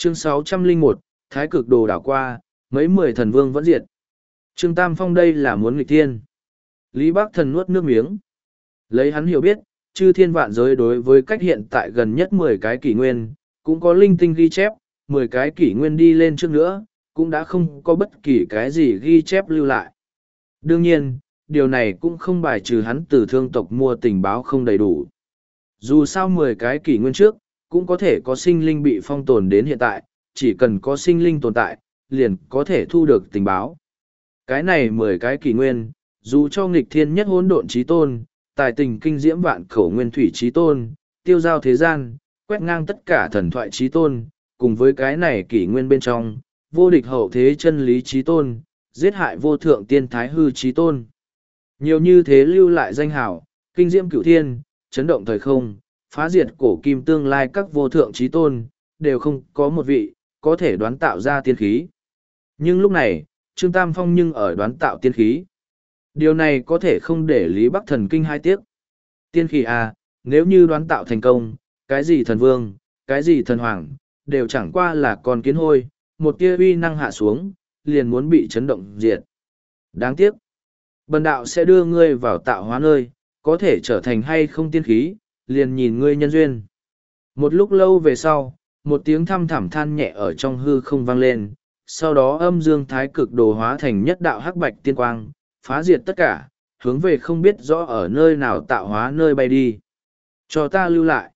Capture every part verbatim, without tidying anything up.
Chương sáu trăm lẻ một, Thái cực đồ đảo qua, mấy mười thần vương vẫn diệt. Trương Tam Phong đây là muốn nghịch thiên. Lý Bắc Thần nuốt nước miếng. Lấy hắn hiểu biết, chư thiên vạn giới đối với cách hiện tại gần nhất mười cái kỷ nguyên, cũng có linh tinh ghi chép, mười cái kỷ nguyên đi lên trước nữa, cũng đã không có bất kỳ cái gì ghi chép lưu lại. Đương nhiên, điều này cũng không bài trừ hắn từ thương tộc mua tình báo không đầy đủ. Dù sao mười cái kỷ nguyên trước, cũng có thể có sinh linh bị phong tồn đến hiện tại, chỉ cần có sinh linh tồn tại, liền có thể thu được tình báo. Cái này mười cái kỷ nguyên, dù cho nghịch thiên nhất hỗn độn chí tôn, tài tình kinh diễm vạn khẩu nguyên thủy chí tôn, tiêu giao thế gian, quét ngang tất cả thần thoại chí tôn, cùng với cái này kỷ nguyên bên trong, vô địch hậu thế chân lý chí tôn, giết hại vô thượng tiên thái hư chí tôn. Nhiều như thế lưu lại danh hảo, kinh diễm cửu thiên, chấn động thời không, phá diệt cổ kim tương lai các vô thượng chí tôn, đều không có một vị, có thể đoán tạo ra tiên khí. Nhưng lúc này, Trương Tam Phong nhưng ở đoán tạo tiên khí. Điều này có thể không để Lý Bắc Thần kinh hai tiếc. Tiên khí à, nếu như đoán tạo thành công, cái gì thần vương, cái gì thần hoàng, đều chẳng qua là con kiến hôi, một tia uy năng hạ xuống, liền muốn bị chấn động diệt. Đáng tiếc. Bần đạo sẽ đưa ngươi vào tạo hóa nơi, có thể trở thành hay không tiên khí, liền nhìn ngươi nhân duyên. Một lúc lâu về sau, một tiếng thăm thẳm than nhẹ ở trong hư không vang lên, sau đó âm dương thái cực đồ hóa thành nhất đạo hắc bạch tiên quang, phá diệt tất cả, hướng về không biết rõ ở nơi nào tạo hóa nơi bay đi. Cho ta lưu lại.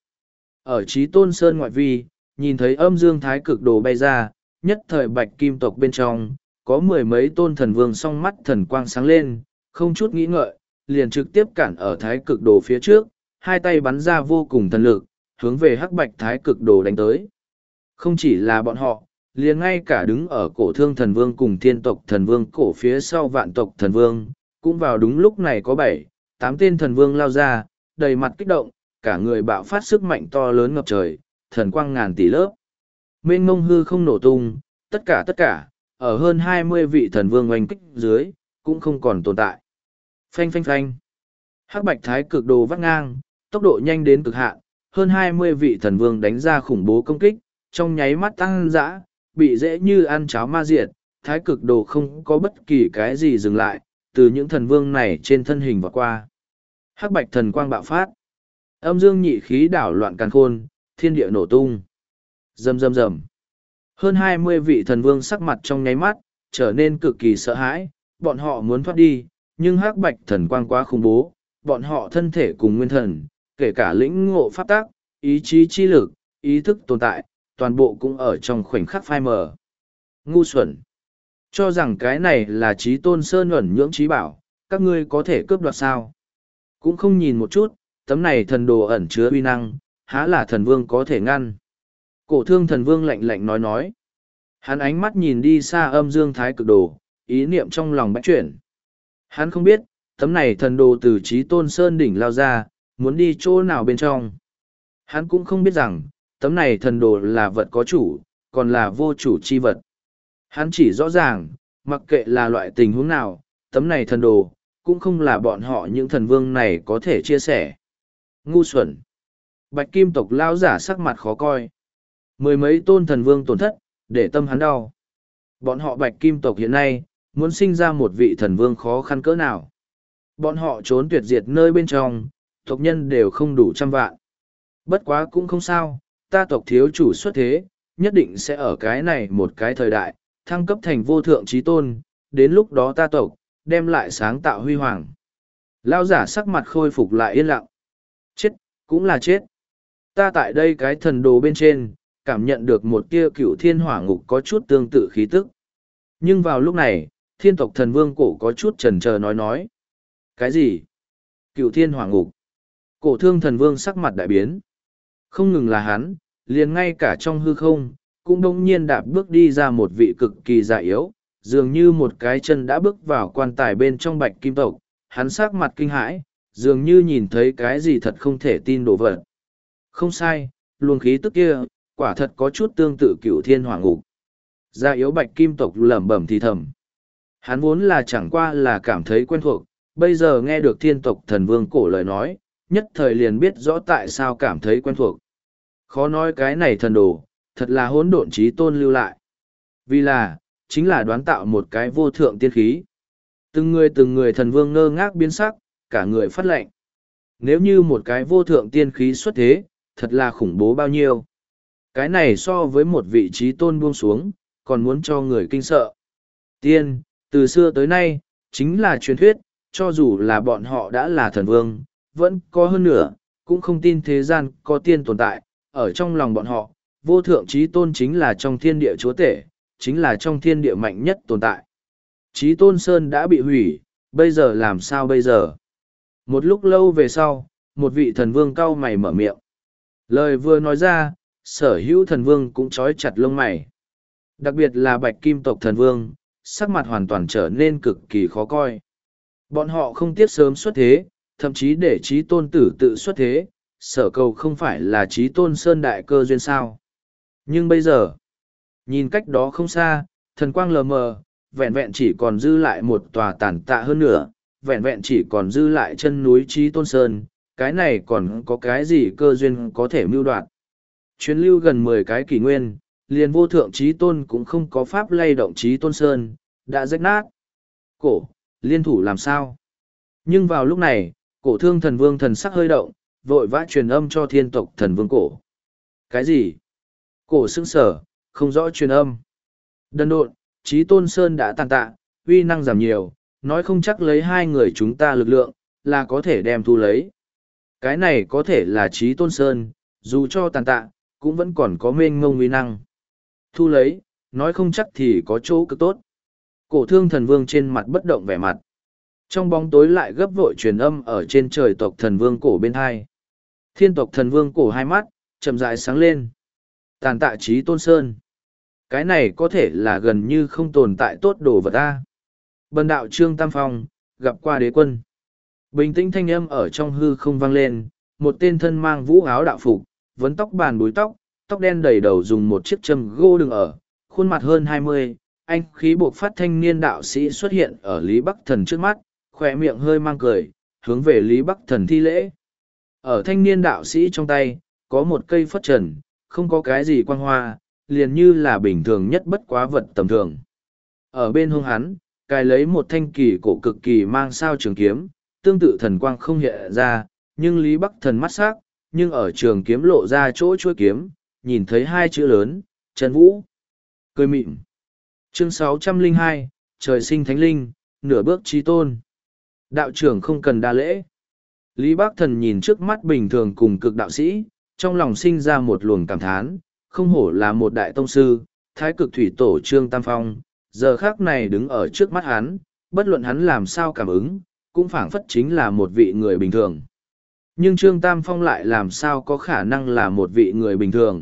Ở Chí Tôn Sơn ngoại vi, nhìn thấy âm dương thái cực đồ bay ra, nhất thời bạch kim tộc bên trong, có mười mấy tôn thần vương song mắt thần quang sáng lên, không chút nghĩ ngợi, liền trực tiếp cản ở thái cực đồ phía trước, hai tay bắn ra vô cùng thần lực, hướng về hắc bạch thái cực đồ đánh tới. Không chỉ là bọn họ, liền ngay cả đứng ở cổ thương thần vương cùng thiên tộc thần vương cổ phía sau vạn tộc thần vương, cũng vào đúng lúc này có bảy, tám tên thần vương lao ra, đầy mặt kích động, cả người bạo phát sức mạnh to lớn ngập trời, thần quang ngàn tỷ lớp. Mênh mông hư không nổ tung, tất cả tất cả, ở hơn hai mươi vị thần vương oanh kích dưới, cũng không còn tồn tại. Phanh phanh phanh. Hắc bạch thái cực đồ vắt ngang, tốc độ nhanh đến cực hạn, hơn hai mươi vị thần vương đánh ra khủng bố công kích, trong nháy mắt tăng dã, bị dễ như ăn cháo ma diệt, thái cực đồ không có bất kỳ cái gì dừng lại, từ những thần vương này trên thân hình vọt qua. Hắc bạch thần quang bạo phát, âm dương nhị khí đảo loạn càn khôn, thiên địa nổ tung. Rầm rầm rầm. Hơn hai mươi vị thần vương sắc mặt trong nháy mắt, trở nên cực kỳ sợ hãi, bọn họ muốn thoát đi, nhưng hắc bạch thần quang quá khủng bố, bọn họ thân thể cùng nguyên thần, kể cả lĩnh ngộ pháp tác, ý chí chi lực, ý thức tồn tại, toàn bộ cũng ở trong khoảnh khắc phai mờ. Ngu xuẩn. Cho rằng cái này là Chí Tôn Sơn ẩn nhưỡng trí bảo, các ngươi có thể cướp đoạt sao? Cũng không nhìn một chút, tấm này thần đồ ẩn chứa uy năng, há là thần vương có thể ngăn. Cổ thương thần vương lạnh lạnh nói nói. Hắn ánh mắt nhìn đi xa âm dương thái cực đồ, ý niệm trong lòng bách chuyển. Hắn không biết, tấm này thần đồ từ Chí Tôn Sơn đỉnh lao ra, muốn đi chỗ nào bên trong. Hắn cũng không biết rằng, tấm này thần đồ là vật có chủ, còn là vô chủ chi vật. Hắn chỉ rõ ràng, mặc kệ là loại tình huống nào, tấm này thần đồ, cũng không là bọn họ những thần vương này có thể chia sẻ. Ngu xuẩn. Bạch kim tộc lão giả sắc mặt khó coi. Mười mấy tôn thần vương tổn thất, để tâm hắn đau. Bọn họ bạch kim tộc hiện nay, muốn sinh ra một vị thần vương khó khăn cỡ nào. Bọn họ trốn tuyệt diệt nơi bên trong, tộc nhân đều không đủ trăm vạn. Bất quá cũng không sao, ta tộc thiếu chủ xuất thế, nhất định sẽ ở cái này một cái thời đại, thăng cấp thành vô thượng trí tôn, đến lúc đó ta tộc, đem lại sáng tạo huy hoàng. Lao giả sắc mặt khôi phục lại yên lặng. Chết, cũng là chết. Ta tại đây cái thần đồ bên trên, cảm nhận được một tia cựu thiên hỏa ngục có chút tương tự khí tức. Nhưng vào lúc này, thiên tộc thần vương cổ có chút chần chờ nói nói. Cái gì? Cựu thiên hỏa ngục. Cổ thương thần vương sắc mặt đại biến. Không ngừng là hắn, liền ngay cả trong hư không, cũng đông nhiên đạp bước đi ra một vị cực kỳ già yếu, dường như một cái chân đã bước vào quan tài bên trong bạch kim tộc, hắn sắc mặt kinh hãi, dường như nhìn thấy cái gì thật không thể tin đổ vật. Không sai, luồng khí tức kia, quả thật có chút tương tự cựu thiên hỏa ngục. Già yếu bạch kim tộc lẩm bẩm thì thầm. Hắn vốn là chẳng qua là cảm thấy quen thuộc, bây giờ nghe được thiên tộc thần vương cổ lời nói, nhất thời liền biết rõ tại sao cảm thấy quen thuộc. Khó nói cái này thần đồ, thật là hỗn độn trí tôn lưu lại. Vì là, chính là đoán tạo một cái vô thượng tiên khí. Từng người từng người thần vương ngơ ngác biến sắc, cả người phát lệnh. Nếu như một cái vô thượng tiên khí xuất thế, thật là khủng bố bao nhiêu. Cái này so với một vị trí tôn buông xuống, còn muốn cho người kinh sợ. Tiên, từ xưa tới nay, chính là truyền thuyết, cho dù là bọn họ đã là thần vương, vẫn có hơn nữa, cũng không tin thế gian có tiên tồn tại. Ở trong lòng bọn họ, vô thượng trí tôn chính là trong thiên địa chúa tể, chính là trong thiên địa mạnh nhất tồn tại. Trí tôn sơn đã bị hủy, bây giờ làm sao bây giờ? Một lúc lâu về sau, một vị thần vương cau mày mở miệng. Lời vừa nói ra, sở hữu thần vương cũng trói chặt lông mày. Đặc biệt là bạch kim tộc thần vương, sắc mặt hoàn toàn trở nên cực kỳ khó coi. Bọn họ không tiếc sớm xuất thế, thậm chí để trí tôn tử tự xuất thế, sở cầu không phải là trí tôn sơn đại cơ duyên sao. Nhưng bây giờ, nhìn cách đó không xa, thần quang lờ mờ, vẹn vẹn chỉ còn dư lại một tòa tàn tạ hơn nữa, vẹn vẹn chỉ còn dư lại chân núi trí tôn sơn, cái này còn có cái gì cơ duyên có thể mưu đoạt. Chuyến lưu gần mười cái kỷ nguyên, liền vô thượng trí tôn cũng không có pháp lay động trí tôn sơn, đã rách nát. Cổ, liên thủ làm sao? Nhưng vào lúc này, cổ thương thần vương thần sắc hơi động, vội vã truyền âm cho thiên tộc thần vương cổ. Cái gì? Cổ sững sở, không rõ truyền âm. Đần độn, trí tôn sơn đã tàn tạ, uy năng giảm nhiều, nói không chắc lấy hai người chúng ta lực lượng, là có thể đem thu lấy. Cái này có thể là trí tôn sơn, dù cho tàn tạ, cũng vẫn còn có mênh mông uy năng. Thu lấy, nói không chắc thì có chỗ cực tốt. Cổ thương thần vương trên mặt bất động vẻ mặt. Trong bóng tối lại gấp vội truyền âm ở trên trời tộc thần vương cổ bên hai. Thiên tộc thần vương cổ hai mắt, chậm rãi sáng lên. Tàn tạ trí tôn sơn. Cái này có thể là gần như không tồn tại tốt đồ vật ta. Bần đạo Trương Tam Phong, gặp qua đế quân. Bình tĩnh thanh âm ở trong hư không vang lên, một tên thân mang vũ áo đạo phục, vấn tóc bàn búi tóc, tóc đen đầy đầu dùng một chiếc châm gô đừng ở, khuôn mặt hơn hai mươi, anh khí buộc phát thanh niên đạo sĩ xuất hiện ở Lý Bắc Thần trước mắt, khỏe miệng hơi mang cười, hướng về Lý Bắc Thần thi lễ. Ở thanh niên đạo sĩ trong tay, có một cây phất trần, không có cái gì quang hoa, liền như là bình thường nhất bất quá vật tầm thường. Ở bên hông hắn, cài lấy một thanh kỳ cổ cực kỳ mang sao trường kiếm, tương tự thần quang không hiện ra, nhưng Lý Bắc Thần mắt sắc, nhưng ở trường kiếm lộ ra chỗ chuôi kiếm, nhìn thấy hai chữ lớn, Trần Vũ. Cười mịn. Chương sáu trăm lẻ hai, trời sinh thánh linh, nửa bước trí tôn. Đạo trưởng không cần đa lễ. Lý Bắc Thần nhìn trước mắt bình thường cùng cực đạo sĩ, trong lòng sinh ra một luồng cảm thán, không hổ là một đại tông sư, thái cực thủy tổ Trương Tam Phong, giờ khác này đứng ở trước mắt hắn, bất luận hắn làm sao cảm ứng, cũng phảng phất chính là một vị người bình thường. Nhưng Trương Tam Phong lại làm sao có khả năng là một vị người bình thường.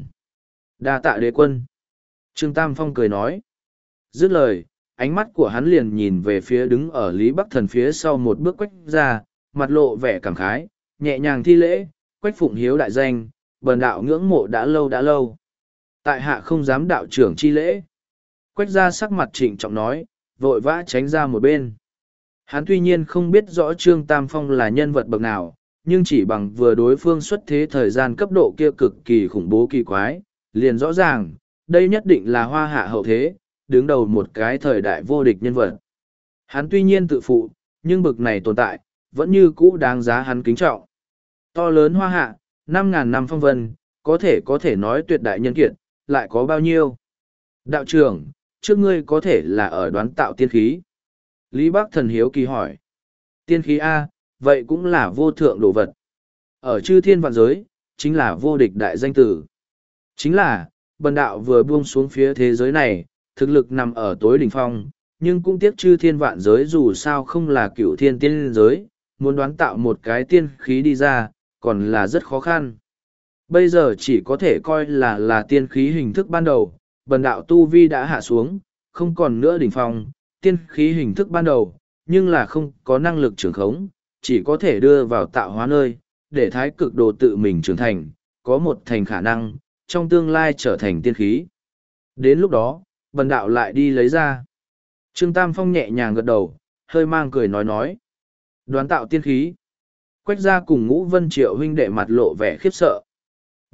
Đa tạ đế quân. Trương Tam Phong cười nói. Dứt lời, ánh mắt của hắn liền nhìn về phía đứng ở Lý Bắc Thần phía sau một bước Quách ra, mặt lộ vẻ cảm khái, nhẹ nhàng thi lễ, Quách Phụng Hiếu đại danh, bần đạo ngưỡng mộ đã lâu đã lâu. Tại hạ không dám đạo trưởng chi lễ. Quách ra sắc mặt trịnh trọng nói, vội vã tránh ra một bên. Hắn tuy nhiên không biết rõ Trương Tam Phong là nhân vật bậc nào, nhưng chỉ bằng vừa đối phương xuất thế thời gian cấp độ kia cực kỳ khủng bố kỳ quái, liền rõ ràng, đây nhất định là hoa hạ hậu thế, đứng đầu một cái thời đại vô địch nhân vật. Hắn tuy nhiên tự phụ, nhưng bực này tồn tại, vẫn như cũ đáng giá hắn kính trọng. To lớn hoa hạ, năm ngàn năm phong vân, có thể có thể nói tuyệt đại nhân kiệt, lại có bao nhiêu? Đạo trưởng, trước ngươi có thể là ở đoán tạo tiên khí. Lý Bắc Thần hiếu kỳ hỏi. Tiên khí A, vậy cũng là vô thượng đồ vật. Ở chư thiên vạn giới, chính là vô địch đại danh tử. Chính là, bần đạo vừa buông xuống phía thế giới này, thực lực nằm ở tối đỉnh phong, nhưng cũng tiếc chư thiên vạn giới dù sao không là cửu thiên tiên giới, muốn đoán tạo một cái tiên khí đi ra, còn là rất khó khăn. Bây giờ chỉ có thể coi là là tiên khí hình thức ban đầu, bần đạo tu vi đã hạ xuống, không còn nữa đỉnh phong, tiên khí hình thức ban đầu, nhưng là không có năng lực trưởng khống, chỉ có thể đưa vào tạo hóa nơi, để thái cực đồ tự mình trưởng thành, có một thành khả năng, trong tương lai trở thành tiên khí. Đến lúc đó, bần đạo lại đi lấy ra. Trương Tam Phong nhẹ nhàng gật đầu, hơi mang cười nói nói. Đoán tạo tiên khí. Quách gia cùng Ngũ Vân Triệu huynh đệ mặt lộ vẻ khiếp sợ.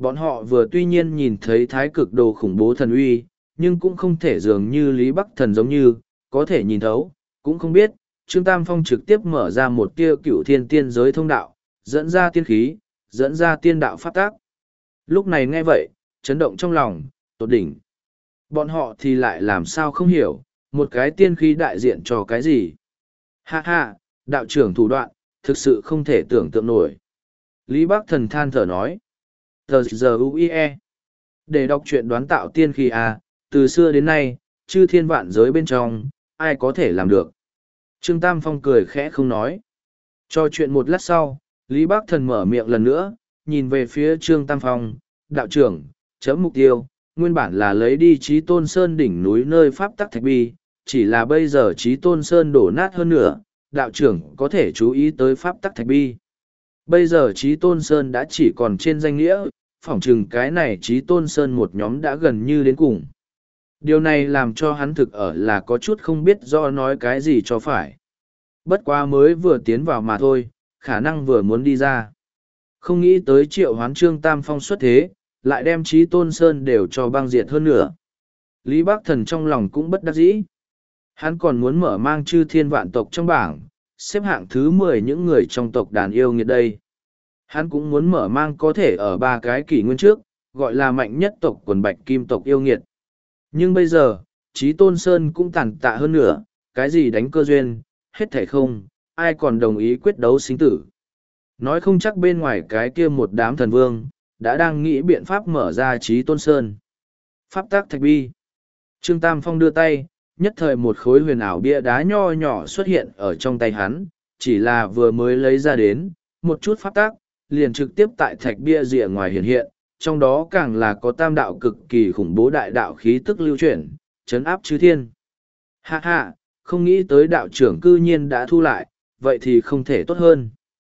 Bọn họ vừa tuy nhiên nhìn thấy thái cực đồ khủng bố thần uy, nhưng cũng không thể dường như Lý Bắc Thần giống như, có thể nhìn thấu, cũng không biết, Trương Tam Phong trực tiếp mở ra một tia cựu thiên tiên giới thông đạo, dẫn ra tiên khí, dẫn ra tiên đạo phát tác. Lúc này nghe vậy, chấn động trong lòng, tột đỉnh. Bọn họ thì lại làm sao không hiểu, một cái tiên khí đại diện cho cái gì. Ha ha, đạo trưởng thủ đoạn, thực sự không thể tưởng tượng nổi. Lý Bắc Thần than thở nói. Tờ giờ u i e. Để đọc truyện đoán tạo tiên khí à, từ xưa đến nay, chư thiên vạn giới bên trong, ai có thể làm được. Trương Tam Phong cười khẽ không nói. Cho chuyện một lát sau, Lý Bắc Thần mở miệng lần nữa, nhìn về phía Trương Tam Phong, đạo trưởng, chấm mục tiêu, nguyên bản là lấy đi Chí Tôn Sơn đỉnh núi nơi pháp tắc thạch bi, chỉ là bây giờ Chí Tôn Sơn đổ nát hơn nữa, đạo trưởng có thể chú ý tới pháp tắc thạch bi. Bây giờ Chí Tôn Sơn đã chỉ còn trên danh nghĩa, phỏng chừng cái này Chí Tôn Sơn một nhóm đã gần như đến cùng. Điều này làm cho hắn thực ở là có chút không biết do nói cái gì cho phải. Bất quá mới vừa tiến vào mà thôi, khả năng vừa muốn đi ra. Không nghĩ tới triệu hoán Trương Tam Phong xuất thế, lại đem Chí Tôn Sơn đều cho băng diệt hơn nữa. Lý Bắc Thần trong lòng cũng bất đắc dĩ. Hắn còn muốn mở mang chư thiên vạn tộc trong bảng, xếp hạng thứ mười những người trong tộc đàn yêu nghiệt đây. Hắn cũng muốn mở mang có thể ở ba cái kỷ nguyên trước, gọi là mạnh nhất tộc quần bạch kim tộc yêu nghiệt. Nhưng bây giờ, Chí Tôn Sơn cũng tàn tạ hơn nữa, cái gì đánh cơ duyên, hết thảy không, ai còn đồng ý quyết đấu sinh tử. Nói không chắc bên ngoài cái kia một đám thần vương, đã đang nghĩ biện pháp mở ra Chí Tôn Sơn. Pháp tác thạch bi. Trương Tam Phong đưa tay, nhất thời một khối huyền ảo bia đá nho nhỏ xuất hiện ở trong tay hắn, chỉ là vừa mới lấy ra đến, một chút pháp tác, liền trực tiếp tại thạch bia rìa ngoài hiện hiện, trong đó càng là có tam đạo cực kỳ khủng bố đại đạo khí tức lưu chuyển, chấn áp chư thiên. Ha ha, không nghĩ tới đạo trưởng cư nhiên đã thu lại, vậy thì không thể tốt hơn.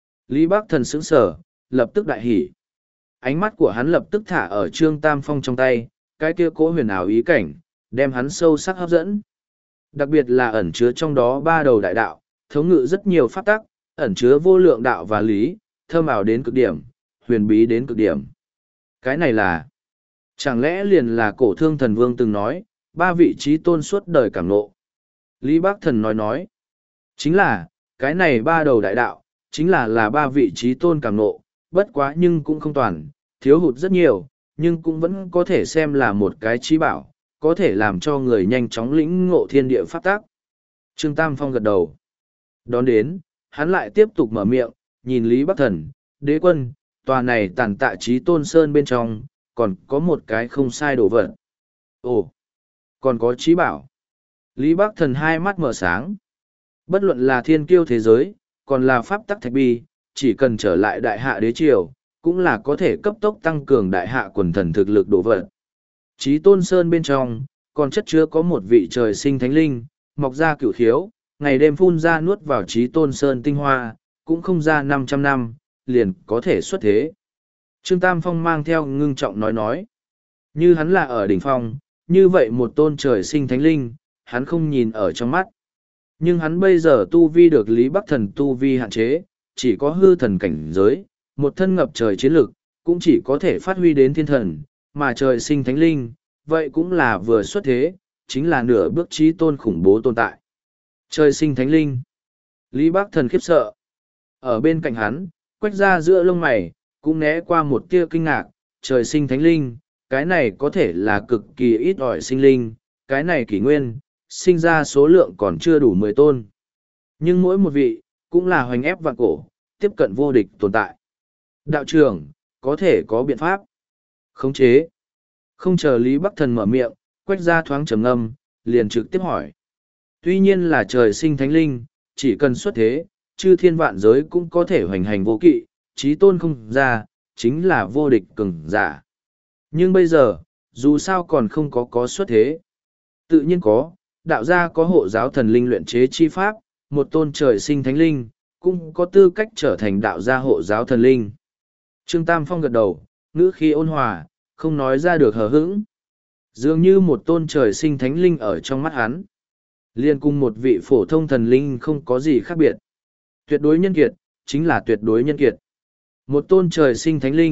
Lý Bắc Thần sững sở, lập tức đại hỉ. Ánh mắt của hắn lập tức thả ở Trương Tam Phong trong tay, cái kia cố huyền ảo ý cảnh, đem hắn sâu sắc hấp dẫn. Đặc biệt là ẩn chứa trong đó ba đầu đại đạo, thống ngự rất nhiều pháp tắc, ẩn chứa vô lượng đạo và lý, thơm ảo đến cực điểm, huyền bí đến cực điểm. Cái này là, chẳng lẽ liền là cổ thương thần vương từng nói, ba vị trí tôn suốt đời cảm ngộ. Lý Bắc Thần nói nói, chính là, cái này ba đầu đại đạo, chính là là ba vị trí tôn cảm ngộ, bất quá nhưng cũng không toàn, thiếu hụt rất nhiều, nhưng cũng vẫn có thể xem là một cái trí bảo, có thể làm cho người nhanh chóng lĩnh ngộ thiên địa pháp tác. Trương Tam Phong gật đầu. Đón đến, hắn lại tiếp tục mở miệng, nhìn Lý Bắc Thần, đế quân, tòa này tàn tạ Chí Tôn Sơn bên trong, còn có một cái không sai đồ vật. Ồ, còn có trí bảo. Lý Bắc Thần hai mắt mở sáng. Bất luận là thiên kiêu thế giới, còn là pháp tắc thạch bi, chỉ cần trở lại đại hạ đế triều, cũng là có thể cấp tốc tăng cường đại hạ quần thần thực lực đồ vật. Chí Tôn Sơn bên trong, còn chất chứa có một vị trời sinh thánh linh, mọc ra cửu khiếu, ngày đêm phun ra nuốt vào Chí Tôn Sơn tinh hoa, cũng không ra năm trăm năm, liền có thể xuất thế. Trương Tam Phong mang theo ngưng trọng nói nói. Như hắn là ở đỉnh phong, như vậy một tôn trời sinh thánh linh, hắn không nhìn ở trong mắt. Nhưng hắn bây giờ tu vi được Lý Bắc Thần tu vi hạn chế, chỉ có hư thần cảnh giới, một thân ngập trời chiến lực, cũng chỉ có thể phát huy đến thiên thần, mà trời sinh thánh linh, vậy cũng là vừa xuất thế, chính là nửa bước chí tôn khủng bố tồn tại. Trời sinh thánh linh. Lý Bắc Thần khiếp sợ. Ở bên cạnh hắn, quách ra giữa lông mày, cũng né qua một tia kinh ngạc, trời sinh thánh linh, cái này có thể là cực kỳ ít ỏi sinh linh, cái này kỷ nguyên, sinh ra số lượng còn chưa đủ mười tôn. Nhưng mỗi một vị, cũng là hoành ép vạn cổ, tiếp cận vô địch tồn tại. Đạo trưởng, có thể có biện pháp. Khống chế. Không chờ Lý Bắc Thần mở miệng, quách ra thoáng trầm ngâm, liền trực tiếp hỏi. Tuy nhiên là trời sinh thánh linh, chỉ cần xuất thế, chư thiên vạn giới cũng có thể hoành hành vô kỵ, chí tôn không ra, chính là vô địch cường giả. Nhưng bây giờ, dù sao còn không có có xuất thế. Tự nhiên có, đạo gia có hộ giáo thần linh luyện chế chi pháp, một tôn trời sinh thánh linh, cũng có tư cách trở thành đạo gia hộ giáo thần linh. Trương Tam Phong gật đầu, ngữ khí ôn hòa, không nói ra được hờ hững. Dường như một tôn trời sinh thánh linh ở trong mắt hắn. Liên cùng một vị phổ thông thần linh không có gì khác biệt. Tuyệt đối nhân kiệt, chính là tuyệt đối nhân kiệt. Một tôn trời sinh thánh linh,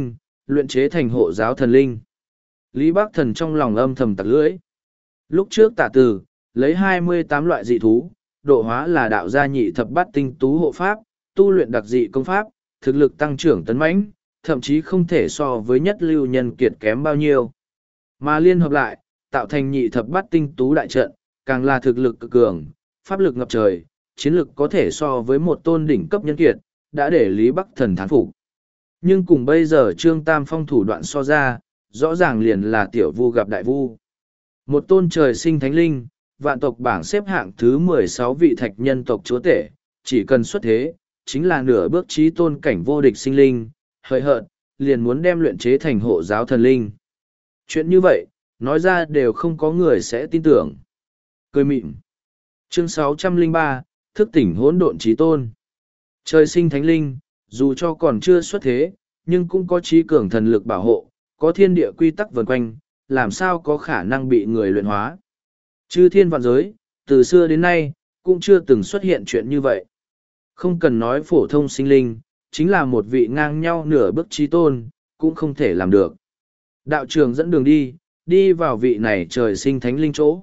luyện chế thành hộ giáo thần linh. Lý Bắc Thần trong lòng âm thầm tặc lưỡi. Lúc trước Tạ Từ, lấy hai mươi tám loại dị thú, độ hóa là đạo gia nhị thập bát tinh tú hộ pháp, tu luyện đặc dị công pháp, thực lực tăng trưởng tấn mãnh, thậm chí không thể so với nhất lưu nhân kiệt kém bao nhiêu. Mà liên hợp lại, tạo thành nhị thập bát tinh tú đại trận, càng là thực lực cực cường, pháp lực ngập trời, chiến lực có thể so với một tôn đỉnh cấp nhân kiệt, đã để Lý Bắc Thần thán phục. Nhưng cùng bây giờ Trương Tam Phong thủ đoạn so ra, rõ ràng liền là tiểu vu gặp đại vu. Một tôn trời sinh thánh linh, vạn tộc bảng xếp hạng thứ mười sáu vị thạch nhân tộc chúa tể, chỉ cần xuất thế, chính là nửa bước trí tôn cảnh vô địch sinh linh, hời hợt, liền muốn đem luyện chế thành hộ giáo thần linh. Chuyện như vậy, nói ra đều không có người sẽ tin tưởng. Cười mịn. Chương sáu trăm lẻ ba, thức tỉnh hỗn độn trí tôn. Trời sinh thánh linh, dù cho còn chưa xuất thế, nhưng cũng có trí cường thần lực bảo hộ, có thiên địa quy tắc vần quanh, làm sao có khả năng bị người luyện hóa. Chư thiên vạn giới, từ xưa đến nay, cũng chưa từng xuất hiện chuyện như vậy. Không cần nói phổ thông sinh linh, chính là một vị ngang nhau nửa bước trí tôn, cũng không thể làm được. Đạo trường dẫn đường đi, đi vào vị này trời sinh thánh linh chỗ.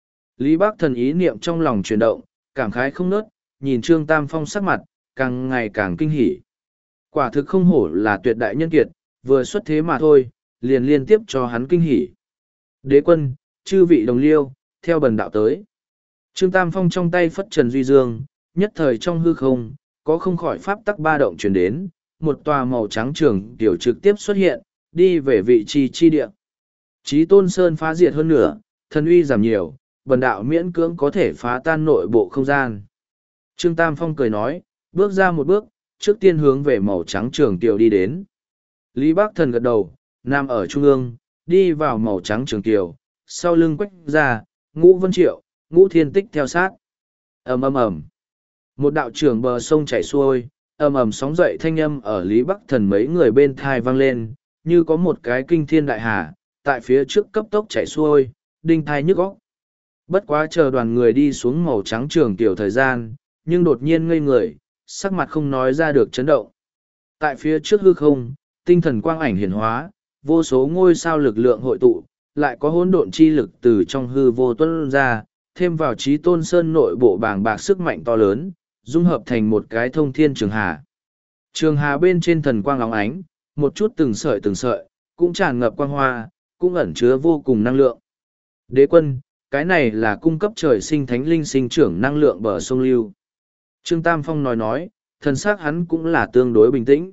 Lý Bắc Thần ý niệm trong lòng chuyển động, cảm khái không nớt, nhìn Trương Tam Phong sắc mặt, càng ngày càng kinh hỉ. Quả thực không hổ là tuyệt đại nhân kiệt, vừa xuất thế mà thôi, liền liên tiếp cho hắn kinh hỉ. Đế quân, chư vị đồng liêu, theo bần đạo tới. Trương Tam Phong trong tay phất trần duy dương, nhất thời trong hư không, có không khỏi pháp tắc ba động chuyển đến, một tòa màu trắng trường tiểu trực tiếp xuất hiện, đi về vị trí chi địa. Chí tôn sơn phá diệt hơn nữa, thần uy giảm nhiều, bần đạo miễn cưỡng có thể phá tan nội bộ không gian. Trương Tam Phong cười nói, bước ra một bước, trước tiên hướng về màu trắng trường tiểu đi đến. Lý Bắc Thần gật đầu, nằm ở trung ương, đi vào màu trắng trường tiểu, sau lưng quách ra, ngũ vân triệu, ngũ thiên tích theo sát. ầm ầm ầm, một đạo trường bờ sông chảy xuôi, ầm ầm sóng dậy thanh âm ở Lý Bắc Thần mấy người bên thai vang lên, như có một cái kinh thiên đại hà, tại phía trước cấp tốc chảy xuôi, đinh thai nhức óc. Bất quá chờ đoàn người đi xuống màu trắng trường tiểu thời gian, nhưng đột nhiên ngây người, sắc mặt không nói ra được chấn động. Tại phía trước hư không, tinh thần quang ảnh hiển hóa, vô số ngôi sao lực lượng hội tụ, lại có hỗn độn chi lực từ trong hư vô tuôn ra, thêm vào trí tôn sơn nội bộ bàng bạc sức mạnh to lớn, dung hợp thành một cái thông thiên trường hà. Trường hà bên trên thần quang óng ánh, một chút từng sợi từng sợi, cũng tràn ngập quang hoa, cũng ẩn chứa vô cùng năng lượng. Đế quân, cái này là cung cấp trời sinh thánh linh sinh trưởng năng lượng bờ sông lưu. Trương Tam Phong nói nói, thần sắc hắn cũng là tương đối bình tĩnh.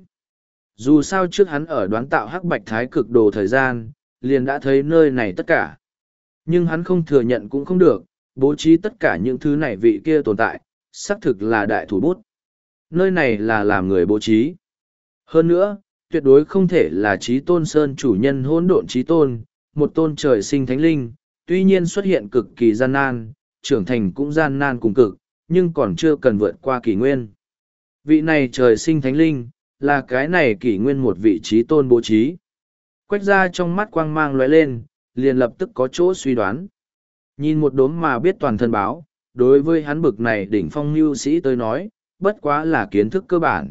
Dù sao trước hắn ở đoán tạo hắc bạch thái cực đồ thời gian, liền đã thấy nơi này tất cả. Nhưng hắn không thừa nhận cũng không được, bố trí tất cả những thứ này vị kia tồn tại, xác thực là đại thủ bút. Nơi này là làm người bố trí. Hơn nữa, tuyệt đối không thể là trí tôn sơn chủ nhân hỗn độn trí tôn, một tôn trời sinh thánh linh, tuy nhiên xuất hiện cực kỳ gian nan, trưởng thành cũng gian nan cùng cực, nhưng còn chưa cần vượt qua kỷ nguyên. Vị này trời sinh thánh linh, là cái này kỷ nguyên một vị trí tôn bố trí. Quách ra trong mắt quang mang lóe lên, liền lập tức có chỗ suy đoán. Nhìn một đốm mà biết toàn thân báo, đối với hắn bực này đỉnh phong lưu sĩ tới nói, bất quá là kiến thức cơ bản.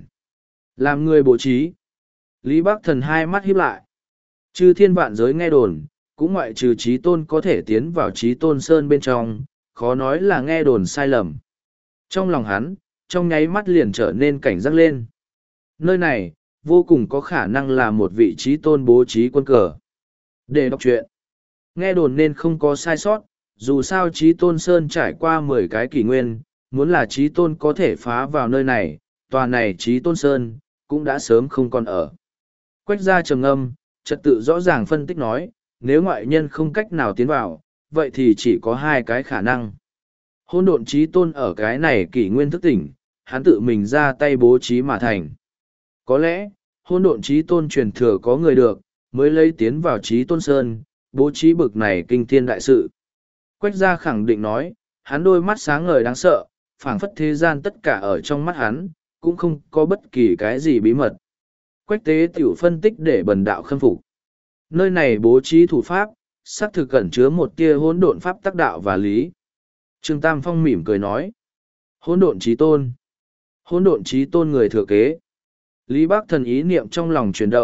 Làm người bố trí. Lý Bắc Thần hai mắt híp lại. Chư thiên vạn giới nghe đồn, cũng ngoại trừ trí tôn có thể tiến vào trí tôn sơn bên trong, khó nói là nghe đồn sai lầm. Trong lòng hắn, trong nháy mắt liền trở nên cảnh giác lên. Nơi này, vô cùng có khả năng là một vị trí tôn bố trí quân cờ. Để đọc truyện, nghe đồn nên không có sai sót, dù sao trí tôn sơn trải qua mười cái kỷ nguyên, muốn là trí tôn có thể phá vào nơi này, tòa này trí tôn sơn, cũng đã sớm không còn ở. Quách gia trầm ngâm, trật tự rõ ràng phân tích nói, nếu ngoại nhân không cách nào tiến vào, vậy thì chỉ có hai cái khả năng. Hôn độn trí tôn ở cái này kỷ nguyên thức tỉnh, hắn tự mình ra tay bố trí mà thành. Có lẽ, hôn độn trí tôn truyền thừa có người được, mới lấy tiến vào trí tôn sơn, bố trí bực này kinh thiên đại sự. Quách gia khẳng định nói, hắn đôi mắt sáng ngời đáng sợ, phảng phất thế gian tất cả ở trong mắt hắn, cũng không có bất kỳ cái gì bí mật. Quách tế tiểu phân tích để bần đạo khâm phục. Nơi này bố trí thủ pháp, xác thực cẩn chứa một tia hỗn độn pháp tác đạo và lý. Trương Tam Phong mỉm cười nói, hỗn độn trí tôn. Hỗn độn trí tôn người thừa kế. Lý Bắc Thần ý niệm trong lòng chuyển động,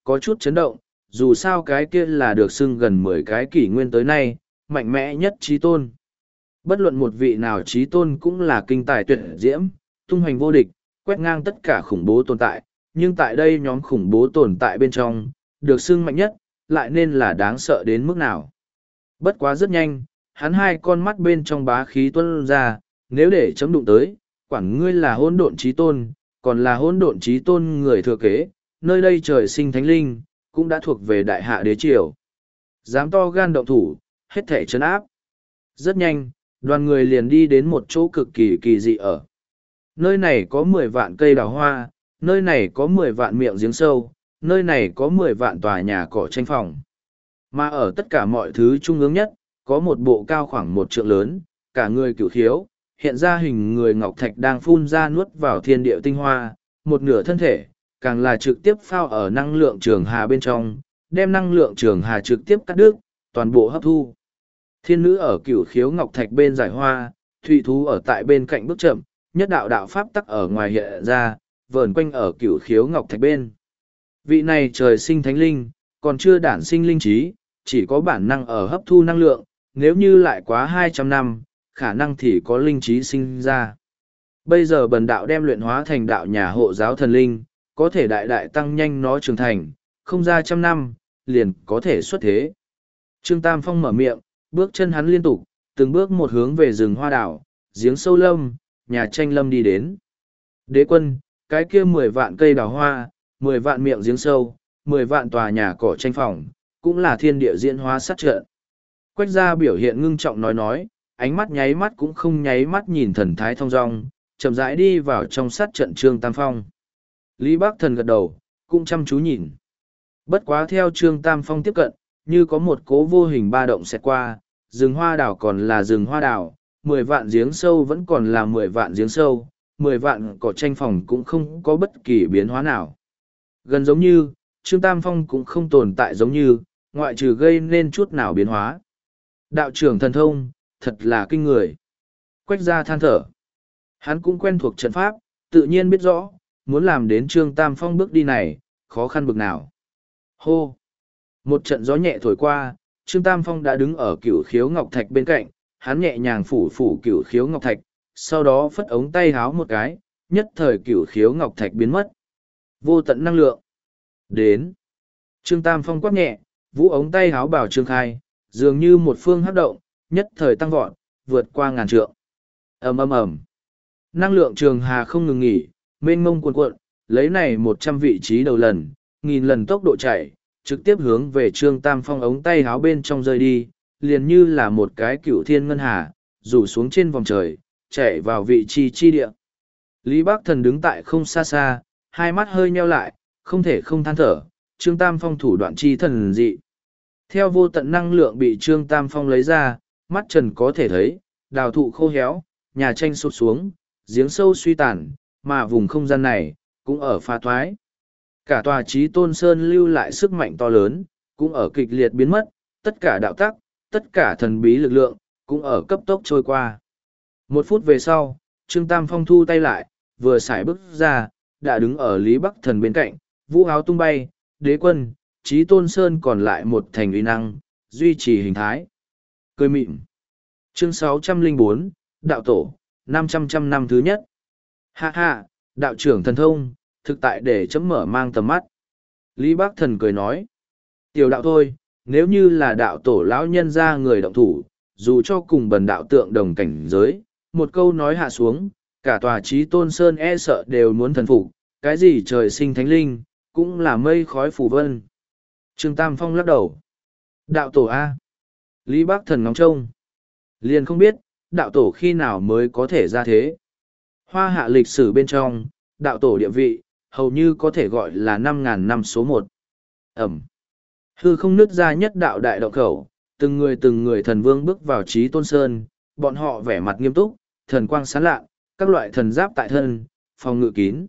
có chút chấn động, dù sao cái kia là được xưng gần mười cái kỷ nguyên tới nay, mạnh mẽ nhất trí tôn. Bất luận một vị nào trí tôn cũng là kinh tài tuyệt diễm, tung hoành vô địch, quét ngang tất cả khủng bố tồn tại, nhưng tại đây nhóm khủng bố tồn tại bên trong, được xưng mạnh nhất, lại nên là đáng sợ đến mức nào. Bất quá rất nhanh, hắn hai con mắt bên trong bá khí tuôn ra, nếu để chấm đụng tới, quản ngươi là hôn độn trí tôn, còn là hôn độn trí tôn người thừa kế, nơi đây trời sinh thánh linh, cũng đã thuộc về đại hạ đế triều. Dám to gan động thủ, hết thể chấn áp. Rất nhanh, đoàn người liền đi đến một chỗ cực kỳ kỳ dị ở. Nơi này có mười vạn cây đào hoa, nơi này có mười vạn miệng giếng sâu, nơi này có mười vạn tòa nhà cỏ tranh phòng. Mà ở tất cả mọi thứ trung ương nhất, có một bộ cao khoảng một trượng lớn, cả người cửu khiếu, hiện ra hình người ngọc thạch đang phun ra nuốt vào thiên địa tinh hoa, một nửa thân thể, càng là trực tiếp phao ở năng lượng trường hà bên trong, đem năng lượng trường hà trực tiếp cắt đứt, toàn bộ hấp thu. Thiên nữ ở cửu khiếu ngọc thạch bên giải hoa, thụy thú ở tại bên cạnh bước chậm, nhất đạo đạo pháp tắc ở ngoài hiện ra, vờn quanh ở cửu khiếu ngọc thạch bên. Vị này trời sinh thánh linh, còn chưa đản sinh linh trí, chỉ có bản năng ở hấp thu năng lượng, nếu như lại quá hai trăm năm, khả năng thì có linh trí sinh ra. Bây giờ bần đạo đem luyện hóa thành đạo nhà hộ giáo thần linh, có thể đại đại tăng nhanh nó trưởng thành, không ra trăm năm, liền có thể xuất thế. Trương Tam Phong mở miệng, bước chân hắn liên tục, từng bước một hướng về rừng hoa đảo, giếng sâu lâm, nhà tranh lâm đi đến. Đế quân, cái kia mười vạn cây đào hoa, mười vạn miệng giếng sâu, mười vạn tòa nhà cỏ tranh phòng, cũng là thiên địa diễn hóa sát trận. Quách gia biểu hiện ngưng trọng nói nói, ánh mắt nháy mắt cũng không nháy mắt nhìn thần thái thong dong, chậm rãi đi vào trong sát trận Trương Tam Phong. Lý Bác Thần gật đầu, cũng chăm chú nhìn. Bất quá theo Trương Tam Phong tiếp cận, như có một cố vô hình ba động xẹt qua, rừng hoa đảo còn là rừng hoa đảo, mười vạn giếng sâu vẫn còn là mười vạn giếng sâu, mười vạn cỏ tranh phòng cũng không có bất kỳ biến hóa nào. Gần giống như, Trương Tam Phong cũng không tồn tại giống như, ngoại trừ gây nên chút nào biến hóa. Đạo trưởng thần thông, thật là kinh người. Quách gia than thở. Hắn cũng quen thuộc trận pháp, tự nhiên biết rõ, muốn làm đến Trương Tam Phong bước đi này, khó khăn bực nào. Hô! Một trận gió nhẹ thổi qua, Trương Tam Phong đã đứng ở cửu khiếu ngọc thạch bên cạnh, hắn nhẹ nhàng phủ phủ cửu khiếu ngọc thạch, sau đó phất ống tay háo một cái, nhất thời cửu khiếu ngọc thạch biến mất. Vô tận năng lượng. Đến. Trương Tam Phong quát nhẹ, vũ ống tay háo bảo trương khai, dường như một phương hấp động, nhất thời tăng vọt, vượt qua ngàn trượng. ầm ầm ầm. Năng lượng trường hà không ngừng nghỉ, mênh mông cuồn cuộn, lấy này một trăm vị trí đầu lần, nghìn lần tốc độ chạy, trực tiếp hướng về Trương Tam Phong ống tay háo bên trong rơi đi, liền như là một cái cựu thiên ngân hà, rủ xuống trên vòng trời, chạy vào vị trí chi địa. Lý Bác Thần đứng tại không xa xa, hai mắt hơi nheo lại, không thể không than thở, Trương Tam Phong thủ đoạn chi thần dị. Theo vô tận năng lượng bị Trương Tam Phong lấy ra, mắt trần có thể thấy, đào thụ khô héo, nhà tranh sụp xuống, giếng sâu suy tàn, mà vùng không gian này, cũng ở pha thoái. Cả tòa trí tôn sơn lưu lại sức mạnh to lớn, cũng ở kịch liệt biến mất, tất cả đạo tắc, tất cả thần bí lực lượng, cũng ở cấp tốc trôi qua. Một phút về sau, Trương Tam Phong thu tay lại, vừa xài bước ra, đã đứng ở Lý Bắc Thần bên cạnh, vũ áo tung bay, đế quân, trí tôn sơn còn lại một thành uy năng, duy trì hình thái. Cười mịn. Chương sáu trăm lẻ bốn, Đạo Tổ, năm trăm trăm năm thứ nhất. Ha ha, đạo trưởng thần thông, thực tại để chấm mở mang tầm mắt. Lý Bác Thần cười nói. Tiểu đạo thôi, nếu như là đạo tổ lão nhân ra người động thủ, dù cho cùng bần đạo tượng đồng cảnh giới, một câu nói hạ xuống, cả tòa trí tôn sơn e sợ đều muốn thần phục, cái gì trời sinh thánh linh, cũng là mây khói phù vân. Trương Tam Phong lắc đầu. Đạo tổ A. Lý Bác Thần ngóng trông. Liền không biết, đạo tổ khi nào mới có thể ra thế. Hoa hạ lịch sử bên trong, đạo tổ địa vị, hầu như có thể gọi là năm ngàn năm số một. Ẩm. Hư không nứt ra nhất đạo đại động khẩu, từng người từng người thần vương bước vào trí tôn sơn, bọn họ vẻ mặt nghiêm túc, thần quang sáng lạ, các loại thần giáp tại thân, phòng ngự kín.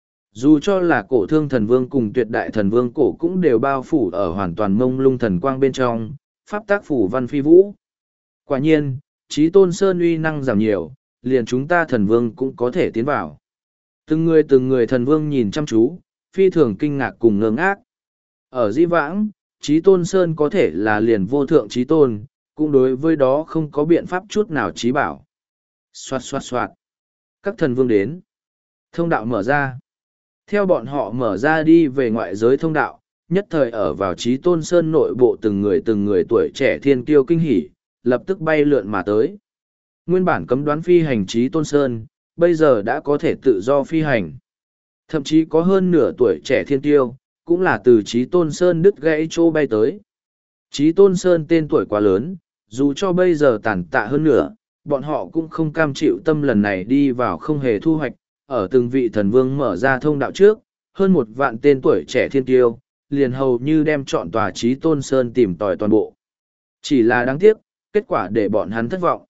Dù cho là cổ thương thần vương cùng tuyệt đại thần vương cổ cũng đều bao phủ ở hoàn toàn mông lung thần quang bên trong, pháp tác phủ văn phi vũ. Quả nhiên, trí tôn sơn uy năng giảm nhiều, liền chúng ta thần vương cũng có thể tiến vào. Từng người từng người thần vương nhìn chăm chú, phi thường kinh ngạc cùng ngơ ngác. Ở Dĩ Vãng, Chí Tôn Sơn có thể là liền vô thượng Chí Tôn, cũng đối với đó không có biện pháp chút nào trí bảo. Xoạt xoạt xoạt. Các thần vương đến. Thông đạo mở ra. Theo bọn họ mở ra đi về ngoại giới thông đạo, nhất thời ở vào Chí Tôn Sơn nội bộ từng người từng người tuổi trẻ thiên kiêu kinh hỉ, lập tức bay lượn mà tới. Nguyên bản cấm đoán phi hành Chí Tôn Sơn, bây giờ đã có thể tự do phi hành. Thậm chí có hơn nửa tuổi trẻ thiên kiêu, cũng là từ Chí Tôn Sơn đứt gãy chỗ bay tới. Chí Tôn Sơn tên tuổi quá lớn, dù cho bây giờ tàn tạ hơn nữa, bọn họ cũng không cam chịu tâm lần này đi vào không hề thu hoạch, ở từng vị thần vương mở ra thông đạo trước, hơn một vạn tên tuổi trẻ thiên tiêu, liền hầu như đem chọn tòa Chí Tôn Sơn tìm tòi toàn bộ. Chỉ là đáng tiếc, kết quả để bọn hắn thất vọng.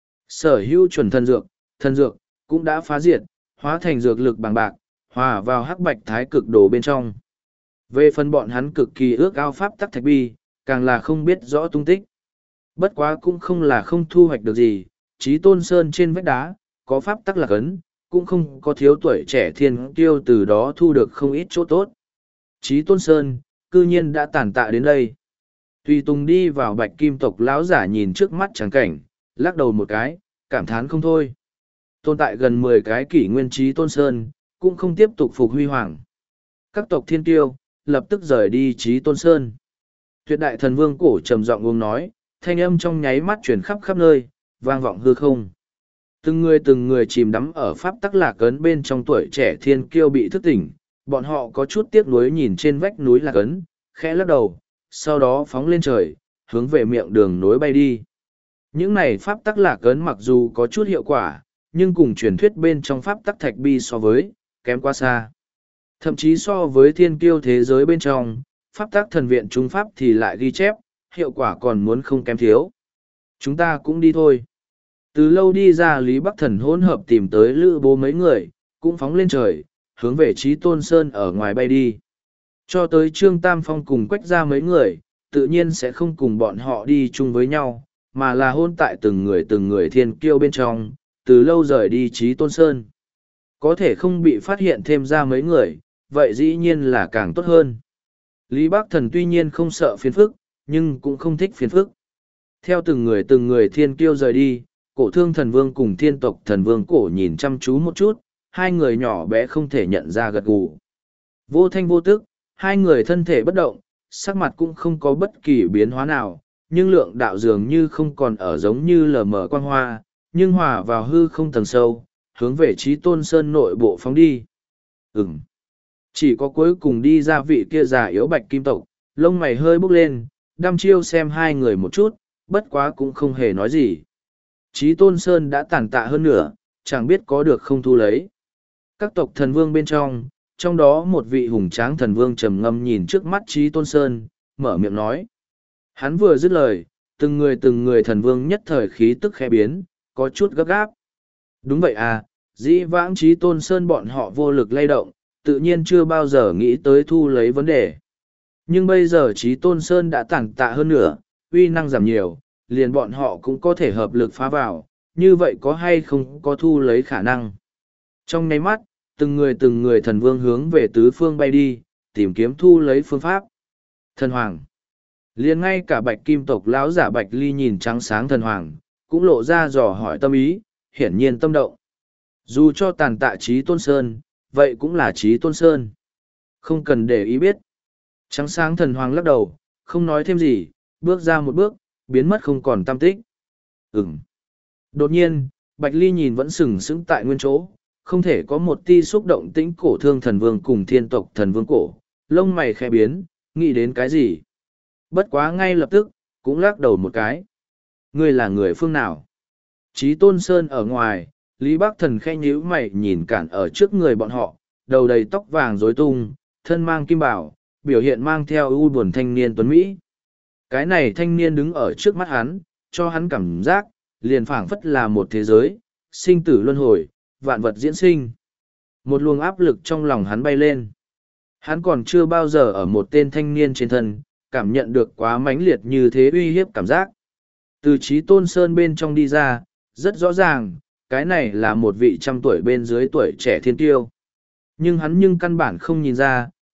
Sở hữu chuẩn thần dược, thần dược, cũng đã phá diệt, hóa thành dược lực bằng bạc, hòa vào hắc bạch thái cực đồ bên trong. Về phần bọn hắn cực kỳ ước ao pháp tắc thạch bi, càng là không biết rõ tung tích. Bất quá cũng không là không thu hoạch được gì, Chí Tôn Sơn trên vách đá, có pháp tắc lạc ấn, cũng không có thiếu tuổi trẻ thiên kiêu từ đó thu được không ít chỗ tốt. Chí Tôn Sơn, cư nhiên đã tàn tạ đến đây. Tùy Tùng đi vào bạch kim tộc lão giả nhìn trước mắt trắng cảnh, lắc đầu một cái, cảm thán không thôi. Tồn tại gần mười cái kỷ nguyên Chí Tôn Sơn, cũng không tiếp tục phục huy hoàng. Các tộc thiên kiêu, lập tức rời đi Chí Tôn Sơn. Tuyệt đại thần vương cổ trầm giọng uống nói, thanh âm trong nháy mắt chuyển khắp khắp nơi, vang vọng hư không. Từng người từng người chìm đắm ở pháp tắc lạc ấn bên trong tuổi trẻ thiên kiêu bị thức tỉnh, bọn họ có chút tiếc nuối nhìn trên vách núi lạc ấn, khẽ lắc đầu, sau đó phóng lên trời, hướng về miệng đường nối bay đi. Những này pháp tắc lạc ấn mặc dù có chút hiệu quả, nhưng cùng truyền thuyết bên trong pháp tắc thạch bi so với, kém quá xa. Thậm chí so với thiên kiêu thế giới bên trong, pháp tắc thần viện trung pháp thì lại ghi chép, hiệu quả còn muốn không kém thiếu. Chúng ta cũng đi thôi. Từ lâu đi ra Lý Bắc Thần hỗn hợp tìm tới lữ bố mấy người, cũng phóng lên trời, hướng về Chí Tôn Sơn ở ngoài bay đi. Cho tới Trương Tam Phong cùng Quách ra mấy người, tự nhiên sẽ không cùng bọn họ đi chung với nhau, mà là hôn tại từng người từng người thiên kiêu bên trong, từ lâu rời đi Chí Tôn Sơn. Có thể không bị phát hiện thêm ra mấy người, vậy dĩ nhiên là càng tốt hơn. Lý Bắc Thần tuy nhiên không sợ phiền phức, nhưng cũng không thích phiền phức. Theo từng người từng người thiên kiêu rời đi, cổ thương thần vương cùng thiên tộc thần vương cổ nhìn chăm chú một chút, hai người nhỏ bé không thể nhận ra gật gù. Vô thanh vô tức, hai người thân thể bất động, sắc mặt cũng không có bất kỳ biến hóa nào, nhưng lượng đạo dường như không còn ở giống như lờ mờ quang hoa, nhưng hòa vào hư không tầng sâu, hướng về Chí Tôn Sơn nội bộ phóng đi. Ừm. Chỉ có cuối cùng đi ra vị kia già yếu bạch kim tộc, lông mày hơi bốc lên, đăm chiêu xem hai người một chút, bất quá cũng không hề nói gì. Chí Tôn Sơn đã tàn tạ hơn nữa, chẳng biết có được không thu lấy. Các tộc thần vương bên trong, trong đó một vị hùng tráng thần vương trầm ngâm nhìn trước mắt Chí Tôn Sơn, mở miệng nói. Hắn vừa dứt lời, từng người từng người thần vương nhất thời khí tức khẽ biến, có chút gấp gáp. Đúng vậy à, dĩ vãng Chí Tôn Sơn bọn họ vô lực lay động, tự nhiên chưa bao giờ nghĩ tới thu lấy vấn đề. Nhưng bây giờ Chí Tôn Sơn đã tàn tạ hơn nữa, uy năng giảm nhiều, liền bọn họ cũng có thể hợp lực phá vào, như vậy có hay không có thu lấy khả năng. Trong nháy mắt, từng người từng người thần vương hướng về tứ phương bay đi, tìm kiếm thu lấy phương pháp. Thần Hoàng. Liền ngay cả bạch kim tộc lão giả bạch ly nhìn trắng sáng thần Hoàng, cũng lộ ra dò hỏi tâm ý, hiển nhiên tâm động. Dù cho tàn tạ Chí Tôn Sơn, vậy cũng là Chí Tôn Sơn. Không cần để ý biết. Trắng sáng thần Hoàng lắc đầu, không nói thêm gì, bước ra một bước, biến mất không còn tăm tích. Ừm. Đột nhiên, Bạch Ly nhìn vẫn sừng sững tại nguyên chỗ, không thể có một ti xúc động tĩnh cổ thương thần vương cùng thiên tộc thần vương cổ, lông mày khẽ biến, nghĩ đến cái gì. Bất quá ngay lập tức, cũng lắc đầu một cái. Ngươi là người phương nào? Chí Tôn Sơn ở ngoài, Lý Bắc Thần khẽ nhíu mày nhìn cản ở trước người bọn họ, đầu đầy tóc vàng rối tung, thân mang kim bảo, biểu hiện mang theo ưu buồn thanh niên tuấn Mỹ. Cái này thanh niên đứng ở trước mắt hắn, cho hắn cảm giác, liền phảng phất là một thế giới, sinh tử luân hồi, vạn vật diễn sinh. Một luồng áp lực trong lòng hắn bay lên. Hắn còn chưa bao giờ ở một tên thanh niên trên thân, cảm nhận được quá mãnh liệt như thế uy hiếp cảm giác. Từ Chí Tôn Sơn bên trong đi ra, rất rõ ràng, cái này là một vị trăm tuổi bên dưới tuổi trẻ thiên tiêu. Nhưng hắn nhưng căn bản không nhìn ra,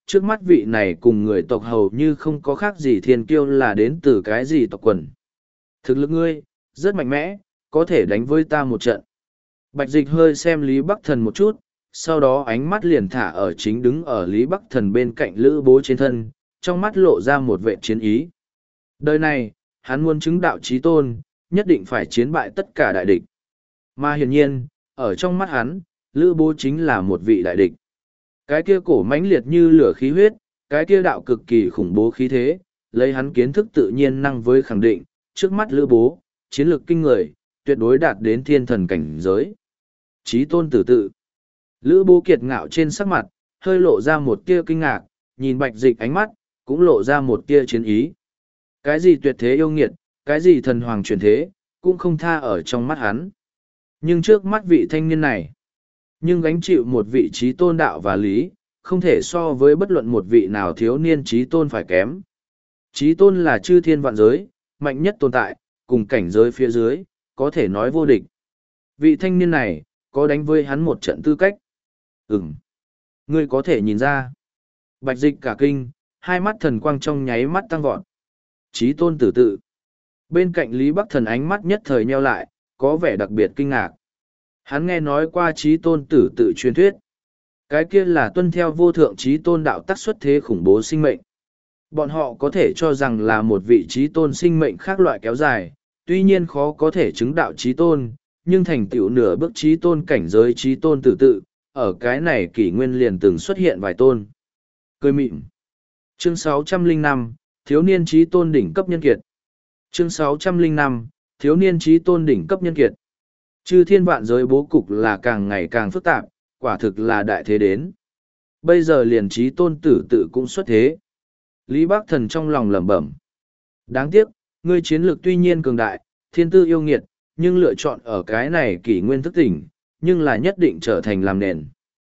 trước mắt vị này cùng người tộc hầu như không có khác gì thiên kiêu là đến từ cái gì tộc quần. Thực lực ngươi, rất mạnh mẽ, có thể đánh với ta một trận. Bạch Dịch hơi xem Lý Bắc Thần một chút, sau đó ánh mắt liền thả ở chính đứng ở Lý Bắc Thần bên cạnh Lữ Bố trên thân, trong mắt lộ ra một vệ chiến ý. Đời này, hắn muốn chứng đạo chí tôn, nhất định phải chiến bại tất cả đại địch. Mà hiển nhiên, ở trong mắt hắn, Lữ Bố chính là một vị đại địch. Cái kia cổ mãnh liệt như lửa khí huyết, cái kia đạo cực kỳ khủng bố khí thế, lấy hắn kiến thức tự nhiên năng với khẳng định, trước mắt Lữ Bố, chiến lược kinh người, tuyệt đối đạt đến thiên thần cảnh giới. Chí tôn tử tự. Lữ Bố kiệt ngạo trên sắc mặt, hơi lộ ra một tia kinh ngạc, nhìn Bạch Dịch ánh mắt, cũng lộ ra một tia chiến ý. Cái gì tuyệt thế yêu nghiệt, cái gì thần hoàng truyền thế, cũng không tha ở trong mắt hắn. Nhưng trước mắt vị thanh niên này, nhưng gánh chịu một vị trí tôn đạo và lý, không thể so với bất luận một vị nào thiếu niên trí tôn phải kém. Trí tôn là chư thiên vạn giới, mạnh nhất tồn tại, cùng cảnh giới phía dưới, có thể nói vô địch. Vị thanh niên này, có đánh với hắn một trận tư cách. Ừm. Ngươi có thể nhìn ra. Bạch Dịch cả kinh, hai mắt thần quang trong nháy mắt tăng vọt. Chí tôn tử tự. Bên cạnh Lý Bắc Thần ánh mắt nhất thời nheo lại, có vẻ đặc biệt kinh ngạc. Hắn nghe nói qua chí tôn tử tự truyền thuyết. Cái kia là tuân theo vô thượng chí tôn đạo tắc xuất thế khủng bố sinh mệnh. Bọn họ có thể cho rằng là một vị chí tôn sinh mệnh khác loại kéo dài, tuy nhiên khó có thể chứng đạo chí tôn, nhưng thành tựu nửa bước chí tôn cảnh giới chí tôn tử tự, ở cái này kỷ nguyên liền từng xuất hiện vài tôn. Cười mịn. Chương sáu trăm lẻ năm, Thiếu niên chí tôn đỉnh cấp nhân kiệt. Chương sáu trăm lẻ năm, Thiếu niên chí tôn đỉnh cấp nhân kiệt. Chư thiên vạn giới bố cục là càng ngày càng phức tạp, quả thực là đại thế đến. Bây giờ liền chí tôn tử tự cũng xuất thế. Lý Bắc Thần trong lòng lẩm bẩm. Đáng tiếc, ngươi chiến lược tuy nhiên cường đại, thiên tư yêu nghiệt, nhưng lựa chọn ở cái này kỷ nguyên thức tỉnh, nhưng là nhất định trở thành làm nền.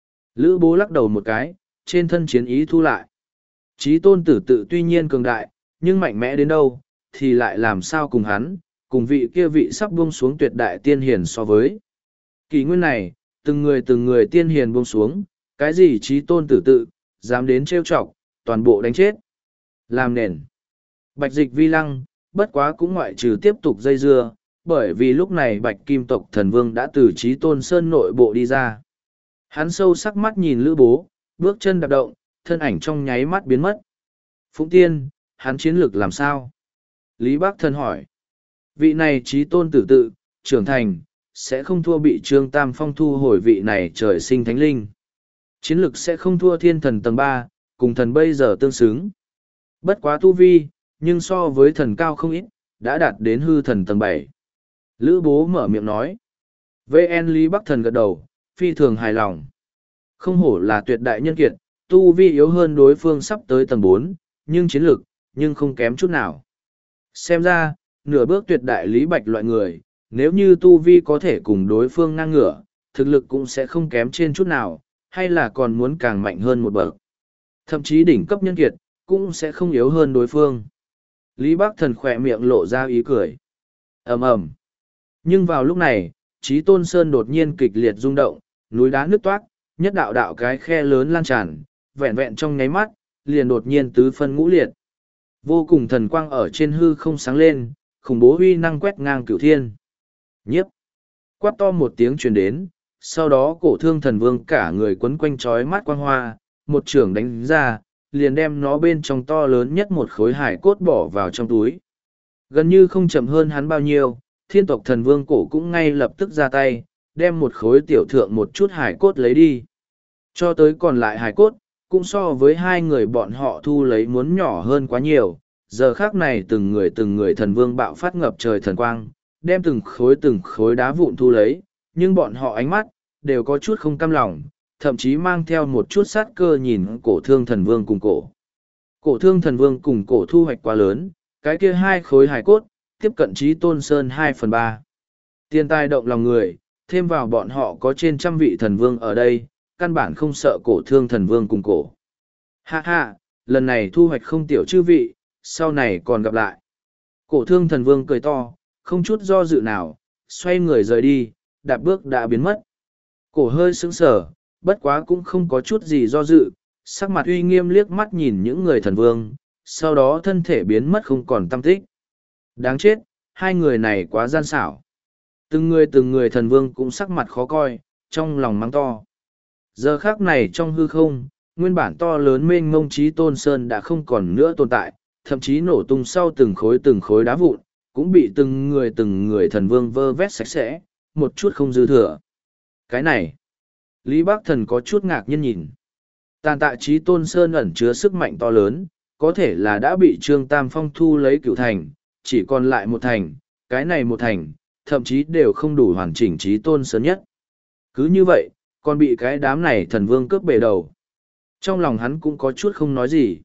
Lữ Bố lắc đầu một cái, trên thân chiến ý thu lại. Chí tôn tử tự tuy nhiên cường đại, nhưng mạnh mẽ đến đâu, thì lại làm sao cùng hắn, cùng vị kia vị sắp buông xuống tuyệt đại tiên hiền so với. Kỷ nguyên này, từng người từng người tiên hiền buông xuống, cái gì chí tôn tử tự, dám đến trêu chọc, toàn bộ đánh chết. Làm nền. Bạch Dịch vi lăng, bất quá cũng ngoại trừ tiếp tục dây dưa, bởi vì lúc này Bạch Kim tộc thần vương đã từ Chí Tôn Sơn nội bộ đi ra. Hắn sâu sắc mắt nhìn Lữ Bố, bước chân đạp động, thân ảnh trong nháy mắt biến mất. Phụng Tiên, hắn chiến lược làm sao? Lý Bắc Thần hỏi. Vị này Chí Tôn tử tự, trưởng thành, sẽ không thua bị Trương Tam Phong thu hồi vị này trời sinh thánh linh. Chiến lược sẽ không thua thiên thần tầng ba, cùng thần bây giờ tương xứng. Bất quá tu vi, nhưng so với thần cao không ít, đã đạt đến hư thần tầng bảy. Lữ Bố mở miệng nói. vê en Lý Bắc Thần gật đầu, phi thường hài lòng. Không hổ là tuyệt đại nhân kiệt, tu vi yếu hơn đối phương sắp tới tầng bốn, nhưng chiến lược, nhưng không kém chút nào. Xem ra, nửa bước tuyệt đại Lý Bạch loại người, nếu như tu vi có thể cùng đối phương ngang ngửa, thực lực cũng sẽ không kém trên chút nào, hay là còn muốn càng mạnh hơn một bậc. Thậm chí đỉnh cấp nhân kiệt, cũng sẽ không yếu hơn đối phương. Lý Bắc Thần khỏe miệng lộ ra ý cười. Ầm ầm. Nhưng vào lúc này, Chí Tôn Sơn đột nhiên kịch liệt rung động, núi đá nứt toát, nhất đạo đạo cái khe lớn lan tràn, vẹn vẹn trong nháy mắt, liền đột nhiên tứ phân ngũ liệt. Vô cùng thần quang ở trên hư không sáng lên, khủng bố uy năng quét ngang cửu thiên. Nhiếp. Quát to một tiếng truyền đến, sau đó cổ thương thần vương cả người quấn quanh trói mắt quang hoa, một trường đánh ra, liền đem nó bên trong to lớn nhất một khối hải cốt bỏ vào trong túi. Gần như không chậm hơn hắn bao nhiêu, thiên tộc thần vương cổ cũng ngay lập tức ra tay, đem một khối tiểu thượng một chút hải cốt lấy đi. Cho tới còn lại hải cốt, cũng so với hai người bọn họ thu lấy muốn nhỏ hơn quá nhiều. Giờ khác này từng người từng người thần vương bạo phát ngập trời thần quang, đem từng khối từng khối đá vụn thu lấy, nhưng bọn họ ánh mắt, đều có chút không cam lòng, thậm chí mang theo một chút sát cơ nhìn cổ thương thần vương cùng cổ. Cổ thương thần vương cùng cổ thu hoạch quá lớn, cái kia hai khối hải cốt, tiếp cận Chí Tôn Sơn hai phần ba. Tiền tài động lòng người, thêm vào bọn họ có trên trăm vị thần vương ở đây, căn bản không sợ cổ thương thần vương cùng cổ. Ha ha, lần này thu hoạch không tiểu chư vị, sau này còn gặp lại. Cổ thương thần vương cười to, không chút do dự nào, xoay người rời đi, đạp bước đã biến mất. Cổ hơi sững sờ, bất quá cũng không có chút gì do dự, sắc mặt uy nghiêm liếc mắt nhìn những người thần vương, sau đó thân thể biến mất không còn tăm tích. Đáng chết, hai người này quá gian xảo. Từng người từng người thần vương cũng sắc mặt khó coi, trong lòng mắng to. Giờ khác này trong hư không, nguyên bản to lớn mênh mông trí tôn sơn đã không còn nữa tồn tại, thậm chí nổ tung sau từng khối từng khối đá vụn, cũng bị từng người từng người thần vương vơ vét sạch sẽ, một chút không dư thừa. Cái này, Lý Bác Thần có chút ngạc nhiên nhìn. Tàn tạ trí tôn sơn ẩn chứa sức mạnh to lớn, có thể là đã bị Trương Tam Phong thu lấy cửu thành, chỉ còn lại một thành, cái này một thành, thậm chí đều không đủ hoàn chỉnh trí tôn sơn nhất. Cứ như vậy, còn bị cái đám này thần vương cướp bể đầu. Trong lòng hắn cũng có chút không nói gì.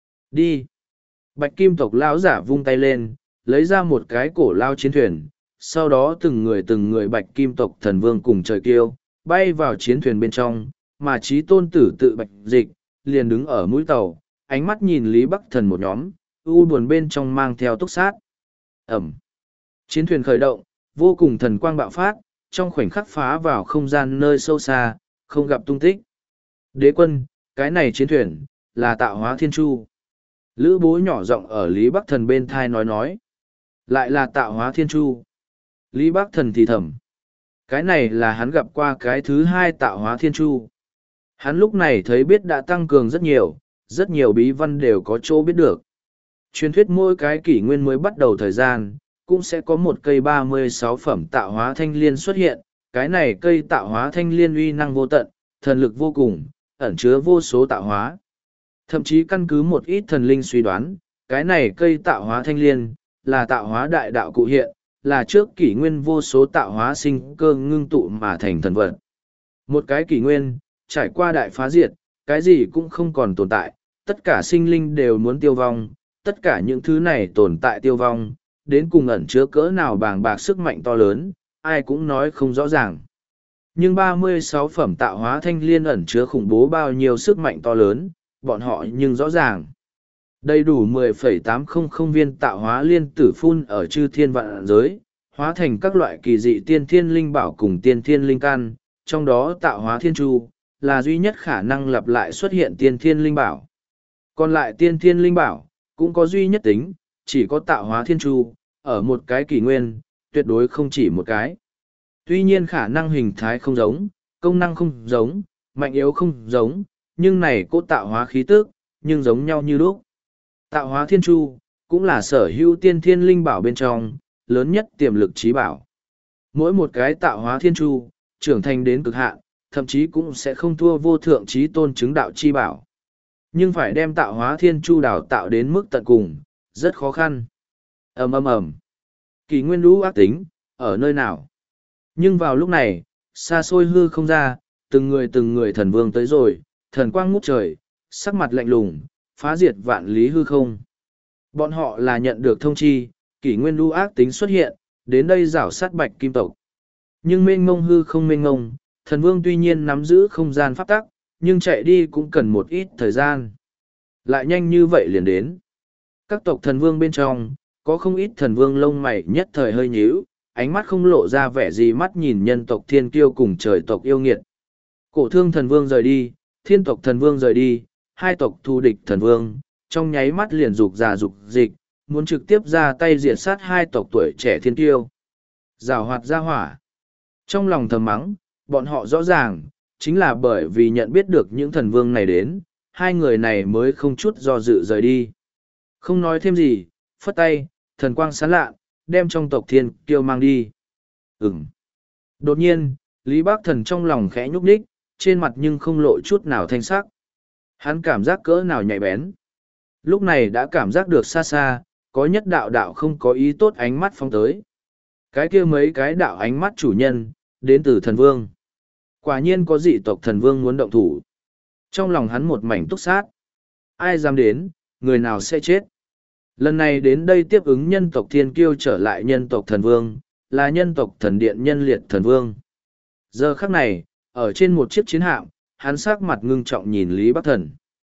Đi. Bạch kim tộc lão giả vung tay lên, lấy ra một cái cổ lao chiến thuyền, sau đó từng người từng người bạch kim tộc thần vương cùng trời kiêu, bay vào chiến thuyền bên trong, mà trí tôn tử tự bạch dịch, liền đứng ở mũi tàu, ánh mắt nhìn Lý Bắc Thần một nhóm, u buồn bên trong mang theo túc sát. Ẩm. Chiến thuyền khởi động, vô cùng thần quang bạo phát, trong khoảnh khắc phá vào không gian nơi sâu xa, không gặp tung tích. Đế quân, cái này chiến thuyền, là tạo hóa thiên chu. Lữ bố nhỏ giọng ở Lý Bắc Thần bên thai nói nói. Lại là tạo hóa thiên chu. Lý Bắc Thần thì thầm. Cái này là hắn gặp qua cái thứ hai tạo hóa thiên chu. Hắn lúc này thấy biết đã tăng cường rất nhiều, rất nhiều bí văn đều có chỗ biết được. Truyền thuyết mỗi cái kỷ nguyên mới bắt đầu thời gian, cũng sẽ có một cây ba mươi sáu phẩm tạo hóa thanh liên xuất hiện. Cái này cây tạo hóa thanh liên uy năng vô tận, thần lực vô cùng, ẩn chứa vô số tạo hóa. Thậm chí căn cứ một ít thần linh suy đoán, cái này cây tạo hóa thanh liên, là tạo hóa đại đạo cụ hiện, là trước kỷ nguyên vô số tạo hóa sinh cơ ngưng tụ mà thành thần vật. Một cái kỷ nguyên, trải qua đại phá diệt, cái gì cũng không còn tồn tại, tất cả sinh linh đều muốn tiêu vong, tất cả những thứ này tồn tại tiêu vong, đến cùng ẩn chứa cỡ nào bàng bạc sức mạnh to lớn, ai cũng nói không rõ ràng. Nhưng ba mươi sáu phẩm tạo hóa thanh liên ẩn chứa khủng bố bao nhiêu sức mạnh to lớn, bọn họ nhưng rõ ràng. Đầy đủ mười phẩy tám trăm viên tạo hóa liên tử phun ở chư thiên vạn giới, hóa thành các loại kỳ dị tiên thiên linh bảo cùng tiên thiên linh căn, trong đó tạo hóa thiên chu, là duy nhất khả năng lặp lại xuất hiện tiên thiên linh bảo. Còn lại tiên thiên linh bảo, cũng có duy nhất tính, chỉ có tạo hóa thiên chu, ở một cái kỷ nguyên, tuyệt đối không chỉ một cái. Tuy nhiên khả năng hình thái không giống, công năng không giống, mạnh yếu không giống, nhưng này cốt tạo hóa khí tức, nhưng giống nhau như lúc. Tạo hóa thiên chu, cũng là sở hữu tiên thiên linh bảo bên trong, lớn nhất tiềm lực trí bảo. Mỗi một cái tạo hóa thiên chu, trưởng thành đến cực hạn, thậm chí cũng sẽ không thua vô thượng trí tôn chứng đạo chi bảo. Nhưng phải đem tạo hóa thiên chu đào tạo đến mức tận cùng, rất khó khăn. ầm ầm ầm, kỳ nguyên lũ ác tính, ở nơi nào? Nhưng vào lúc này, xa xôi hư không ra, từng người từng người thần vương tới rồi, thần quang ngút trời, sắc mặt lạnh lùng, phá diệt vạn lý hư không. Bọn họ là nhận được thông chi, kỷ nguyên lũ ác tính xuất hiện, đến đây rảo sát bạch kim tộc. Nhưng mênh ngông hư không mênh ngông, thần vương tuy nhiên nắm giữ không gian pháp tắc, nhưng chạy đi cũng cần một ít thời gian. Lại nhanh như vậy liền đến. Các tộc thần vương bên trong, có không ít thần vương lông mày nhất thời hơi nhíu, ánh mắt không lộ ra vẻ gì mắt nhìn nhân tộc thiên kiêu cùng trời tộc yêu nghiệt. Cổ thương thần vương rời đi, thiên tộc thần vương rời đi, hai tộc thù địch thần vương, trong nháy mắt liền dục già dục dịch, muốn trực tiếp ra tay diệt sát hai tộc tuổi trẻ thiên kiêu. Giảo hoạt ra hỏa. Trong lòng thầm mắng, bọn họ rõ ràng, chính là bởi vì nhận biết được những thần vương này đến, hai người này mới không chút do dự rời đi. Không nói thêm gì, phất tay, thần quang sáng lạ, đem trong tộc thiên kiêu mang đi. Ừm. Đột nhiên, Lý Bác Thần trong lòng khẽ nhúc nhích, trên mặt nhưng không lộ chút nào thanh sắc. Hắn cảm giác cỡ nào nhạy bén. Lúc này đã cảm giác được xa xa, có nhất đạo đạo không có ý tốt ánh mắt phóng tới. Cái kia mấy cái đạo ánh mắt chủ nhân, đến từ thần vương. Quả nhiên có dị tộc thần vương muốn động thủ. Trong lòng hắn một mảnh túc sát. Ai dám đến, người nào sẽ chết. Lần này đến đây tiếp ứng nhân tộc thiên kiêu trở lại nhân tộc thần vương, là nhân tộc thần điện nhân liệt thần vương. Giờ khắc này, ở trên một chiếc chiến hạm, hắn sắc mặt ngưng trọng nhìn Lý Bắc Thần.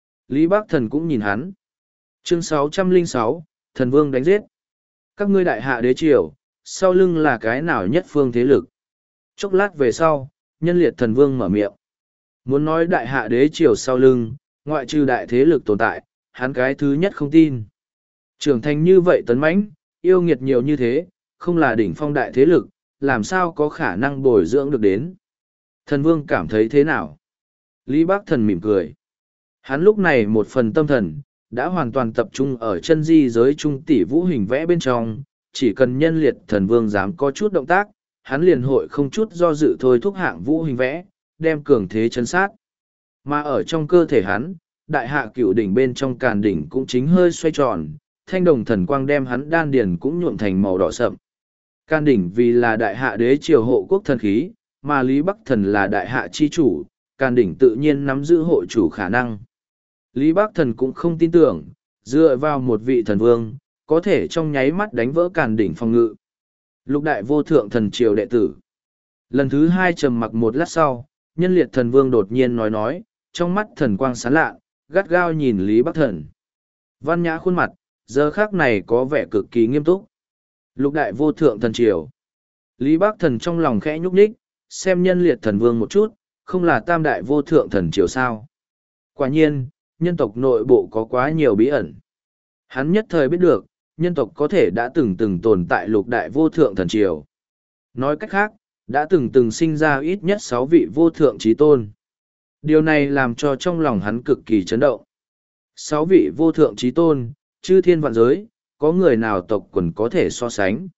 Lý Bắc Thần cũng nhìn hắn. Chương sáu trăm lẻ sáu, thần vương đánh giết. Các ngươi đại hạ đế triều, sau lưng là cái nào nhất phương thế lực? Chốc lát về sau, nhân liệt thần vương mở miệng. Muốn nói đại hạ đế triều sau lưng, Ngoại trừ đại thế lực tồn tại, hắn cái thứ nhất không tin. Trưởng thành như vậy tấn mãnh, yêu nghiệt nhiều như thế, không là đỉnh phong đại thế lực, làm sao có khả năng bồi dưỡng được đến. Thần vương cảm thấy thế nào? Lý Bác Thần mỉm cười. Hắn lúc này một phần tâm thần, đã hoàn toàn tập trung ở chân di giới trung tỷ vũ hình vẽ bên trong, chỉ cần nhân liệt thần vương dám có chút động tác, hắn liền hội không chút do dự thôi thúc hạng vũ hình vẽ, đem cường thế chấn sát. Mà ở trong cơ thể hắn, đại hạ cựu đỉnh bên trong càn đỉnh cũng chính hơi xoay tròn, thanh đồng thần quang đem hắn đan điền cũng nhuộm thành màu đỏ sậm. Càn đỉnh vì là đại hạ đế triều hộ quốc thần khí, mà Lý Bắc Thần là đại hạ chi chủ, càn đỉnh tự nhiên nắm giữ hộ chủ khả năng. Lý Bắc Thần cũng không tin tưởng, dựa vào một vị thần vương, có thể trong nháy mắt đánh vỡ càn đỉnh phòng ngự. Lục đại vô thượng thần triều đệ tử. Lần thứ hai trầm mặc một lát sau, nhân liệt thần vương đột nhiên nói nói, trong mắt thần quang sáng lạ, gắt gao nhìn Lý Bắc Thần. Văn nhã khuôn mặt, giờ khác này có vẻ cực kỳ nghiêm túc. Lục đại vô thượng thần triều. Lý Bắc Thần trong lòng khẽ nhúc nhích, xem nhân liệt thần vương một chút, không là tam đại vô thượng thần triều sao. Quả nhiên, nhân tộc nội bộ có quá nhiều bí ẩn. Hắn nhất thời biết được, nhân tộc có thể đã từng từng tồn tại lục đại vô thượng thần triều. Nói cách khác, đã từng từng sinh ra ít nhất sáu vị vô thượng trí tôn. Điều này làm cho trong lòng hắn cực kỳ chấn động. Sáu vị vô thượng trí tôn, chư thiên vạn giới, có người nào tộc quần có thể so sánh.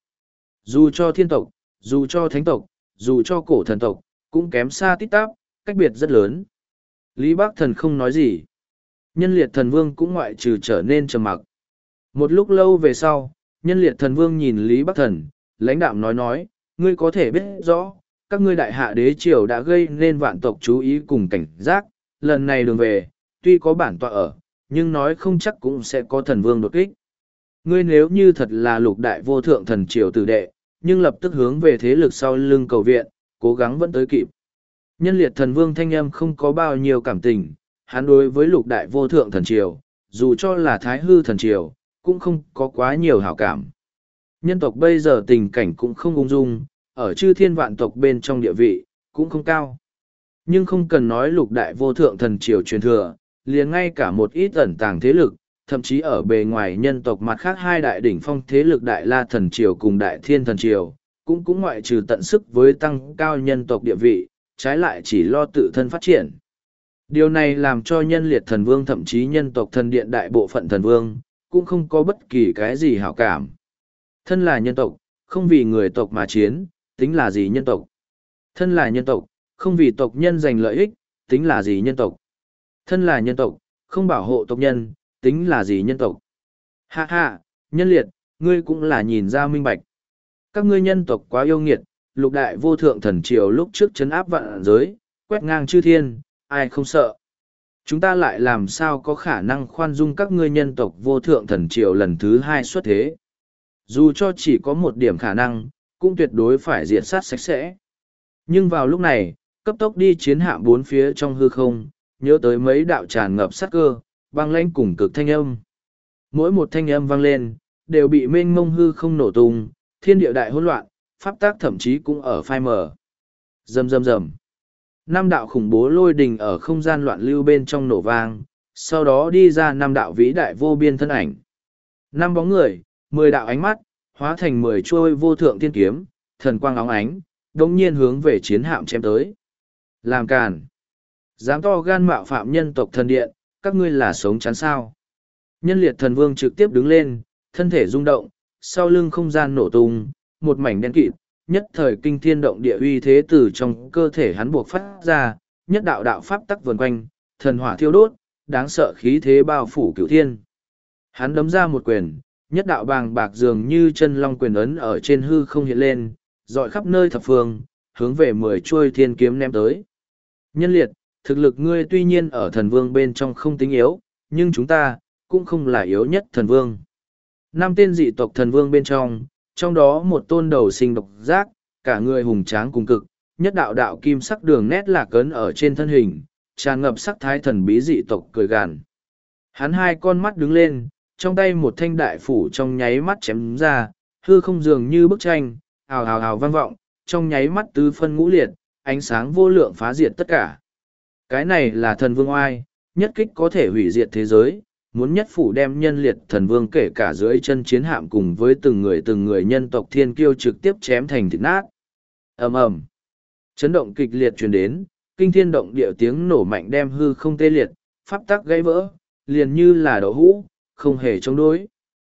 Dù cho thiên tộc, dù cho thánh tộc, dù cho cổ thần tộc, cũng kém xa tít tắp, cách biệt rất lớn. Lý Bác Thần không nói gì. Nhân liệt thần vương cũng ngoại trừ trở nên trầm mặc. Một lúc lâu về sau, nhân liệt thần vương nhìn Lý Bắc Thần, lãnh đạm nói nói, ngươi có thể biết rõ, các ngươi đại hạ đế triều đã gây nên vạn tộc chú ý cùng cảnh giác, lần này đường về, tuy có bản tọa ở, nhưng nói không chắc cũng sẽ có thần vương đột kích. Ngươi nếu như thật là lục đại vô thượng thần triều tử đệ, nhưng lập tức hướng về thế lực sau lưng cầu viện, cố gắng vẫn tới kịp. Nhân liệt thần vương thanh âm không có bao nhiêu cảm tình, hắn đối với lục đại vô thượng thần triều, dù cho là thái hư thần triều, cũng không có quá nhiều hảo cảm. Nhân tộc bây giờ tình cảnh cũng không ung dung, ở chư thiên vạn tộc bên trong địa vị, cũng không cao. Nhưng không cần nói lục đại vô thượng thần triều truyền thừa, liền ngay cả một ít ẩn tàng thế lực, thậm chí ở bề ngoài nhân tộc mặt khác hai đại đỉnh phong thế lực đại la thần triều cùng đại thiên thần triều, cũng cũng ngoại trừ tận sức với tăng cao nhân tộc địa vị, trái lại chỉ lo tự thân phát triển. Điều này làm cho nhân liệt thần vương thậm chí nhân tộc thần điện đại bộ phận thần vương, cũng không có bất kỳ cái gì hảo cảm. Thân là nhân tộc, không vì người tộc mà chiến, tính là gì nhân tộc? Thân là nhân tộc, không vì tộc nhân giành lợi ích, tính là gì nhân tộc? Thân là nhân tộc, không bảo hộ tộc nhân, tính là gì nhân tộc? Ha ha, nhân liệt, ngươi cũng là nhìn ra minh bạch. Các ngươi nhân tộc quá yêu nghiệt, lục đại vô thượng thần triều lúc trước trấn áp vạn giới, quét ngang chư thiên, ai không sợ. Chúng ta lại làm sao có khả năng khoan dung các ngươi nhân tộc vô thượng thần triều lần thứ hai xuất thế. Dù cho chỉ có một điểm khả năng, cũng tuyệt đối phải diệt sát sạch sẽ. Nhưng vào lúc này, cấp tốc đi chiến hạm bốn phía trong hư không, nhớ tới mấy đạo tràn ngập sát cơ, băng lãnh cùng cực thanh âm. Mỗi một thanh âm vang lên, đều bị mênh mông hư không nổ tung, thiên địa đại hỗn loạn, pháp tác thậm chí cũng ở phai mờ. Rầm rầm rầm. Năm đạo khủng bố lôi đình ở không gian loạn lưu bên trong nổ vang, sau đó đi ra năm đạo vĩ đại vô biên thân ảnh. Năm bóng người, mười đạo ánh mắt, hóa thành mười trôi vô thượng tiên kiếm, thần quang óng ánh, đồng nhiên hướng về chiến hạm chém tới. Làm càn. Dám to gan mạo phạm nhân tộc thần điện, các ngươi là sống chán sao. Nhân liệt thần vương trực tiếp đứng lên, thân thể rung động, sau lưng không gian nổ tung, một mảnh đen kịt, nhất thời kinh thiên động địa uy thế từ trong cơ thể hắn buộc phát ra, nhất đạo đạo pháp tắc vần quanh, thần hỏa thiêu đốt, đáng sợ khí thế bao phủ cửu thiên. Hắn đấm ra một quyền, nhất đạo bàng bạc dường như chân long quyền ấn ở trên hư không hiện lên, dọi khắp nơi thập phương, hướng về mười chuôi thiên kiếm ném tới. Nhân liệt, thực lực ngươi tuy nhiên ở thần vương bên trong không tính yếu, nhưng chúng ta, cũng không là yếu nhất thần vương. Năm tên dị tộc thần vương bên trong, trong đó một tôn đầu sinh độc giác, cả người hùng tráng cùng cực, nhất đạo đạo kim sắc đường nét lạc ấn ở trên thân hình, tràn ngập sắc thái thần bí dị tộc cười gàn. Hắn hai con mắt đứng lên, trong tay một thanh đại phủ trong nháy mắt chém ra, hư không dường như bức tranh, ào ào ào vang vọng, trong nháy mắt tứ phân ngũ liệt, ánh sáng vô lượng phá diệt tất cả. Cái này là thần vương oai, nhất kích có thể hủy diệt thế giới, muốn nhất phủ đem nhân liệt thần vương kể cả dưới chân chiến hạm cùng với từng người từng người nhân tộc thiên kiêu trực tiếp chém thành thịt nát. ầm ầm, chấn động kịch liệt truyền đến, kinh thiên động địa tiếng nổ mạnh đem hư không tê liệt, pháp tắc gãy vỡ, liền như là đậu hũ, không hề chống đối.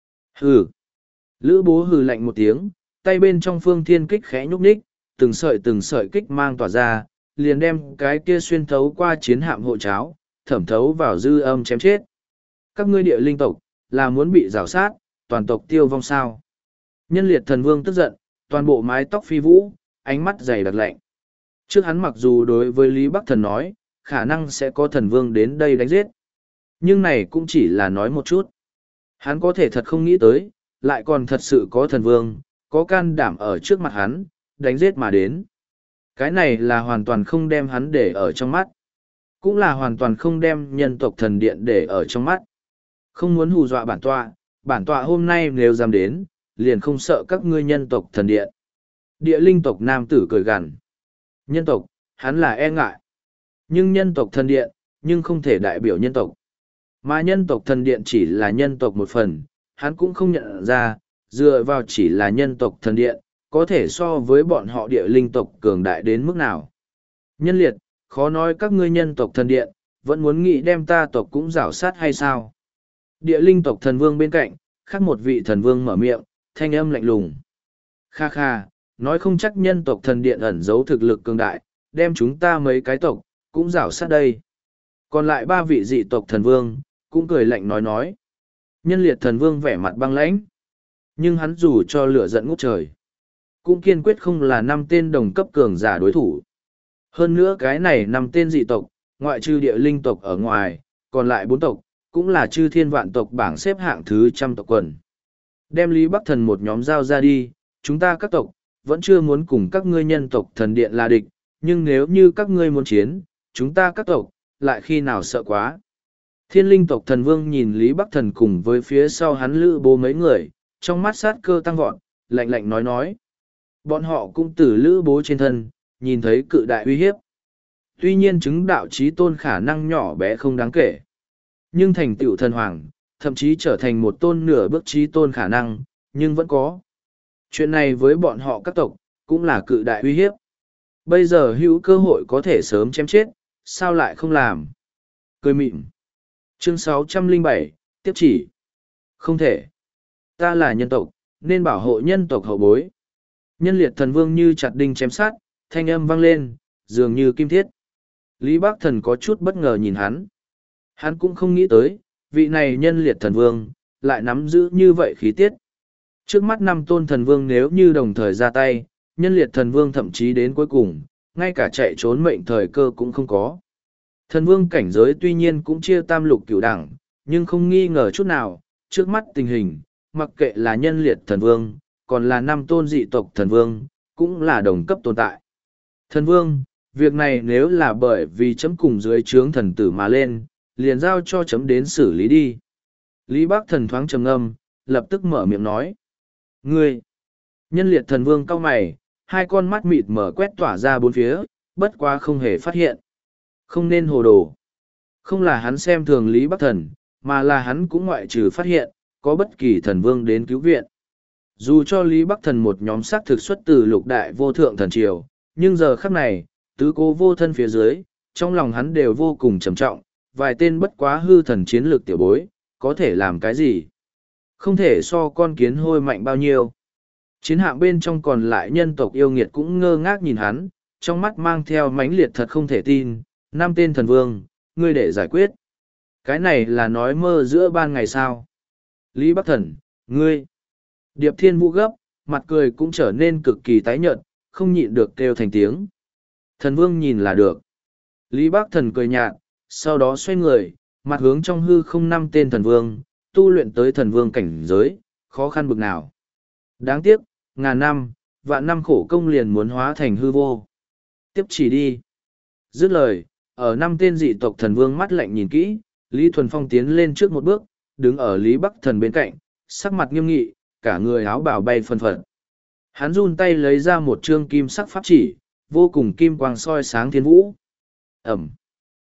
Hừ. Lữ bố hừ lạnh một tiếng, tay bên trong phương thiên kích khẽ nhúc nhích, từng sợi từng sợi kích mang tỏa ra, liền đem cái kia xuyên thấu qua chiến hạm hộ cháo, thẩm thấu vào dư âm chém chết. Các ngươi địa linh tộc, là muốn bị rào sát, toàn tộc tiêu vong sao. Nhân liệt thần vương tức giận, toàn bộ mái tóc phi vũ, ánh mắt dày đặc lạnh. Trước hắn mặc dù đối với Lý Bắc Thần nói, khả năng sẽ có thần vương đến đây đánh giết. Nhưng này cũng chỉ là nói một chút. Hắn có thể thật không nghĩ tới, lại còn thật sự có thần vương, có can đảm ở trước mặt hắn, đánh giết mà đến. Cái này là hoàn toàn không đem hắn để ở trong mắt. Cũng là hoàn toàn không đem nhân tộc thần điện để ở trong mắt. Không muốn hù dọa bản tọa, bản tọa hôm nay nếu dám đến, liền không sợ các ngươi nhân tộc thần điện. Địa linh tộc nam tử cười gằn. Nhân tộc, hắn là e ngại. Nhưng nhân tộc thần điện, nhưng không thể đại biểu nhân tộc. Mà nhân tộc thần điện chỉ là nhân tộc một phần, hắn cũng không nhận ra, dựa vào chỉ là nhân tộc thần điện, có thể so với bọn họ địa linh tộc cường đại đến mức nào. Nhân liệt, khó nói các ngươi nhân tộc thần điện, vẫn muốn nghĩ đem ta tộc cũng rảo sát hay sao? Địa linh tộc thần vương bên cạnh, khác một vị thần vương mở miệng, thanh âm lạnh lùng. Kha kha, nói không chắc nhân tộc thần điện ẩn giấu thực lực cường đại, đem chúng ta mấy cái tộc, cũng rảo sát đây. Còn lại ba vị dị tộc thần vương, cũng cười lạnh nói nói. Nhân liệt thần vương vẻ mặt băng lãnh. Nhưng hắn dù cho lửa giận ngút trời, cũng kiên quyết không là năm tên đồng cấp cường giả đối thủ. Hơn nữa cái này năm tên dị tộc, ngoại trừ địa linh tộc ở ngoài, còn lại bốn tộc, cũng là chư thiên vạn tộc bảng xếp hạng thứ trăm tộc quần. Đem Lý Bắc Thần một nhóm giao ra đi, chúng ta các tộc, vẫn chưa muốn cùng các ngươi nhân tộc thần điện là địch, nhưng nếu như các ngươi muốn chiến, chúng ta các tộc, lại khi nào sợ quá. Thiên linh tộc thần vương nhìn Lý Bắc Thần cùng với phía sau hắn lữ bố mấy người, trong mắt sát cơ tăng vọt, lạnh lạnh nói nói. Bọn họ cũng từ lữ bố trên thân, nhìn thấy cự đại uy hiếp. Tuy nhiên chứng đạo trí tôn khả năng nhỏ bé không đáng kể. Nhưng thành tựu thần hoàng, thậm chí trở thành một tôn nửa bước trí tôn khả năng, nhưng vẫn có. Chuyện này với bọn họ các tộc, cũng là cự đại uy hiếp. Bây giờ hữu cơ hội có thể sớm chém chết, sao lại không làm? Cười mịn. Chương sáu trăm lẻ bảy, tiếp chỉ. Không thể. Ta là nhân tộc, nên bảo hộ nhân tộc hậu bối. Nhân liệt thần vương như chặt đinh chém sát, thanh âm vang lên, dường như kim thiết. Lý Bác Thần có chút bất ngờ nhìn hắn. Hắn cũng không nghĩ tới, vị này nhân liệt thần vương, lại nắm giữ như vậy khí tiết. Trước mắt năm tôn thần vương nếu như đồng thời ra tay, nhân liệt thần vương thậm chí đến cuối cùng, ngay cả chạy trốn mệnh thời cơ cũng không có. Thần vương cảnh giới tuy nhiên cũng chia tam lục cửu đẳng, nhưng không nghi ngờ chút nào, trước mắt tình hình, mặc kệ là nhân liệt thần vương, còn là năm tôn dị tộc thần vương, cũng là đồng cấp tồn tại. Thần vương, việc này nếu là bởi vì chấm cùng dưới trướng thần tử mà lên, liền giao cho chấm đến xử lý đi. Lý Bác Thần thoáng trầm ngâm, lập tức mở miệng nói. Ngươi! Nhân liệt thần vương cau mày, hai con mắt mịt mở quét tỏa ra bốn phía, bất quá không hề phát hiện. Không nên hồ đồ. Không là hắn xem thường Lý Bắc Thần, mà là hắn cũng ngoại trừ phát hiện, có bất kỳ thần vương đến cứu viện. Dù cho Lý Bắc Thần một nhóm sắc thực xuất từ lục đại vô thượng thần triều, nhưng giờ khắc này, tứ cố vô thân phía dưới, trong lòng hắn đều vô cùng trầm trọng, vài tên bất quá hư thần chiến lược tiểu bối, có thể làm cái gì? Không thể so con kiến hôi mạnh bao nhiêu. Chiến hạm bên trong còn lại nhân tộc yêu nghiệt cũng ngơ ngác nhìn hắn, trong mắt mang theo mãnh liệt thật không thể tin, năm tên thần vương, ngươi để giải quyết. Cái này là nói mơ giữa ban ngày sao. Lý Bắc Thần, ngươi. Điệp Thiên Vũ gấp, mặt cười cũng trở nên cực kỳ tái nhợt, không nhịn được kêu thành tiếng. Thần vương nhìn là được. Lý Bắc Thần cười nhạt, sau đó xoay người, mặt hướng trong hư không năm tên thần vương, tu luyện tới thần vương cảnh giới, khó khăn bực nào. Đáng tiếc, ngàn năm, vạn năm khổ công liền muốn hóa thành hư vô. Tiếp chỉ đi. Dứt lời, ở năm tên dị tộc thần vương mắt lạnh nhìn kỹ, Lý Thuần Phong tiến lên trước một bước, đứng ở Lý Bắc Thần bên cạnh, sắc mặt nghiêm nghị, cả người áo bào bay phân phật. Hắn run tay lấy ra một trương kim sắc pháp chỉ, vô cùng kim quang soi sáng thiên vũ. Ẩm.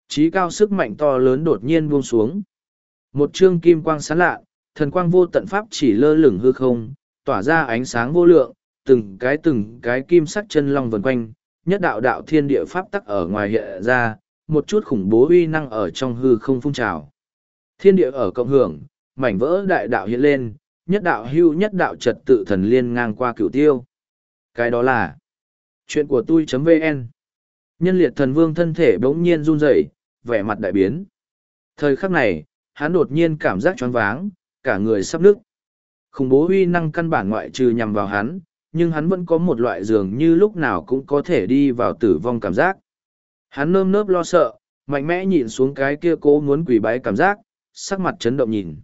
Chí cao sức mạnh to lớn đột nhiên buông xuống. Một chương kim quang sáng lạ, thần quang vô tận pháp chỉ lơ lửng hư không, tỏa ra ánh sáng vô lượng, từng cái từng cái kim sắc chân long vần quanh, nhất đạo đạo thiên địa pháp tắc ở ngoài hiện ra, một chút khủng bố uy năng ở trong hư không phun trào. Thiên địa ở cộng hưởng, mảnh vỡ đại đạo hiện lên, nhất đạo hưu nhất đạo trật tự thần liên ngang qua cửu tiêu. Cái đó là chuyện của tôi.vn. Nhân liệt thần vương thân thể bỗng nhiên run rẩy, vẻ mặt đại biến. Thời khắc này, hắn đột nhiên cảm giác choáng váng, cả người sắp nứt. Khủng bố uy năng căn bản ngoại trừ nhằm vào hắn, nhưng hắn vẫn có một loại dường như lúc nào cũng có thể đi vào tử vong cảm giác. Hắn nơm nớp lo sợ, mạnh mẽ nhìn xuống cái kia cố muốn quỳ bái cảm giác, sắc mặt chấn động nhìn.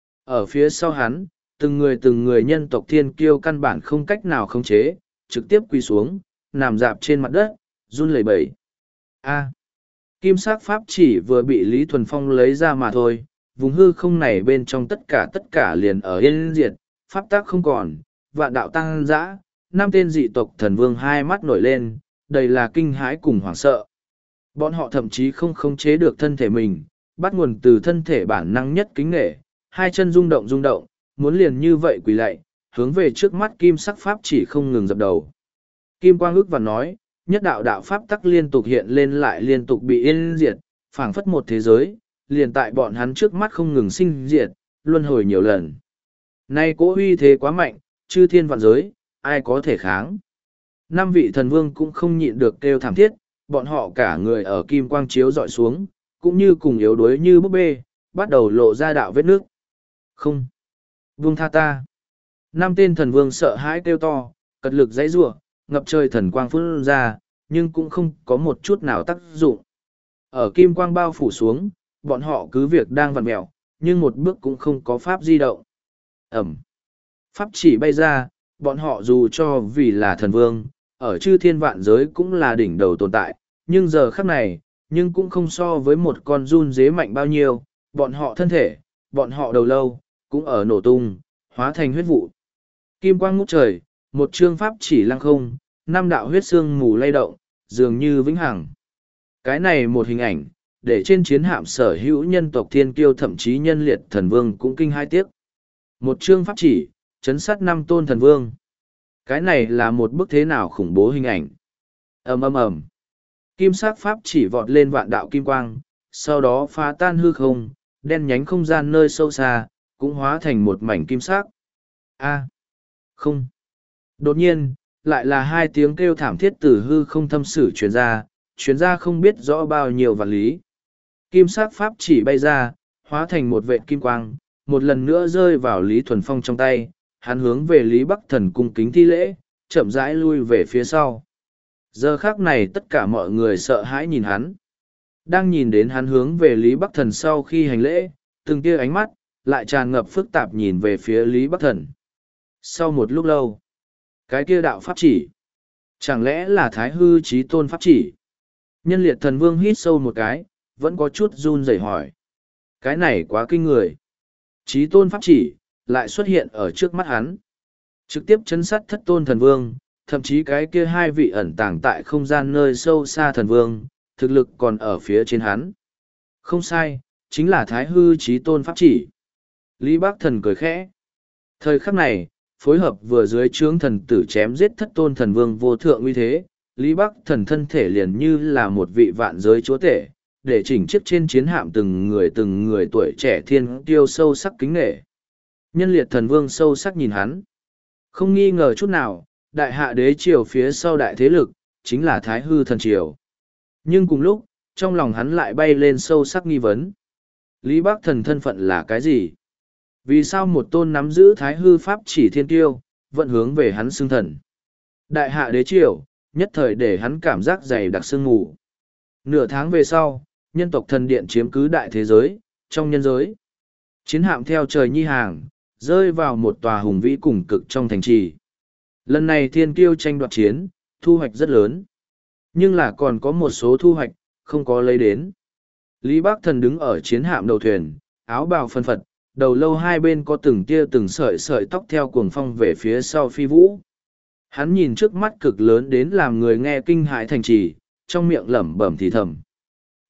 Ở phía sau hắn, từng người từng người nhân tộc thiên kiêu căn bản không cách nào khống chế, trực tiếp quỳ xuống, nằm dạp trên mặt đất, run lẩy bẩy. A. Kim sắc pháp chỉ vừa bị Lý Thuần Phong lấy ra mà thôi, vùng hư không này bên trong tất cả tất cả liền ở yên diệt, pháp tác không còn, vạn đạo tăng dã, năm tên dị tộc thần vương hai mắt nổi lên, đầy là kinh hãi cùng hoảng sợ. Bọn họ thậm chí không khống chế được thân thể mình, bắt nguồn từ thân thể bản năng nhất kính nghệ, hai chân rung động rung động, muốn liền như vậy quỳ lạy, hướng về trước mắt kim sắc pháp chỉ không ngừng dập đầu. Kim Quang ước và nói, nhất đạo đạo pháp tắc liên tục hiện lên lại liên tục bị yên diệt, phảng phất một thế giới, liền tại bọn hắn trước mắt không ngừng sinh diệt, luân hồi nhiều lần. Nay cố uy thế quá mạnh, chư thiên vạn giới, ai có thể kháng. Năm vị thần vương cũng không nhịn được kêu thảm thiết, bọn họ cả người ở kim quang chiếu dọi xuống, cũng như cùng yếu đuối như búp bê, bắt đầu lộ ra đạo vết nước. Không! Vương tha ta! Năm tên thần vương sợ hãi kêu to, cật lực dãy rủa, ngập trời thần quang phun ra, nhưng cũng không có một chút nào tác dụng. Ở kim quang bao phủ xuống, bọn họ cứ việc đang vặn mẹo, nhưng một bước cũng không có pháp di động. Ẩm! Pháp chỉ bay ra, bọn họ dù cho vì là thần vương, ở chư thiên vạn giới cũng là đỉnh đầu tồn tại, nhưng giờ khắc này, nhưng cũng không so với một con run dế mạnh bao nhiêu, bọn họ thân thể, bọn họ đầu lâu, cũng ở nổ tung, hóa thành huyết vụ. Kim quang ngút trời, một chương pháp chỉ lăng không, năm đạo huyết xương mù lay động, dường như vĩnh hằng. Cái này một hình ảnh, để trên chiến hạm sở hữu nhân tộc thiên kiêu thậm chí nhân liệt thần vương cũng kinh hai tiếc. Một chương pháp chỉ, chấn sát năm tôn thần vương. Cái này là một bức thế nào khủng bố hình ảnh. Ầm ầm ầm. Kim sắc pháp chỉ vọt lên vạn đạo kim quang, sau đó phá tan hư không, đen nhánh không gian nơi sâu xa, cũng hóa thành một mảnh kim sắc. A. Không. Đột nhiên, lại là hai tiếng kêu thảm thiết từ hư không thâm sử truyền ra, truyền ra không biết rõ bao nhiêu vạn lý. Kim sắc pháp chỉ bay ra, hóa thành một vệt kim quang, một lần nữa rơi vào Lý Thuần Phong trong tay, hắn hướng về Lý Bắc Thần cung kính thi lễ, chậm rãi lui về phía sau. Giờ khác này tất cả mọi người sợ hãi nhìn hắn. Đang nhìn đến hắn hướng về Lý Bắc Thần sau khi hành lễ, từng tia ánh mắt, lại tràn ngập phức tạp nhìn về phía Lý Bắc Thần. Sau một lúc lâu, cái kia đạo pháp chỉ, chẳng lẽ là Thái Hư Chí Tôn pháp chỉ? Nhân liệt thần vương hít sâu một cái, vẫn có chút run rẩy hỏi. Cái này quá kinh người. Chí Tôn pháp chỉ, lại xuất hiện ở trước mắt hắn. Trực tiếp chấn sát thất tôn thần vương, thậm chí cái kia hai vị ẩn tàng tại không gian nơi sâu xa thần vương, thực lực còn ở phía trên hắn. Không sai, chính là Thái Hư Chí Tôn pháp chỉ. Lý Bác Thần cười khẽ. Thời khắc này, phối hợp vừa dưới trướng thần tử chém giết thất tôn thần vương vô thượng uy thế, Lý Bắc Thần thân thể liền như là một vị vạn giới chúa tể, để chỉnh chiếc trên chiến hạm từng người từng người tuổi trẻ thiên tiêu sâu sắc kính nghệ. Nhân liệt thần vương sâu sắc nhìn hắn. Không nghi ngờ chút nào, đại hạ đế triều phía sau đại thế lực, chính là Thái Hư thần triều. Nhưng cùng lúc, trong lòng hắn lại bay lên sâu sắc nghi vấn. Lý Bắc Thần thân phận là cái gì? Vì sao một tôn nắm giữ Thái Hư pháp chỉ thiên tiêu, vẫn hướng về hắn xưng thần? Đại hạ đế triều, nhất thời để hắn cảm giác dày đặc sương ngủ. Nửa tháng về sau, nhân tộc thần điện chiếm cứ đại thế giới, trong nhân giới. Chiến hạm theo trời nhi hàng, rơi vào một tòa hùng vĩ cùng cực trong thành trì. Lần này thiên kiêu tranh đoạt chiến, thu hoạch rất lớn. Nhưng là còn có một số thu hoạch, không có lấy đến. Lý Bác Thần đứng ở chiến hạm đầu thuyền, áo bào phân phật, đầu lâu hai bên có từng tia từng sợi sợi tóc theo cuồng phong về phía sau phi vũ. Hắn nhìn trước mắt cực lớn đến làm người nghe kinh hãi thành trì, trong miệng lẩm bẩm thì thầm.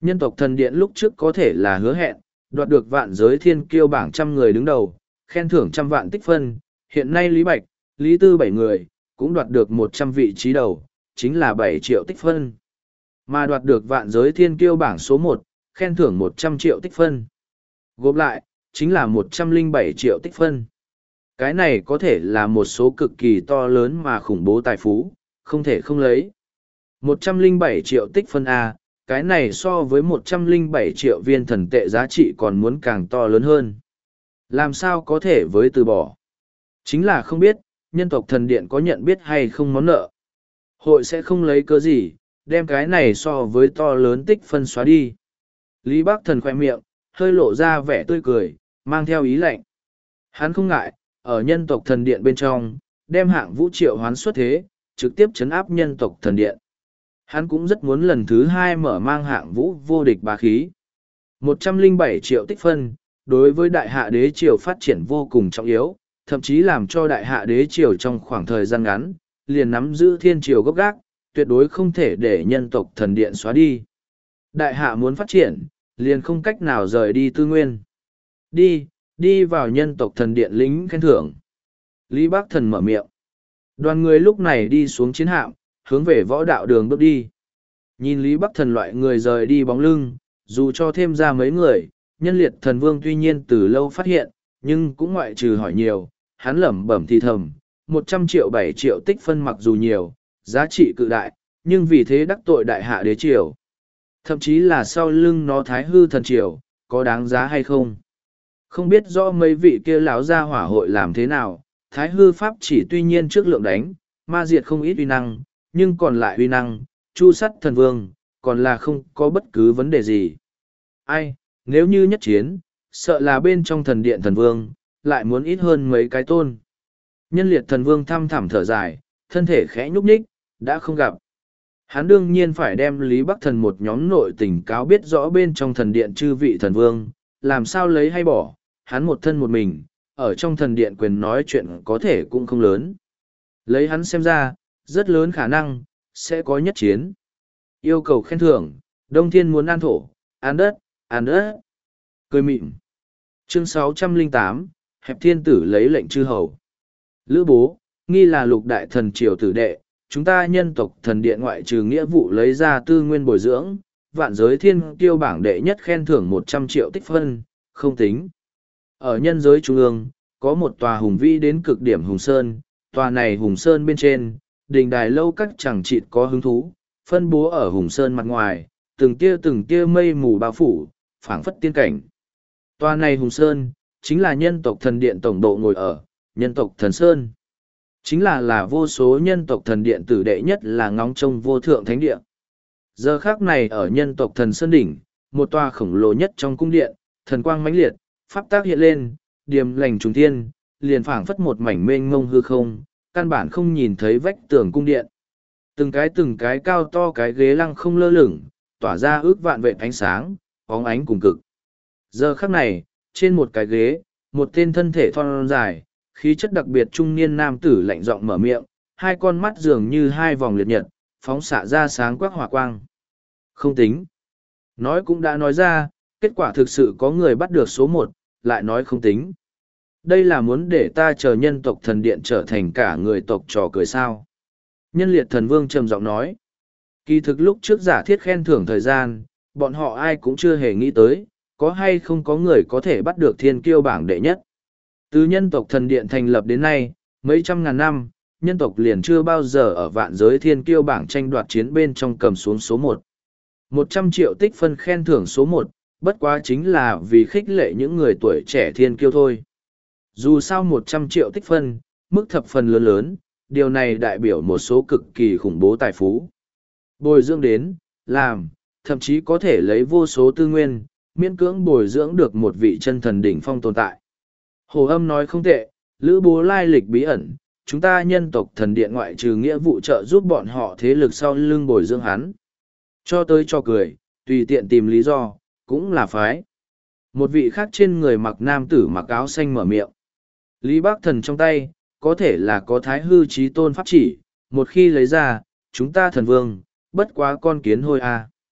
Nhân tộc thần điện lúc trước có thể là hứa hẹn, đoạt được vạn giới thiên kiêu bảng trăm người đứng đầu, khen thưởng trăm vạn tích phân, hiện nay Lý Bạch, Lý Tư bảy người, cũng đoạt được một trăm vị trí đầu, chính là bảy triệu tích phân. Mà đoạt được vạn giới thiên kiêu bảng số một, khen thưởng một trăm triệu tích phân. Gộp lại, chính là một trăm lẻ bảy triệu tích phân. Cái này có thể là một số cực kỳ to lớn mà khủng bố tài phú, không thể không lấy. một trăm lẻ bảy triệu tích phân A, cái này so với một trăm lẻ bảy triệu viên thần tệ giá trị còn muốn càng to lớn hơn. Làm sao có thể với từ bỏ? Chính là không biết, nhân tộc thần điện có nhận biết hay không món nợ. Hội sẽ không lấy cớ gì, đem cái này so với to lớn tích phân xóa đi. Lý Bắc Thần khoe miệng, hơi lộ ra vẻ tươi cười, mang theo ý lạnh. Hắn không ngại, ở nhân tộc thần điện bên trong, đem hạng vũ triệu hoán xuất thế, trực tiếp chấn áp nhân tộc thần điện. Hắn cũng rất muốn lần thứ hai mở mang hạng vũ vô địch bá khí. một trăm lẻ bảy triệu tích phân, đối với đại hạ đế triều phát triển vô cùng trọng yếu, thậm chí làm cho đại hạ đế triều trong khoảng thời gian ngắn, liền nắm giữ thiên triều gốc gác, tuyệt đối không thể để nhân tộc thần điện xóa đi. Đại hạ muốn phát triển, liền không cách nào rời đi tư nguyên. Đi, đi vào nhân tộc thần điện lính khen thưởng. Lý Bắc Thần mở miệng. Đoàn người lúc này đi xuống chiến hạm, hướng về võ đạo đường bước đi. Nhìn Lý Bắc Thần loại người rời đi bóng lưng, dù cho thêm ra mấy người, nhân liệt thần vương tuy nhiên từ lâu phát hiện, nhưng cũng ngoại trừ hỏi nhiều, hắn lẩm bẩm thì thầm, một trăm triệu bảy triệu tích phân mặc dù nhiều, giá trị cự đại, nhưng vì thế đắc tội đại hạ đế triều. Thậm chí là sau lưng nó thái hư thần triều, có đáng giá hay không? Không biết rõ mấy vị kia lão gia hỏa hội làm thế nào, thái hư pháp chỉ tuy nhiên trước lượng đánh, ma diệt không ít uy năng, nhưng còn lại uy năng, chu sắt thần vương, còn là không có bất cứ vấn đề gì. Ai, nếu như nhất chiến, sợ là bên trong thần điện thần vương, lại muốn ít hơn mấy cái tôn. Nhân liệt thần vương thăm thẳm thở dài, thân thể khẽ nhúc nhích, đã không gặp. Hắn đương nhiên phải đem Lý Bắc Thần một nhóm nội tình cáo biết rõ bên trong thần điện chư vị thần vương, làm sao lấy hay bỏ, hắn một thân một mình, ở trong thần điện quyền nói chuyện có thể cũng không lớn. Lấy hắn xem ra, rất lớn khả năng, sẽ có nhất chiến. Yêu cầu khen thưởng, Đông Thiên muốn an thổ, an đất, an đất. Cười mịn. Chương sáu trăm lẻ tám, Hẹp Thiên Tử lấy lệnh chư hầu. Lữ bố, nghi là lục đại thần triều tử đệ, chúng ta nhân tộc thần điện ngoại trừ nghĩa vụ lấy ra tư nguyên bồi dưỡng, vạn giới thiên tiêu bảng đệ nhất khen thưởng một trăm triệu tích phân, không tính. Ở nhân giới trung ương, có một tòa hùng vĩ đến cực điểm Hùng Sơn, tòa này Hùng Sơn bên trên, đình đài lâu các chẳng chịt có hứng thú, phân bố ở Hùng Sơn mặt ngoài, từng tia từng tia mây mù bao phủ, phảng phất tiên cảnh. Tòa này Hùng Sơn, chính là nhân tộc thần điện tổng độ ngồi ở, nhân tộc thần Sơn. Chính là là vô số nhân tộc thần điện tử đệ nhất là ngóng trông vô thượng thánh địa. Giờ khác này ở nhân tộc thần Sơn Đỉnh, một tòa khổng lồ nhất trong cung điện, thần quang mãnh liệt, pháp tác hiện lên, điềm lành trùng thiên, liền phảng phất một mảnh mênh mông hư không, căn bản không nhìn thấy vách tường cung điện. Từng cái từng cái cao to cái ghế lăng không lơ lửng, tỏa ra ước vạn vệt ánh sáng, bóng ánh cùng cực. Giờ khắc này, trên một cái ghế, một tên thân thể thon dài, khí chất đặc biệt trung niên nam tử lạnh giọng mở miệng, hai con mắt dường như hai vòng liệt nhật, phóng xạ ra sáng quắc hỏa quang. Không tính. Nói cũng đã nói ra, kết quả thực sự có người bắt được số một, lại nói không tính. Đây là muốn để ta chờ nhân tộc thần điện trở thành cả người tộc trò cười sao. Nhân liệt thần vương trầm giọng nói. Kỳ thực lúc trước giả thiết khen thưởng thời gian, bọn họ ai cũng chưa hề nghĩ tới, có hay không có người có thể bắt được thiên kiêu bảng đệ nhất. Từ nhân tộc thần điện thành lập đến nay, mấy trăm ngàn năm, nhân tộc liền chưa bao giờ ở vạn giới thiên kiêu bảng tranh đoạt chiến bên trong cầm xuống số một. Một trăm triệu tích phân khen thưởng số một, bất quá chính là vì khích lệ những người tuổi trẻ thiên kiêu thôi. Dù sao một trăm triệu tích phân, mức thập phần lớn lớn, điều này đại biểu một số cực kỳ khủng bố tài phú. Bồi dưỡng đến, làm, thậm chí có thể lấy vô số tư nguyên, miễn cưỡng bồi dưỡng được một vị chân thần đỉnh phong tồn tại. Hồ Âm nói không tệ, Lữ Bố lai lịch bí ẩn, chúng ta nhân tộc thần điện ngoại trừ nghĩa vụ trợ giúp bọn họ thế lực sau lưng bồi dưỡng hắn. Cho tới cho cười, tùy tiện tìm lý do, cũng là phái. Một vị khác trên người mặc nam tử mặc áo xanh mở miệng. Lý Bác Thần trong tay, có thể là có thái hư chí tôn pháp chỉ, một khi lấy ra, chúng ta thần vương, bất quá con kiến hôi a.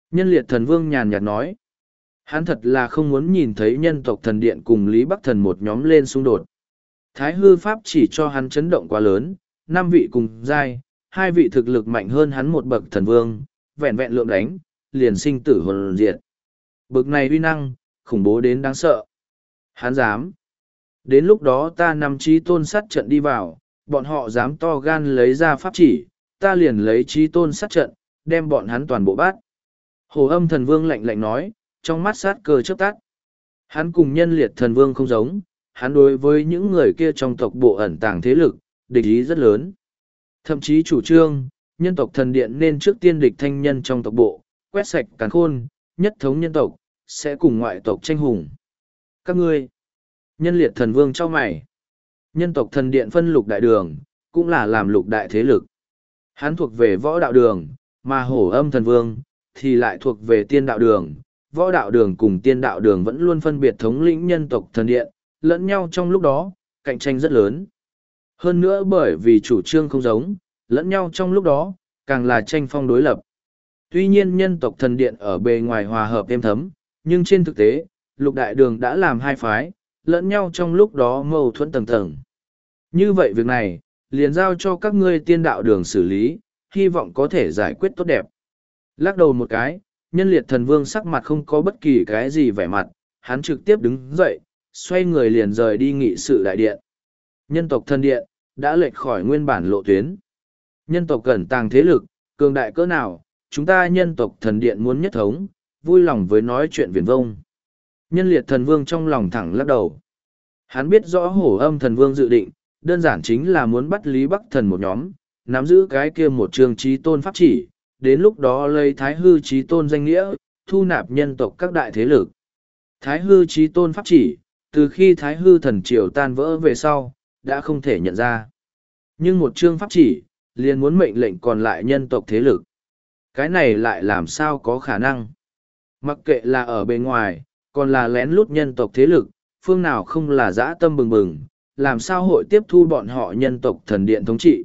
Nhân liệt thần vương nhàn nhạt nói. Hắn thật là không muốn nhìn thấy nhân tộc thần điện cùng Lý Bắc Thần một nhóm lên xung đột. Thái hư pháp chỉ cho hắn chấn động quá lớn, năm vị cùng giai, hai vị thực lực mạnh hơn hắn một bậc thần vương, vẹn vẹn lượng đánh, liền sinh tử hồn diệt. Bực này uy năng, khủng bố đến đáng sợ. Hắn dám. Đến lúc đó ta nằm trí tôn sát trận đi vào, bọn họ dám to gan lấy ra pháp chỉ, ta liền lấy trí tôn sát trận, đem bọn hắn toàn bộ bát. Hồ âm thần vương lạnh lạnh nói, trong mắt sát cơ chớp tắt. Hắn cùng nhân liệt thần vương không giống, hắn đối với những người kia trong tộc bộ ẩn tàng thế lực, địch ý rất lớn. Thậm chí chủ trương, nhân tộc thần điện nên trước tiên địch thanh nhân trong tộc bộ, quét sạch càn khôn, nhất thống nhân tộc, sẽ cùng ngoại tộc tranh hùng. Các ngươi, nhân liệt thần vương cho mày. Nhân tộc thần điện phân lục đại đường, cũng là làm lục đại thế lực. Hắn thuộc về võ đạo đường, mà hổ âm thần vương, thì lại thuộc về tiên đạo đường. Võ đạo đường cùng tiên đạo đường vẫn luôn phân biệt thống lĩnh nhân tộc thần điện, lẫn nhau trong lúc đó, cạnh tranh rất lớn. Hơn nữa bởi vì chủ trương không giống, lẫn nhau trong lúc đó, càng là tranh phong đối lập. Tuy nhiên nhân tộc thần điện ở bề ngoài hòa hợp êm thấm, nhưng trên thực tế, lục đại đường đã làm hai phái, lẫn nhau trong lúc đó mâu thuẫn tầng tầng. Như vậy việc này, liền giao cho các ngươi tiên đạo đường xử lý, hy vọng có thể giải quyết tốt đẹp. Lắc đầu một cái, nhân liệt thần vương sắc mặt không có bất kỳ cái gì vẻ mặt, hắn trực tiếp đứng dậy, xoay người liền rời đi nghị sự đại điện. Nhân tộc thần điện, đã lệch khỏi nguyên bản lộ tuyến. Nhân tộc cẩn tàng thế lực, cường đại cỡ nào, chúng ta nhân tộc thần điện muốn nhất thống, vui lòng với nói chuyện viển vông. Nhân liệt thần vương trong lòng thẳng lắc đầu. Hắn biết rõ hổ âm thần vương dự định, đơn giản chính là muốn bắt Lý Bắc Thần một nhóm, nắm giữ cái kia một trường trí tôn pháp chỉ, đến lúc đó lấy thái hư trí tôn danh nghĩa, thu nạp nhân tộc các đại thế lực. Thái hư trí tôn pháp chỉ, từ khi thái hư thần triều tan vỡ về sau, đã không thể nhận ra. Nhưng một chương pháp chỉ, liền muốn mệnh lệnh còn lại nhân tộc thế lực. Cái này lại làm sao có khả năng? Mặc kệ là ở bên ngoài, còn là lén lút nhân tộc thế lực, phương nào không là dã tâm bừng bừng, làm sao hội tiếp thu bọn họ nhân tộc thần điện thống trị.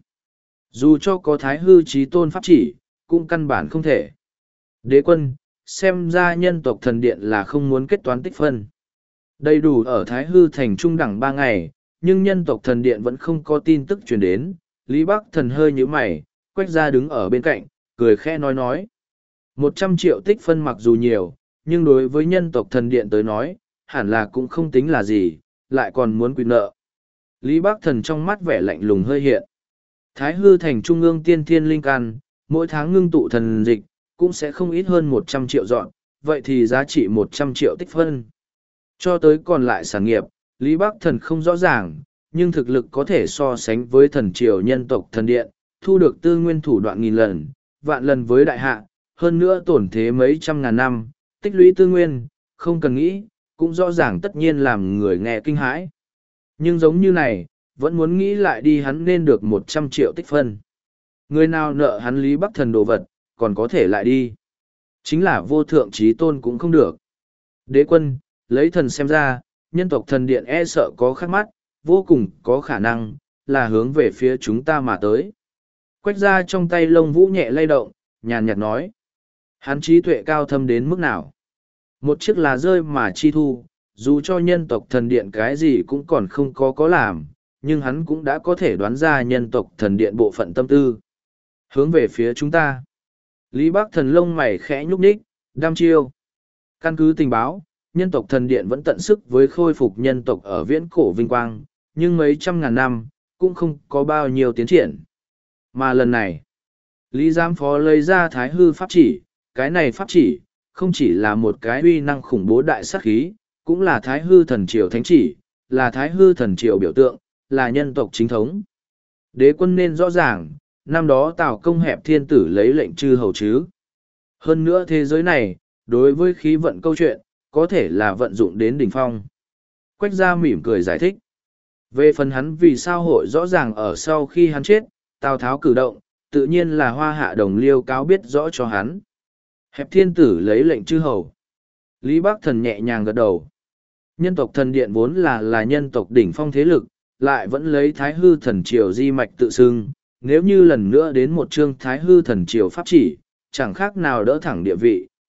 Dù cho có thái hư trí tôn pháp chỉ, cũng căn bản không thể. Đế quân, xem ra nhân tộc thần điện là không muốn kết toán tích phân. Đầy đủ ở thái hư thành trung đẳng ba ngày, nhưng nhân tộc thần điện vẫn không có tin tức truyền đến. Lý Bắc Thần hơi nhíu mày, Quách Gia đứng ở bên cạnh, cười khẽ nói nói. Một trăm triệu tích phân mặc dù nhiều, nhưng đối với nhân tộc thần điện tới nói, hẳn là cũng không tính là gì, lại còn muốn quy nợ. Lý Bắc Thần trong mắt vẻ lạnh lùng hơi hiện. Thái hư thành trung ương tiên thiên linh can, mỗi tháng ngưng tụ thần dịch, cũng sẽ không ít hơn một trăm triệu dọn, vậy thì giá trị một trăm triệu tích phân. Cho tới còn lại sản nghiệp, Lý Bắc Thần không rõ ràng, nhưng thực lực có thể so sánh với thần triều nhân tộc thần điện, thu được tư nguyên thủ đoạn nghìn lần, vạn lần với đại hạ, hơn nữa tổn thế mấy trăm ngàn năm, tích lũy tư nguyên, không cần nghĩ, cũng rõ ràng tất nhiên làm người nghe kinh hãi. Nhưng giống như này, vẫn muốn nghĩ lại đi hắn nên được một trăm triệu tích phân. Người nào nợ hắn Lý Bắc Thần đồ vật, còn có thể lại đi. Chính là vô thượng trí tôn cũng không được. Đế quân, lấy thần xem ra, nhân tộc thần điện e sợ có khắc mắt, vô cùng có khả năng, là hướng về phía chúng ta mà tới. Quách ra trong tay lông vũ nhẹ lay động, nhàn nhạt nói. Hắn trí tuệ cao thâm đến mức nào? Một chiếc là rơi mà chi thu, dù cho nhân tộc thần điện cái gì cũng còn không có có làm, nhưng hắn cũng đã có thể đoán ra nhân tộc thần điện bộ phận tâm tư. Hướng về phía chúng ta. Lý Bắc Thần lông mày khẽ nhúc nhích, đăm chiêu. Căn cứ tình báo, nhân tộc thần điện vẫn tận sức với khôi phục nhân tộc ở viễn cổ vinh quang, nhưng mấy trăm ngàn năm, cũng không có bao nhiêu tiến triển. Mà lần này, Lý Giám Phó lấy ra thái hư pháp chỉ, cái này pháp chỉ, không chỉ là một cái uy năng khủng bố đại sát khí, cũng là thái hư thần triều thánh chỉ, là thái hư thần triều biểu tượng, là nhân tộc chính thống. Đế quân nên rõ ràng, năm đó Tào Công hẹp thiên tử lấy lệnh chư hầu chứ. Hơn nữa thế giới này, đối với khí vận câu chuyện, có thể là vận dụng đến đỉnh phong. Quách gia mỉm cười giải thích. Về phần hắn vì sao hội rõ ràng ở sau khi hắn chết, Tào Tháo cử động, tự nhiên là hoa hạ đồng liêu cáo biết rõ cho hắn. Hẹp thiên tử lấy lệnh chư hầu. Lý Bắc Thần nhẹ nhàng gật đầu. Nhân tộc thần điện vốn là là nhân tộc đỉnh phong thế lực, lại vẫn lấy thái hư thần triều di mạch tự xưng. Nếu như lần nữa đến một chương thái hư thần triều pháp chỉ, chẳng khác nào đỡ thẳng địa vị,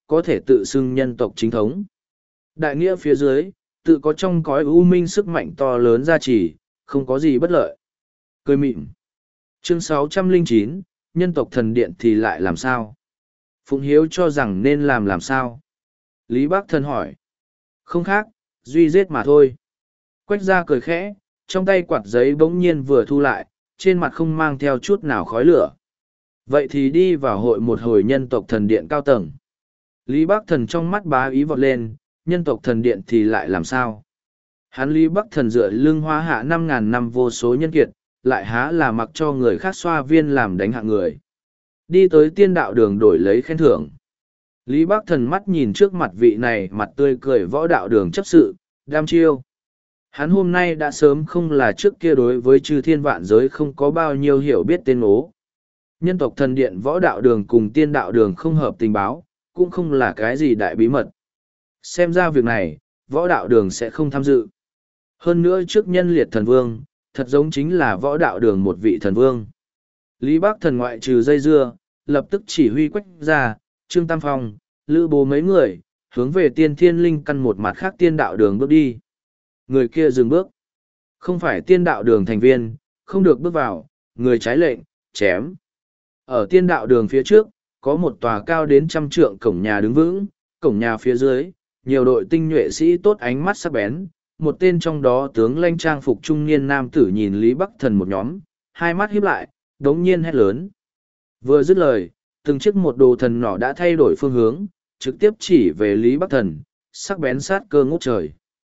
có thể tự xưng nhân tộc chính thống. Đại nghĩa phía dưới, tự có trong cõi u minh sức mạnh to lớn gia trì, không có gì bất lợi. Cười mịn. Chương sáu trăm lẻ chín, nhân tộc thần điện thì lại làm sao? Phụng Hiếu cho rằng nên làm làm sao? Lý Bác Thần hỏi. Không khác, duy giết mà thôi. Quách gia cười khẽ, trong tay quạt giấy bỗng nhiên vừa thu lại, trên mặt không mang theo chút nào khói lửa. Vậy thì đi vào hội một hồi nhân tộc thần điện cao tầng. Lý Bác Thần trong mắt bá ý vọt lên, nhân tộc thần điện thì lại làm sao? Hắn Lý Bắc Thần dựa lưng hóa hạ năm ngàn năm vô số nhân kiệt, lại há là mặc cho người khác xoa viên làm đánh hạng người. Đi tới tiên đạo đường đổi lấy khen thưởng. Lý Bắc Thần mắt nhìn trước mặt vị này mặt tươi cười võ đạo đường chấp sự, đam chiêu. Hắn hôm nay đã sớm không là trước kia đối với chư thiên vạn giới không có bao nhiêu hiểu biết tên ố. Nhân tộc thần điện võ đạo đường cùng tiên đạo đường không hợp tình báo, cũng không là cái gì đại bí mật. Xem ra việc này, võ đạo đường sẽ không tham dự. Hơn nữa trước nhân liệt thần vương, thật giống chính là võ đạo đường một vị thần vương. Lý Bác Thần ngoại trừ dây dưa, lập tức chỉ huy Quách ra, Trương Tam Phong, Lữ Bố mấy người, hướng về tiên thiên linh căn một mặt khác tiên đạo đường bước đi. Người kia dừng bước. Không phải tiên đạo đường thành viên, không được bước vào, người trái lệnh, chém. Ở tiên đạo đường phía trước, có một tòa cao đến trăm trượng cổng nhà đứng vững, cổng nhà phía dưới, nhiều đội tinh nhuệ sĩ tốt ánh mắt sắc bén, một tên trong đó tướng lanh trang phục trung niên nam tử nhìn Lý Bắc Thần một nhóm, hai mắt híp lại, đống nhiên hét lớn. Vừa dứt lời, từng chiếc một đồ thần nỏ đã thay đổi phương hướng, trực tiếp chỉ về Lý Bắc Thần, sắc bén sát cơ ngút trời.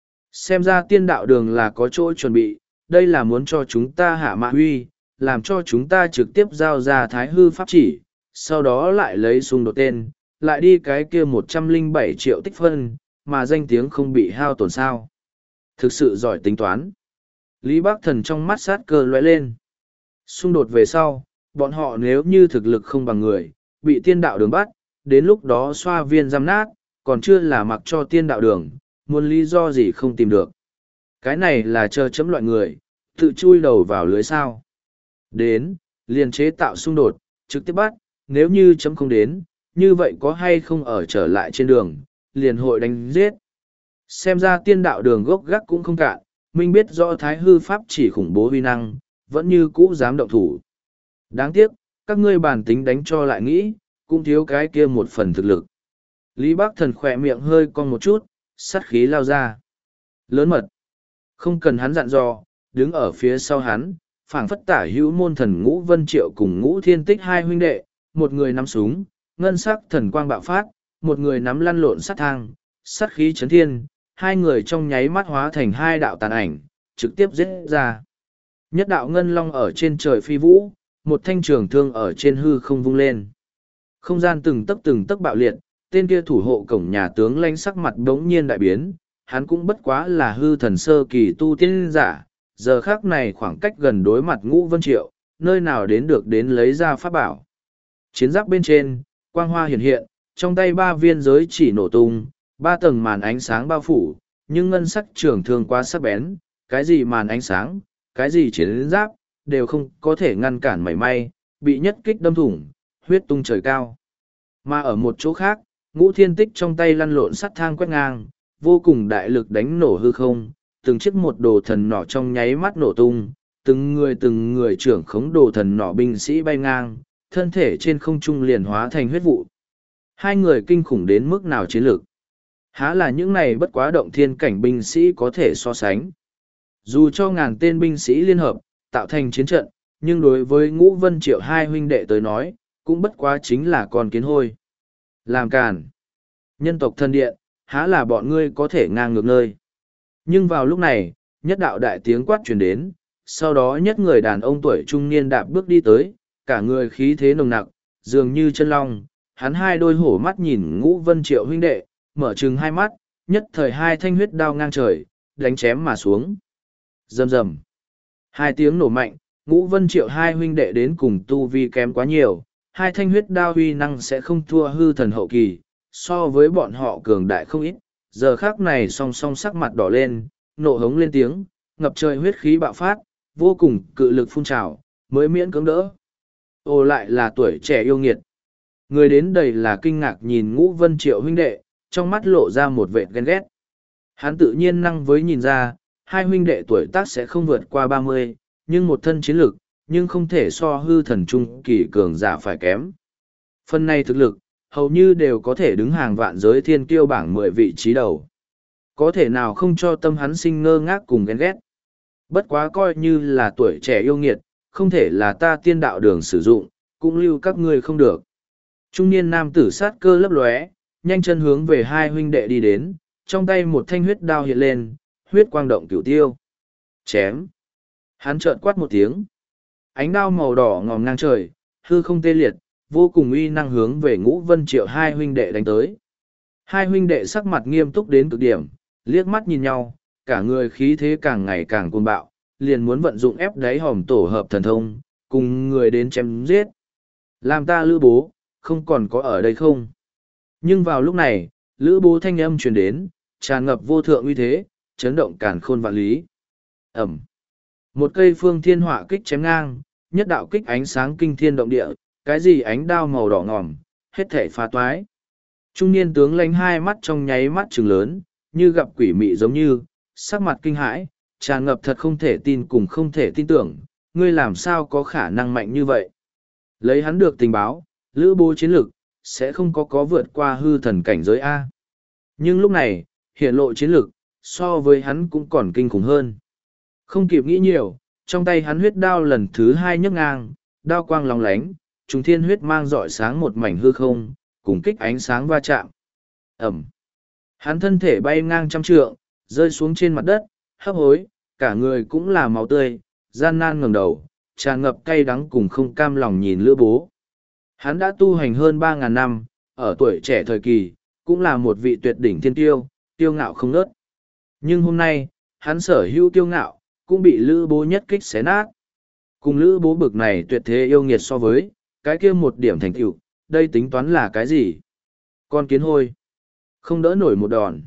Xem ra tiên đạo đường là có chỗ chuẩn bị, đây là muốn cho chúng ta hạ mạ huy, làm cho chúng ta trực tiếp giao ra thái hư pháp chỉ, sau đó lại lấy xung đột tên, lại đi cái kia một trăm lẻ bảy triệu tích phân, mà danh tiếng không bị hao tổn sao. Thực sự giỏi tính toán. Lý Bác Thần trong mắt sát cơ lóe lên. Xung đột về sau, bọn họ nếu như thực lực không bằng người, bị tiên đạo đường bắt, đến lúc đó xoa viên giam nát, còn chưa là mặc cho tiên đạo đường, muốn lý do gì không tìm được. Cái này là chờ chấm loại người, tự chui đầu vào lưới sao. Đến, liền chế tạo xung đột, trực tiếp bắt, nếu như chấm không đến, như vậy có hay không ở trở lại trên đường, liền hội đánh giết. Xem ra tiên đạo đường gốc gác cũng không cạn, minh biết rõ thái hư pháp chỉ khủng bố huy năng, vẫn như cũ dám động thủ. Đáng tiếc, các ngươi bản tính đánh cho lại nghĩ, cũng thiếu cái kia một phần thực lực. Lý Bác Thần khỏe miệng hơi cong một chút, sát khí lao ra. Lớn mật. Không cần hắn dặn dò, đứng ở phía sau hắn, phảng phất tả hữu môn thần Ngũ Vân Triệu cùng Ngũ Thiên Tích hai huynh đệ, một người nắm súng, ngân sắc thần quang bạo phát, một người nắm lăn lộn sát thang, sát khí chấn thiên, hai người trong nháy mắt hóa thành hai đạo tàn ảnh, trực tiếp giết ra. Nhất đạo ngân long ở trên trời phi vũ, một thanh trường thương ở trên hư không vung lên. Không gian từng tấc từng tấc bạo liệt, tên kia thủ hộ cổng nhà tướng lãnh sắc mặt đống nhiên đại biến, hắn cũng bất quá là hư thần sơ kỳ tu tiên giả, giờ khác này khoảng cách gần đối mặt Ngũ Vân Triệu, nơi nào đến được đến lấy ra pháp bảo. Chiến giáp bên trên, quang hoa hiện hiện, trong tay ba viên giới chỉ nổ tung, ba tầng màn ánh sáng bao phủ, nhưng ngân sắc trường thương quá sắc bén, cái gì màn ánh sáng, cái gì chiến giáp, đều không có thể ngăn cản mảy may, bị nhất kích đâm thủng, huyết tung trời cao. Mà ở một chỗ khác, Ngũ Thiên Tích trong tay lăn lộn sắt thang quét ngang, vô cùng đại lực đánh nổ hư không, từng chiếc một đồ thần nỏ trong nháy mắt nổ tung, từng người từng người trưởng khống đồ thần nỏ binh sĩ bay ngang, thân thể trên không trung liền hóa thành huyết vụ. Hai người kinh khủng đến mức nào chiến lược. Há là những này bất quá động thiên cảnh binh sĩ có thể so sánh. Dù cho ngàn tên binh sĩ liên hợp, tạo thành chiến trận, nhưng đối với Ngũ Vân Triệu hai huynh đệ tới nói, cũng bất quá chính là con kiến hôi. Làm càn. Nhân tộc thân điện, há là bọn ngươi có thể ngang ngược nơi. Nhưng vào lúc này, nhất đạo đại tiếng quát truyền đến, sau đó nhất người đàn ông tuổi trung niên đạp bước đi tới, cả người khí thế nồng nặc, dường như chân long, hắn hai đôi hổ mắt nhìn Ngũ Vân Triệu huynh đệ, mở trừng hai mắt, nhất thời hai thanh huyết đao ngang trời, đánh chém mà xuống. Rầm rầm. Hai tiếng nổ mạnh, Ngũ Vân Triệu hai huynh đệ đến cùng tu vi kém quá nhiều, hai thanh huyết đao huy năng sẽ không thua hư thần hậu kỳ, so với bọn họ cường đại không ít, giờ khác này song song sắc mặt đỏ lên, nộ hống lên tiếng, ngập trời huyết khí bạo phát, vô cùng cự lực phun trào, mới miễn cưỡng đỡ. Ồ lại là tuổi trẻ yêu nghiệt. Người đến đầy là kinh ngạc nhìn Ngũ Vân Triệu huynh đệ, trong mắt lộ ra một vệt ghen ghét. Hắn tự nhiên năng với nhìn ra, hai huynh đệ tuổi tác sẽ không vượt qua ba mươi, nhưng một thân chiến lực, nhưng không thể so hư thần trung kỳ cường giả phải kém. Phần này thực lực, hầu như đều có thể đứng hàng vạn giới thiên kiêu bảng mười vị trí đầu. Có thể nào không cho tâm hắn sinh ngơ ngác cùng ghen ghét. Bất quá coi như là tuổi trẻ yêu nghiệt, không thể là ta tiên đạo đường sử dụng, cũng lưu các ngươi không được. Trung niên nam tử sát cơ lấp lóe, nhanh chân hướng về hai huynh đệ đi đến, trong tay một thanh huyết đao hiện lên, huyết quang động cửu tiêu. Chém. Hắn trợn quát một tiếng. Ánh đao màu đỏ ngòm ngang trời, hư không tê liệt, vô cùng uy năng hướng về Ngũ Vân Triệu hai huynh đệ đánh tới. Hai huynh đệ sắc mặt nghiêm túc đến cực điểm, liếc mắt nhìn nhau, cả người khí thế càng ngày càng cuồng bạo, liền muốn vận dụng ép đáy hòm tổ hợp thần thông, cùng người đến chém giết. Làm ta Lữ Bố, không còn có ở đây không? Nhưng vào lúc này, Lữ Bố thanh âm truyền đến, tràn ngập vô thượng uy thế, chấn động càn khôn vạn lý. Ẩm. Một cây phương thiên họa kích chém ngang, nhất đạo kích ánh sáng kinh thiên động địa, cái gì ánh đao màu đỏ ngòm, hết thể phá toái. Trung niên tướng lãnh hai mắt trong nháy mắt trừng lớn, như gặp quỷ mị giống như, sắc mặt kinh hãi, tràn ngập thật không thể tin cùng không thể tin tưởng, ngươi làm sao có khả năng mạnh như vậy. Lấy hắn được tình báo, Lữ Bố chiến lực, sẽ không có có vượt qua hư thần cảnh giới A. Nhưng lúc này, hiện lộ chiến lực, so với hắn cũng còn kinh khủng hơn. Không kịp nghĩ nhiều, trong tay hắn huyết đao lần thứ hai nhấc ngang, đao quang lóng lánh, trùng thiên huyết mang rọi sáng một mảnh hư không, cùng kích ánh sáng va chạm. Ẩm. Hắn thân thể bay ngang trăm trượng, rơi xuống trên mặt đất, hấp hối, cả người cũng là máu tươi, gian nan ngẩng đầu, tràn ngập cay đắng cùng không cam lòng nhìn Lữ Bố. Hắn đã tu hành hơn ba ngàn năm, ở tuổi trẻ thời kỳ, cũng là một vị tuyệt đỉnh thiên tiêu, tiêu ngạo không nớt. Nhưng hôm nay, hắn sở hữu tiêu ngạo, cũng bị Lữ Bố nhất kích xé nát. Cùng Lữ Bố bực này tuyệt thế yêu nghiệt so với, cái kia một điểm thành tựu, đây tính toán là cái gì? Con kiến hôi, không đỡ nổi một đòn.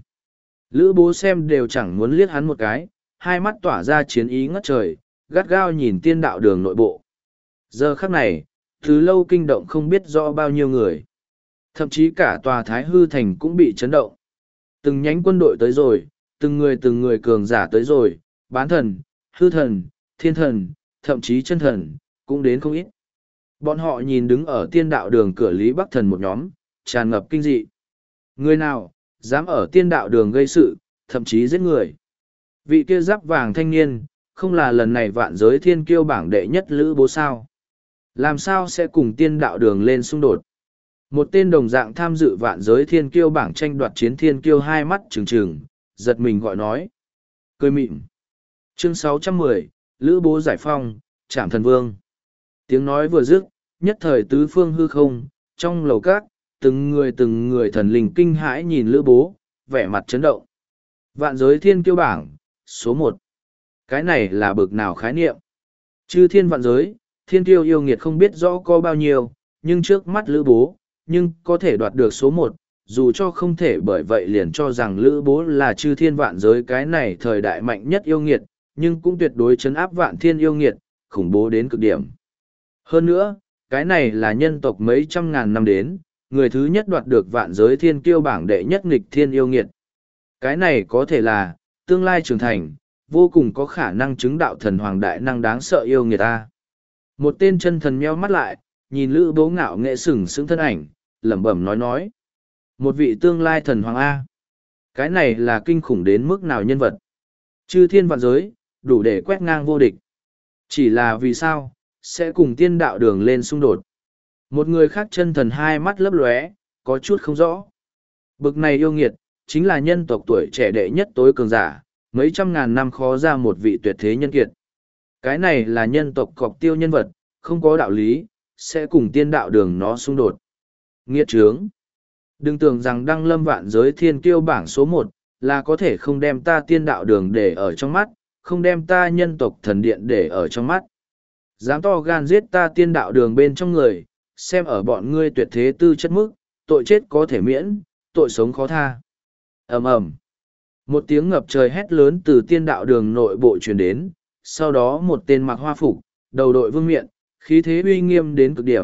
Lữ Bố xem đều chẳng muốn liếc hắn một cái, hai mắt tỏa ra chiến ý ngất trời, gắt gao nhìn tiên đạo đường nội bộ. Giờ khắc này, từ lâu kinh động không biết rõ bao nhiêu người. Thậm chí cả tòa Thái Hư Thành cũng bị chấn động. Từng nhánh quân đội tới rồi, từng người từng người cường giả tới rồi, bán thần, hư thần, thiên thần, thậm chí chân thần, cũng đến không ít. Bọn họ nhìn đứng ở tiên đạo đường cửa Lý Bắc Thần một nhóm, tràn ngập kinh dị. Người nào, dám ở tiên đạo đường gây sự, thậm chí giết người. Vị kia giáp vàng thanh niên, không là lần này vạn giới thiên kiêu bảng đệ nhất Lữ Bố sao? Làm sao sẽ cùng tiên đạo đường lên xung đột? Một tên đồng dạng tham dự vạn giới thiên kiêu bảng tranh đoạt chiến thiên kiêu hai mắt trừng trừng, giật mình gọi nói. Cười mịn. Chương sáu trăm mười, Lữ Bố giải phong, Trảm Thần Vương. Tiếng nói vừa dứt, nhất thời tứ phương hư không, trong lầu các, từng người từng người thần linh kinh hãi nhìn Lữ Bố, vẻ mặt chấn động. Vạn giới thiên kiêu bảng, số một. Cái này là bực nào khái niệm? Chư thiên vạn giới, thiên kiêu yêu nghiệt không biết rõ có bao nhiêu, nhưng trước mắt Lữ Bố, nhưng có thể đoạt được số một, dù cho không thể bởi vậy liền cho rằng Lữ Bố là chư thiên vạn giới cái này thời đại mạnh nhất yêu nghiệt, nhưng cũng tuyệt đối chấn áp vạn thiên yêu nghiệt, khủng bố đến cực điểm. Hơn nữa, cái này là nhân tộc mấy trăm ngàn năm đến, người thứ nhất đoạt được vạn giới thiên kiêu bảng đệ nhất nghịch thiên yêu nghiệt. Cái này có thể là, tương lai trưởng thành, vô cùng có khả năng chứng đạo thần hoàng đại năng đáng sợ yêu nghiệt ta. Một tên chân thần meo mắt lại, nhìn Lữ Bố ngạo nghệ sừng sững thân ảnh, lẩm bẩm nói nói. Một vị tương lai thần hoàng A. Cái này là kinh khủng đến mức nào nhân vật. Chư thiên vạn giới, đủ để quét ngang vô địch. Chỉ là vì sao, sẽ cùng tiên đạo đường lên xung đột. Một người khác chân thần hai mắt lấp lóe, có chút không rõ. Bực này yêu nghiệt, chính là nhân tộc tuổi trẻ đệ nhất tối cường giả, mấy trăm ngàn năm khó ra một vị tuyệt thế nhân kiệt. Cái này là nhân tộc cọc tiêu nhân vật, không có đạo lý, sẽ cùng tiên đạo đường nó xung đột. Nghiệt trướng. Đừng tưởng rằng đăng lâm vạn giới thiên kiêu bảng số một, là có thể không đem ta tiên đạo đường để ở trong mắt, không đem ta nhân tộc thần điện để ở trong mắt. Dám to gan giết ta tiên đạo đường bên trong người, xem ở bọn ngươi tuyệt thế tư chất mức, tội chết có thể miễn, tội sống khó tha. Ầm ầm. Một tiếng ngập trời hét lớn từ tiên đạo đường nội bộ truyền đến, sau đó một tên mặc hoa phục, đầu đội vương miện, khí thế uy nghiêm đến cực điểm,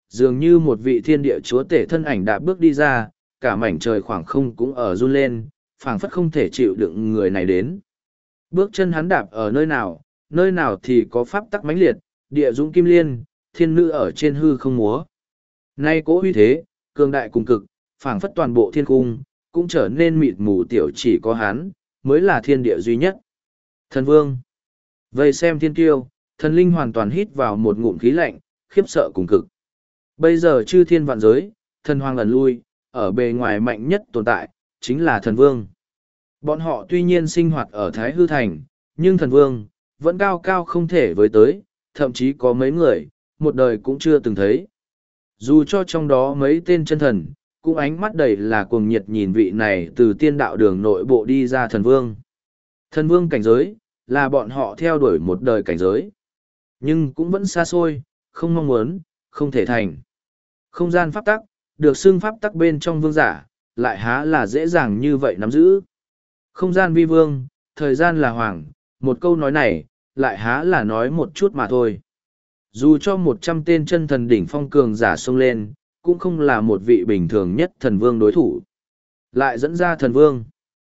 dường như một vị thiên địa chúa tể thân ảnh đã bước đi ra, cả mảnh trời khoảng không cũng ở run lên, phảng phất không thể chịu đựng người này đến. Bước chân hắn đạp ở nơi nào, nơi nào thì có pháp tắc mãnh liệt, địa dũng kim liên, thiên nữ ở trên hư không múa. Nay cỗ uy thế, cường đại cùng cực, phảng phất toàn bộ thiên cung, cũng trở nên mịt mù tiểu chỉ có hắn, mới là thiên địa duy nhất. Thần vương. Vây xem thiên kiêu, thần linh hoàn toàn hít vào một ngụm khí lạnh, khiếp sợ cùng cực. Bây giờ chư thiên vạn giới, thần hoàng ẩn lui, ở bề ngoài mạnh nhất tồn tại, chính là thần vương. Bọn họ tuy nhiên sinh hoạt ở Thái Hư Thành, nhưng thần vương, vẫn cao cao không thể với tới, thậm chí có mấy người, một đời cũng chưa từng thấy. Dù cho trong đó mấy tên chân thần, cũng ánh mắt đầy là cuồng nhiệt nhìn vị này từ tiên đạo đường nội bộ đi ra thần vương. Thần vương cảnh giới, là bọn họ theo đuổi một đời cảnh giới. Nhưng cũng vẫn xa xôi, không mong muốn, không thể thành. Không gian pháp tắc, được xưng pháp tắc bên trong vương giả, lại há là dễ dàng như vậy nắm giữ. Không gian vi vương, thời gian là hoàng, một câu nói này, lại há là nói một chút mà thôi. Dù cho một trăm tên chân thần đỉnh phong cường giả xông lên, cũng không là một vị bình thường nhất thần vương đối thủ. Lại dẫn ra thần vương.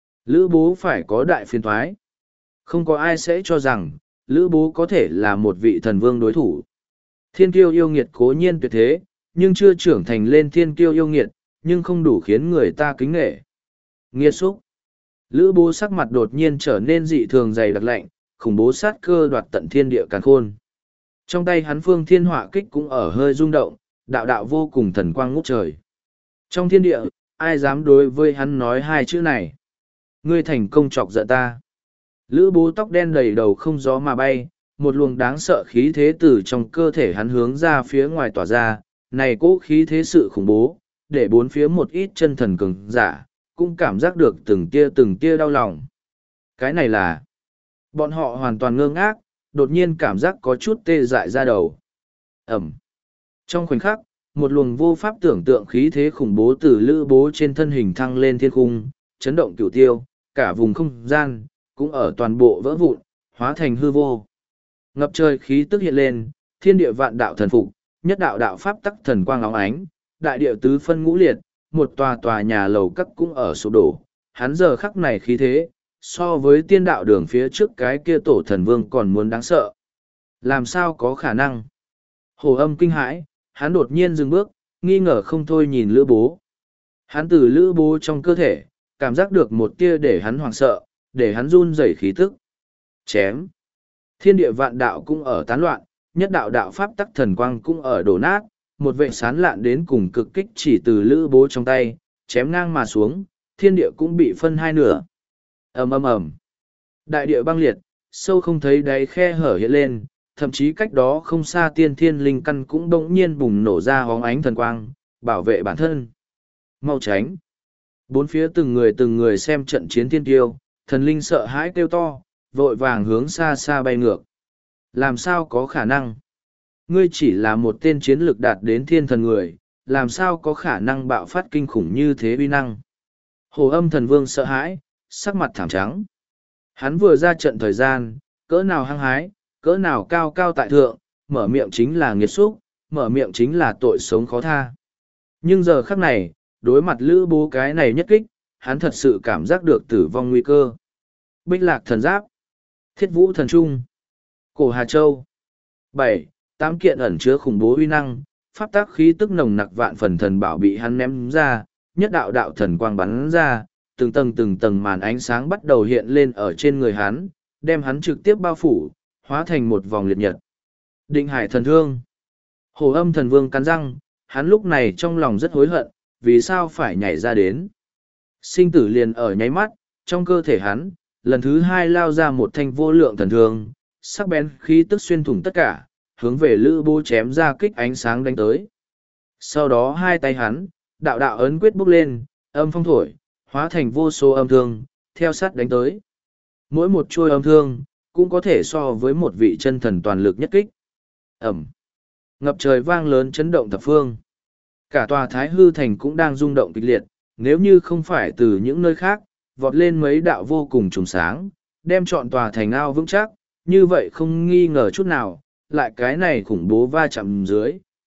Lữ bố phải có đại phiền thoái. Không có ai sẽ cho rằng, Lữ bố có thể là một vị thần vương đối thủ. Thiên kiêu yêu nghiệt cố nhiên tuyệt thế, nhưng chưa trưởng thành lên thiên kiêu yêu nghiệt, nhưng không đủ khiến người ta kính nghệ. Nghiệt xúc. Lữ bố sắc mặt đột nhiên trở nên dị thường dày đặc lạnh, khủng bố sát cơ đoạt tận thiên địa càn khôn. Trong tay hắn phương thiên họa kích cũng ở hơi rung động, đạo đạo vô cùng thần quang ngút trời. Trong thiên địa, ai dám đối với hắn nói hai chữ này? Ngươi thành công chọc giận ta. Lữ bố tóc đen đầy đầu không gió mà bay, một luồng đáng sợ khí thế từ trong cơ thể hắn hướng ra phía ngoài tỏa ra, này cố khí thế sự khủng bố, để bốn phía một ít chân thần cường giả, cũng cảm giác được từng tia từng tia đau lòng. Cái này là, bọn họ hoàn toàn ngơ ngác, đột nhiên cảm giác có chút tê dại ra đầu. Ẩm. Trong khoảnh khắc, một luồng vô pháp tưởng tượng khí thế khủng bố từ lữ bố trên thân hình thăng lên thiên cung, chấn động cửu tiêu, cả vùng không gian, cũng ở toàn bộ vỡ vụn, hóa thành hư vô. Ngập trời khí tức hiện lên, thiên địa vạn đạo thần phục, nhất đạo đạo pháp tắc thần quang óng ánh, đại địa tứ phân ngũ liệt, một tòa tòa nhà lầu các cũng ở sụp đổ. Hắn giờ khắc này khí thế, so với tiên đạo đường phía trước cái kia tổ thần vương còn muốn đáng sợ. Làm sao có khả năng? Hồ âm kinh hãi, hắn đột nhiên dừng bước, nghi ngờ không thôi nhìn lữ bố. Hắn từ lữ bố trong cơ thể, cảm giác được một tia để hắn hoảng sợ, để hắn run rẩy khí tức. Chém. Thiên địa vạn đạo cũng ở tán loạn, nhất đạo đạo pháp tắc thần quang cũng ở đổ nát, một vệ sán lạn đến cùng cực kích chỉ từ lữ bố trong tay, chém ngang mà xuống, thiên địa cũng bị phân hai nửa. Ầm ầm ầm. Đại địa băng liệt, sâu không thấy đáy khe hở hiện lên, thậm chí cách đó không xa tiên thiên linh căn cũng bỗng nhiên bùng nổ ra hóng ánh thần quang, bảo vệ bản thân. Mau tránh. Bốn phía từng người từng người xem trận chiến thiên tiêu, thần linh sợ hãi kêu to, vội vàng hướng xa xa bay ngược. Làm sao có khả năng? Ngươi chỉ là một tên chiến lực đạt đến thiên thần người, làm sao có khả năng bạo phát kinh khủng như thế uy năng? Hồ âm thần vương sợ hãi, sắc mặt thảm trắng. Hắn vừa ra trận thời gian, cỡ nào hăng hái, cỡ nào cao cao tại thượng, mở miệng chính là nghiệt xúc, mở miệng chính là tội sống khó tha. Nhưng giờ khắc này, đối mặt lữ bố cái này nhất kích, hắn thật sự cảm giác được tử vong nguy cơ. Bích lạc thần giáp, thiết vũ thần trung, cổ Hà Châu. bảy, tám kiện ẩn chứa khủng bố uy năng, pháp tác khí tức nồng nặc vạn phần thần bảo bị hắn ném ra, nhất đạo đạo thần quang bắn ra, từng tầng từng tầng màn ánh sáng bắt đầu hiện lên ở trên người hắn, đem hắn trực tiếp bao phủ, hóa thành một vòng liệt nhật. Định hải thần thương. Hồ âm thần vương cắn răng, hắn lúc này trong lòng rất hối hận, vì sao phải nhảy ra đến. Sinh tử liền ở nháy mắt, trong cơ thể hắn, lần thứ hai lao ra một thanh vô lượng thần thương, sắc bén khí tức xuyên thủng tất cả, hướng về lữ bố chém ra kích ánh sáng đánh tới. Sau đó hai tay hắn, đạo đạo ấn quyết bốc lên, âm phong thổi, hóa thành vô số âm thương, theo sát đánh tới. Mỗi một chuôi âm thương, cũng có thể so với một vị chân thần toàn lực nhất kích. Ẩm. Ngập trời vang lớn chấn động thập phương. Cả tòa Thái Hư Thành cũng đang rung động kịch liệt, nếu như không phải từ những nơi khác, vọt lên mấy đạo vô cùng trùng sáng, đem trọn tòa thành ao vững chắc, như vậy không nghi ngờ chút nào, lại cái này khủng bố va chạm dưới,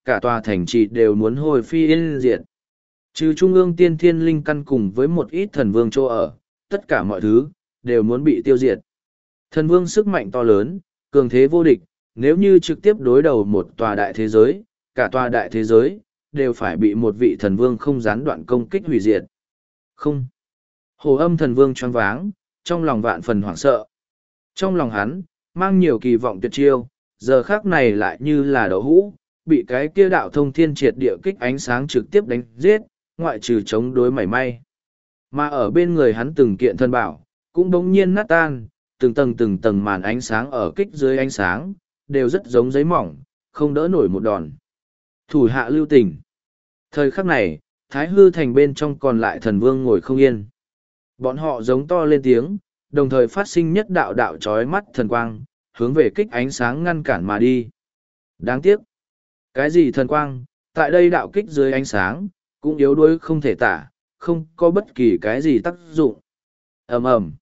cả tòa thành trì đều muốn hồi phi yên diệt. Trừ trung ương tiên thiên linh căn cùng với một ít thần vương chỗ ở, tất cả mọi thứ, đều muốn bị tiêu diệt. Thần vương sức mạnh to lớn, cường thế vô địch, nếu như trực tiếp đối đầu một tòa đại thế giới, cả tòa đại thế giới, đều phải bị một vị thần vương không gián đoạn công kích hủy diệt. Không. Hồ âm thần vương choáng váng, trong lòng vạn phần hoảng sợ. Trong lòng hắn, mang nhiều kỳ vọng tuyệt chiêu, giờ khác này lại như là đậu hũ, bị cái kia đạo thông thiên triệt địa kích ánh sáng trực tiếp đánh giết, ngoại trừ chống đối mảy may. Mà ở bên người hắn từng kiện thân bảo, cũng bỗng nhiên nát tan, từng tầng từng tầng màn ánh sáng ở kích dưới ánh sáng, đều rất giống giấy mỏng, không đỡ nổi một đòn. Thủ hạ lưu tình. Thời khắc này, Thái Hư Thành bên trong còn lại thần vương ngồi không yên. Bọn họ giống to lên tiếng, đồng thời phát sinh nhất đạo đạo chói mắt thần quang, hướng về kích ánh sáng ngăn cản mà đi. Đáng tiếc. Cái gì thần quang, tại đây đạo kích dưới ánh sáng, cũng yếu đuối không thể tả, không có bất kỳ cái gì tác dụng. ầm ầm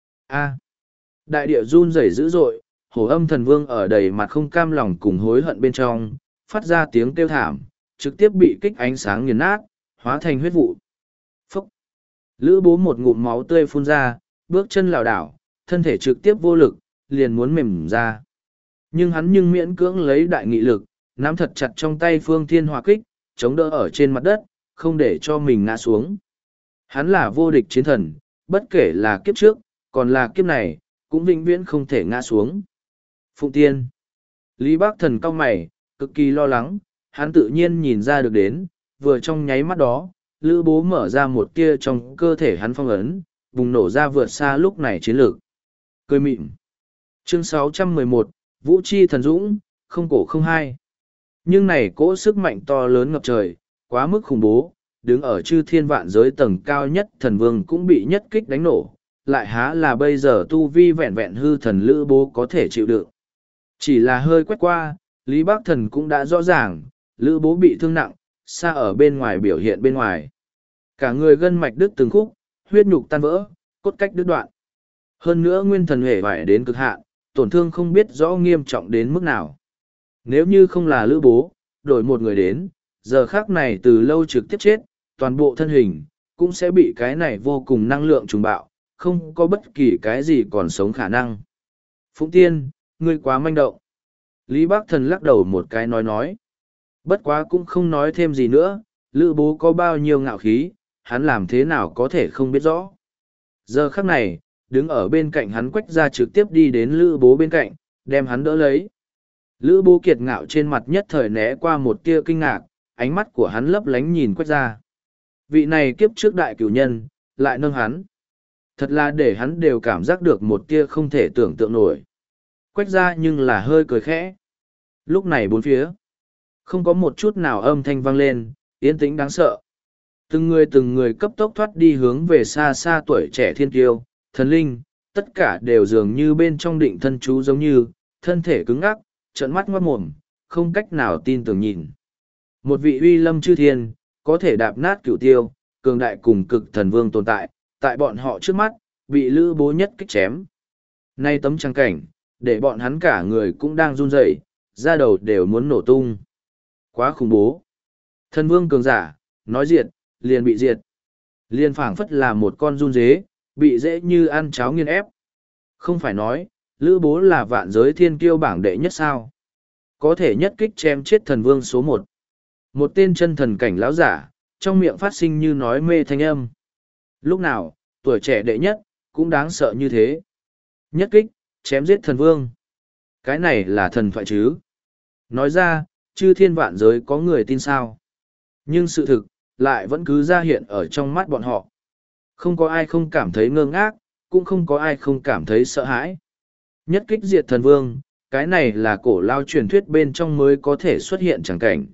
a Đại địa run rẩy dữ dội, hổ âm thần vương ở đầy mặt không cam lòng cùng hối hận bên trong, phát ra tiếng kêu thảm, trực tiếp bị kích ánh sáng nghiền nát, hóa thành huyết vụ. Phúc! Lữ bố một ngụm máu tươi phun ra, bước chân lảo đảo, thân thể trực tiếp vô lực, liền muốn mềm ra. Nhưng hắn nhưng miễn cưỡng lấy đại nghị lực, nắm thật chặt trong tay phương thiên hỏa kích, chống đỡ ở trên mặt đất, không để cho mình ngã xuống. Hắn là vô địch chiến thần, bất kể là kiếp trước, còn là kiếp này, cũng vĩnh viễn không thể ngã xuống. Phụng Tiên. Lý Bác Thần cau mày, cực kỳ lo lắng, hắn tự nhiên nhìn ra được đến, vừa trong nháy mắt đó, Lữ Bố mở ra một tia trong cơ thể hắn phong ấn, bùng nổ ra vượt xa lúc này chiến lược. Cười mịn. Chương sáu trăm mười một, Vũ Chi Thần Dũng, không cổ không hai. Nhưng này cỗ sức mạnh to lớn ngập trời, quá mức khủng bố, đứng ở chư thiên vạn giới tầng cao nhất thần vương cũng bị nhất kích đánh nổ, lại há là bây giờ tu vi vẹn vẹn hư thần Lữ Bố có thể chịu đựng. Chỉ là hơi quét qua, Lý Bác Thần cũng đã rõ ràng, Lữ Bố bị thương nặng, xa ở bên ngoài biểu hiện bên ngoài. Cả người gân mạch đứt từng khúc, huyết nhục tan vỡ, cốt cách đứt đoạn. Hơn nữa nguyên thần hề vải đến cực hạn, tổn thương không biết rõ nghiêm trọng đến mức nào. Nếu như không là Lữ Bố, đổi một người đến, giờ khác này từ lâu trực tiếp chết, toàn bộ thân hình, cũng sẽ bị cái này vô cùng năng lượng trùng bạo, không có bất kỳ cái gì còn sống khả năng. Phụng Tiên, ngươi quá manh động. Lý Bác Thần lắc đầu một cái nói nói. Bất quá cũng không nói thêm gì nữa, Lữ Bố có bao nhiêu ngạo khí, hắn làm thế nào có thể không biết rõ. Giờ khắc này, đứng ở bên cạnh hắn Quách Gia trực tiếp đi đến Lữ Bố bên cạnh, đem hắn đỡ lấy. Lữ Bố kiệt ngạo trên mặt nhất thời né qua một tia kinh ngạc, ánh mắt của hắn lấp lánh nhìn Quách Gia. Vị này kiếp trước đại cửu nhân, lại nâng hắn. Thật là để hắn đều cảm giác được một tia không thể tưởng tượng nổi. Quách Gia nhưng là hơi cười khẽ. Lúc này bốn phía, không có một chút nào âm thanh vang lên, yên tĩnh đáng sợ. Từng người từng người cấp tốc thoát đi hướng về xa xa tuổi trẻ thiên kiêu, thần linh, tất cả đều dường như bên trong định thân chú giống như, thân thể cứng ngắc, trợn mắt ngoát mồm, không cách nào tin tưởng nhìn. Một vị uy lâm chư thiên, có thể đạp nát cửu tiêu, cường đại cùng cực thần vương tồn tại, tại bọn họ trước mắt, bị Lữ Bố nhất kích chém. Nay tấm trang cảnh, để bọn hắn cả người cũng đang run rẩy, da đầu đều muốn nổ tung. Quá khủng bố. Thần vương cường giả, nói diệt, liền bị diệt. Liền phảng phất là một con run dế, bị dễ như ăn cháo nghiền ép. Không phải nói, Lữ Bố là vạn giới thiên kiêu bảng đệ nhất sao. Có thể nhất kích chém chết thần vương số một. Một tên chân thần cảnh lão giả, trong miệng phát sinh như nói mê thanh âm. Lúc nào, tuổi trẻ đệ nhất, cũng đáng sợ như thế. Nhất kích, chém giết thần vương. Cái này là thần thoại chứ. Nói ra, chư thiên vạn giới có người tin sao. Nhưng sự thực, lại vẫn cứ ra hiện ở trong mắt bọn họ. Không có ai không cảm thấy ngơ ngác, cũng không có ai không cảm thấy sợ hãi. Nhất kích diệt thần vương, cái này là cổ lao truyền thuyết bên trong mới có thể xuất hiện chẳng cảnh.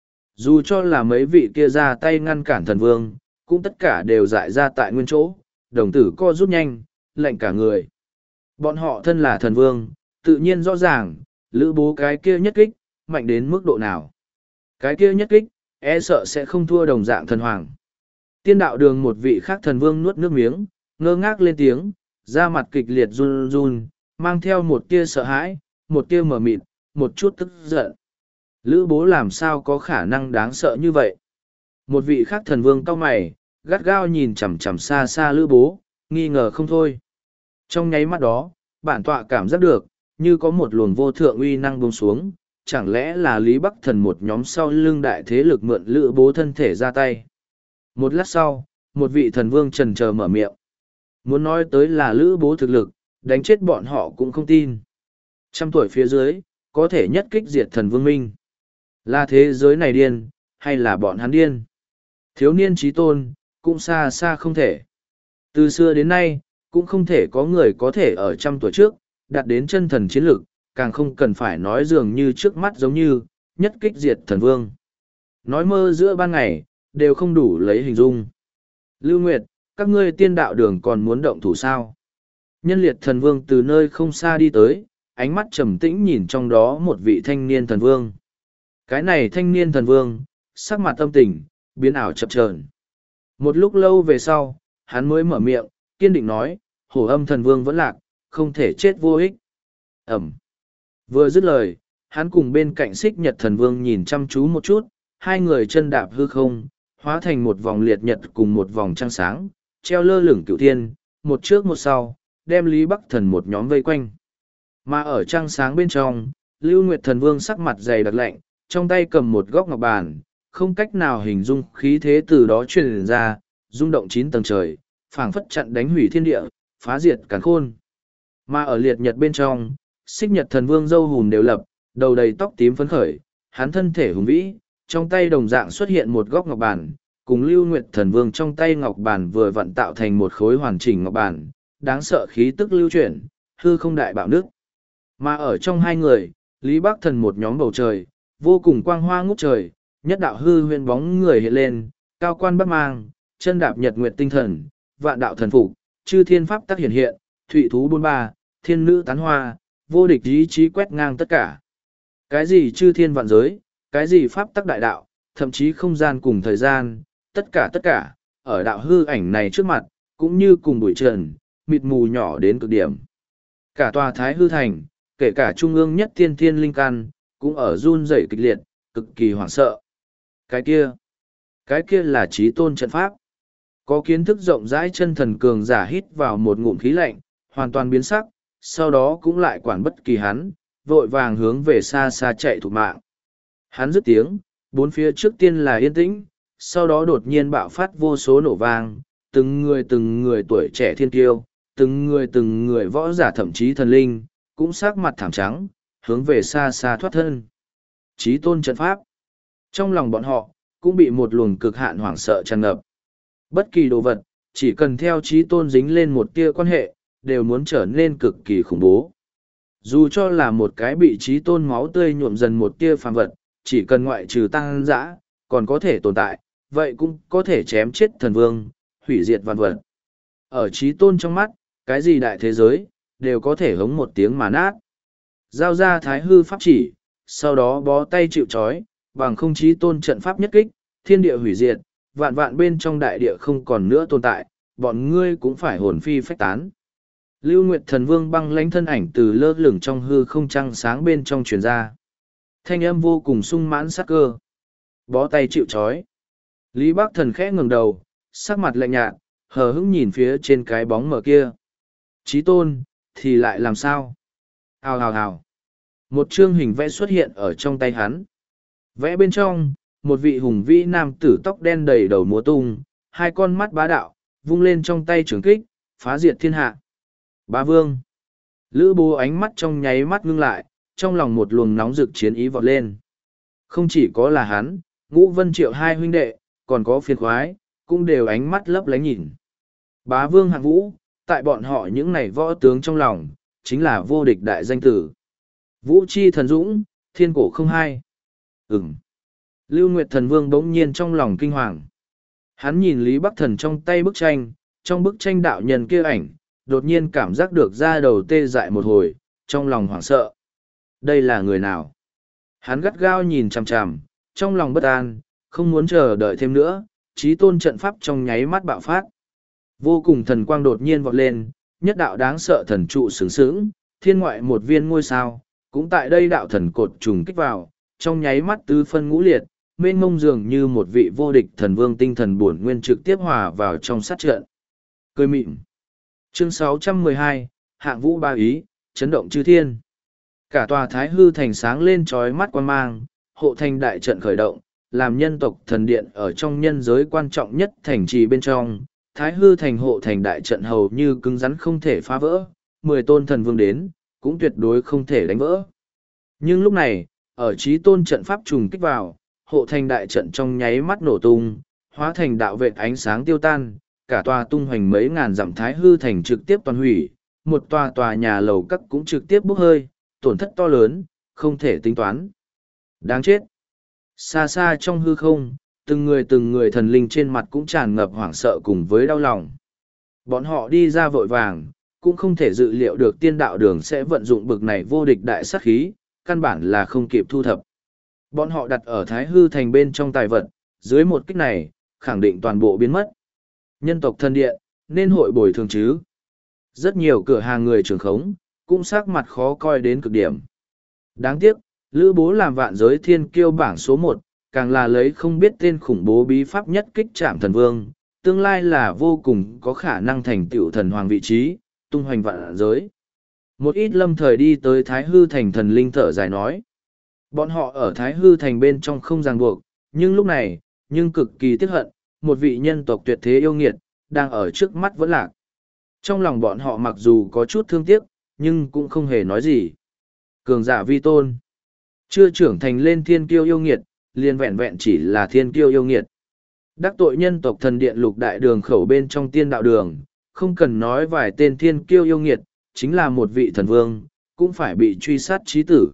Dù cho là mấy vị kia ra tay ngăn cản thần vương, cũng tất cả đều dại ra tại nguyên chỗ, đồng tử co rút nhanh, lạnh cả người. Bọn họ thân là thần vương, tự nhiên rõ ràng, Lữ Bố cái kia nhất kích, mạnh đến mức độ nào. Cái kia nhất kích, e sợ sẽ không thua đồng dạng thần hoàng. Tiên đạo đường một vị khác thần vương nuốt nước miếng, ngơ ngác lên tiếng, da mặt kịch liệt run run, mang theo một tia sợ hãi, một tia mờ mịt, một chút tức giận. Lữ bố làm sao có khả năng đáng sợ như vậy? Một vị khác thần vương cau mày, gắt gao nhìn chằm chằm xa xa lữ bố, nghi ngờ không thôi. Trong nháy mắt đó, bản tọa cảm giác được, như có một luồng vô thượng uy năng buông xuống, chẳng lẽ là Lý Bắc Thần một nhóm sau lưng đại thế lực mượn lữ bố thân thể ra tay. Một lát sau, một vị thần vương trần chờ mở miệng. Muốn nói tới là lữ bố thực lực, đánh chết bọn họ cũng không tin. Trăm tuổi phía dưới, có thể nhất kích diệt thần vương minh. Là thế giới này điên, hay là bọn hắn điên? Thiếu niên trí tôn, cũng xa xa không thể. Từ xưa đến nay, cũng không thể có người có thể ở trăm tuổi trước, đạt đến chân thần chiến lực, càng không cần phải nói dường như trước mắt giống như, nhất kích diệt thần vương. Nói mơ giữa ban ngày, đều không đủ lấy hình dung. Lưu Nguyệt, các ngươi tiên đạo đường còn muốn động thủ sao? Nhân liệt thần vương từ nơi không xa đi tới, ánh mắt trầm tĩnh nhìn trong đó một vị thanh niên thần vương. Cái này thanh niên thần vương, sắc mặt tâm tình, biến ảo chập chờn. Một lúc lâu về sau, hắn mới mở miệng, kiên định nói, hổ âm thần vương vẫn lạc, không thể chết vô ích. Ẩm. Vừa dứt lời, hắn cùng bên cạnh xích nhật thần vương nhìn chăm chú một chút, hai người chân đạp hư không, hóa thành một vòng liệt nhật cùng một vòng trăng sáng, treo lơ lửng cửu thiên, một trước một sau, đem Lý Bắc Thần một nhóm vây quanh. Mà ở trăng sáng bên trong, Lưu Nguyệt thần vương sắc mặt dày đặc lạnh, trong tay cầm một góc ngọc bàn, không cách nào hình dung khí thế từ đó truyền ra, rung động chín tầng trời, phảng phất chặn đánh hủy thiên địa, phá diệt càn khôn. Mà ở liệt nhật bên trong, xích nhật thần vương dâu hùm đều lập, đầu đầy tóc tím phấn khởi, hắn thân thể hùng vĩ, trong tay đồng dạng xuất hiện một góc ngọc bàn, cùng Lưu Nguyệt thần vương trong tay ngọc bàn vừa vặn tạo thành một khối hoàn chỉnh ngọc bàn, đáng sợ khí tức lưu chuyển, hư không đại bạo nước. Mà ở trong hai người, Lý Bắc Thần một nhóm bầu trời, vô cùng quang hoa ngút trời, nhất đạo hư huyền bóng người hiện lên, cao quan bắc mang, chân đạp nhật nguyệt tinh thần, vạn đạo thần phục, chư thiên pháp tác hiện hiện, thụy thú bôn ba, thiên nữ tán hoa, vô địch ý chí quét ngang tất cả. Cái gì chư thiên vạn giới, cái gì pháp tắc đại đạo, thậm chí không gian cùng thời gian, tất cả tất cả, ở đạo hư ảnh này trước mặt, cũng như cùng bụi trần, mịt mù nhỏ đến cực điểm. Cả tòa thái hư thành, kể cả trung ương nhất tiên thiên linh căn, cũng ở run rẩy kịch liệt, cực kỳ hoảng sợ. Cái kia, cái kia là trí tôn trận pháp. Có kiến thức rộng rãi chân thần cường giả hít vào một ngụm khí lạnh, hoàn toàn biến sắc, sau đó cũng lại quản bất kỳ hắn, vội vàng hướng về xa xa chạy thục mạng. Hắn dứt tiếng, bốn phía trước tiên là yên tĩnh, sau đó đột nhiên bạo phát vô số nổ vang, từng người từng người tuổi trẻ thiên kiêu, từng người từng người võ giả thậm chí thần linh, cũng sắc mặt thảm trắng, hướng về xa xa thoát thân. Chí tôn trận pháp. Trong lòng bọn họ, cũng bị một luồng cực hạn hoảng sợ tràn ngập. Bất kỳ đồ vật, chỉ cần theo chí tôn dính lên một tia quan hệ, đều muốn trở nên cực kỳ khủng bố. Dù cho là một cái bị chí tôn máu tươi nhuộm dần một tia phàm vật, chỉ cần ngoại trừ tăng dã, còn có thể tồn tại, vậy cũng có thể chém chết thần vương, hủy diệt vạn vật. Ở chí tôn trong mắt, cái gì đại thế giới, đều có thể hống một tiếng mà nát. Giao ra thái hư pháp chỉ, sau đó bó tay chịu trói, bằng không chí tôn trận pháp nhất kích, thiên địa hủy diệt, vạn vạn bên trong đại địa không còn nữa tồn tại, bọn ngươi cũng phải hồn phi phách tán. Lưu Nguyệt thần vương băng lãnh thân ảnh từ lơ lửng trong hư không trăng sáng bên trong truyền ra. Thanh âm vô cùng sung mãn sắc cơ. Bó tay chịu trói. Lý Bắc thần khẽ ngẩng đầu, sắc mặt lạnh nhạt, hờ hững nhìn phía trên cái bóng mờ kia. Chí tôn, thì lại làm sao? Hào hào hào. Một chương hình vẽ xuất hiện ở trong tay hắn. Vẽ bên trong, một vị hùng vĩ nam tử tóc đen đầy đầu múa tung, hai con mắt bá đạo, vung lên trong tay trường kích, phá diệt thiên hạ. Bá vương. Lữ Bố ánh mắt trong nháy mắt ngưng lại, trong lòng một luồng nóng rực chiến ý vọt lên. Không chỉ có là hắn, Ngũ Vân Triệu hai huynh đệ, còn có phiền khoái, cũng đều ánh mắt lấp lánh nhìn. Bá vương hạng vũ, tại bọn họ những này võ tướng trong lòng, chính là vô địch đại danh tử. Vũ chi thần dũng, thiên cổ không hai. Ừm. Lưu Nguyệt thần vương bỗng nhiên trong lòng kinh hoàng. Hắn nhìn Lý Bắc thần trong tay bức tranh, trong bức tranh đạo nhân kia ảnh, đột nhiên cảm giác được da đầu tê dại một hồi, trong lòng hoảng sợ. Đây là người nào? Hắn gắt gao nhìn chằm chằm, trong lòng bất an, không muốn chờ đợi thêm nữa, chí tôn trận pháp trong nháy mắt bạo phát. Vô cùng thần quang đột nhiên vọt lên, nhất đạo đáng sợ thần trụ sướng sướng, thiên ngoại một viên ngôi sao, cũng tại đây đạo thần cột trùng kích vào, trong nháy mắt tứ phân ngũ liệt, mênh mông dường như một vị vô địch thần vương tinh thần bổn nguyên trực tiếp hòa vào trong sát trận. Cười mịn. Chương sáu trăm mười hai, hạng vũ ba ý, chấn động chư thiên. Cả tòa Thái Hư Thành sáng lên trói mắt quan mang, hộ thành đại trận khởi động, làm nhân tộc thần điện ở trong nhân giới quan trọng nhất thành trì bên trong. Thái Hư Thành hộ thành đại trận hầu như cứng rắn không thể phá vỡ, mười tôn thần vương đến, cũng tuyệt đối không thể đánh vỡ. Nhưng lúc này, ở trí tôn trận pháp trùng kích vào, hộ thành đại trận trong nháy mắt nổ tung, hóa thành đạo vệt ánh sáng tiêu tan, cả tòa tung hoành mấy ngàn dặm Thái Hư Thành trực tiếp toàn hủy, một tòa tòa nhà lầu các cũng trực tiếp bốc hơi, tổn thất to lớn, không thể tính toán. Đáng chết! Xa xa trong hư không, từng người từng người thần linh trên mặt cũng tràn ngập hoảng sợ cùng với đau lòng. Bọn họ đi ra vội vàng, cũng không thể dự liệu được tiên đạo đường sẽ vận dụng bực này vô địch đại sát khí, căn bản là không kịp thu thập. Bọn họ đặt ở Thái Hư Thành bên trong tài vật, dưới một kích này, khẳng định toàn bộ biến mất. Nhân tộc thân điện, nên hội bồi thường chứ. Rất nhiều cửa hàng người trưởng khống, cũng sắc mặt khó coi đến cực điểm. Đáng tiếc, Lữ Bố làm vạn giới thiên kiêu bảng số một, càng là lấy không biết tên khủng bố bí pháp nhất kích trảm thần vương, tương lai là vô cùng có khả năng thành tựu thần hoàng vị trí, tung hoành vạn giới. Một ít lâm thời đi tới Thái Hư Thành thần linh thở dài nói. Bọn họ ở Thái Hư Thành bên trong không ràng buộc, nhưng lúc này, nhưng cực kỳ tiếc hận, một vị nhân tộc tuyệt thế yêu nghiệt, đang ở trước mắt vẫn lạc. Trong lòng bọn họ mặc dù có chút thương tiếc, nhưng cũng không hề nói gì. Cường giả vi tôn. Chưa trưởng thành lên thiên kiêu yêu nghiệt, liền vẹn vẹn chỉ là thiên kiêu yêu nghiệt. Đắc tội nhân tộc thần điện lục đại đường khẩu bên trong tiên đạo đường, không cần nói vài tên thiên kiêu yêu nghiệt, chính là một vị thần vương, cũng phải bị truy sát chí tử.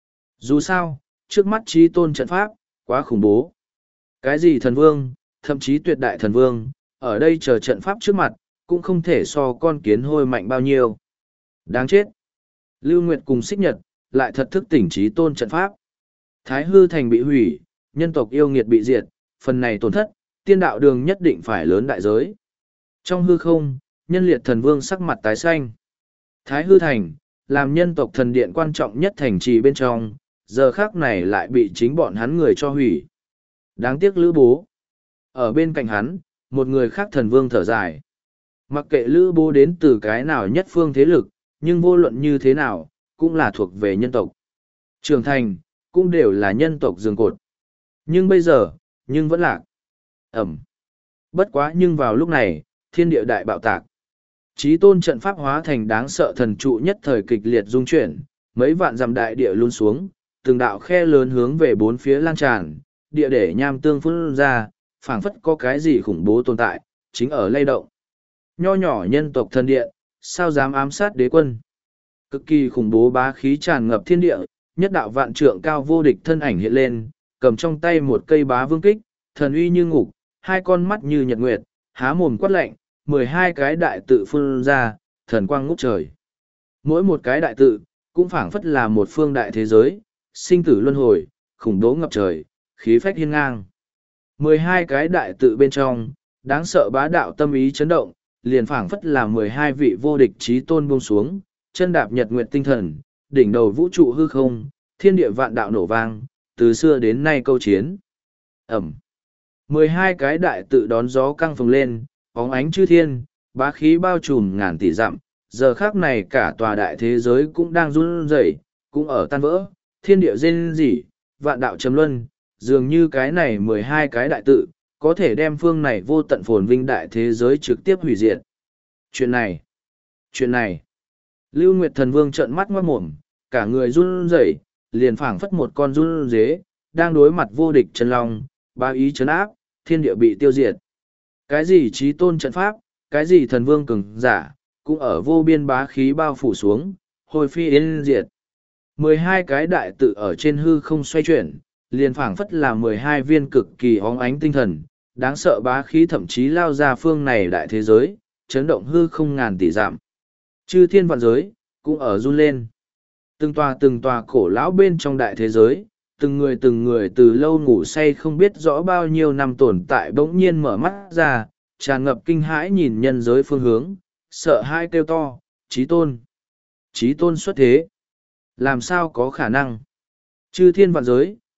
Dù sao, trước mắt chí tôn trận pháp, quá khủng bố. Cái gì thần vương, thậm chí tuyệt đại thần vương, ở đây chờ trận pháp trước mặt, cũng không thể so con kiến hôi mạnh bao nhiêu. Đáng chết. Lưu Nguyệt cùng Xích Nhật, lại thật thức tỉnh chí tôn trận pháp. Thái Hư Thành bị hủy, nhân tộc yêu nghiệt bị diệt, phần này tổn thất, tiên đạo đường nhất định phải lớn đại giới. Trong hư không, nhân liệt thần vương sắc mặt tái xanh. Thái Hư Thành, làm nhân tộc thần điện quan trọng nhất thành trì bên trong, giờ khác này lại bị chính bọn hắn người cho hủy. Đáng tiếc Lữ Bố. Ở bên cạnh hắn, một người khác thần vương thở dài. Mặc kệ Lữ Bố đến từ cái nào nhất phương thế lực, nhưng vô luận như thế nào, cũng là thuộc về nhân tộc. Trưởng thành, cũng đều là nhân tộc giường cột. Nhưng bây giờ, nhưng vẫn lạc. Ẩm. Bất quá nhưng vào lúc này, thiên địa đại bạo tạc. Chí tôn trận pháp hóa thành đáng sợ thần trụ nhất thời kịch liệt dung chuyển, mấy vạn dặm đại địa luôn xuống, từng đạo khe lớn hướng về bốn phía lan tràn, địa để nham tương phun ra, phảng phất có cái gì khủng bố tồn tại, chính ở lay động. Nho nhỏ nhân tộc thần điện, sao dám ám sát đế quân? Cực kỳ khủng bố bá khí tràn ngập thiên địa, nhất đạo vạn trượng cao vô địch thân ảnh hiện lên, cầm trong tay một cây bá vương kích, thần uy như ngục, hai con mắt như nhật nguyệt, há mồm quát lạnh, mười hai cái đại tự phun ra, thần quang ngút trời. Mỗi một cái đại tự, cũng phảng phất là một phương đại thế giới, sinh tử luân hồi, khủng bố ngập trời, khí phách hiên ngang. Mười hai cái đại tự bên trong, đáng sợ bá đạo tâm ý chấn động, liền phảng phất là mười hai vị vô địch chí tôn buông xuống, chân đạp nhật nguyệt tinh thần, đỉnh đầu vũ trụ hư không, thiên địa vạn đạo nổ vang, từ xưa đến nay câu chiến. Ẩm. Mười hai cái đại tự đón gió căng phồng lên, bóng ánh chư thiên, bá khí bao trùm ngàn tỷ dặm, giờ khác này cả tòa đại thế giới cũng đang run rẩy, cũng ở tan vỡ, thiên địa rên rỉ, vạn đạo chấm luân, dường như cái này mười hai cái đại tự, có thể đem phương này vô tận phồn vinh đại thế giới trực tiếp hủy diệt. Chuyện này, chuyện này, Lưu Nguyệt Thần Vương trợn mắt ngoát mồm, cả người run rẩy, liền phảng phất một con run dế, đang đối mặt vô địch chân long, ba ý chấn áp, thiên địa bị tiêu diệt. Cái gì trí tôn trận pháp, cái gì thần vương cường giả, cũng ở vô biên bá khí bao phủ xuống, hồi phi yên diệt. Mười hai cái đại tự ở trên hư không xoay chuyển, liền phảng phất là mười hai viên cực kỳ óng ánh tinh thần, đáng sợ bá khí thậm chí lao ra phương này đại thế giới, chấn động hư không ngàn tỷ dặm. Chư thiên vạn giới, cũng ở run lên. Từng tòa từng tòa cổ lão bên trong đại thế giới, từng người từng người từ lâu ngủ say không biết rõ bao nhiêu năm tồn tại bỗng nhiên mở mắt ra, tràn ngập kinh hãi nhìn nhân giới phương hướng, sợ hai kêu to, chí tôn. Chí tôn xuất thế. Làm sao có khả năng? Chư thiên vạn giới,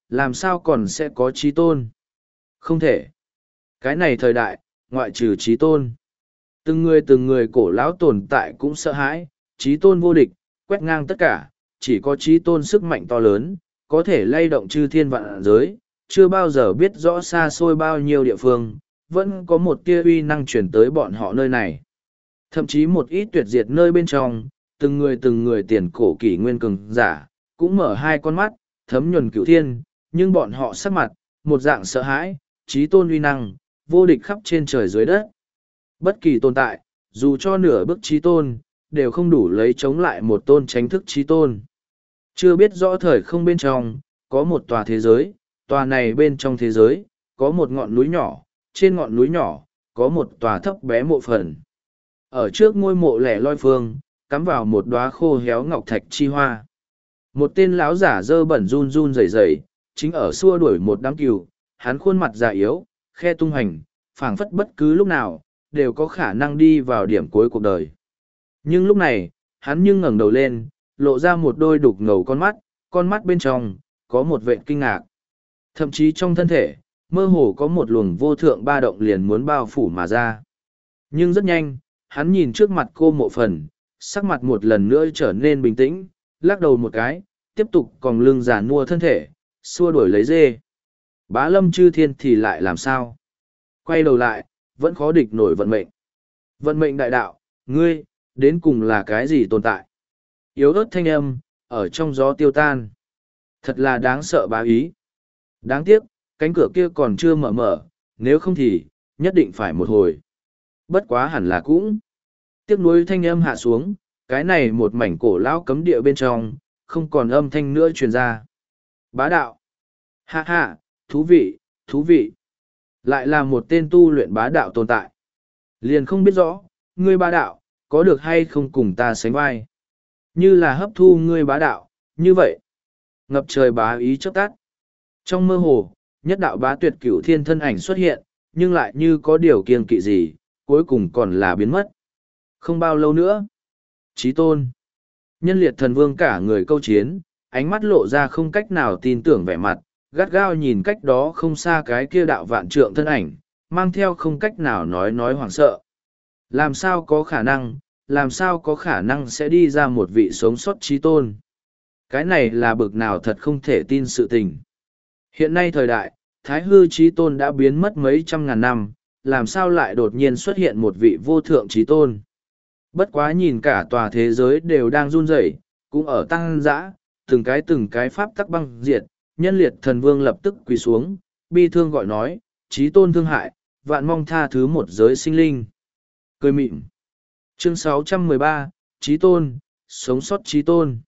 làm sao còn sẽ có trí tôn? Không thể. Cái này thời đại, ngoại trừ trí tôn. Từng người từng người cổ lão tồn tại cũng sợ hãi, trí tôn vô địch, quét ngang tất cả, chỉ có trí tôn sức mạnh to lớn, có thể lay động chư thiên vạn giới, chưa bao giờ biết rõ xa xôi bao nhiêu địa phương, vẫn có một tia uy năng chuyển tới bọn họ nơi này. Thậm chí một ít tuyệt diệt nơi bên trong, từng người từng người tiền cổ kỷ nguyên cường giả, cũng mở hai con mắt, thấm nhuần cửu thiên, nhưng bọn họ sắc mặt, một dạng sợ hãi, trí tôn uy năng, vô địch khắp trên trời dưới đất. Bất kỳ tồn tại, dù cho nửa bước trí tôn, đều không đủ lấy chống lại một tôn tránh thức trí tôn. Chưa biết rõ thời không bên trong, có một tòa thế giới, tòa này bên trong thế giới, có một ngọn núi nhỏ, trên ngọn núi nhỏ, có một tòa thấp bé mộ phần. Ở trước ngôi mộ lẻ loi phương, cắm vào một đóa khô héo ngọc thạch chi hoa. Một tên lão giả dơ bẩn run run rẩy rẩy, chính ở xua đuổi một đám cừu, hắn khuôn mặt già yếu, khe tung hành, phảng phất bất cứ lúc nào, đều có khả năng đi vào điểm cuối cuộc đời. Nhưng lúc này, hắn nhưng ngẩng đầu lên, lộ ra một đôi đục ngầu con mắt, con mắt bên trong, có một vệt kinh ngạc. Thậm chí trong thân thể, mơ hồ có một luồng vô thượng ba động liền muốn bao phủ mà ra. Nhưng rất nhanh, hắn nhìn trước mặt cô mộ phần, sắc mặt một lần nữa trở nên bình tĩnh, lắc đầu một cái, tiếp tục còng lưng già nua thân thể, xua đuổi lấy dê. Bá lâm chư thiên thì lại làm sao? Quay đầu lại, vẫn khó địch nổi vận mệnh. Vận mệnh đại đạo, ngươi, đến cùng là cái gì tồn tại? Yếu ớt thanh âm, ở trong gió tiêu tan. Thật là đáng sợ bá ý. Đáng tiếc, cánh cửa kia còn chưa mở mở, nếu không thì, nhất định phải một hồi. Bất quá hẳn là cũng. Tiếc nuối thanh âm hạ xuống, cái này một mảnh cổ lão cấm địa bên trong, không còn âm thanh nữa truyền ra. Bá đạo. Ha ha, thú vị, thú vị. Lại là một tên tu luyện bá đạo tồn tại. Liền không biết rõ, ngươi bá đạo, có được hay không cùng ta sánh vai. Như là hấp thu ngươi bá đạo, như vậy. Ngập trời bá ý chớp tắt. Trong mơ hồ, nhất đạo bá tuyệt cửu thiên thân ảnh xuất hiện, nhưng lại như có điều kiêng kỵ gì, cuối cùng còn là biến mất. Không bao lâu nữa. Chí tôn. Nhân liệt thần vương cả người câu chiến, ánh mắt lộ ra không cách nào tin tưởng vẻ mặt, gắt gao nhìn cách đó không xa cái kia đạo vạn trượng thân ảnh, mang theo không cách nào nói nói hoảng sợ. Làm sao có khả năng, làm sao có khả năng sẽ đi ra một vị sống sót chí tôn. Cái này là bực nào thật không thể tin sự tình. Hiện nay thời đại, Thái hư chí tôn đã biến mất mấy trăm ngàn năm, làm sao lại đột nhiên xuất hiện một vị vô thượng chí tôn. Bất quá nhìn cả tòa thế giới đều đang run rẩy, cũng ở tăng dã, từng cái từng cái pháp tắc băng diệt, nhân liệt thần vương lập tức quỳ xuống, bi thương gọi nói, chí tôn thương hại, vạn mong tha thứ một giới sinh linh. Cười mịn. Chương sáu trăm mười ba, chí tôn, sống sót chí tôn.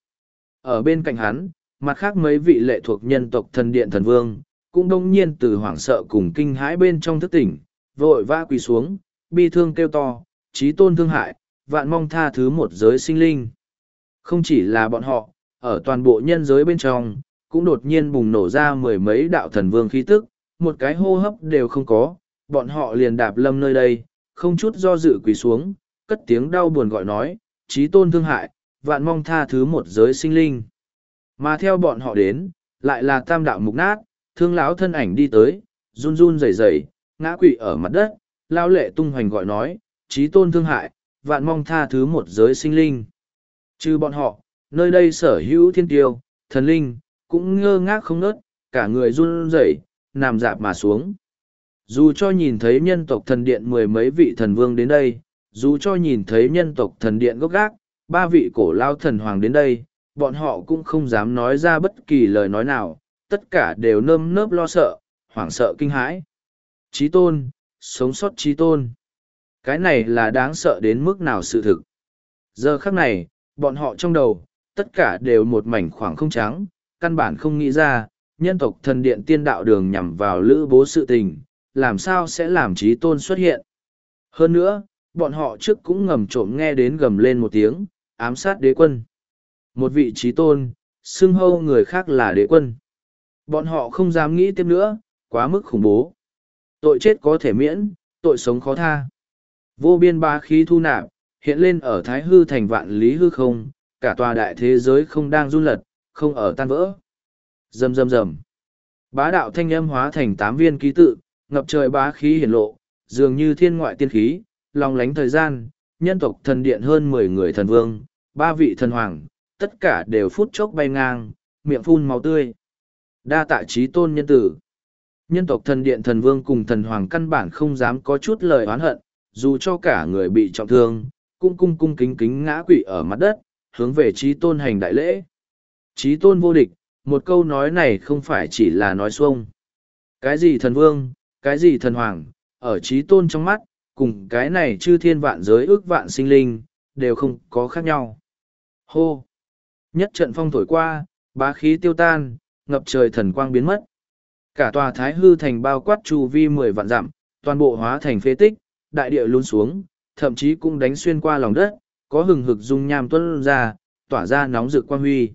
Ở bên cạnh hắn, mặt khác mấy vị lệ thuộc nhân tộc thần điện thần vương, cũng đông nhiên từ hoảng sợ cùng kinh hãi bên trong thức tỉnh, vội vã quỳ xuống, bi thương kêu to, chí tôn thương hại, vạn mong tha thứ một giới sinh linh. Không chỉ là bọn họ, ở toàn bộ nhân giới bên trong, cũng đột nhiên bùng nổ ra mười mấy đạo thần vương khí tức, một cái hô hấp đều không có, bọn họ liền đạp lâm nơi đây, không chút do dự quỳ xuống, cất tiếng đau buồn gọi nói, chí tôn thương hại, vạn mong tha thứ một giới sinh linh. Mà theo bọn họ đến, lại là tam đạo mục nát, thương lão thân ảnh đi tới, run run rẩy rẩy, ngã quỵ ở mặt đất, lao lệ tung hoành gọi nói, chí tôn thương hại, vạn mong tha thứ một giới sinh linh. Trừ bọn họ, nơi đây sở hữu thiên tiêu, thần linh, cũng ngơ ngác không nớt, cả người run rẩy, nằm dạp mà xuống. Dù cho nhìn thấy nhân tộc thần điện mười mấy vị thần vương đến đây, dù cho nhìn thấy nhân tộc thần điện gốc gác, ba vị cổ lao thần hoàng đến đây, bọn họ cũng không dám nói ra bất kỳ lời nói nào, tất cả đều nơm nớp lo sợ, hoảng sợ kinh hãi. Chí tôn, sống sót chí tôn. Cái này là đáng sợ đến mức nào sự thực. Giờ khắc này, bọn họ trong đầu, tất cả đều một mảnh khoảng không trắng, căn bản không nghĩ ra, nhân tộc thần điện tiên đạo đường nhằm vào lữ bố sự tình, làm sao sẽ làm chí tôn xuất hiện. Hơn nữa, bọn họ trước cũng ngầm trộm nghe đến gầm lên một tiếng, ám sát đế quân. Một vị chí tôn, xưng hâu người khác là đế quân. Bọn họ không dám nghĩ tiếp nữa, quá mức khủng bố. Tội chết có thể miễn, tội sống khó tha. Vô biên ba khí thu nạp, hiện lên ở thái hư thành vạn lý hư không, cả tòa đại thế giới không đang run lật, không ở tan vỡ. Rầm rầm rầm. Bá đạo thanh âm hóa thành tám viên ký tự, ngập trời bá khí hiển lộ, dường như thiên ngoại tiên khí, long lánh thời gian, nhân tộc thần điện hơn mười người thần vương, ba vị thần hoàng, tất cả đều phút chốc bay ngang, miệng phun máu tươi. Đa tạ chí tôn nhân tử. Nhân tộc thần điện thần vương cùng thần hoàng căn bản không dám có chút lời oán hận, dù cho cả người bị trọng thương, cũng cung cung kính kính ngã quỵ ở mặt đất, hướng về chí tôn hành đại lễ. Chí tôn vô địch, một câu nói này không phải chỉ là nói xuông. Cái gì thần vương, cái gì thần hoàng, ở chí tôn trong mắt, cùng cái này chư thiên vạn giới ước vạn sinh linh, đều không có khác nhau. Hô! Nhất trận phong thổi qua, bá khí tiêu tan, ngập trời thần quang biến mất. Cả tòa thái hư thành bao quát chu vi mười vạn dặm, toàn bộ hóa thành phế tích, đại địa lún xuống, thậm chí cũng đánh xuyên qua lòng đất, có hừng hực dung nham tuôn ra, tỏa ra nóng rực quang huy.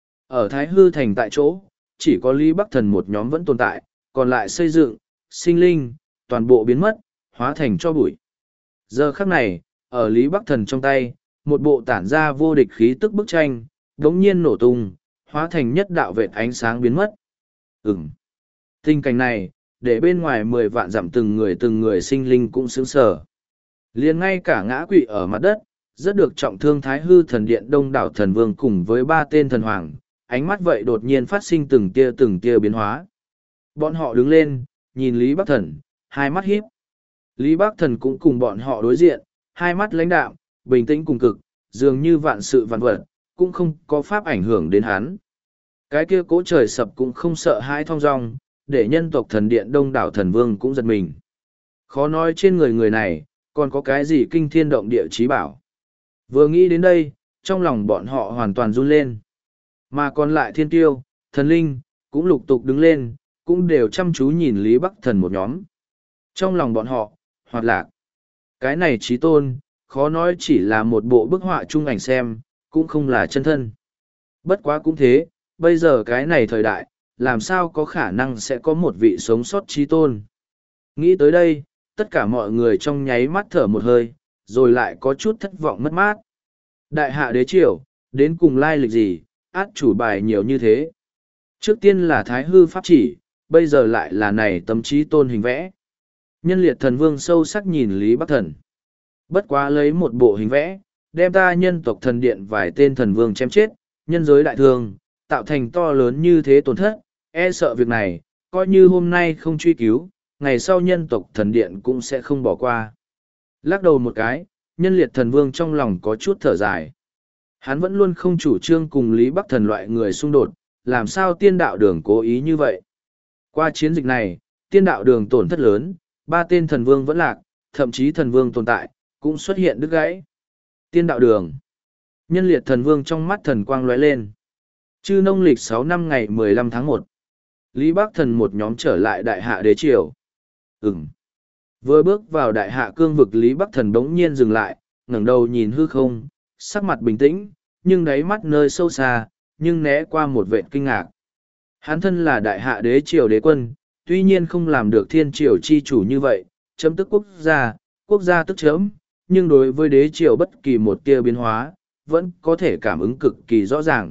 Ở thái hư thành tại chỗ, chỉ có Lý Bắc Thần một nhóm vẫn tồn tại, còn lại xây dựng, sinh linh, toàn bộ biến mất, hóa thành cho bụi. Giờ khắc này, ở Lý Bắc Thần trong tay, một bộ tản ra vô địch khí tức bức tranh, đống nhiên nổ tung, hóa thành nhất đạo vệt ánh sáng biến mất. Ừm. Tình cảnh này, để bên ngoài mười vạn dặm từng người từng người sinh linh cũng sướng sở. Liền ngay cả ngã quỵ ở mặt đất, rất được trọng thương thái hư thần điện đông đảo thần vương cùng với ba tên thần hoàng, ánh mắt vậy đột nhiên phát sinh từng tia từng tia biến hóa. Bọn họ đứng lên, nhìn Lý Bắc Thần, hai mắt híp. Lý Bắc Thần cũng cùng bọn họ đối diện, hai mắt lãnh đạm, bình tĩnh cùng cực, dường như vạn sự vạn vật, cũng không có pháp ảnh hưởng đến hắn. Cái kia cố trời sập cũng không sợ hãi thong dong, để nhân tộc thần điện đông đảo thần vương cũng giật mình. Khó nói trên người người này, còn có cái gì kinh thiên động địa trí bảo. Vừa nghĩ đến đây, trong lòng bọn họ hoàn toàn run lên. Mà còn lại thiên tiêu, thần linh, cũng lục tục đứng lên, cũng đều chăm chú nhìn Lý Bắc Thần một nhóm. Trong lòng bọn họ, hoạt lạc. Cái này trí tôn, khó nói chỉ là một bộ bức họa chung ảnh xem, cũng không là chân thân. Bất quá cũng thế, bây giờ cái này thời đại, làm sao có khả năng sẽ có một vị sống sót trí tôn. Nghĩ tới đây, tất cả mọi người trong nháy mắt thở một hơi, rồi lại có chút thất vọng mất mát. Đại hạ đế triều, đến cùng lai lịch gì, át chủ bài nhiều như thế. Trước tiên là thái hư pháp chỉ, bây giờ lại là này tấm trí tôn hình vẽ. Nhân liệt thần vương sâu sắc nhìn Lý Bắc Thần. Bất quá lấy một bộ hình vẽ, đem ta nhân tộc thần điện vài tên thần vương chém chết, nhân giới đại thương, tạo thành to lớn như thế tổn thất, e sợ việc này, coi như hôm nay không truy cứu, ngày sau nhân tộc thần điện cũng sẽ không bỏ qua. Lắc đầu một cái, nhân liệt thần vương trong lòng có chút thở dài. Hắn vẫn luôn không chủ trương cùng Lý Bắc Thần loại người xung đột, làm sao tiên đạo đường cố ý như vậy. Qua chiến dịch này, tiên đạo đường tổn thất lớn, ba tên thần vương vẫn lạc, thậm chí thần vương tồn tại, cũng xuất hiện đứt gãy. Tiên đạo đường. Nhân liệt thần vương trong mắt thần quang lóe lên. Chư nông lịch sáu năm ngày mười lăm tháng một. Lý Bắc Thần một nhóm trở lại đại hạ đế triều. Ừm. Vừa bước vào đại hạ cương vực Lý Bắc Thần đống nhiên dừng lại, ngẩng đầu nhìn hư không, sắc mặt bình tĩnh, nhưng đáy mắt nơi sâu xa, nhưng né qua một vệt kinh ngạc. Hắn thân là đại hạ đế triều đế quân, tuy nhiên không làm được thiên triều chi chủ như vậy, chấm tức quốc gia, quốc gia tức chấm, nhưng đối với đế triều bất kỳ một tia biến hóa, vẫn có thể cảm ứng cực kỳ rõ ràng.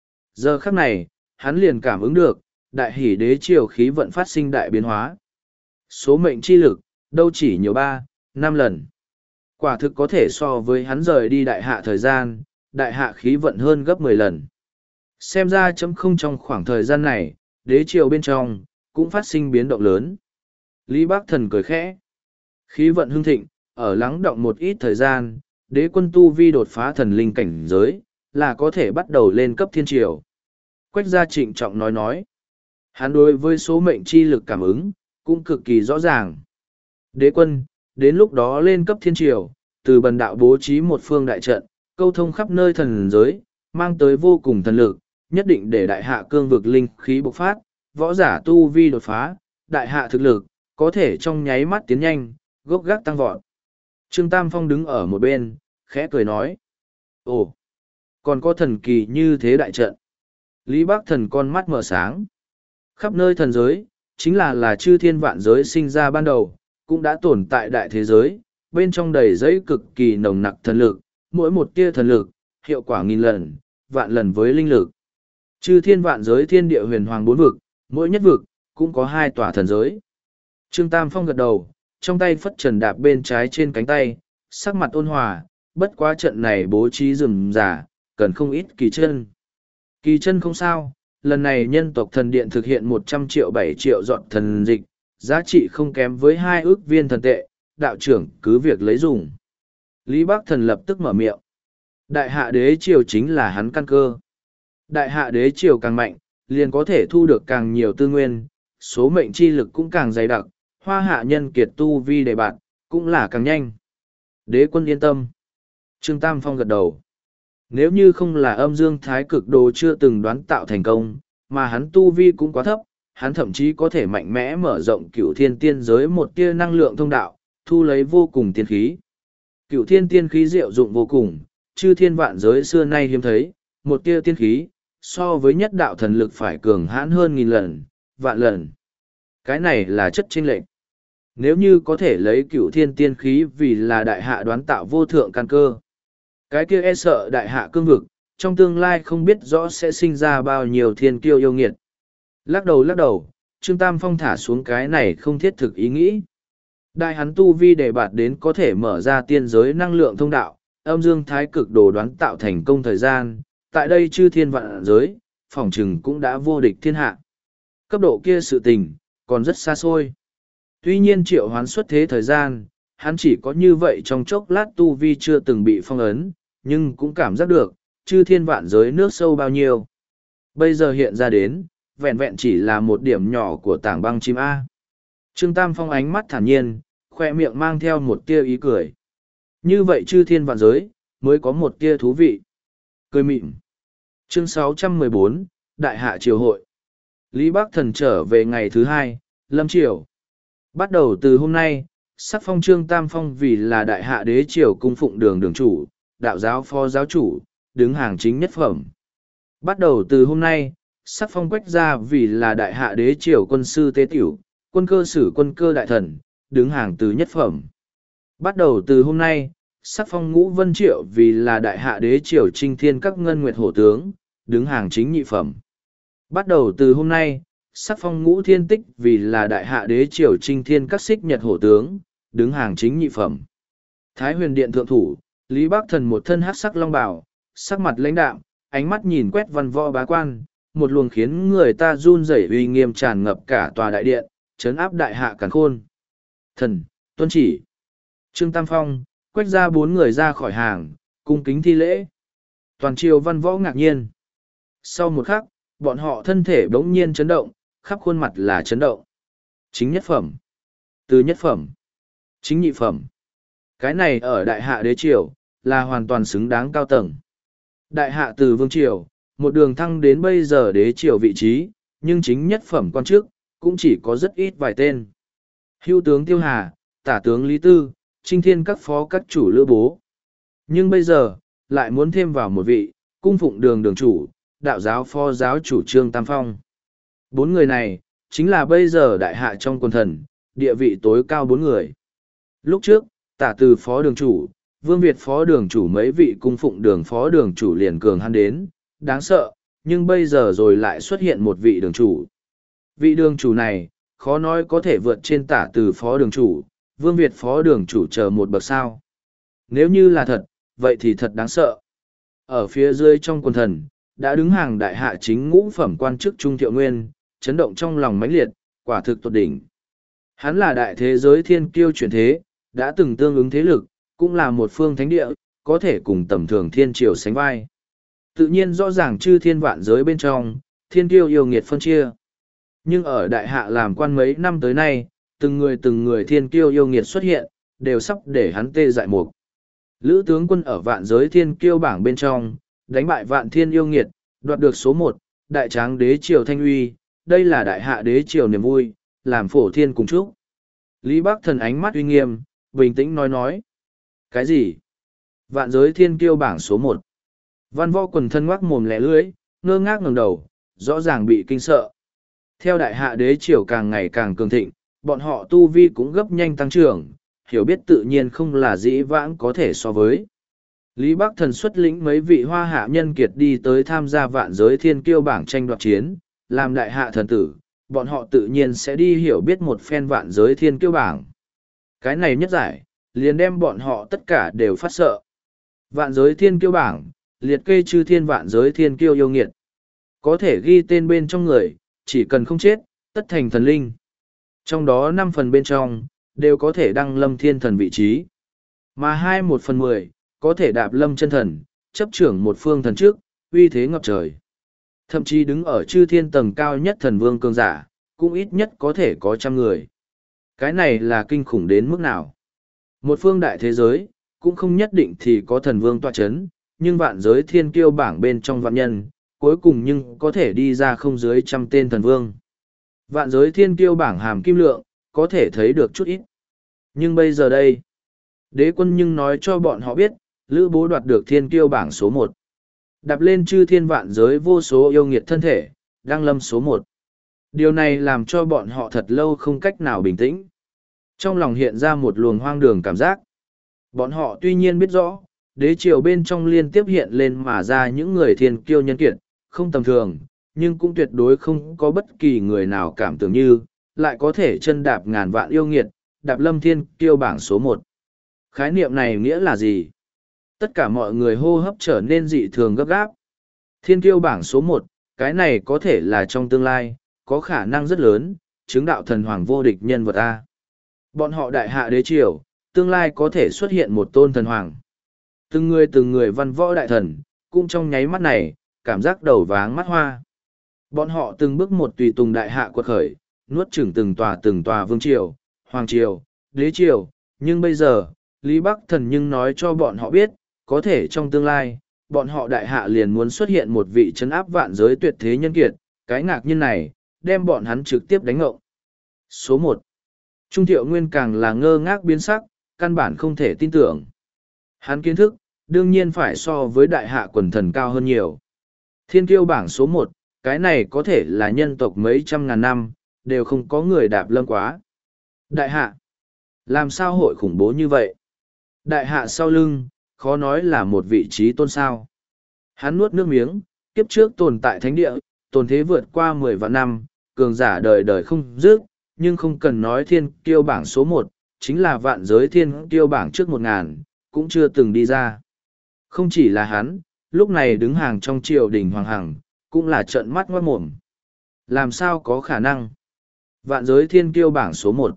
Giờ khắc này, hắn liền cảm ứng được, đại hỷ đế triều khí vận phát sinh đại biến hóa. Số mệnh chi lực, đâu chỉ nhiều ba, năm lần. Quả thực có thể so với hắn rời đi đại hạ thời gian, đại hạ khí vận hơn gấp mười lần. Xem ra chấm không trong khoảng thời gian này, đế triều bên trong, cũng phát sinh biến động lớn. Lý Bắc Thần cười khẽ. Khí vận hưng thịnh, ở lắng động một ít thời gian, đế quân tu vi đột phá thần linh cảnh giới, là có thể bắt đầu lên cấp thiên triều. Quách gia trịnh trọng nói nói. Hắn đối với số mệnh chi lực cảm ứng, cũng cực kỳ rõ ràng. Đế quân, đến lúc đó lên cấp thiên triều, từ bần đạo bố trí một phương đại trận, câu thông khắp nơi thần giới, mang tới vô cùng thần lực, nhất định để đại hạ cương vực linh khí bộc phát, võ giả tu vi đột phá, đại hạ thực lực, có thể trong nháy mắt tiến nhanh, gốc gác tăng vọt. Trương Tam Phong đứng ở một bên, khẽ cười nói. Ồ, còn có thần kỳ như thế đại trận. Lý Bắc Thần con mắt mở sáng. Khắp nơi thần giới, chính là là chư thiên vạn giới sinh ra ban đầu, cũng đã tồn tại đại thế giới, bên trong đầy giấy cực kỳ nồng nặc thần lực, mỗi một tia thần lực, hiệu quả nghìn lần, vạn lần với linh lực. Chư thiên vạn giới thiên địa huyền hoàng bốn vực, mỗi nhất vực, cũng có hai tòa thần giới. Trương Tam Phong gật đầu, trong tay phất trần đạp bên trái trên cánh tay, sắc mặt ôn hòa, bất quá trận này bố trí rườm rà, cần không ít kỳ chân. Kỳ chân không sao, lần này nhân tộc thần điện thực hiện một trăm triệu bảy triệu dọn thần dịch, giá trị không kém với hai ước viên thần tệ, đạo trưởng cứ việc lấy dùng. Lý Bắc Thần lập tức mở miệng. Đại hạ đế triều chính là hắn căn cơ. Đại hạ đế triều càng mạnh, liền có thể thu được càng nhiều tư nguyên, số mệnh chi lực cũng càng dày đặc, hoa hạ nhân kiệt tu vi đề bạt, cũng là càng nhanh. Đế quân yên tâm. Trương Tam Phong gật đầu. Nếu như không là âm dương thái cực đồ chưa từng đoán tạo thành công, mà hắn tu vi cũng quá thấp, hắn thậm chí có thể mạnh mẽ mở rộng cửu thiên tiên giới một tia năng lượng thông đạo, thu lấy vô cùng tiên khí. Cửu thiên tiên khí diệu dụng vô cùng, chư thiên vạn giới xưa nay hiếm thấy, một tia tiên khí, so với nhất đạo thần lực phải cường hãn hơn nghìn lần, vạn lần. Cái này là chất chênh lệch. Nếu như có thể lấy cửu thiên tiên khí vì là đại hạ đoán tạo vô thượng căn cơ, cái kia e sợ đại hạ cương vực, trong tương lai không biết rõ sẽ sinh ra bao nhiêu thiên kiêu yêu nghiệt. Lắc đầu lắc đầu, Trương Tam Phong thả xuống cái này không thiết thực ý nghĩ. Đại hắn tu vi đề bạt đến có thể mở ra tiên giới năng lượng thông đạo, âm dương thái cực đồ đoán tạo thành công thời gian, tại đây chư thiên vạn giới, phỏng chừng cũng đã vô địch thiên hạ. Cấp độ kia sự tình, còn rất xa xôi. Tuy nhiên triệu hoán xuất thế thời gian, hắn chỉ có như vậy trong chốc lát tu vi chưa từng bị phong ấn, nhưng cũng cảm giác được, chư thiên vạn giới nước sâu bao nhiêu. Bây giờ hiện ra đến, vẹn vẹn chỉ là một điểm nhỏ của tảng băng chim A. Trương Tam Phong ánh mắt thản nhiên, khoe miệng mang theo một tia ý cười. Như vậy chư thiên vạn giới, mới có một tia thú vị. Cười mịn. Chương sáu trăm mười bốn, Đại hạ triều hội. Lý Bắc Thần trở về ngày thứ hai, lâm triều. Bắt đầu từ hôm nay, sắc phong Trương Tam Phong vì là đại hạ đế triều cung phụng đường đường chủ, đạo giáo phó giáo chủ, đứng hàng chính nhất phẩm. Bắt đầu từ hôm nay, sắc phong Quách Gia vì là đại hạ đế triều quân sư tế tiểu, quân cơ sử quân cơ đại thần, đứng hàng từ nhất phẩm. Bắt đầu từ hôm nay, sắc phong Ngũ Vân Triệu vì là đại hạ đế triều trinh thiên các ngân nguyệt hổ tướng, đứng hàng chính nhị phẩm. Bắt đầu từ hôm nay, sắc phong Ngũ Thiên Tích vì là đại hạ đế triều trinh thiên các xích nhật hổ tướng, đứng hàng chính nhị phẩm. Thái Huyền Điện thượng thủ, Lý Bắc Thần một thân hắc sắc long bào, sắc mặt lãnh đạm, ánh mắt nhìn quét văn võ bá quan, một luồng khiến người ta run rẩy uy nghiêm tràn ngập cả tòa đại điện, trấn áp đại hạ càn khôn. Thần, tuân chỉ. Trương Tam Phong, Quách Gia bốn người ra khỏi hàng, cung kính thi lễ. Toàn triều văn võ ngạc nhiên. Sau một khắc, bọn họ thân thể bỗng nhiên chấn động, khắp khuôn mặt là chấn động. Chính nhất phẩm, từ nhất phẩm, chính nhị phẩm. Cái này ở đại hạ đế triều, là hoàn toàn xứng đáng cao tầng. Đại hạ từ vương triều, một đường thăng đến bây giờ đế triều vị trí, nhưng chính nhất phẩm quan chức, cũng chỉ có rất ít vài tên. Hưu tướng Tiêu Hà, tả tướng Lý Tư, trinh thiên các phó các chủ lữ bố. Nhưng bây giờ, lại muốn thêm vào một vị, cung phụng đường đường chủ, đạo giáo phó giáo chủ Trương Tam Phong. Bốn người này, chính là bây giờ đại hạ trong quần thần, địa vị tối cao bốn người. Lúc trước, tả từ phó đường chủ, Vương Việt phó đường chủ mấy vị cung phụng đường phó đường chủ liền cường hắn đến, đáng sợ, nhưng bây giờ rồi lại xuất hiện một vị đường chủ. Vị đường chủ này, khó nói có thể vượt trên tả từ phó đường chủ, Vương Việt phó đường chủ chờ một bậc sao. Nếu như là thật, vậy thì thật đáng sợ. Ở phía dưới trong quần thần, đã đứng hàng đại hạ chính ngũ phẩm quan chức Trung Thiệu Nguyên, chấn động trong lòng mãnh liệt, quả thực tột đỉnh. Hắn là đại thế giới thiên kiêu chuyển thế, đã từng tương ứng thế lực, cũng là một phương thánh địa, có thể cùng tầm thường thiên triều sánh vai. Tự nhiên rõ ràng chư thiên vạn giới bên trong, thiên kiêu yêu nghiệt phân chia. Nhưng ở đại hạ làm quan mấy năm tới nay, từng người từng người thiên kiêu yêu nghiệt xuất hiện, đều sắp để hắn tê dại mục. Lữ tướng quân ở vạn giới thiên kiêu bảng bên trong, đánh bại vạn thiên yêu nghiệt, đoạt được số một, đại tráng đế triều thanh uy, đây là đại hạ đế triều niềm vui, làm phổ thiên cùng chúc. Lý Bắc Thần ánh mắt uy nghiêm, bình tĩnh nói nói. Cái gì? Vạn giới thiên kiêu bảng số một. Văn võ quần thân ngoác mồm lẻ lưỡi, ngơ ngác ngẩng đầu, rõ ràng bị kinh sợ. Theo đại hạ đế triều càng ngày càng cường thịnh, bọn họ tu vi cũng gấp nhanh tăng trưởng, hiểu biết tự nhiên không là dĩ vãng có thể so với. Lý Bắc Thần xuất lĩnh mấy vị hoa hạ nhân kiệt đi tới tham gia vạn giới thiên kiêu bảng tranh đoạt chiến, làm đại hạ thần tử, bọn họ tự nhiên sẽ đi hiểu biết một phen vạn giới thiên kiêu bảng. Cái này nhất giải, liền đem bọn họ tất cả đều phát sợ. Vạn giới thiên kiêu bảng, liệt kê chư thiên vạn giới thiên kiêu yêu nghiệt. Có thể ghi tên bên trong người, chỉ cần không chết, tất thành thần linh. Trong đó năm phần bên trong, đều có thể đăng lâm thiên thần vị trí. Mà hai một phần mười, có thể đạp lâm chân thần, chấp trưởng một phương thần trước, uy thế ngập trời. Thậm chí đứng ở chư thiên tầng cao nhất thần vương cường giả, cũng ít nhất có thể có trăm người. Cái này là kinh khủng đến mức nào? Một phương đại thế giới, cũng không nhất định thì có thần vương tọa chấn, nhưng vạn giới thiên kiêu bảng bên trong vạn nhân, cuối cùng nhưng có thể đi ra không dưới trăm tên thần vương. Vạn giới thiên kiêu bảng hàm kim lượng, có thể thấy được chút ít. Nhưng bây giờ đây, đế quân nhưng nói cho bọn họ biết, Lữ Bố đoạt được thiên kiêu bảng số một. Đạp lên chư thiên vạn giới vô số yêu nghiệt thân thể, đăng lâm số một. Điều này làm cho bọn họ thật lâu không cách nào bình tĩnh. Trong lòng hiện ra một luồng hoang đường cảm giác. Bọn họ tuy nhiên biết rõ, đế triều bên trong liên tiếp hiện lên mà ra những người thiên kiêu nhân kiệt, không tầm thường, nhưng cũng tuyệt đối không có bất kỳ người nào cảm tưởng như, lại có thể chân đạp ngàn vạn yêu nghiệt, đạp lâm thiên kiêu bảng số một. Khái niệm này nghĩa là gì? Tất cả mọi người hô hấp trở nên dị thường gấp gáp. Thiên kiêu bảng số một, cái này có thể là trong tương lai, có khả năng rất lớn, chứng đạo thần hoàng vô địch nhân vật A. Bọn họ đại hạ đế triều, tương lai có thể xuất hiện một tôn thần hoàng. Từng người từng người văn võ đại thần, cũng trong nháy mắt này, cảm giác đầu váng mắt hoa. Bọn họ từng bước một tùy tùng đại hạ quật khởi, nuốt chửng từng tòa từng tòa vương triều, hoàng triều, đế triều, nhưng bây giờ, Lý Bắc Thần nhưng nói cho bọn họ biết, có thể trong tương lai, bọn họ đại hạ liền muốn xuất hiện một vị trấn áp vạn giới tuyệt thế nhân kiệt, cái ngạc nhiên này, đem bọn hắn trực tiếp đánh ngộng. Số một, Trung Thiệu Nguyên càng là ngơ ngác biến sắc, căn bản không thể tin tưởng. Hắn kiến thức, đương nhiên phải so với đại hạ quần thần cao hơn nhiều. Thiên kiêu bảng số một, cái này có thể là nhân tộc mấy trăm ngàn năm, đều không có người đạp lâm quá. Đại hạ, làm sao hội khủng bố như vậy? Đại hạ sau lưng, khó nói là một vị trí tôn sao. Hắn nuốt nước miếng, kiếp trước tồn tại thánh địa, tồn thế vượt qua mười vạn năm, cường giả đời đời không dứt, nhưng không cần nói thiên kiêu bảng số một, chính là vạn giới thiên kiêu bảng trước một ngàn, cũng chưa từng đi ra. Không chỉ là hắn, lúc này đứng hàng trong triều đình hoàng hằng, cũng là trợn mắt ngoát mồm. Làm sao có khả năng? Vạn giới thiên kiêu bảng số một.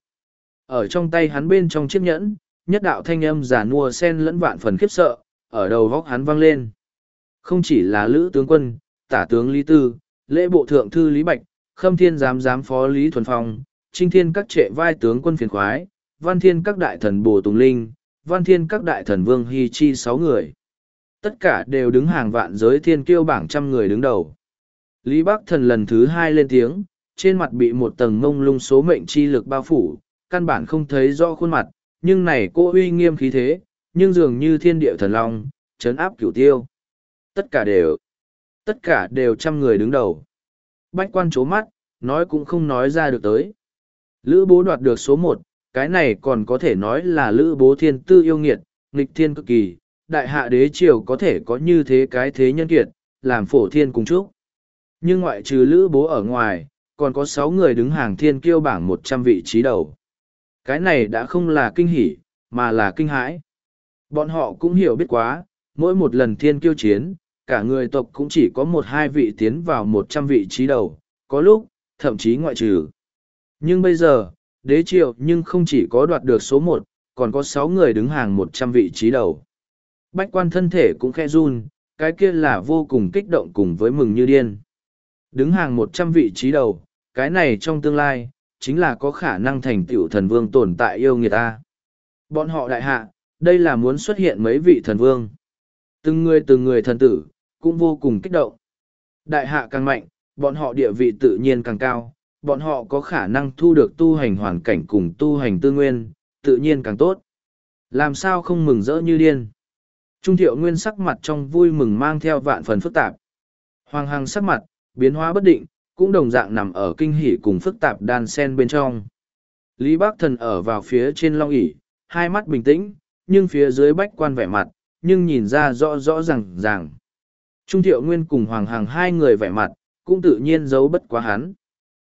Ở trong tay hắn bên trong chiếc nhẫn, nhất đạo thanh âm giả nua sen lẫn vạn phần khiếp sợ, ở đầu góc hắn vang lên. Không chỉ là Lữ tướng quân, tả tướng Lý Tư, lễ bộ thượng thư Lý Bạch, khâm thiên giám giám phó Lý Thuần Phong, trinh thiên các trệ vai tướng quân phiền khoái, văn thiên các đại thần Bồ Tùng Linh, văn thiên các đại thần Vương Hy Chi sáu người. Tất cả đều đứng hàng vạn giới thiên kiêu bảng trăm người đứng đầu. Lý Bắc Thần lần thứ hai lên tiếng, trên mặt bị một tầng mông lung số mệnh chi lực bao phủ, căn bản không thấy rõ khuôn mặt, nhưng này cô uy nghiêm khí thế, nhưng dường như thiên địa thần long, trấn áp cửu tiêu. Tất cả đều, tất cả đều trăm người đứng đầu. Bách quan chố mắt, nói cũng không nói ra được tới. Lữ Bố đoạt được số một, cái này còn có thể nói là Lữ Bố thiên tư yêu nghiệt, nghịch thiên cực kỳ, đại hạ đế triều có thể có như thế cái thế nhân kiệt, làm phổ thiên cùng chúc. Nhưng ngoại trừ Lữ Bố ở ngoài, còn có sáu người đứng hàng thiên kiêu bảng một trăm vị trí đầu. Cái này đã không là kinh hỉ, mà là kinh hãi. Bọn họ cũng hiểu biết quá, mỗi một lần thiên kiêu chiến, cả người tộc cũng chỉ có một hai vị tiến vào một trăm vị trí đầu, có lúc, thậm chí ngoại trừ. Nhưng bây giờ, đế triều nhưng không chỉ có đoạt được số một, còn có sáu người đứng hàng một trăm vị trí đầu. Bách quan thân thể cũng khe run, cái kia là vô cùng kích động cùng với mừng như điên. Đứng hàng một trăm vị trí đầu, cái này trong tương lai, chính là có khả năng thành tựu thần vương tồn tại yêu nghiệt ta. Bọn họ đại hạ, đây là muốn xuất hiện mấy vị thần vương. Từng người từng người thần tử, cũng vô cùng kích động. Đại hạ càng mạnh, bọn họ địa vị tự nhiên càng cao, bọn họ có khả năng thu được tu hành hoàn cảnh cùng tu hành tư nguyên, tự nhiên càng tốt. Làm sao không mừng rỡ như điên. Trung Thiệu Nguyên sắc mặt trong vui mừng mang theo vạn phần phức tạp. Hoàng Hằng sắc mặt, biến hóa bất định, cũng đồng dạng nằm ở kinh hỉ cùng phức tạp đan sen bên trong. Lý Bắc Thần ở vào phía trên long ỷ, hai mắt bình tĩnh, nhưng phía dưới bách quan vẻ mặt, nhưng nhìn ra rõ rõ ràng ràng. Trung Thiệu Nguyên cùng Hoàng Hằng hai người vẻ mặt, cũng tự nhiên giấu bất quá hắn.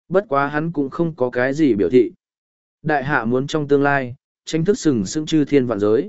Bất quá hắn cũng không có cái gì biểu thị. Đại hạ muốn trong tương lai, tranh thức sừng sững chư thiên vạn giới.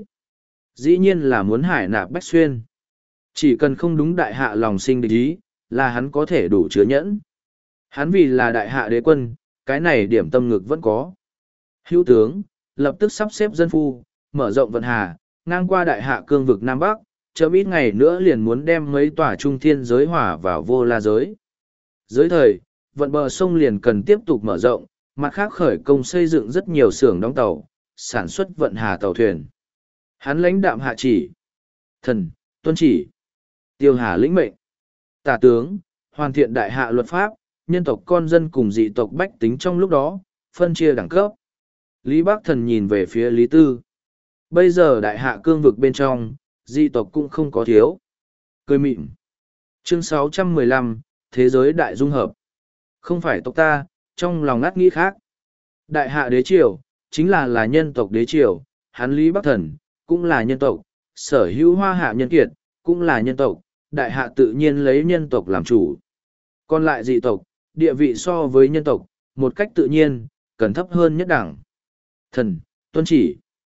Dĩ nhiên là muốn hải nạp bách xuyên. Chỉ cần không đúng đại hạ lòng sinh địch ý, là hắn có thể đủ chứa nhẫn. Hắn vì là đại hạ đế quân, cái này điểm tâm ngực vẫn có. Hữu tướng, lập tức sắp xếp dân phu, mở rộng vận hà, ngang qua đại hạ cương vực Nam Bắc, chậm ít ngày nữa liền muốn đem mấy tòa trung thiên giới hỏa vào vô la giới. Giới thời, vận bờ sông liền cần tiếp tục mở rộng, mặt khác khởi công xây dựng rất nhiều xưởng đóng tàu, sản xuất vận hà tàu thuyền. Hắn lãnh đạm hạ chỉ. Thần, tuân chỉ. Tiêu hà lĩnh mệnh. Tả tướng, hoàn thiện đại hạ luật pháp, nhân tộc con dân cùng dị tộc bách tính trong lúc đó, phân chia đẳng cấp. Lý Bắc Thần nhìn về phía Lý Tư. Bây giờ đại hạ cương vực bên trong, dị tộc cũng không có thiếu. Cười mịn. Chương sáu trăm mười lăm, Thế giới đại dung hợp. Không phải tộc ta, trong lòng ngắt nghĩ khác. Đại hạ đế triều, chính là là nhân tộc đế triều, hắn Lý Bắc Thần, cũng là nhân tộc, sở hữu hoa hạ nhân kiệt, cũng là nhân tộc, đại hạ tự nhiên lấy nhân tộc làm chủ. Còn lại dị tộc, địa vị so với nhân tộc, một cách tự nhiên, cần thấp hơn nhất đẳng. Thần, tuân chỉ.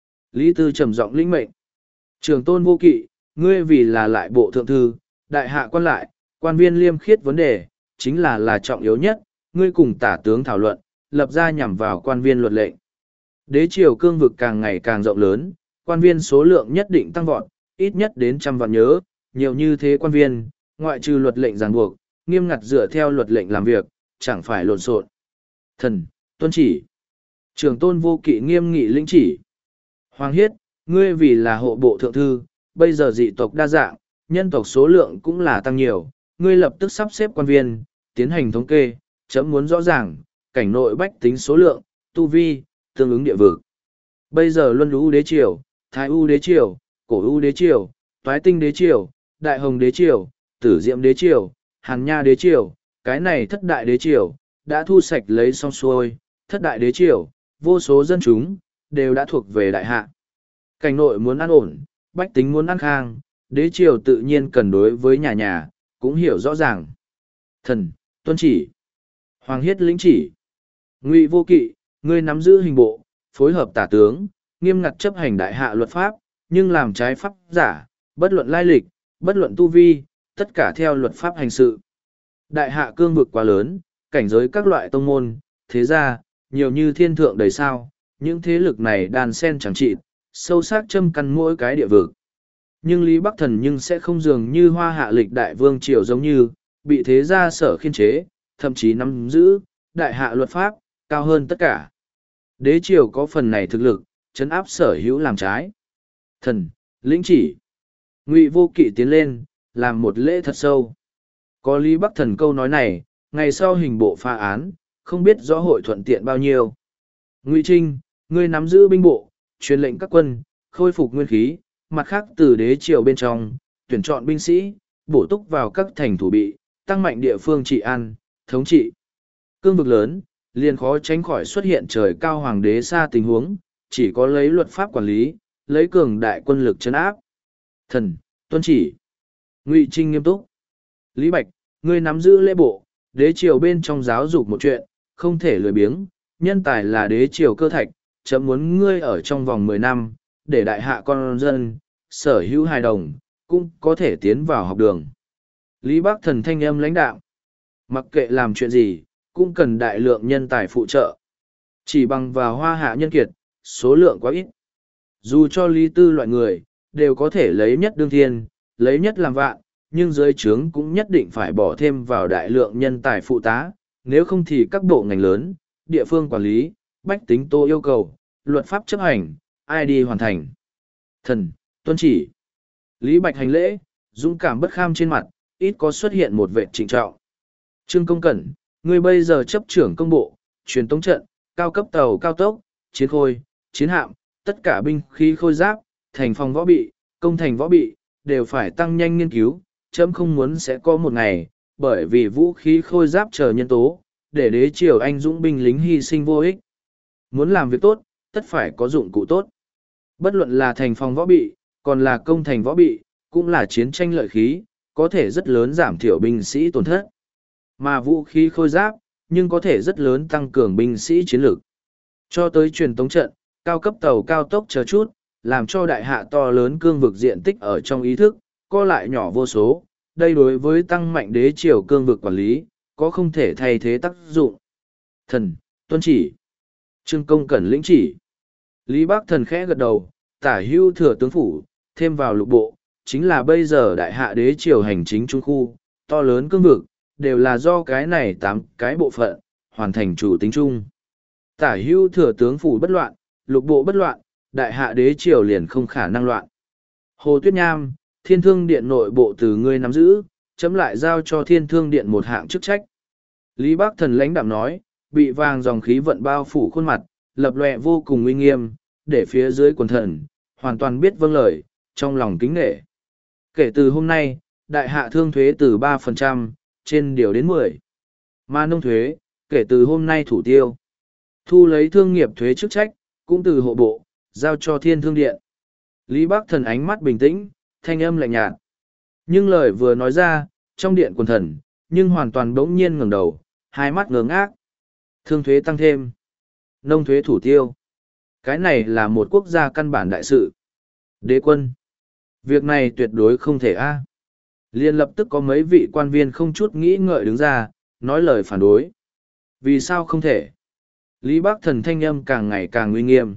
Lý Tư trầm giọng lĩnh mệnh. Trường tôn vô kỵ, ngươi vì là lại bộ thượng thư, đại hạ quan lại, quan viên liêm khiết vấn đề, chính là là trọng yếu nhất, ngươi cùng tả tướng thảo luận, lập ra nhằm vào quan viên luật lệnh. Đế triều cương vực càng ngày càng rộng lớn, quan viên số lượng nhất định tăng vọt, ít nhất đến trăm vạn nhớ, nhiều như thế quan viên, ngoại trừ luật lệnh ràng buộc, nghiêm ngặt dựa theo luật lệnh làm việc, chẳng phải lộn xộn. Thần, tuân chỉ. Trường tôn vô kỵ nghiêm nghị lĩnh chỉ. Hoàng Hiết, ngươi vì là hộ bộ thượng thư, bây giờ dị tộc đa dạng, nhân tộc số lượng cũng là tăng nhiều, ngươi lập tức sắp xếp quan viên, tiến hành thống kê, chấm muốn rõ ràng, cảnh nội bách tính số lượng, tu vi, tương ứng địa vực. Bây giờ Luân U đế triều, Thái U đế triều, Cổ U đế triều, Toái Tinh đế triều, Đại Hồng đế triều, Tử Diệm đế triều, Hàn Nha đế triều, cái này thất đại đế triều, đã thu sạch lấy xong xuôi, thất đại đế triều, vô số dân chúng, đều đã thuộc về đại hạ. Cảnh nội muốn an ổn, bách tính muốn an khang, đế triều tự nhiên cần đối với nhà nhà, cũng hiểu rõ ràng. Thần, tuân chỉ. Hoàng Hiết lĩnh chỉ. Ngụy Vô Kỵ, ngươi nắm giữ hình bộ, phối hợp tả tướng, nghiêm ngặt chấp hành đại hạ luật pháp, nhưng làm trái pháp giả, bất luận lai lịch, bất luận tu vi, tất cả theo luật pháp hành sự. Đại hạ cương vực quá lớn, cảnh giới các loại tông môn, thế ra, nhiều như thiên thượng đầy sao, những thế lực này đàn sen chẳng trị, sâu sắc châm căn mỗi cái địa vực. Nhưng Lý Bắc Thần nhưng sẽ không dường như hoa hạ lịch đại vương triều giống như, bị thế gia sở khiên chế, thậm chí nắm giữ, đại hạ luật pháp, cao hơn tất cả. Đế triều có phần này thực lực, chấn áp sở hữu làm trái. Thần, lĩnh chỉ. Ngụy Vô Kỵ tiến lên, làm một lễ thật sâu. Có Lý Bắc Thần câu nói này, ngày sau hình bộ pha án, không biết rõ hội thuận tiện bao nhiêu. Ngụy Trinh, ngươi nắm giữ binh bộ, truyền lệnh các quân, khôi phục nguyên khí, mặt khác từ đế triều bên trong, tuyển chọn binh sĩ, bổ túc vào các thành thủ bị, tăng mạnh địa phương trị an, thống trị. Cương vực lớn, liền khó tránh khỏi xuất hiện trời cao hoàng đế xa tình huống, chỉ có lấy luật pháp quản lý, lấy cường đại quân lực trấn áp. Thần, tuân chỉ. Ngụy Trinh nghiêm túc. Lý Bạch, ngươi nắm giữ lễ bộ, đế triều bên trong giáo dục một chuyện, không thể lười biếng, nhân tài là đế triều cơ thạch, chấm muốn ngươi ở trong vòng mười năm, để đại hạ con dân, sở hữu hài đồng, cũng có thể tiến vào học đường. Lý Bắc Thần thanh âm lãnh đạo. Mặc kệ làm chuyện gì, cũng cần đại lượng nhân tài phụ trợ. Chỉ bằng vào hoa hạ nhân kiệt, số lượng quá ít. Dù cho Lý Tư loại người, đều có thể lấy nhất đương thiên, lấy nhất làm vạn, nhưng dưới trướng cũng nhất định phải bỏ thêm vào đại lượng nhân tài phụ tá, nếu không thì các bộ ngành lớn, địa phương quản lý, bách tính tô yêu cầu, luật pháp chấp hành, ai đi hoàn thành. Thần, tuân chỉ. Lý Bạch hành lễ, dũng cảm bất kham trên mặt, ít có xuất hiện một vệ trịnh trọng. Trương Công Cẩn, ngươi bây giờ chấp trưởng công bộ, truyền tống trận, cao cấp tàu cao tốc, chiến khôi, chiến hạm, tất cả binh khí khôi giáp, thành phòng võ bị, công thành võ bị, đều phải tăng nhanh nghiên cứu, chấm không muốn sẽ có một ngày, bởi vì vũ khí khôi giáp chờ nhân tố, để đế triều anh dũng binh lính hy sinh vô ích. Muốn làm việc tốt, tất phải có dụng cụ tốt. Bất luận là thành phòng võ bị, còn là công thành võ bị, cũng là chiến tranh lợi khí, có thể rất lớn giảm thiểu binh sĩ tổn thất. Mà vũ khí khôi giáp, nhưng có thể rất lớn tăng cường binh sĩ chiến lược. Cho tới truyền tống trận, cao cấp tàu cao tốc chờ chút, làm cho đại hạ to lớn cương vực diện tích ở trong ý thức, co lại nhỏ vô số. Đây đối với tăng mạnh đế triều cương vực quản lý, có không thể thay thế tác dụng. Thần, tuân chỉ. Trương Công Cẩn lĩnh chỉ. Lý Bắc Thần khẽ gật đầu, tả hưu thừa tướng phủ, thêm vào lục bộ, chính là bây giờ đại hạ đế triều hành chính trung khu, to lớn cương vực, đều là do cái này tám cái bộ phận, hoàn thành chủ tính chung. Tả hưu thừa tướng phủ bất loạn, lục bộ bất loạn, đại hạ đế triều liền không khả năng loạn. Hồ Tuyết Nham, thiên thương điện nội bộ từ ngươi nắm giữ, chấm lại giao cho thiên thương điện một hạng chức trách. Lý Bắc Thần lãnh đạm nói, bị vàng dòng khí vận bao phủ khuôn mặt, lập lòe vô cùng uy nghiêm, để phía dưới quần thần, hoàn toàn biết vâng lời, trong lòng kính nể. Kể từ hôm nay, đại hạ thương thuế từ ba phần trăm, trên điều đến mười. Mà nông thuế, kể từ hôm nay thủ tiêu. Thu lấy thương nghiệp thuế chức trách, cũng từ hộ bộ, giao cho thiên thương điện. Lý Bắc Thần ánh mắt bình tĩnh, thanh âm lạnh nhạt. Nhưng lời vừa nói ra, trong điện quần thần, nhưng hoàn toàn bỗng nhiên ngẩng đầu, hai mắt ngớ ngác. Thương thuế tăng thêm. Nông thuế thủ tiêu. Cái này là một quốc gia căn bản đại sự. Đế quân. Việc này tuyệt đối không thể a. Liên lập tức có mấy vị quan viên không chút nghĩ ngợi đứng ra, nói lời phản đối. Vì sao không thể? Lý Bắc Thần thanh âm càng ngày càng uy nghiêm.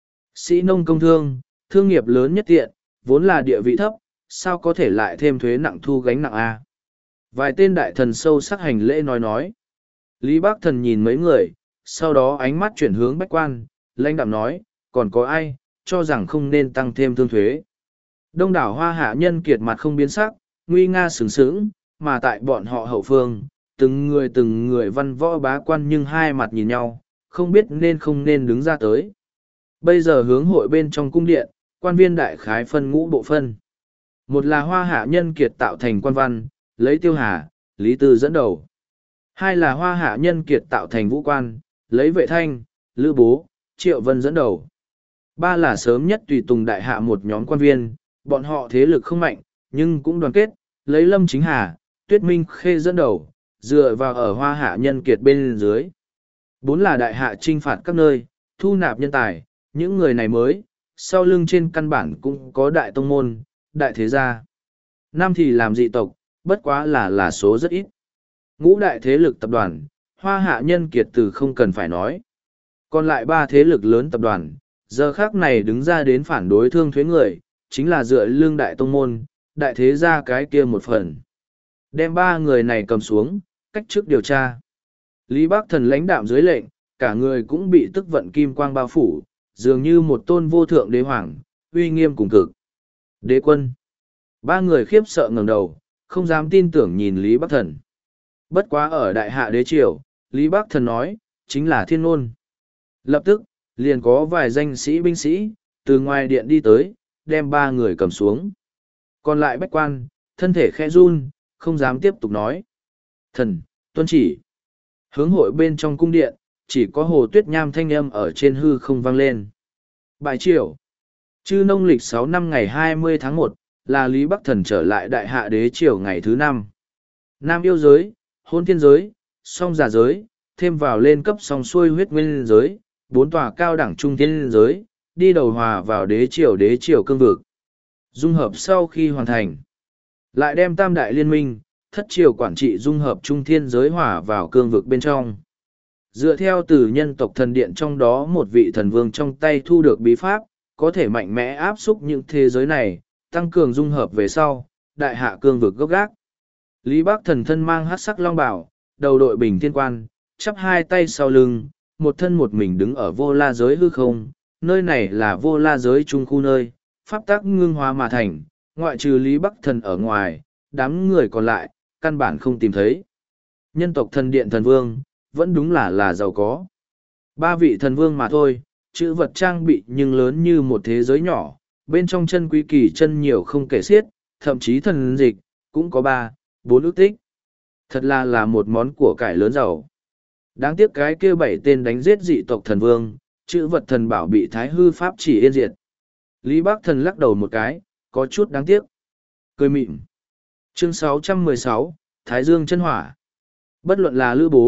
Sĩ nông công thương, thương nghiệp lớn nhất tiện, vốn là địa vị thấp, sao có thể lại thêm thuế nặng thu gánh nặng a? Vài tên đại thần sâu sắc hành lễ nói nói. Lý Bắc Thần nhìn mấy người, sau đó ánh mắt chuyển hướng bách quan, lãnh đạm nói, còn có ai, cho rằng không nên tăng thêm thương thuế. Đông đảo hoa hạ nhân kiệt mặt không biến sắc, nguy nga sừng sững, mà tại bọn họ hậu phương, từng người từng người văn võ bá quan nhưng hai mặt nhìn nhau, không biết nên không nên đứng ra tới. Bây giờ hướng hội bên trong cung điện, quan viên đại khái phân ngũ bộ phân. Một là hoa hạ nhân kiệt tạo thành quan văn, lấy Tiêu Hà, Lý Tư dẫn đầu. Hai là hoa hạ nhân kiệt tạo thành vũ quan, lấy Vệ Thanh, Lữ Bố, Triệu Vân dẫn đầu. Ba là sớm nhất tùy tùng đại hạ một nhóm quan viên, bọn họ thế lực không mạnh, nhưng cũng đoàn kết, lấy Lâm Chính Hà, Tuyết Minh Khê dẫn đầu, dựa vào ở hoa hạ nhân kiệt bên dưới. Bốn là đại hạ trinh phạt các nơi, thu nạp nhân tài, những người này mới, sau lưng trên căn bản cũng có đại tông môn, đại thế gia. Năm thì làm dị tộc, bất quá là là số rất ít. Ngũ đại thế lực tập đoàn, hoa hạ nhân kiệt từ không cần phải nói. Còn lại ba thế lực lớn tập đoàn, giờ khác này đứng ra đến phản đối thương thuế người, chính là dựa lương đại tông môn, đại thế gia cái kia một phần. Đem ba người này cầm xuống, cách trước điều tra. Lý Bắc Thần lãnh đạm dưới lệnh, cả người cũng bị tức vận kim quang bao phủ, dường như một tôn vô thượng đế hoàng, uy nghiêm cùng cực. Đế quân. Ba người khiếp sợ ngẩng đầu, không dám tin tưởng nhìn Lý Bắc Thần. Bất quá ở đại hạ đế triều, Lý Bắc Thần nói, chính là thiên ngôn. Lập tức, liền có vài danh sĩ binh sĩ, từ ngoài điện đi tới, đem ba người cầm xuống. Còn lại bách quan, thân thể khẽ run, không dám tiếp tục nói. Thần, tuân chỉ. Hướng hội bên trong cung điện, chỉ có Hồ Tuyết Nham thanh âm ở trên hư không vang lên. Bài triều. Chư nông lịch sáu năm ngày hai mươi tháng một, là Lý Bắc Thần trở lại đại hạ đế triều ngày thứ năm. Nam yêu giới, hôn thiên giới, song giả giới, thêm vào lên cấp song xuôi huyết nguyên giới, bốn tòa cao đẳng trung thiên giới, đi đầu hòa vào đế triều đế triều cương vực. Dung hợp sau khi hoàn thành, lại đem tam đại liên minh, thất triều quản trị dung hợp trung thiên giới hòa vào cương vực bên trong. Dựa theo từ nhân tộc thần điện trong đó một vị thần vương trong tay thu được bí pháp, có thể mạnh mẽ áp xúc những thế giới này, tăng cường dung hợp về sau, đại hạ cương vực gốc gác. Lý Bắc Thần thân mang hắc sắc long bảo, đầu đội bình thiên quan, chắp hai tay sau lưng, một thân một mình đứng ở vô la giới hư không, nơi này là vô la giới trung khu nơi, pháp tác ngưng hóa mà thành, ngoại trừ Lý Bắc Thần ở ngoài, đám người còn lại, căn bản không tìm thấy. Nhân tộc thần điện thần vương, vẫn đúng là là giàu có. Ba vị thần vương mà thôi, chữ vật trang bị nhưng lớn như một thế giới nhỏ, bên trong chân quý kỳ chân nhiều không kể xiết, thậm chí thần dịch, cũng có ba, bốn ước tích. Thật là là một món của cải lớn giàu. Đáng tiếc cái kia bảy tên đánh giết dị tộc thần vương, chữ vật thần bảo bị thái hư pháp chỉ yên diệt. Lý Bắc Thần lắc đầu một cái, có chút đáng tiếc. Cười mịn. Chương sáu trăm mười sáu, Thái Dương chân hỏa. Bất luận là Lữ Bố,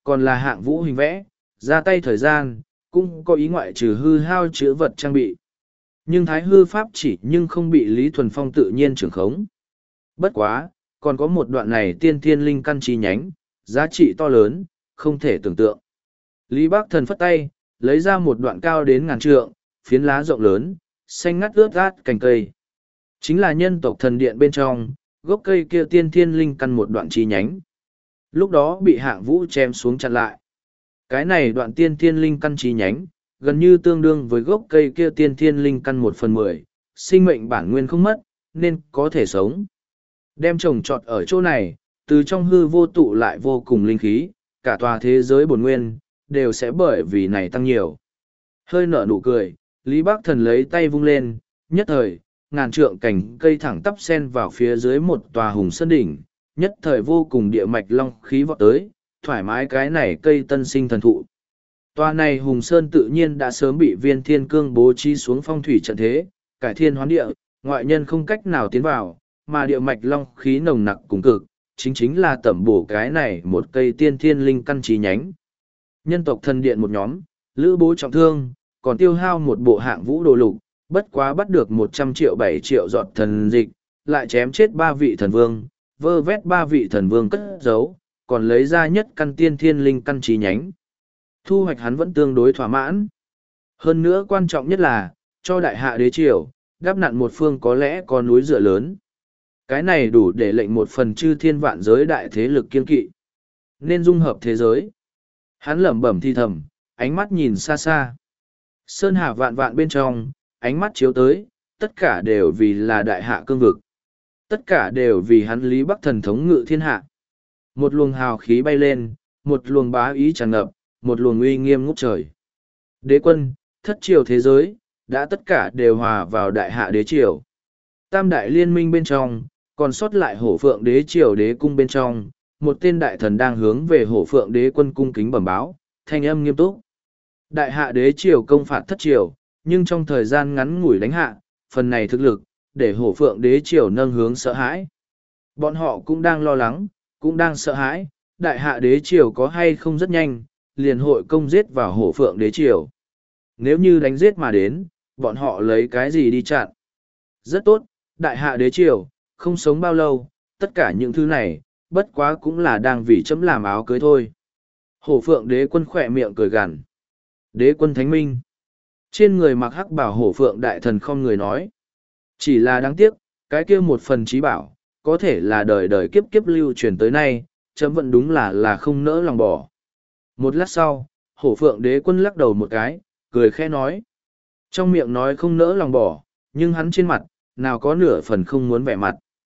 còn là hạng vũ hình vẽ, ra tay thời gian, cũng có ý ngoại trừ hư hao chữa vật trang bị. Nhưng thái hư pháp chỉ nhưng không bị Lý Thuần Phong tự nhiên trưởng khống. Bất quá, còn có một đoạn này tiên thiên linh căn chi nhánh, giá trị to lớn, không thể tưởng tượng. Lý Bác Thần phất tay, lấy ra một đoạn cao đến ngàn trượng, phiến lá rộng lớn, xanh ngắt ướt át cành cây. Chính là nhân tộc thần điện bên trong, gốc cây kia tiên thiên linh căn một đoạn chi nhánh. Lúc đó bị hạng vũ chém xuống chặn lại. Cái này đoạn tiên thiên linh căn chi nhánh, gần như tương đương với gốc cây kia tiên thiên linh căn một phần mười, sinh mệnh bản nguyên không mất, nên có thể sống. Đem trồng trọt ở chỗ này, từ trong hư vô tụ lại vô cùng linh khí, cả tòa thế giới bổn nguyên, đều sẽ bởi vì này tăng nhiều. Hơi nở nụ cười, Lý Bác Thần lấy tay vung lên, nhất thời, ngàn trượng cành cây thẳng tắp sen vào phía dưới một tòa hùng sơn đỉnh, nhất thời vô cùng địa mạch long khí vọt tới, thoải mái cái này cây tân sinh thần thụ. Tòa này hùng sơn tự nhiên đã sớm bị viên thiên cương bố trí xuống phong thủy trận thế, cải thiên hoán địa, ngoại nhân không cách nào tiến vào, mà địa mạch long khí nồng nặc cùng cực, chính chính là tẩm bổ cái này một cây tiên thiên linh căn trí nhánh. Nhân tộc thần điện một nhóm, lữ bố trọng thương, còn tiêu hao một bộ hạng vũ đồ lục, bất quá bắt được một trăm triệu bảy triệu giọt thần dịch, lại chém chết ba vị thần vương, vơ vét ba vị thần vương cất giấu, còn lấy ra nhất căn tiên thiên linh căn trí nhánh. Thu hoạch hắn vẫn tương đối thỏa mãn. Hơn nữa quan trọng nhất là, cho đại hạ đế triều, đáp nặn một phương có lẽ có núi dựa lớn. Cái này đủ để lệnh một phần chư thiên vạn giới đại thế lực kiên kỵ. Nên dung hợp thế giới. Hắn lẩm bẩm thi thầm, ánh mắt nhìn xa xa. Sơn hà vạn vạn bên trong, ánh mắt chiếu tới, tất cả đều vì là đại hạ cương vực. Tất cả đều vì hắn Lý Bắc Thần thống ngự thiên hạ. Một luồng hào khí bay lên, một luồng bá ý tràn ngập, một luồng uy nghiêm ngút trời. Đế quân, thất triều thế giới, đã tất cả đều hòa vào đại hạ đế triều. Tam đại liên minh bên trong, còn sót lại hổ phượng đế triều đế cung bên trong, một tên đại thần đang hướng về hổ phượng đế quân cung kính bẩm báo, thanh âm nghiêm túc. Đại hạ đế triều công phạt thất triều, nhưng trong thời gian ngắn ngủi đánh hạ, phần này thực lực, để hổ phượng đế triều nâng hướng sợ hãi. Bọn họ cũng đang lo lắng, cũng đang sợ hãi, đại hạ đế triều có hay không rất nhanh, liền hội công giết vào hổ phượng đế triều. Nếu như đánh giết mà đến, bọn họ lấy cái gì đi chặn? Rất tốt, đại hạ đế triều, không sống bao lâu, tất cả những thứ này, bất quá cũng là đang vì chấm làm áo cưới thôi. Hổ phượng đế quân khỏe miệng cười gằn. Đế quân thánh minh. Trên người mặc hắc bảo hổ phượng đại thần không người nói. Chỉ là đáng tiếc, cái kia một phần trí bảo, có thể là đời đời kiếp kiếp lưu truyền tới nay, chấm vẫn đúng là là không nỡ lòng bỏ. Một lát sau, hổ phượng đế quân lắc đầu một cái, cười khẽ nói. Trong miệng nói không nỡ lòng bỏ, nhưng hắn trên mặt, nào có nửa phần không muốn vẻ mặt.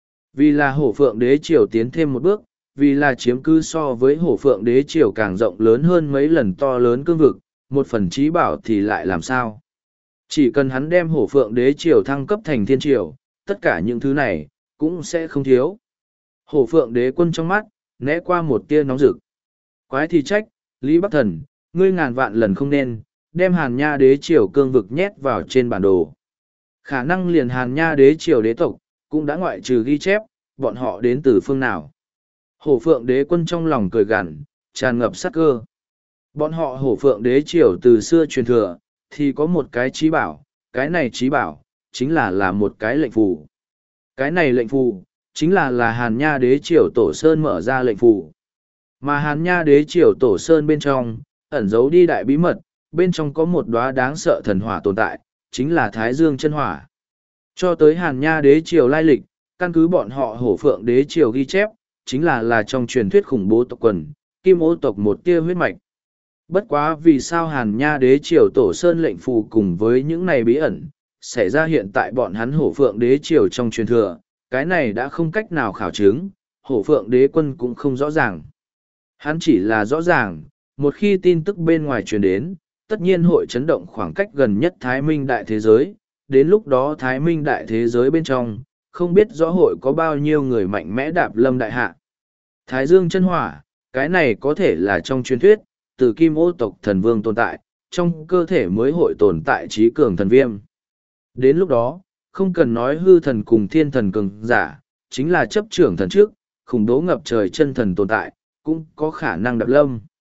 Vì là hổ phượng đế triều tiến thêm một bước, vì là chiếm cứ so với hổ phượng đế triều càng rộng lớn hơn mấy lần to lớn cương vực, một phần trí bảo thì lại làm sao? Chỉ cần hắn đem hổ phượng đế triều thăng cấp thành thiên triều, tất cả những thứ này, cũng sẽ không thiếu. Hổ phượng đế quân trong mắt, né qua một tia nóng rực. Quái thì trách, Lý Bắc Thần, ngươi ngàn vạn lần không nên, đem hàn nha đế triều cương vực nhét vào trên bản đồ. Khả năng liền hàn nha đế triều đế tộc, cũng đã ngoại trừ ghi chép, bọn họ đến từ phương nào. Hổ phượng đế quân trong lòng cười gằn, tràn ngập sát cơ. Bọn họ hổ phượng đế triều từ xưa truyền thừa, thì có một cái trí bảo, cái này trí bảo, chính là là một cái lệnh phù. Cái này lệnh phù, chính là là hàn nha đế triều tổ sơn mở ra lệnh phù. Mà hàn nha đế triều tổ sơn bên trong, ẩn giấu đi đại bí mật, bên trong có một đóa đáng sợ thần hỏa tồn tại, chính là Thái Dương chân hỏa. Cho tới hàn nha đế triều lai lịch, căn cứ bọn họ hổ phượng đế triều ghi chép, chính là là trong truyền thuyết khủng bố tộc quần, kim ô tộc một tia huyết mạch. Bất quá vì sao hàn nha đế triều tổ sơn lệnh phù cùng với những này bí ẩn, xảy ra hiện tại bọn hắn hổ phượng đế triều trong truyền thừa, cái này đã không cách nào khảo chứng, hổ phượng đế quân cũng không rõ ràng. Hắn chỉ là rõ ràng, một khi tin tức bên ngoài truyền đến, tất nhiên hội chấn động khoảng cách gần nhất Thái Minh đại thế giới, đến lúc đó Thái Minh đại thế giới bên trong, không biết rõ hội có bao nhiêu người mạnh mẽ đạp lâm đại hạ. Thái Dương chân hỏa, cái này có thể là trong truyền thuyết, từ kim ô tộc thần vương tồn tại, trong cơ thể mới hội tồn tại trí cường thần viêm. Đến lúc đó, không cần nói hư thần cùng thiên thần cường giả, chính là chấp trưởng thần trước, khủng bố ngập trời chân thần tồn tại, cũng có khả năng đạp lâm.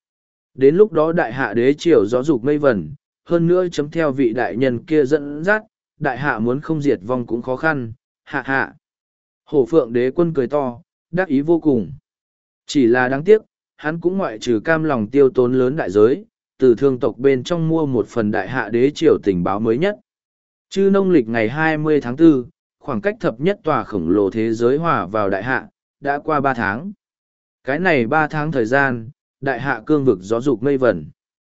Đến lúc đó đại hạ đế triều gió dục mây vẩn, hơn nữa chấm theo vị đại nhân kia dẫn dắt, đại hạ muốn không diệt vong cũng khó khăn, hạ hạ. Hổ phượng đế quân cười to, đắc ý vô cùng. Chỉ là đáng tiếc, hắn cũng ngoại trừ cam lòng tiêu tốn lớn đại giới, từ thương tộc bên trong mua một phần đại hạ đế triều tình báo mới nhất. Chư nông lịch ngày hai mươi tháng tư, khoảng cách thập nhất tòa khổng lồ thế giới hòa vào đại hạ, đã qua ba tháng. Cái này ba tháng thời gian, đại hạ cương vực gió dục mây vẩn.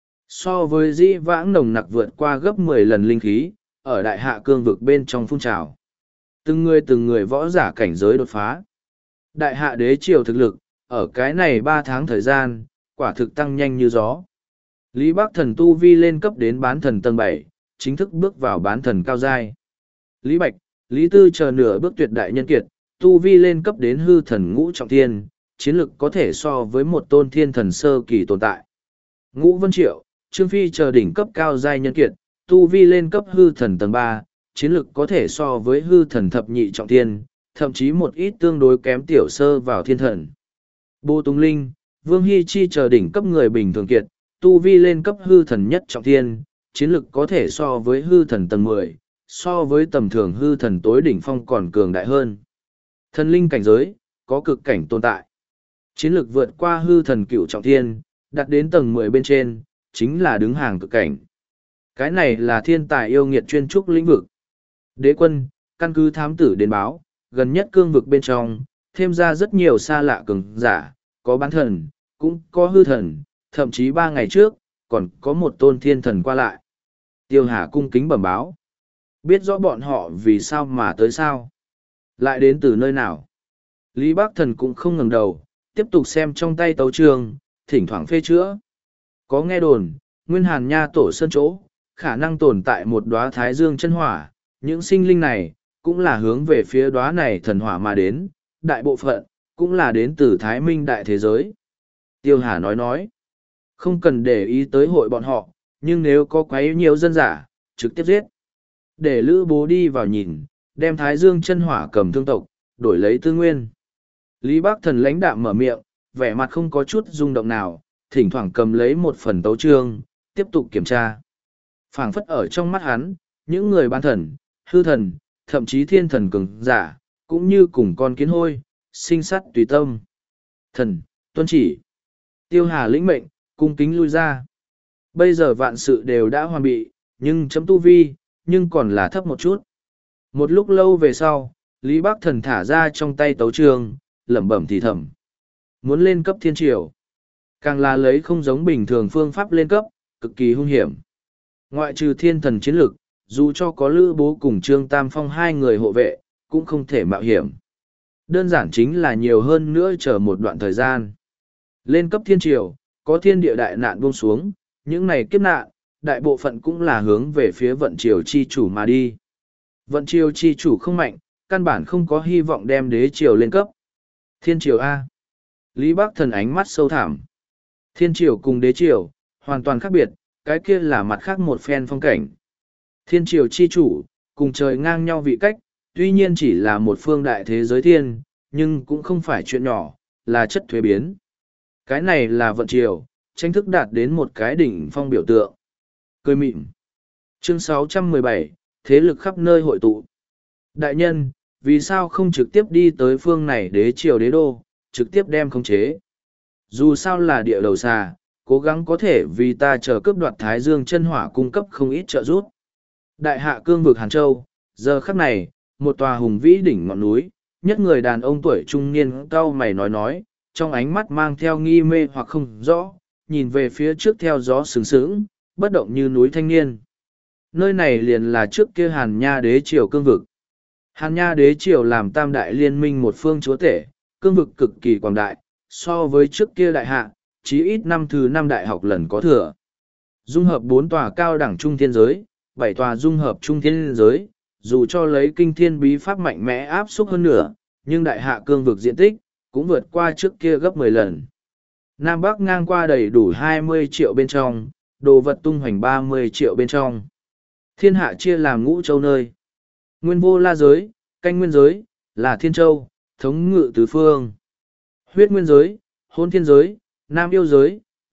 So với dĩ vãng nồng nặc vượt qua gấp mười lần linh khí, ở đại hạ cương vực bên trong phun trào. Từng người từng người võ giả cảnh giới đột phá. Đại hạ đế triều thực lực, ở cái này ba tháng thời gian, quả thực tăng nhanh như gió. Lý Bắc Thần tu vi lên cấp đến bán thần tầng bảy, chính thức bước vào bán thần cao giai. Lý Bạch, Lý Tư chờ nửa bước tuyệt đại nhân kiệt, tu vi lên cấp đến hư thần ngũ trọng thiên, chiến lực có thể so với một tôn thiên thần sơ kỳ tồn tại. Ngũ Vân Triệu, Trương Phi chờ đỉnh cấp cao giai nhân kiệt, tu vi lên cấp hư thần tầng ba, chiến lực có thể so với hư thần thập nhị trọng thiên, thậm chí một ít tương đối kém tiểu sơ vào thiên thần. Bô Tùng Linh, Vương Hy Chi chờ đỉnh cấp người bình thường kiệt, tu vi lên cấp hư thần nhất trọng thiên, chiến lực có thể so với hư thần tầng mười, so với tầm thường hư thần tối đỉnh phong còn cường đại hơn. Thần linh cảnh giới, có cực cảnh tồn tại. Chiến lực vượt qua hư thần cửu trọng thiên, đạt đến tầng mười bên trên, chính là đứng hàng cực cảnh. Cái này là thiên tài yêu nghiệt chuyên trúc lĩnh vực. Đế quân, căn cứ thám tử đến báo, gần nhất cương vực bên trong, thêm ra rất nhiều xa lạ cường giả, có bán thần, cũng có hư thần, thậm chí ba ngày trước, còn có một tôn thiên thần qua lại. Tiêu Hà cung kính bẩm báo. Biết rõ bọn họ vì sao mà tới sao. Lại đến từ nơi nào. Lý Bắc Thần cũng không ngẩng đầu, tiếp tục xem trong tay tấu trường, thỉnh thoảng phê chữa. Có nghe đồn, Nguyên Hàn Nha tổ sơn chỗ, khả năng tồn tại một đóa thái dương chân hỏa, những sinh linh này, cũng là hướng về phía đóa này thần hỏa mà đến, đại bộ phận, cũng là đến từ Thái Minh đại thế giới. Tiêu Hà nói nói, không cần để ý tới hội bọn họ, nhưng nếu có quấy nhiều dân giả, trực tiếp giết. Để Lữ Bố đi vào nhìn, đem Thái Dương chân hỏa cầm thương tộc, đổi lấy tư nguyên. Lý Bắc Thần lãnh đạm mở miệng, vẻ mặt không có chút rung động nào, thỉnh thoảng cầm lấy một phần tấu chương, tiếp tục kiểm tra. Phảng phất ở trong mắt hắn, những người bán thần, hư thần, thậm chí thiên thần cường giả, cũng như cùng con kiến hôi, sinh sắt tùy tâm. Thần, tuân chỉ. Tiêu Hà lĩnh mệnh, cung kính lui ra. Bây giờ vạn sự đều đã hoàn bị, nhưng chấm tu vi, nhưng còn là thấp một chút. Một lúc lâu về sau, Lý Bắc Thần thả ra trong tay tấu trường, lẩm bẩm thì thầm. Muốn lên cấp thiên triều. Càng là lấy không giống bình thường phương pháp lên cấp, cực kỳ hung hiểm. Ngoại trừ thiên thần chiến lực, dù cho có Lữ Bố cùng Trương Tam Phong hai người hộ vệ, cũng không thể mạo hiểm. Đơn giản chính là nhiều hơn nữa chờ một đoạn thời gian. Lên cấp thiên triều, có thiên địa đại nạn buông xuống, những này kiếp nạn, đại bộ phận cũng là hướng về phía vận triều chi chủ mà đi. Vận triều chi chủ không mạnh, căn bản không có hy vọng đem đế triều lên cấp. Thiên triều A. Lý Bắc Thần ánh mắt sâu thẳm. Thiên triều cùng đế triều, hoàn toàn khác biệt, cái kia là mặt khác một phen phong cảnh. Thiên triều chi chủ, cùng trời ngang nhau vị cách, tuy nhiên chỉ là một phương đại thế giới thiên, nhưng cũng không phải chuyện nhỏ, là chất thuế biến. Cái này là vận triều, tranh thức đạt đến một cái đỉnh phong biểu tượng. Cười mịn. Chương sáu trăm mười bảy, thế lực khắp nơi hội tụ. Đại nhân, vì sao không trực tiếp đi tới phương này đế triều đế đô, trực tiếp đem khống chế? Dù sao là địa đầu xà, cố gắng có thể vì ta chờ cướp đoạt Thái Dương chân hỏa cung cấp không ít trợ giúp. Đại hạ cương vực Hàn Châu, giờ khắc này, một tòa hùng vĩ đỉnh ngọn núi, nhất người đàn ông tuổi trung niên cau mày nói nói, trong ánh mắt mang theo nghi mê hoặc không rõ, nhìn về phía trước theo gió sướng sướng, bất động như núi thanh niên. Nơi này liền là trước kia Hàn Nha đế triều cương vực. Hàn Nha đế triều làm tam đại liên minh một phương chúa tể, cương vực cực kỳ quảng đại, so với trước kia đại hạ, chí ít năm thứ năm đại học lần có thừa. Dung hợp bốn tòa cao đẳng trung thiên giới, bảy tòa dung hợp trung thiên giới, dù cho lấy kinh thiên bí pháp mạnh mẽ áp xúc hơn nữa, nhưng đại hạ cương vực diện tích, cũng vượt qua trước kia gấp mười lần. Nam Bắc ngang qua đầy đủ hai mươi triệu bên trong, đồ vật tung hoành ba mươi triệu bên trong. Thiên hạ chia làm ngũ châu nơi. Nguyên vô la giới, canh nguyên giới, là thiên châu, thống ngự tứ phương. Huyết nguyên giới, hôn thiên giới, nam yêu giới,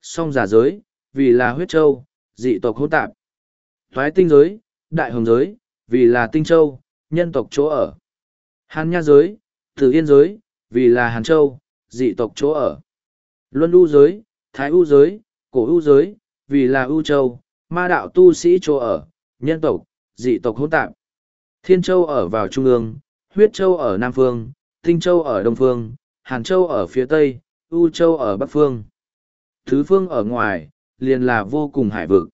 song giả giới, vì là huyết châu, dị tộc hỗn tạp. Thoái tinh giới, đại hồng giới, vì là tinh châu, nhân tộc chỗ ở. Hàn nha giới, tử yên giới, vì là hàn châu, dị tộc chỗ ở. Luân u giới, thái u giới, cổ u giới, vì là u châu, ma đạo tu sĩ chỗ ở, nhân tộc, dị tộc hỗn tạp. Thiên châu ở vào trung ương, huyết châu ở nam phương, tinh châu ở đông phương, hàn châu ở phía tây, u châu ở bắc phương. Thứ phương ở ngoài, liền là vô cùng hải vực.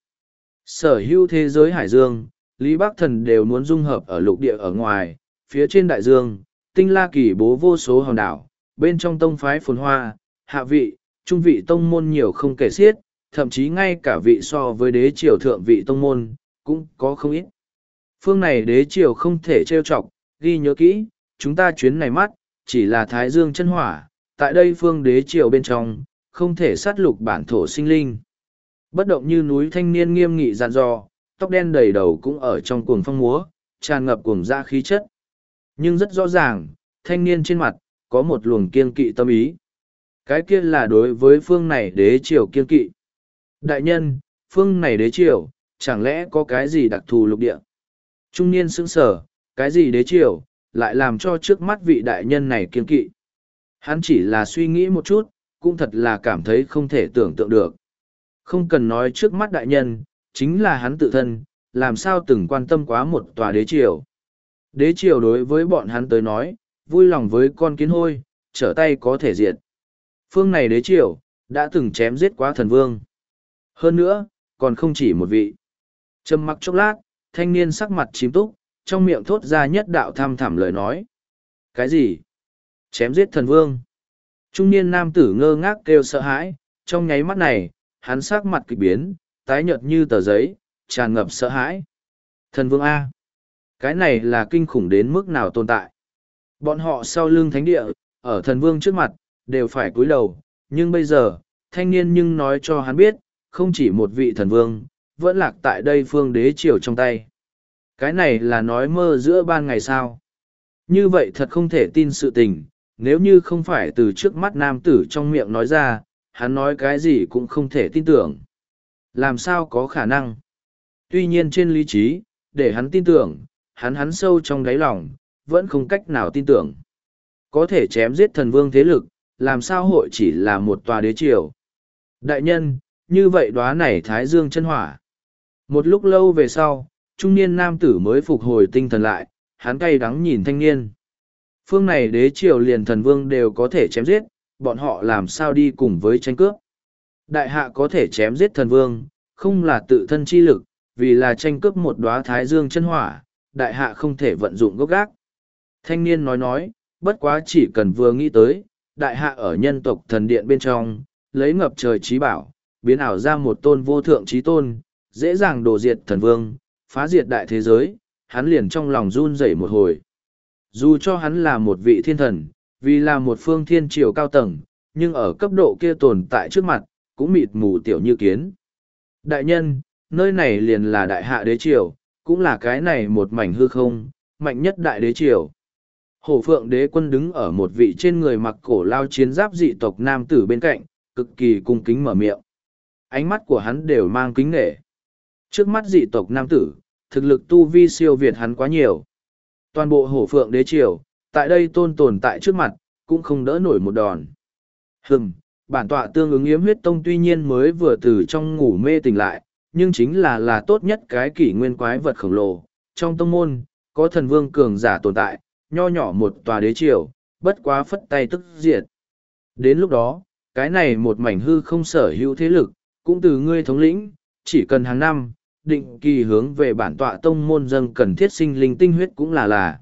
Sở hữu thế giới hải dương, Lý Bắc Thần đều muốn dung hợp ở lục địa ở ngoài, phía trên đại dương, tinh la kỳ bố vô số hòn đảo, bên trong tông phái phồn hoa, hạ vị, trung vị tông môn nhiều không kể xiết, thậm chí ngay cả vị so với đế triều thượng vị tông môn, cũng có không ít. Phương này đế triều không thể trêu chọc, ghi nhớ kỹ, chúng ta chuyến này mắt, chỉ là thái dương chân hỏa, tại đây phương đế triều bên trong, không thể sát lục bản thổ sinh linh. Bất động như núi thanh niên nghiêm nghị dặn dò, tóc đen đầy đầu cũng ở trong cuồng phong múa, tràn ngập cuồng dã khí chất. Nhưng rất rõ ràng, thanh niên trên mặt, có một luồng kiên kỵ tâm ý. Cái kia là đối với phương này đế triều kiên kỵ. Đại nhân, phương này đế triều, chẳng lẽ có cái gì đặc thù lục địa? Trung niên sững sờ, cái gì đế triều, lại làm cho trước mắt vị đại nhân này kiên kỵ. Hắn chỉ là suy nghĩ một chút, cũng thật là cảm thấy không thể tưởng tượng được. Không cần nói trước mắt đại nhân, chính là hắn tự thân, làm sao từng quan tâm quá một tòa đế triều. Đế triều đối với bọn hắn tới nói, vui lòng với con kiến hôi, trở tay có thể diệt. Phương này đế triều, đã từng chém giết quá thần vương. Hơn nữa, còn không chỉ một vị. Trầm mặc chốc lát, thanh niên sắc mặt chìm túc, trong miệng thốt ra nhất đạo tham thẳm lời nói. Cái gì? Chém giết thần vương? Trung niên nam tử ngơ ngác kêu sợ hãi, trong nháy mắt này, hắn sắc mặt kịch biến, tái nhợt như tờ giấy, tràn ngập sợ hãi. Thần vương A. Cái này là kinh khủng đến mức nào tồn tại. Bọn họ sau lưng thánh địa, ở thần vương trước mặt, đều phải cúi đầu, nhưng bây giờ, thanh niên nhưng nói cho hắn biết, không chỉ một vị thần vương, vẫn lạc tại đây phương đế triều trong tay. Cái này là nói mơ giữa ban ngày sao. Như vậy thật không thể tin sự tình, nếu như không phải từ trước mắt nam tử trong miệng nói ra, hắn nói cái gì cũng không thể tin tưởng. Làm sao có khả năng? Tuy nhiên trên lý trí, để hắn tin tưởng, hắn hắn sâu trong đáy lòng, vẫn không cách nào tin tưởng. Có thể chém giết thần vương thế lực, làm sao hội chỉ là một tòa đế triều. Đại nhân, như vậy đóa này thái dương chân hỏa. Một lúc lâu về sau, trung niên nam tử mới phục hồi tinh thần lại, hắn cay đắng nhìn thanh niên. Phương này đế triều liền thần vương đều có thể chém giết, bọn họ làm sao đi cùng với tranh cướp. Đại hạ có thể chém giết thần vương, không là tự thân chi lực, vì là tranh cướp một đóa thái dương chân hỏa, đại hạ không thể vận dụng gốc gác. Thanh niên nói nói, bất quá chỉ cần vừa nghĩ tới, đại hạ ở nhân tộc thần điện bên trong, lấy ngập trời trí bảo, biến ảo ra một tôn vô thượng trí tôn, dễ dàng đổ diệt thần vương, phá diệt đại thế giới, hắn liền trong lòng run rẩy một hồi. Dù cho hắn là một vị thiên thần, vì là một phương thiên triều cao tầng, nhưng ở cấp độ kia tồn tại trước mặt, cũng mịt mù tiểu như kiến. Đại nhân, nơi này liền là đại hạ đế triều, cũng là cái này một mảnh hư không, mạnh nhất đại đế triều. Hổ phượng đế quân đứng ở một vị trên người mặc cổ lao chiến giáp dị tộc nam tử bên cạnh, cực kỳ cung kính mở miệng. Ánh mắt của hắn đều mang kính nghệ. Trước mắt dị tộc nam tử, thực lực tu vi siêu việt hắn quá nhiều. Toàn bộ hổ phượng đế triều, tại đây tôn tồn tại trước mặt, cũng không đỡ nổi một đòn. Hừm, bản tọa tương ứng yếm huyết tông tuy nhiên mới vừa từ trong ngủ mê tỉnh lại, nhưng chính là là tốt nhất cái kỷ nguyên quái vật khổng lồ. Trong tông môn, có thần vương cường giả tồn tại, nho nhỏ một tòa đế triều, bất quá phất tay tức diệt. Đến lúc đó, cái này một mảnh hư không sở hữu thế lực, cũng từ ngươi thống lĩnh, chỉ cần hàng năm, định kỳ hướng về bản tọa tông môn dâng cần thiết sinh linh tinh huyết cũng là là.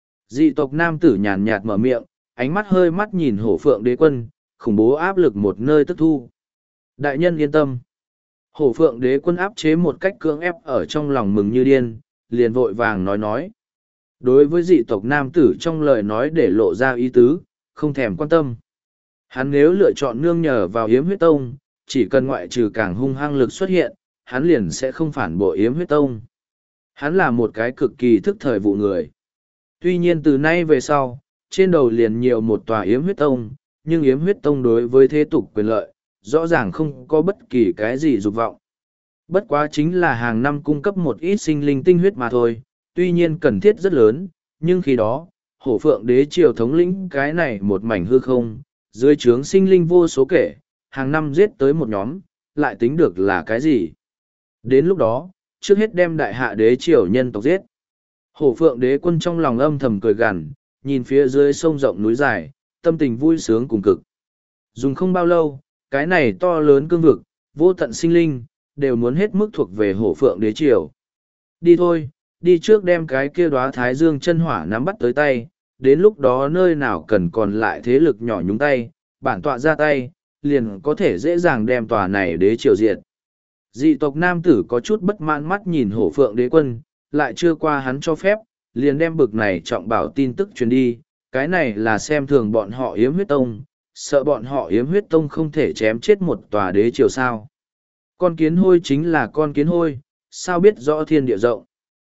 Dị tộc nam tử nhàn nhạt mở miệng, ánh mắt hơi mắt nhìn hổ phượng đế quân, khủng bố áp lực một nơi tức thu. Đại nhân yên tâm. Hổ phượng đế quân áp chế một cách cưỡng ép ở trong lòng mừng như điên, liền vội vàng nói nói. Đối với dị tộc nam tử trong lời nói để lộ ra ý tứ, không thèm quan tâm. Hắn nếu lựa chọn nương nhờ vào yếm huyết tông, chỉ cần ngoại trừ càng hung hăng lực xuất hiện, hắn liền sẽ không phản bội yếm huyết tông. Hắn là một cái cực kỳ thức thời vụ người. Tuy nhiên từ nay về sau, trên đầu liền nhiều một tòa yếm huyết tông, nhưng yếm huyết tông đối với thế tục quyền lợi, rõ ràng không có bất kỳ cái gì dục vọng. Bất quá chính là hàng năm cung cấp một ít sinh linh tinh huyết mà thôi, tuy nhiên cần thiết rất lớn, nhưng khi đó, hổ phượng đế triều thống lĩnh cái này một mảnh hư không, dưới trướng sinh linh vô số kể, hàng năm giết tới một nhóm, lại tính được là cái gì? Đến lúc đó, trước hết đem đại hạ đế triều nhân tộc giết. Hổ phượng đế quân trong lòng âm thầm cười gằn, nhìn phía dưới sông rộng núi dài, tâm tình vui sướng cùng cực. Dùng không bao lâu, cái này to lớn cương vực, vô tận sinh linh, đều muốn hết mức thuộc về hổ phượng đế triều. Đi thôi, đi trước đem cái kia đóa thái dương chân hỏa nắm bắt tới tay, đến lúc đó nơi nào cần còn lại thế lực nhỏ nhúng tay, bản tọa ra tay, liền có thể dễ dàng đem tòa này đế triều diệt. Dị tộc nam tử có chút bất mãn mắt nhìn hổ phượng đế quân, lại chưa qua hắn cho phép, liền đem bực này trọng bảo tin tức truyền đi, cái này là xem thường bọn họ yếm huyết tông, sợ bọn họ yếm huyết tông không thể chém chết một tòa đế triều sao. Con kiến hôi chính là con kiến hôi, sao biết rõ thiên địa rộng.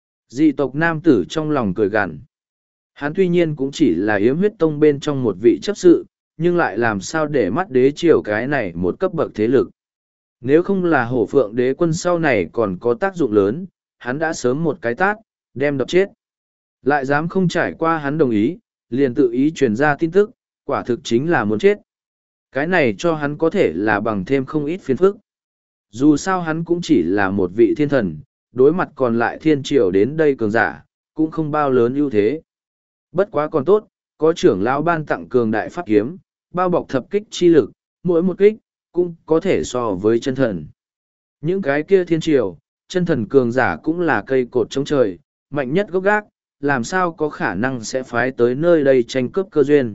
Dị tộc nam tử trong lòng cười gằn. Hắn tuy nhiên cũng chỉ là yếm huyết tông bên trong một vị chấp sự, nhưng lại làm sao để mắt đế triều cái này một cấp bậc thế lực. Nếu không là hổ phượng đế quân sau này còn có tác dụng lớn, hắn đã sớm một cái tát, đem đập chết. Lại dám không trải qua hắn đồng ý, liền tự ý truyền ra tin tức, quả thực chính là muốn chết. Cái này cho hắn có thể là bằng thêm không ít phiền phức. Dù sao hắn cũng chỉ là một vị thiên thần, đối mặt còn lại thiên triều đến đây cường giả, cũng không bao lớn ưu thế. Bất quá còn tốt, có trưởng lão ban tặng cường đại pháp kiếm, bao bọc thập kích chi lực, mỗi một kích, cũng có thể so với chân thần. Những cái kia thiên triều, chân thần cường giả cũng là cây cột chống trời, mạnh nhất gốc gác, làm sao có khả năng sẽ phái tới nơi đây tranh cướp cơ duyên.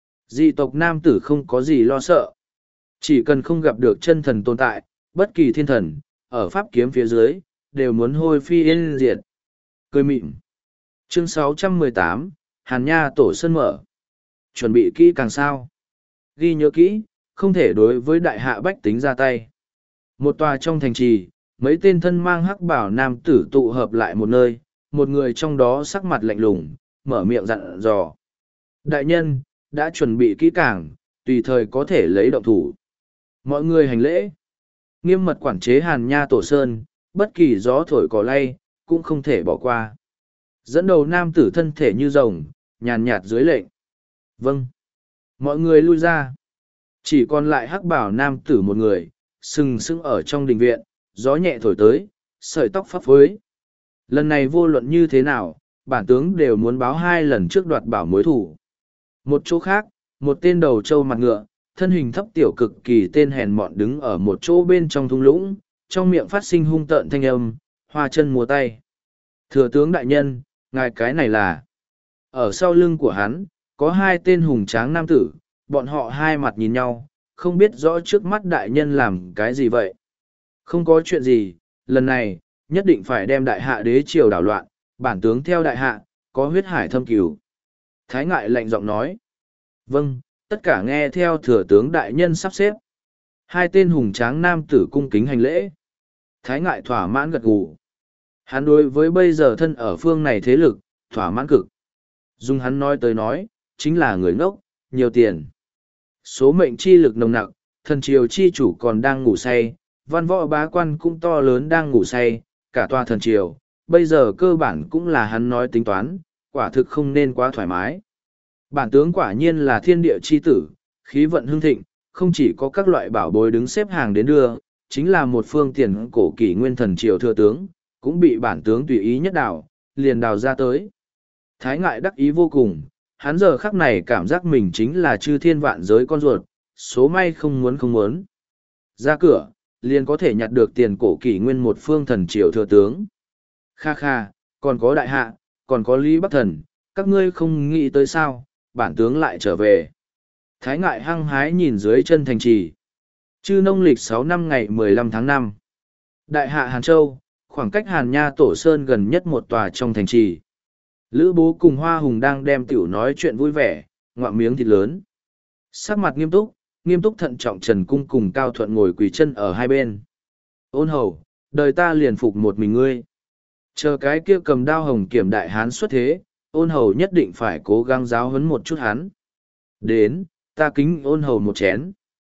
Dị tộc nam tử không có gì lo sợ. Chỉ cần không gặp được chân thần tồn tại, bất kỳ thiên thần, ở pháp kiếm phía dưới, đều muốn hôi phi yên diệt. Cười mịn. Chương sáu trăm mười tám, Hàn Nha Tổ Sơn mở. Chuẩn bị kỹ càng sao. Ghi nhớ kỹ, không thể đối với đại hạ bách tính ra tay. Một tòa trong thành trì, mấy tên thân mang hắc bảo nam tử tụ hợp lại một nơi, một người trong đó sắc mặt lạnh lùng, mở miệng dặn dò. Đại nhân, đã chuẩn bị kỹ càng, tùy thời có thể lấy động thủ. Mọi người hành lễ. Nghiêm mật quản chế Hàn Nha Tổ Sơn, bất kỳ gió thổi cỏ lay, cũng không thể bỏ qua. Dẫn đầu nam tử thân thể như rồng, nhàn nhạt dưới lệnh. Vâng. Mọi người lui ra. Chỉ còn lại hắc bảo nam tử một người, sừng sững ở trong đình viện, gió nhẹ thổi tới, sợi tóc phấp phới. Lần này vô luận như thế nào, bản tướng đều muốn báo hai lần trước đoạt bảo mối thủ. Một chỗ khác, một tên đầu trâu mặt ngựa, thân hình thấp tiểu cực kỳ tên hèn mọn đứng ở một chỗ bên trong thung lũng, trong miệng phát sinh hung tợn thanh âm, hoa chân múa tay. Thừa tướng đại nhân, ngài cái này là... Ở sau lưng của hắn, có hai tên hùng tráng nam tử, bọn họ hai mặt nhìn nhau, không biết rõ trước mắt đại nhân làm cái gì vậy. Không có chuyện gì, lần này, nhất định phải đem đại hạ đế triều đảo loạn, bản tướng theo đại hạ, có huyết hải thâm cửu. Thái ngại lạnh giọng nói. Vâng, tất cả nghe theo thừa tướng đại nhân sắp xếp. Hai tên hùng tráng nam tử cung kính hành lễ. Thái ngại thỏa mãn gật gù. Hắn đối với bây giờ thân ở phương này thế lực, thỏa mãn cực. Dùng hắn nói tới nói, chính là người ngốc, nhiều tiền. Số mệnh chi lực nồng nặc, thần triều chi chủ còn đang ngủ say, văn võ bá quan cũng to lớn đang ngủ say, cả tòa thần triều, bây giờ cơ bản cũng là hắn nói tính toán, quả thực không nên quá thoải mái. Bản tướng quả nhiên là thiên địa chi tử, khí vận hưng thịnh, không chỉ có các loại bảo bối đứng xếp hàng đến đưa, chính là một phương tiền cổ kỷ nguyên thần triều thừa tướng, cũng bị bản tướng tùy ý nhất đảo, liền đào ra tới. Thái ngại đắc ý vô cùng, hắn giờ khắc này cảm giác mình chính là chư thiên vạn giới con ruột, số may không muốn không muốn. Ra cửa, liền có thể nhặt được tiền cổ kỷ nguyên một phương thần triều thừa tướng. Kha kha, còn có đại hạ, còn có Lý Bắc Thần, các ngươi không nghĩ tới sao, bản tướng lại trở về. Thái ngại hăng hái nhìn dưới chân thành trì. Chư nông lịch sáu năm ngày mười lăm tháng năm. Đại hạ Hàn Châu, khoảng cách Hàn Nha Tổ Sơn gần nhất một tòa trong thành trì. Lữ Bố cùng Hoa Hùng đang đem tiểu nói chuyện vui vẻ, ngoạm miếng thịt lớn. Sắc mặt nghiêm túc, nghiêm túc thận trọng Trần Cung cùng Cao Thuận ngồi quỳ chân ở hai bên. Ôn hầu, đời ta liền phục một mình ngươi. Chờ cái kia cầm đao hồng kiểm đại hán xuất thế, ôn hầu nhất định phải cố gắng giáo huấn một chút hắn. Đến, ta kính ôn hầu một chén.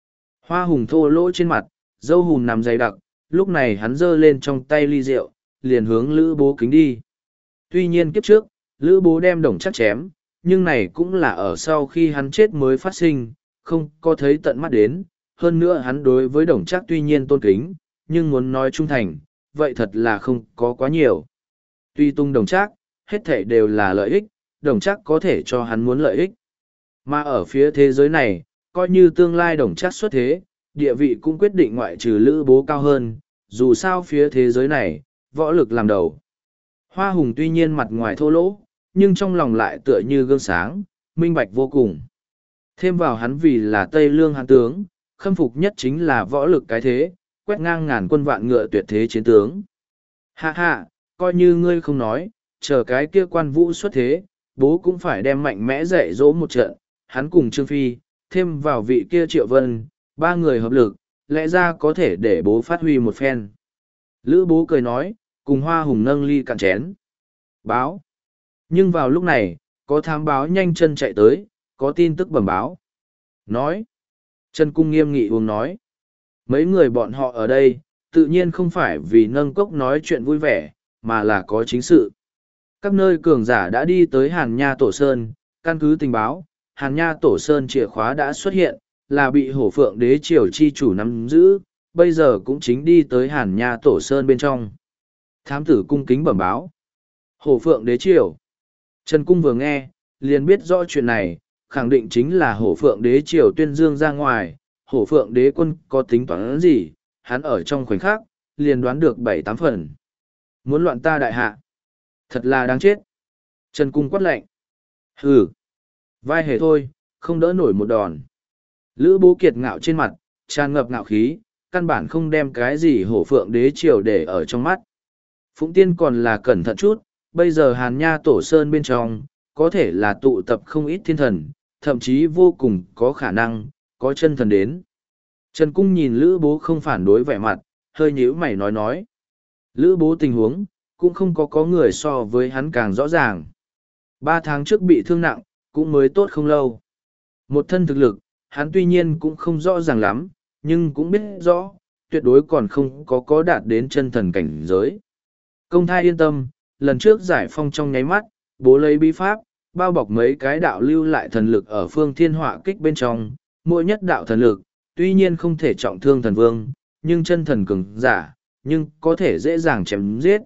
Hoa hùng thô lỗ trên mặt, dâu hùm nằm dày đặc, lúc này hắn giơ lên trong tay ly rượu, liền hướng Lữ Bố kính đi. Tuy nhiên kiếp trước, Lữ Bố đem Đồng Trác chém, nhưng này cũng là ở sau khi hắn chết mới phát sinh, không có thấy tận mắt đến. Hơn nữa hắn đối với Đồng Trác tuy nhiên tôn kính, nhưng muốn nói trung thành, vậy thật là không có quá nhiều. Tuy tung Đồng Trác, hết thảy đều là lợi ích, Đồng Trác có thể cho hắn muốn lợi ích. Mà ở phía thế giới này, coi như tương lai Đồng Trác xuất thế, địa vị cũng quyết định ngoại trừ Lữ Bố cao hơn, dù sao phía thế giới này, võ lực làm đầu. Hoa hùng tuy nhiên mặt ngoài thô lỗ, nhưng trong lòng lại tựa như gương sáng, minh bạch vô cùng. Thêm vào hắn vì là Tây Lương hán tướng, khâm phục nhất chính là võ lực cái thế, quét ngang ngàn quân vạn ngựa tuyệt thế chiến tướng. Hạ hạ, coi như ngươi không nói, chờ cái kia Quan Vũ xuất thế, bố cũng phải đem mạnh mẽ dạy dỗ một trận, hắn cùng Trương Phi, thêm vào vị kia Triệu Vân, ba người hợp lực, lẽ ra có thể để bố phát huy một phen. Lữ Bố cười nói, cùng Hoa hùng nâng ly cạn chén. Báo. Nhưng vào lúc này, có thám báo nhanh chân chạy tới, có tin tức bẩm báo. Nói. Trần Cung nghiêm nghị uống nói. Mấy người bọn họ ở đây, tự nhiên không phải vì nâng cốc nói chuyện vui vẻ, mà là có chính sự. Các nơi cường giả đã đi tới Hàn Nha Tổ Sơn, căn cứ tình báo, Hàn Nha Tổ Sơn chìa khóa đã xuất hiện, là bị Hổ Phượng Đế Triều chi chủ nắm giữ, bây giờ cũng chính đi tới Hàn Nha Tổ Sơn bên trong. Thám tử cung kính bẩm báo. Hổ Phượng Đế Triều. Trần Cung vừa nghe, liền biết rõ chuyện này, khẳng định chính là Hổ Phượng Đế Triều tuyên dương ra ngoài, Hổ Phượng Đế quân có tính toán gì, hắn ở trong khoảnh khắc, liền đoán được bảy tám phần. Muốn loạn ta đại hạ. Thật là đáng chết. Trần Cung quát lạnh. Hừ. Vai hề thôi, không đỡ nổi một đòn. Lữ Bố kiệt ngạo trên mặt, tràn ngập ngạo khí, căn bản không đem cái gì Hổ Phượng Đế Triều để ở trong mắt. Phụng Tiên còn là cẩn thận chút, bây giờ Hàn Nha Tổ Sơn bên trong, có thể là tụ tập không ít thiên thần, thậm chí vô cùng có khả năng, có chân thần đến. Trần Cung nhìn Lữ Bố không phản đối vẻ mặt, hơi nhíu mày nói nói. Lữ Bố tình huống, cũng không có có người so với hắn càng rõ ràng. Ba tháng trước bị thương nặng, cũng mới tốt không lâu. Một thân thực lực, hắn tuy nhiên cũng không rõ ràng lắm, nhưng cũng biết rõ, tuyệt đối còn không có có đạt đến chân thần cảnh giới. Công thai yên tâm, lần trước giải phong trong nháy mắt, bố lấy bí pháp, bao bọc mấy cái đạo lưu lại thần lực ở phương thiên họa kích bên trong, mỗi nhất đạo thần lực, tuy nhiên không thể trọng thương thần vương, nhưng chân thần cường giả, nhưng có thể dễ dàng chém giết.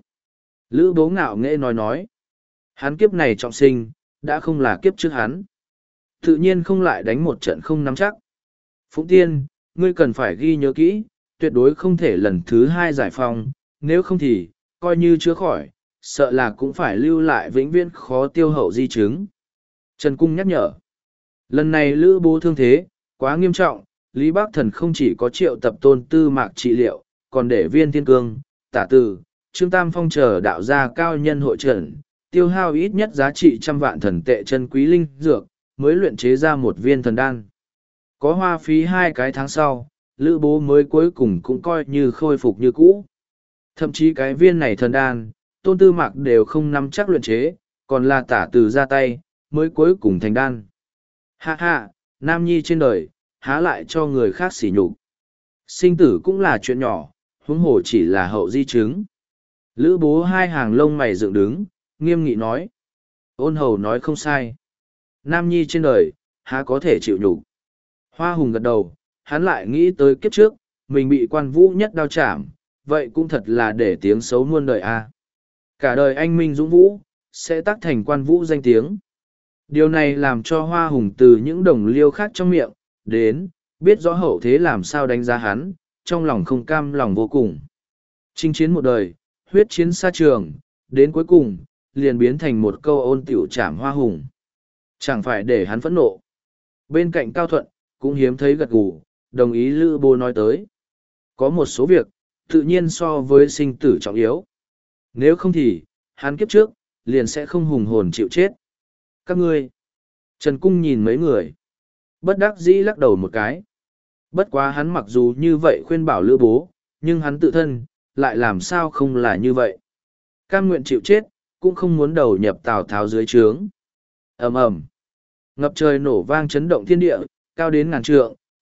Lữ Bố ngạo nghễ nói nói, hắn kiếp này trọng sinh, đã không là kiếp trước hắn. Tự nhiên không lại đánh một trận không nắm chắc. Phụng Tiên, ngươi cần phải ghi nhớ kỹ, tuyệt đối không thể lần thứ hai giải phong, nếu không thì, coi như chữa khỏi, sợ là cũng phải lưu lại vĩnh viễn khó tiêu hậu di chứng. Trần Cung nhắc nhở. Lần này Lữ Bố thương thế, quá nghiêm trọng, Lý Bắc Thần không chỉ có triệu tập Tôn Tư Mạc trị liệu, còn để Viên Thiên Cương, Tả Từ, Trương Tam Phong chờ đạo gia cao nhân hội trần, tiêu hao ít nhất giá trị trăm vạn thần tệ chân quý linh dược, mới luyện chế ra một viên thần đan. Có hoa phí hai cái tháng sau, Lữ Bố mới cuối cùng cũng coi như khôi phục như cũ. Thậm chí cái viên này thần đan, Tôn Tư Mạc đều không nắm chắc luyện chế, còn là Tả Từ ra tay, mới cuối cùng thành đan. Hạ hạ, nam nhi trên đời, há lại cho người khác sỉ nhục. Sinh tử cũng là chuyện nhỏ, huống hồ chỉ là hậu di chứng. Lữ Bố hai hàng lông mày dựng đứng, nghiêm nghị nói. Ôn hầu nói không sai. Nam nhi trên đời, há có thể chịu nhục. Hoa hùng gật đầu, hắn lại nghĩ tới kiếp trước, mình bị Quan Vũ nhất đao chạm, vậy cũng thật là để tiếng xấu muôn đời a. Cả đời anh minh dũng vũ, sẽ tác thành Quan Vũ danh tiếng. Điều này làm cho Hoa hùng từ những đồng liêu khác trong miệng, đến, biết rõ hậu thế làm sao đánh giá hắn, trong lòng không cam lòng vô cùng. Chinh chiến một đời, huyết chiến xa trường, đến cuối cùng, liền biến thành một câu ôn tiểu trảm Hoa hùng. Chẳng phải để hắn phẫn nộ. Bên cạnh Cao Thuận, cũng hiếm thấy gật gù, đồng ý Lữ Bố nói tới. Có một số việc, tự nhiên so với sinh tử trọng yếu. Nếu không thì, hắn kiếp trước, liền sẽ không hùng hồn chịu chết. Các ngươi. Trần Cung nhìn mấy người. Bất đắc dĩ lắc đầu một cái. Bất quá hắn mặc dù như vậy khuyên bảo Lữ Bố, nhưng hắn tự thân, lại làm sao không là như vậy. Cam nguyện chịu chết, cũng không muốn đầu nhập Tào Tháo dưới trướng. Ầm ầm. Ngập trời nổ vang chấn động thiên địa, cao đến ngàn trượng,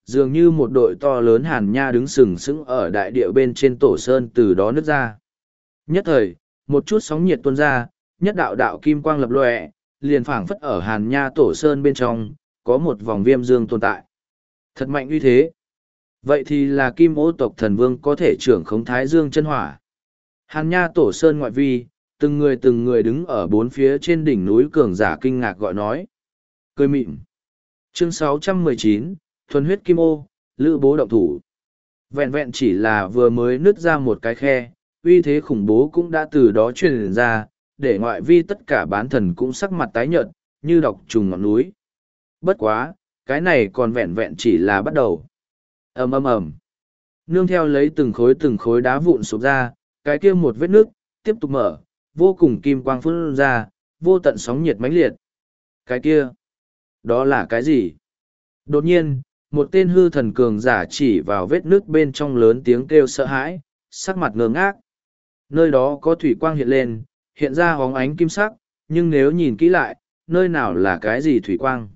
dường như một đội to lớn hàn nha đứng sừng sững ở đại địa bên trên tổ sơn từ đó nứt ra. Nhất thời, một chút sóng nhiệt tuôn ra, nhất đạo đạo kim quang lập lòe, liền phảng phất ở hàn nha tổ sơn bên trong, có một vòng viêm dương tồn tại. Thật mạnh uy thế. Vậy thì là kim ô tộc thần vương có thể trưởng khống thái dương chân hỏa. Hàn nha tổ sơn ngoại vi, từng người từng người đứng ở bốn phía trên đỉnh núi cường giả kinh ngạc gọi nói. Cười mịn. Chương sáu trăm mười chín, thuần huyết kim ô, lữ bố động thủ. Vẹn vẹn chỉ là vừa mới nứt ra một cái khe, uy thế khủng bố cũng đã từ đó truyền ra, để ngoại vi tất cả bán thần cũng sắc mặt tái nhợt, như độc trùng ngọn núi. Bất quá, cái này còn vẹn vẹn chỉ là bắt đầu. Ầm ầm ầm. Nương theo lấy từng khối từng khối đá vụn sụp ra, cái kia một vết nước, tiếp tục mở, vô cùng kim quang phun ra, vô tận sóng nhiệt mãnh liệt. Cái kia, đó là cái gì? Đột nhiên, một tên hư thần cường giả chỉ vào vết nước bên trong lớn tiếng kêu sợ hãi, sắc mặt ngơ ngác. Nơi đó có thủy quang hiện lên, hiện ra hóng ánh kim sắc, nhưng nếu nhìn kỹ lại, nơi nào là cái gì thủy quang?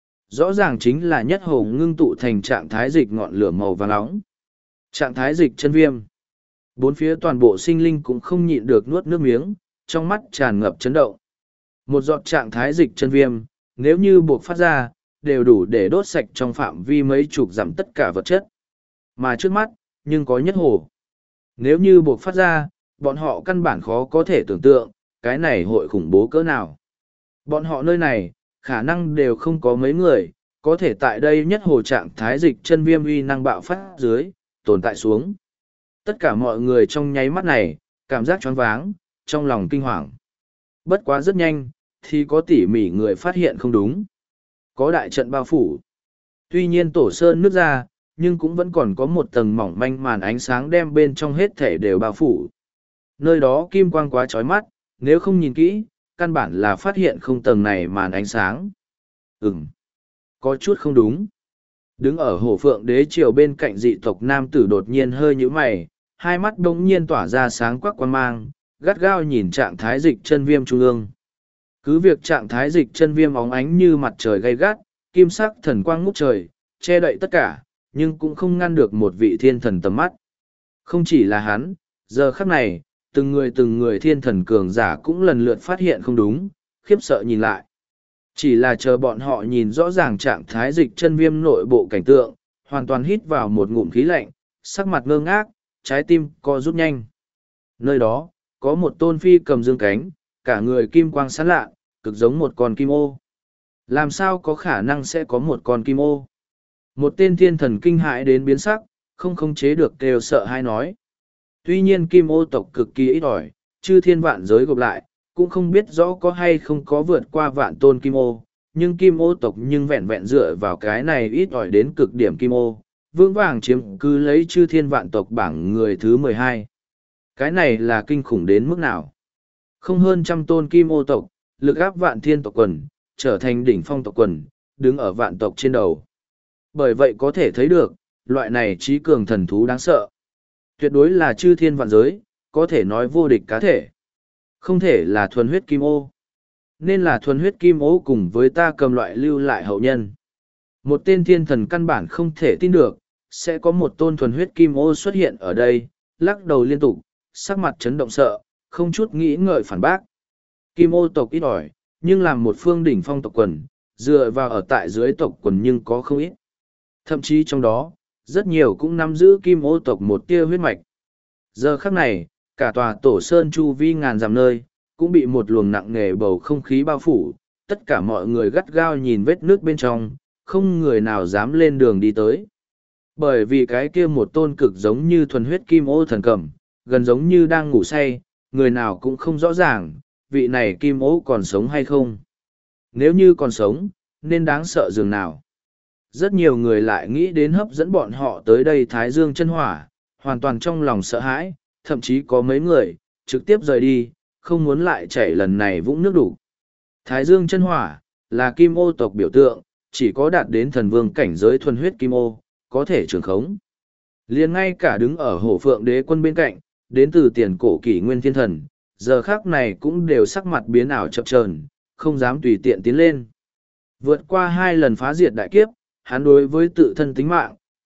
Rõ ràng chính là nhất hồ ngưng tụ thành trạng thái dịch ngọn lửa màu vàng nóng. Trạng thái dịch chân viêm. Bốn phía toàn bộ sinh linh cũng không nhịn được nuốt nước miếng, trong mắt tràn ngập chấn động. Một giọt trạng thái dịch chân viêm, nếu như buộc phát ra, đều đủ để đốt sạch trong phạm vi mấy chục dặm tất cả vật chất. Mà trước mắt, nhưng có nhất hồ. Nếu như buộc phát ra, bọn họ căn bản khó có thể tưởng tượng, cái này hội khủng bố cỡ nào. Bọn họ nơi này, khả năng đều không có mấy người, có thể tại đây nhất hồ trạng thái dịch chân viêm uy năng bạo phát dưới, tồn tại xuống. Tất cả mọi người trong nháy mắt này, cảm giác choáng váng, trong lòng kinh hoàng. Bất quá rất nhanh, thì có tỉ mỉ người phát hiện không đúng. Có đại trận bao phủ. Tuy nhiên tổ sơn nứt ra, nhưng cũng vẫn còn có một tầng mỏng manh màn ánh sáng đem bên trong hết thể đều bao phủ. Nơi đó kim quang quá chói mắt, nếu không nhìn kỹ, căn bản là phát hiện không tầng này màn ánh sáng. Ừm, có chút không đúng. Đứng ở hồ phượng đế triều bên cạnh dị tộc nam tử đột nhiên hơi nhíu mày, hai mắt đống nhiên tỏa ra sáng quắc quan mang, gắt gao nhìn trạng thái dịch chân viêm trung ương. Cứ việc trạng thái dịch chân viêm óng ánh như mặt trời gay gắt, kim sắc thần quang ngút trời, che đậy tất cả, nhưng cũng không ngăn được một vị thiên thần tầm mắt. Không chỉ là hắn, giờ khắc này, từng người từng người thiên thần cường giả cũng lần lượt phát hiện không đúng, khiếp sợ nhìn lại. Chỉ là chờ bọn họ nhìn rõ ràng trạng thái dịch chân viêm nội bộ cảnh tượng, hoàn toàn hít vào một ngụm khí lạnh, sắc mặt ngơ ngác, trái tim co rút nhanh. Nơi đó, có một tôn phi cầm dương cánh, cả người kim quang sáng lạ, cực giống một con kim ô. Làm sao có khả năng sẽ có một con kim ô? Một tên thiên thần kinh hãi đến biến sắc, không khống chế được kêu sợ hay nói. Tuy nhiên kim ô tộc cực kỳ ít ỏi, chư thiên vạn giới gộp lại, cũng không biết rõ có hay không có vượt qua vạn tôn kim ô, nhưng kim ô tộc nhưng vẹn vẹn dựa vào cái này ít ỏi đến cực điểm kim ô, vững vàng chiếm cứ lấy chư thiên vạn tộc bảng người thứ mười hai. Cái này là kinh khủng đến mức nào? Không hơn trăm tôn kim ô tộc, lực áp vạn thiên tộc quần, trở thành đỉnh phong tộc quần, đứng ở vạn tộc trên đầu. Bởi vậy có thể thấy được, loại này trí cường thần thú đáng sợ. Tuyệt đối là chư thiên vạn giới, có thể nói vô địch cá thể. Không thể là thuần huyết kim ô. Nên là thuần huyết kim ô cùng với ta cầm loại lưu lại hậu nhân. Một tên thiên thần căn bản không thể tin được, sẽ có một tôn thuần huyết kim ô xuất hiện ở đây, lắc đầu liên tục, sắc mặt chấn động sợ, không chút nghĩ ngợi phản bác. Kim ô tộc ít ỏi, nhưng làm một phương đỉnh phong tộc quần, dựa vào ở tại dưới tộc quần nhưng có không ít. Thậm chí trong đó, rất nhiều cũng nắm giữ kim ô tộc một tia huyết mạch. Giờ khắc này, cả tòa tổ sơn chu vi ngàn dặm nơi, cũng bị một luồng nặng nề bầu không khí bao phủ, tất cả mọi người gắt gao nhìn vết nước bên trong, không người nào dám lên đường đi tới. Bởi vì cái kia một tôn cực giống như thuần huyết kim ô thần cầm, gần giống như đang ngủ say, người nào cũng không rõ ràng, vị này kim ô còn sống hay không. Nếu như còn sống, nên đáng sợ dường nào. Rất nhiều người lại nghĩ đến hấp dẫn bọn họ tới đây Thái Dương chân hỏa, hoàn toàn trong lòng sợ hãi, thậm chí có mấy người, trực tiếp rời đi, không muốn lại chảy lần này vũng nước đủ. Thái Dương chân hỏa, là kim ô tộc biểu tượng, chỉ có đạt đến thần vương cảnh giới thuần huyết kim ô, có thể trường khống. Liền ngay cả đứng ở hổ phượng đế quân bên cạnh, đến từ tiền cổ kỷ nguyên thiên thần, giờ khác này cũng đều sắc mặt biến ảo chập chờn, không dám tùy tiện tiến lên. Vượt qua hai lần phá diệt đại kiếp, hắn đối với tự thân tính mạng,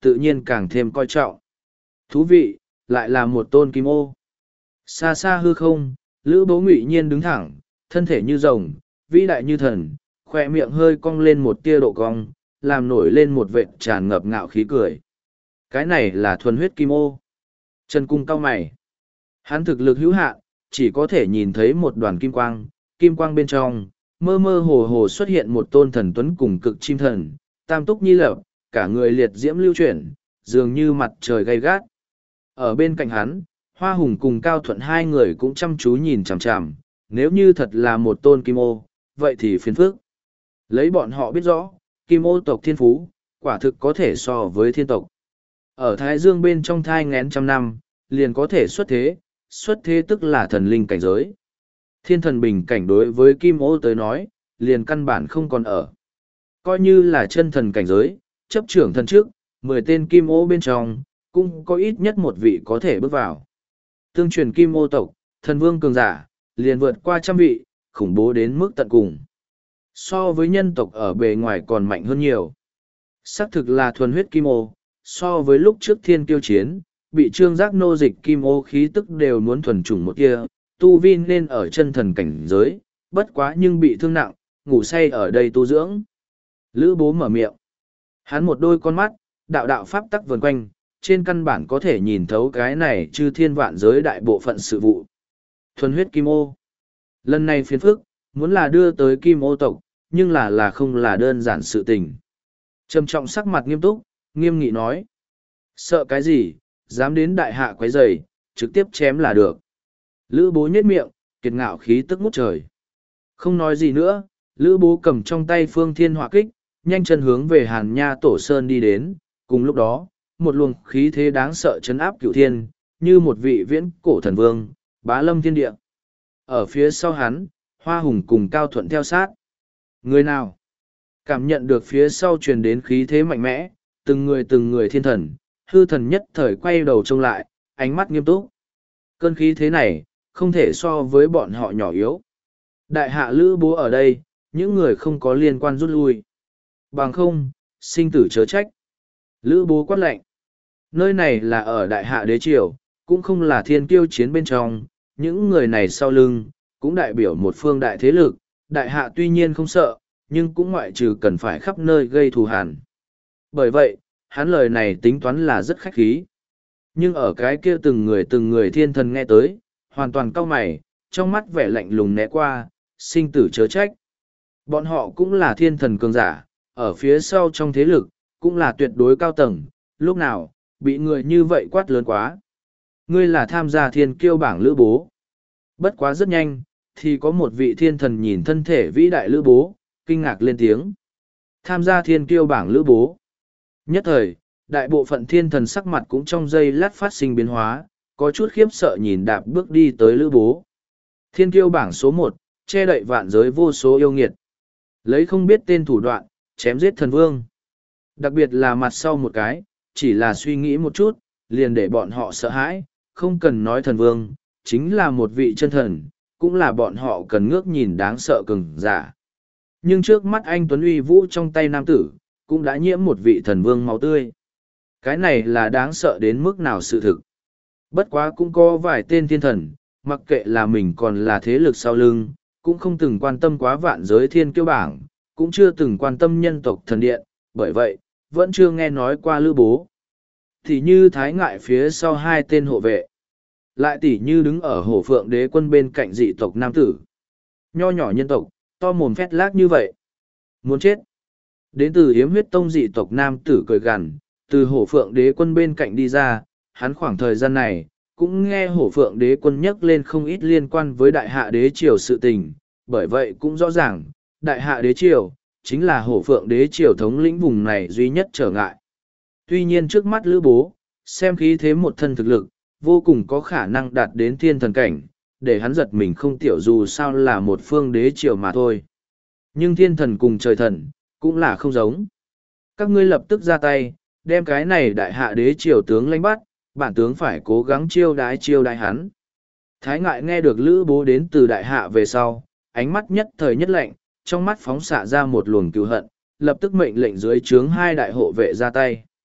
tự nhiên càng thêm coi trọng. Thú vị, lại là một tôn kim ô. Xa xa hư không, Lữ Bố ngụy nhiên đứng thẳng, thân thể như rồng, vĩ đại như thần, khoe miệng hơi cong lên một tia độ cong, làm nổi lên một vệt tràn ngập ngạo khí cười. Cái này là thuần huyết kim ô. Trần Cung cau mày. Hắn thực lực hữu hạn, chỉ có thể nhìn thấy một đoàn kim quang, kim quang bên trong, mơ mơ hồ hồ xuất hiện một tôn thần tuấn cùng cực chim thần, tam túc nhi lập, cả người liệt diễm lưu chuyển, dường như mặt trời gay gắt. Ở bên cạnh hắn, Hoa Hùng cùng Cao Thuận hai người cũng chăm chú nhìn chằm chằm, nếu như thật là một tôn kim ô, vậy thì phiền phức. Lấy bọn họ biết rõ, kim ô tộc thiên phú, quả thực có thể so với thiên tộc. Ở Thái Dương bên trong thai ngén trăm năm, liền có thể xuất thế, xuất thế tức là thần linh cảnh giới. Thiên thần bình cảnh đối với kim ô tới nói, liền căn bản không còn ở. Coi như là chân thần cảnh giới, chấp trưởng thần trước, mười tên kim ô bên trong, cũng có ít nhất một vị có thể bước vào. Tương truyền kim ô tộc, thần vương cường giả, liền vượt qua trăm vị, khủng bố đến mức tận cùng. So với nhân tộc ở bề ngoài còn mạnh hơn nhiều. Xác thực là thuần huyết kim ô, so với lúc trước thiên kiêu chiến, bị trương giác nô dịch kim ô khí tức đều muốn thuần chủng một kia, tu vi nên ở chân thần cảnh giới, bất quá nhưng bị thương nặng, ngủ say ở đây tu dưỡng. Lữ Bố mở miệng. Hắn một đôi con mắt, đạo đạo pháp tắc vần quanh, trên căn bản có thể nhìn thấu cái này chư thiên vạn giới đại bộ phận sự vụ. Thuần huyết kim ô. Lần này phiền phức, muốn là đưa tới kim ô tộc, nhưng là là không là đơn giản sự tình. Trầm trọng sắc mặt nghiêm túc, nghiêm nghị nói. Sợ cái gì, dám đến đại hạ quấy rầy, trực tiếp chém là được. Lữ Bố nhếch miệng, kiệt ngạo khí tức ngút trời. Không nói gì nữa, Lữ Bố cầm trong tay phương thiên hỏa kích, nhanh chân hướng về Hàn Nha Tổ Sơn đi đến. Cùng lúc đó, một luồng khí thế đáng sợ chấn áp cửu thiên, như một vị viễn cổ thần vương, bá lâm thiên địa. Ở phía sau hắn, Hoa Hùng cùng Cao Thuận theo sát. Người nào? Cảm nhận được phía sau truyền đến khí thế mạnh mẽ, từng người từng người thiên thần, hư thần nhất thời quay đầu trông lại, ánh mắt nghiêm túc. Cơn khí thế này, không thể so với bọn họ nhỏ yếu. Đại hạ Lữ Bố ở đây, những người không có liên quan rút lui. Bằng không, sinh tử chớ trách. Lữ Bố quát lệnh. Nơi này là ở đại hạ đế triều, cũng không là thiên kiêu chiến bên trong, những người này sau lưng, cũng đại biểu một phương đại thế lực. Đại hạ tuy nhiên không sợ, nhưng cũng ngoại trừ cần phải khắp nơi gây thù hằn. Bởi vậy, hắn lời này tính toán là rất khách khí. Nhưng ở cái kia từng người từng người thiên thần nghe tới, hoàn toàn cau mày, trong mắt vẻ lạnh lùng né qua, sinh tử chớ trách. Bọn họ cũng là thiên thần cường giả, ở phía sau trong thế lực, cũng là tuyệt đối cao tầng, lúc nào, bị người như vậy quát lớn quá. Ngươi là tham gia thiên kiêu bảng Lữ Bố. Bất quá rất nhanh, thì có một vị thiên thần nhìn thân thể vĩ đại Lữ Bố, kinh ngạc lên tiếng. Tham gia thiên kiêu bảng Lữ Bố. Nhất thời, đại bộ phận thiên thần sắc mặt cũng trong giây lát phát sinh biến hóa, có chút khiếp sợ nhìn đạp bước đi tới Lữ Bố. Thiên kiêu bảng số một, che đậy vạn giới vô số yêu nghiệt. Lấy không biết tên thủ đoạn, chém giết thần vương. Đặc biệt là mặt sau một cái, chỉ là suy nghĩ một chút, liền để bọn họ sợ hãi, không cần nói thần vương, chính là một vị chân thần, cũng là bọn họ cần ngước nhìn đáng sợ cường giả. Nhưng trước mắt anh Tuấn uy vũ trong tay nam tử, cũng đã nhiễm một vị thần vương máu tươi. Cái này là đáng sợ đến mức nào sự thực. Bất quá cũng có vài tên thiên thần, mặc kệ là mình còn là thế lực sau lưng, cũng không từng quan tâm quá vạn giới thiên kiêu bảng, cũng chưa từng quan tâm nhân tộc thần điện, bởi vậy, vẫn chưa nghe nói qua Lữ Bố. Thì như thái ngại phía sau hai tên hộ vệ. Lại tỉ như đứng ở hổ phượng đế quân bên cạnh dị tộc nam tử. Nho nhỏ nhân tộc, to mồm phét lác như vậy. Muốn chết. Đến từ hiếm huyết tông dị tộc nam tử cười gằn, từ hổ phượng đế quân bên cạnh đi ra, hắn khoảng thời gian này, cũng nghe hổ phượng đế quân nhắc lên không ít liên quan với đại hạ đế triều sự tình, bởi vậy cũng rõ ràng, đại hạ đế triều, chính là hổ phượng đế triều thống lĩnh vùng này duy nhất trở ngại. Tuy nhiên trước mắt Lữ Bố, xem khí thế một thân thực lực, vô cùng có khả năng đạt đến thiên thần cảnh, để hắn giật mình không tiểu dù sao là một phương đế triều mà thôi. Nhưng thiên thần cùng trời thần, cũng là không giống. Các ngươi lập tức ra tay, đem cái này đại hạ đế triều tướng lãnh bắt, bản tướng phải cố gắng chiêu đái chiêu đái hắn. Thái ngại nghe được Lữ Bố đến từ đại hạ về sau, ánh mắt nhất thời nhất lạnh, trong mắt phóng xạ ra một luồng cừu hận, lập tức mệnh lệnh dưới trướng hai đại hộ vệ ra tay.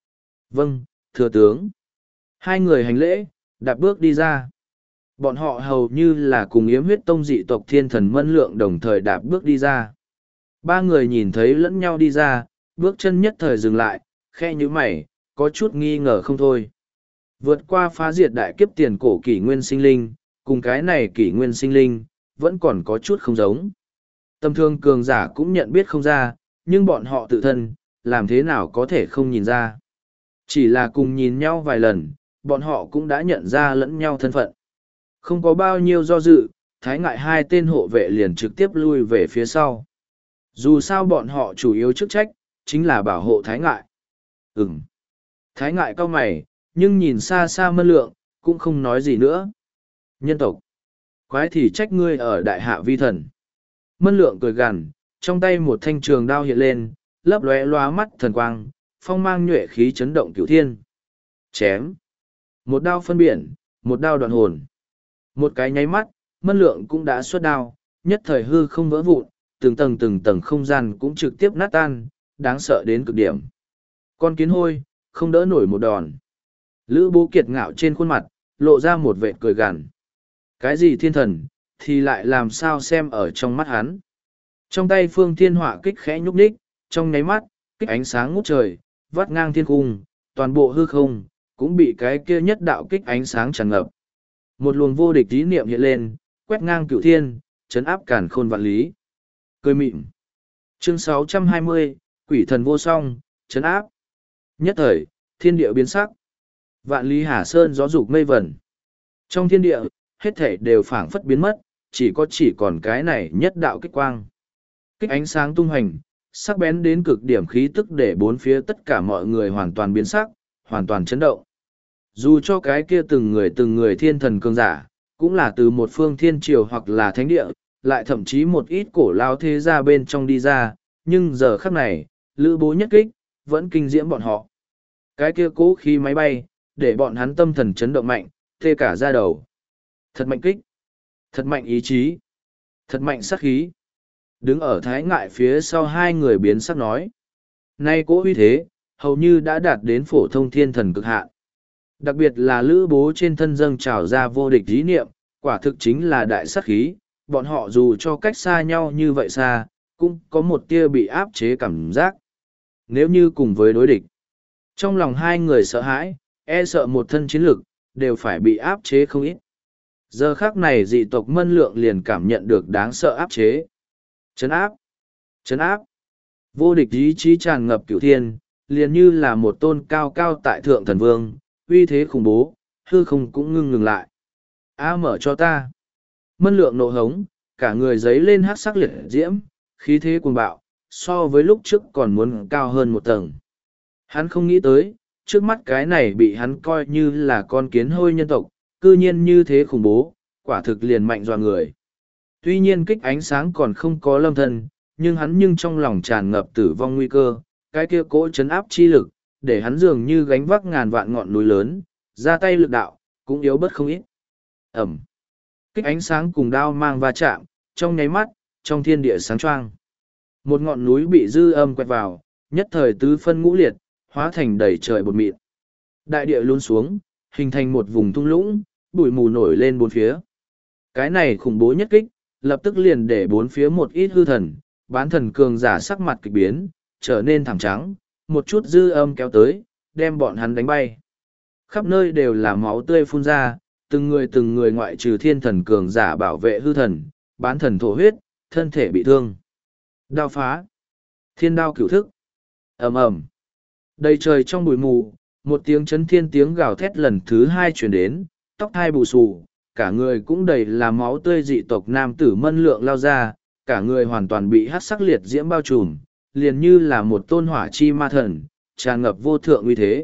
Vâng, thừa tướng. Hai người hành lễ, đạp bước đi ra. Bọn họ hầu như là cùng yếm huyết tông dị tộc thiên thần mân lượng đồng thời đạp bước đi ra. Ba người nhìn thấy lẫn nhau đi ra, bước chân nhất thời dừng lại, khe như mày, có chút nghi ngờ không thôi. Vượt qua phá diệt đại kiếp tiền cổ kỷ nguyên sinh linh, cùng cái này kỷ nguyên sinh linh, vẫn còn có chút không giống. Tầm thường cường giả cũng nhận biết không ra, nhưng bọn họ tự thân, làm thế nào có thể không nhìn ra. Chỉ là cùng nhìn nhau vài lần, bọn họ cũng đã nhận ra lẫn nhau thân phận. Không có bao nhiêu do dự, thái ngại hai tên hộ vệ liền trực tiếp lui về phía sau. Dù sao bọn họ chủ yếu chức trách, chính là bảo hộ thái ngại. Ừm. Thái ngại cau mày, nhưng nhìn xa xa mân lượng, cũng không nói gì nữa. Nhân tộc. Quái thì trách ngươi ở đại hạ vi thần. Mân lượng cười gằn, trong tay một thanh trường đao hiện lên, lấp lóe loa mắt thần quang, phong mang nhuệ khí chấn động cửu thiên. Chém. Một đao phân biển, một đao đoạn hồn. Một cái nháy mắt, mân lượng cũng đã xuất đao, nhất thời hư không vỡ vụn, từng tầng từng tầng không gian cũng trực tiếp nát tan, đáng sợ đến cực điểm. Con kiến hôi, không đỡ nổi một đòn. Lữ Bố Kiệt ngạo trên khuôn mặt, lộ ra một vệt cười gằn. Cái gì thiên thần, thì lại làm sao xem ở trong mắt hắn. Trong tay phương thiên họa kích khẽ nhúc nhích, trong nháy mắt, kích ánh sáng ngút trời, vắt ngang thiên cung, toàn bộ hư không, cũng bị cái kia nhất đạo kích ánh sáng tràn ngập. Một luồng vô địch ý niệm hiện lên, quét ngang cửu thiên, chấn áp càn khôn vạn lý. Cười mịn. Chương sáu trăm hai mươi, Quỷ thần vô song, chấn áp. Nhất thời, thiên địa biến sắc. Vạn lý hà sơn gió dục mây vẩn. Trong thiên địa, hết thể đều phảng phất biến mất, chỉ có chỉ còn cái này nhất đạo kích quang. Kích ánh sáng tung hành, sắc bén đến cực điểm khí tức để bốn phía tất cả mọi người hoàn toàn biến sắc, hoàn toàn chấn động. Dù cho cái kia từng người từng người thiên thần cường giả, cũng là từ một phương thiên triều hoặc là thánh địa, lại thậm chí một ít cổ lao thế gia bên trong đi ra, nhưng giờ khắc này, Lữ Bố nhất kích, vẫn kinh diễm bọn họ. Cái kia cố khí máy bay, để bọn hắn tâm thần chấn động mạnh, tê cả da đầu. Thật mạnh kích, thật mạnh ý chí, thật mạnh sát khí. Đứng ở thái ngại phía sau hai người biến sắc nói. Nay cố uy thế, hầu như đã đạt đến phổ thông thiên thần cực hạn. Đặc biệt là Lữ Bố trên thân dâng trào ra vô địch ý niệm, quả thực chính là đại sát khí, bọn họ dù cho cách xa nhau như vậy xa, cũng có một tia bị áp chế cảm giác. Nếu như cùng với đối địch, trong lòng hai người sợ hãi, e sợ một thân chiến lực, đều phải bị áp chế không ít. Giờ khác này dị tộc Mân Lượng liền cảm nhận được đáng sợ áp chế. Chấn áp, chấn áp, vô địch ý chí tràn ngập cửu thiên, liền như là một tôn cao cao tại thượng thần vương, uy thế khủng bố, hư không cũng ngưng ngừng lại. A mở cho ta. Mân Lượng nộ hống, cả người giấy lên hắc sắc liệt diễm, khí thế cuồng bạo, so với lúc trước còn muốn cao hơn một tầng. Hắn không nghĩ tới, trước mắt cái này bị hắn coi như là con kiến hôi nhân tộc, cư nhiên như thế khủng bố, quả thực liền mạnh dọa người. Tuy nhiên kích ánh sáng còn không có lâm thân, nhưng hắn nhưng trong lòng tràn ngập tử vong nguy cơ, cái kia cỗ chấn áp chi lực, để hắn dường như gánh vác ngàn vạn ngọn núi lớn, ra tay lực đạo, cũng yếu bớt không ít. Ẩm. Kích ánh sáng cùng đao mang va chạm, trong nháy mắt, trong thiên địa sáng choang. Một ngọn núi bị dư âm quẹt vào, nhất thời tứ phân ngũ liệt, hóa thành đầy trời bột mịn. Đại địa luôn xuống, hình thành một vùng thung lũng, bụi mù nổi lên bốn phía. Cái này khủng bố nhất kích, lập tức liền để bốn phía một ít hư thần, bán thần cường giả sắc mặt kịch biến, trở nên thảm trắng, một chút dư âm kéo tới, đem bọn hắn đánh bay. Khắp nơi đều là máu tươi phun ra, từng người từng người ngoại trừ thiên thần cường giả bảo vệ hư thần, bán thần thổ huyết, thân thể bị thương. Đao phá. Thiên đao cửu thức. Ầm ầm. Đầy trời trong bụi mù, một tiếng chấn thiên tiếng gào thét lần thứ hai chuyển đến, tóc hai bù xù, cả người cũng đầy là máu tươi dị tộc nam tử Mân Lượng lao ra, cả người hoàn toàn bị hắc sắc liệt diễm bao trùm, liền như là một tôn hỏa chi ma thần, tràn ngập vô thượng uy thế.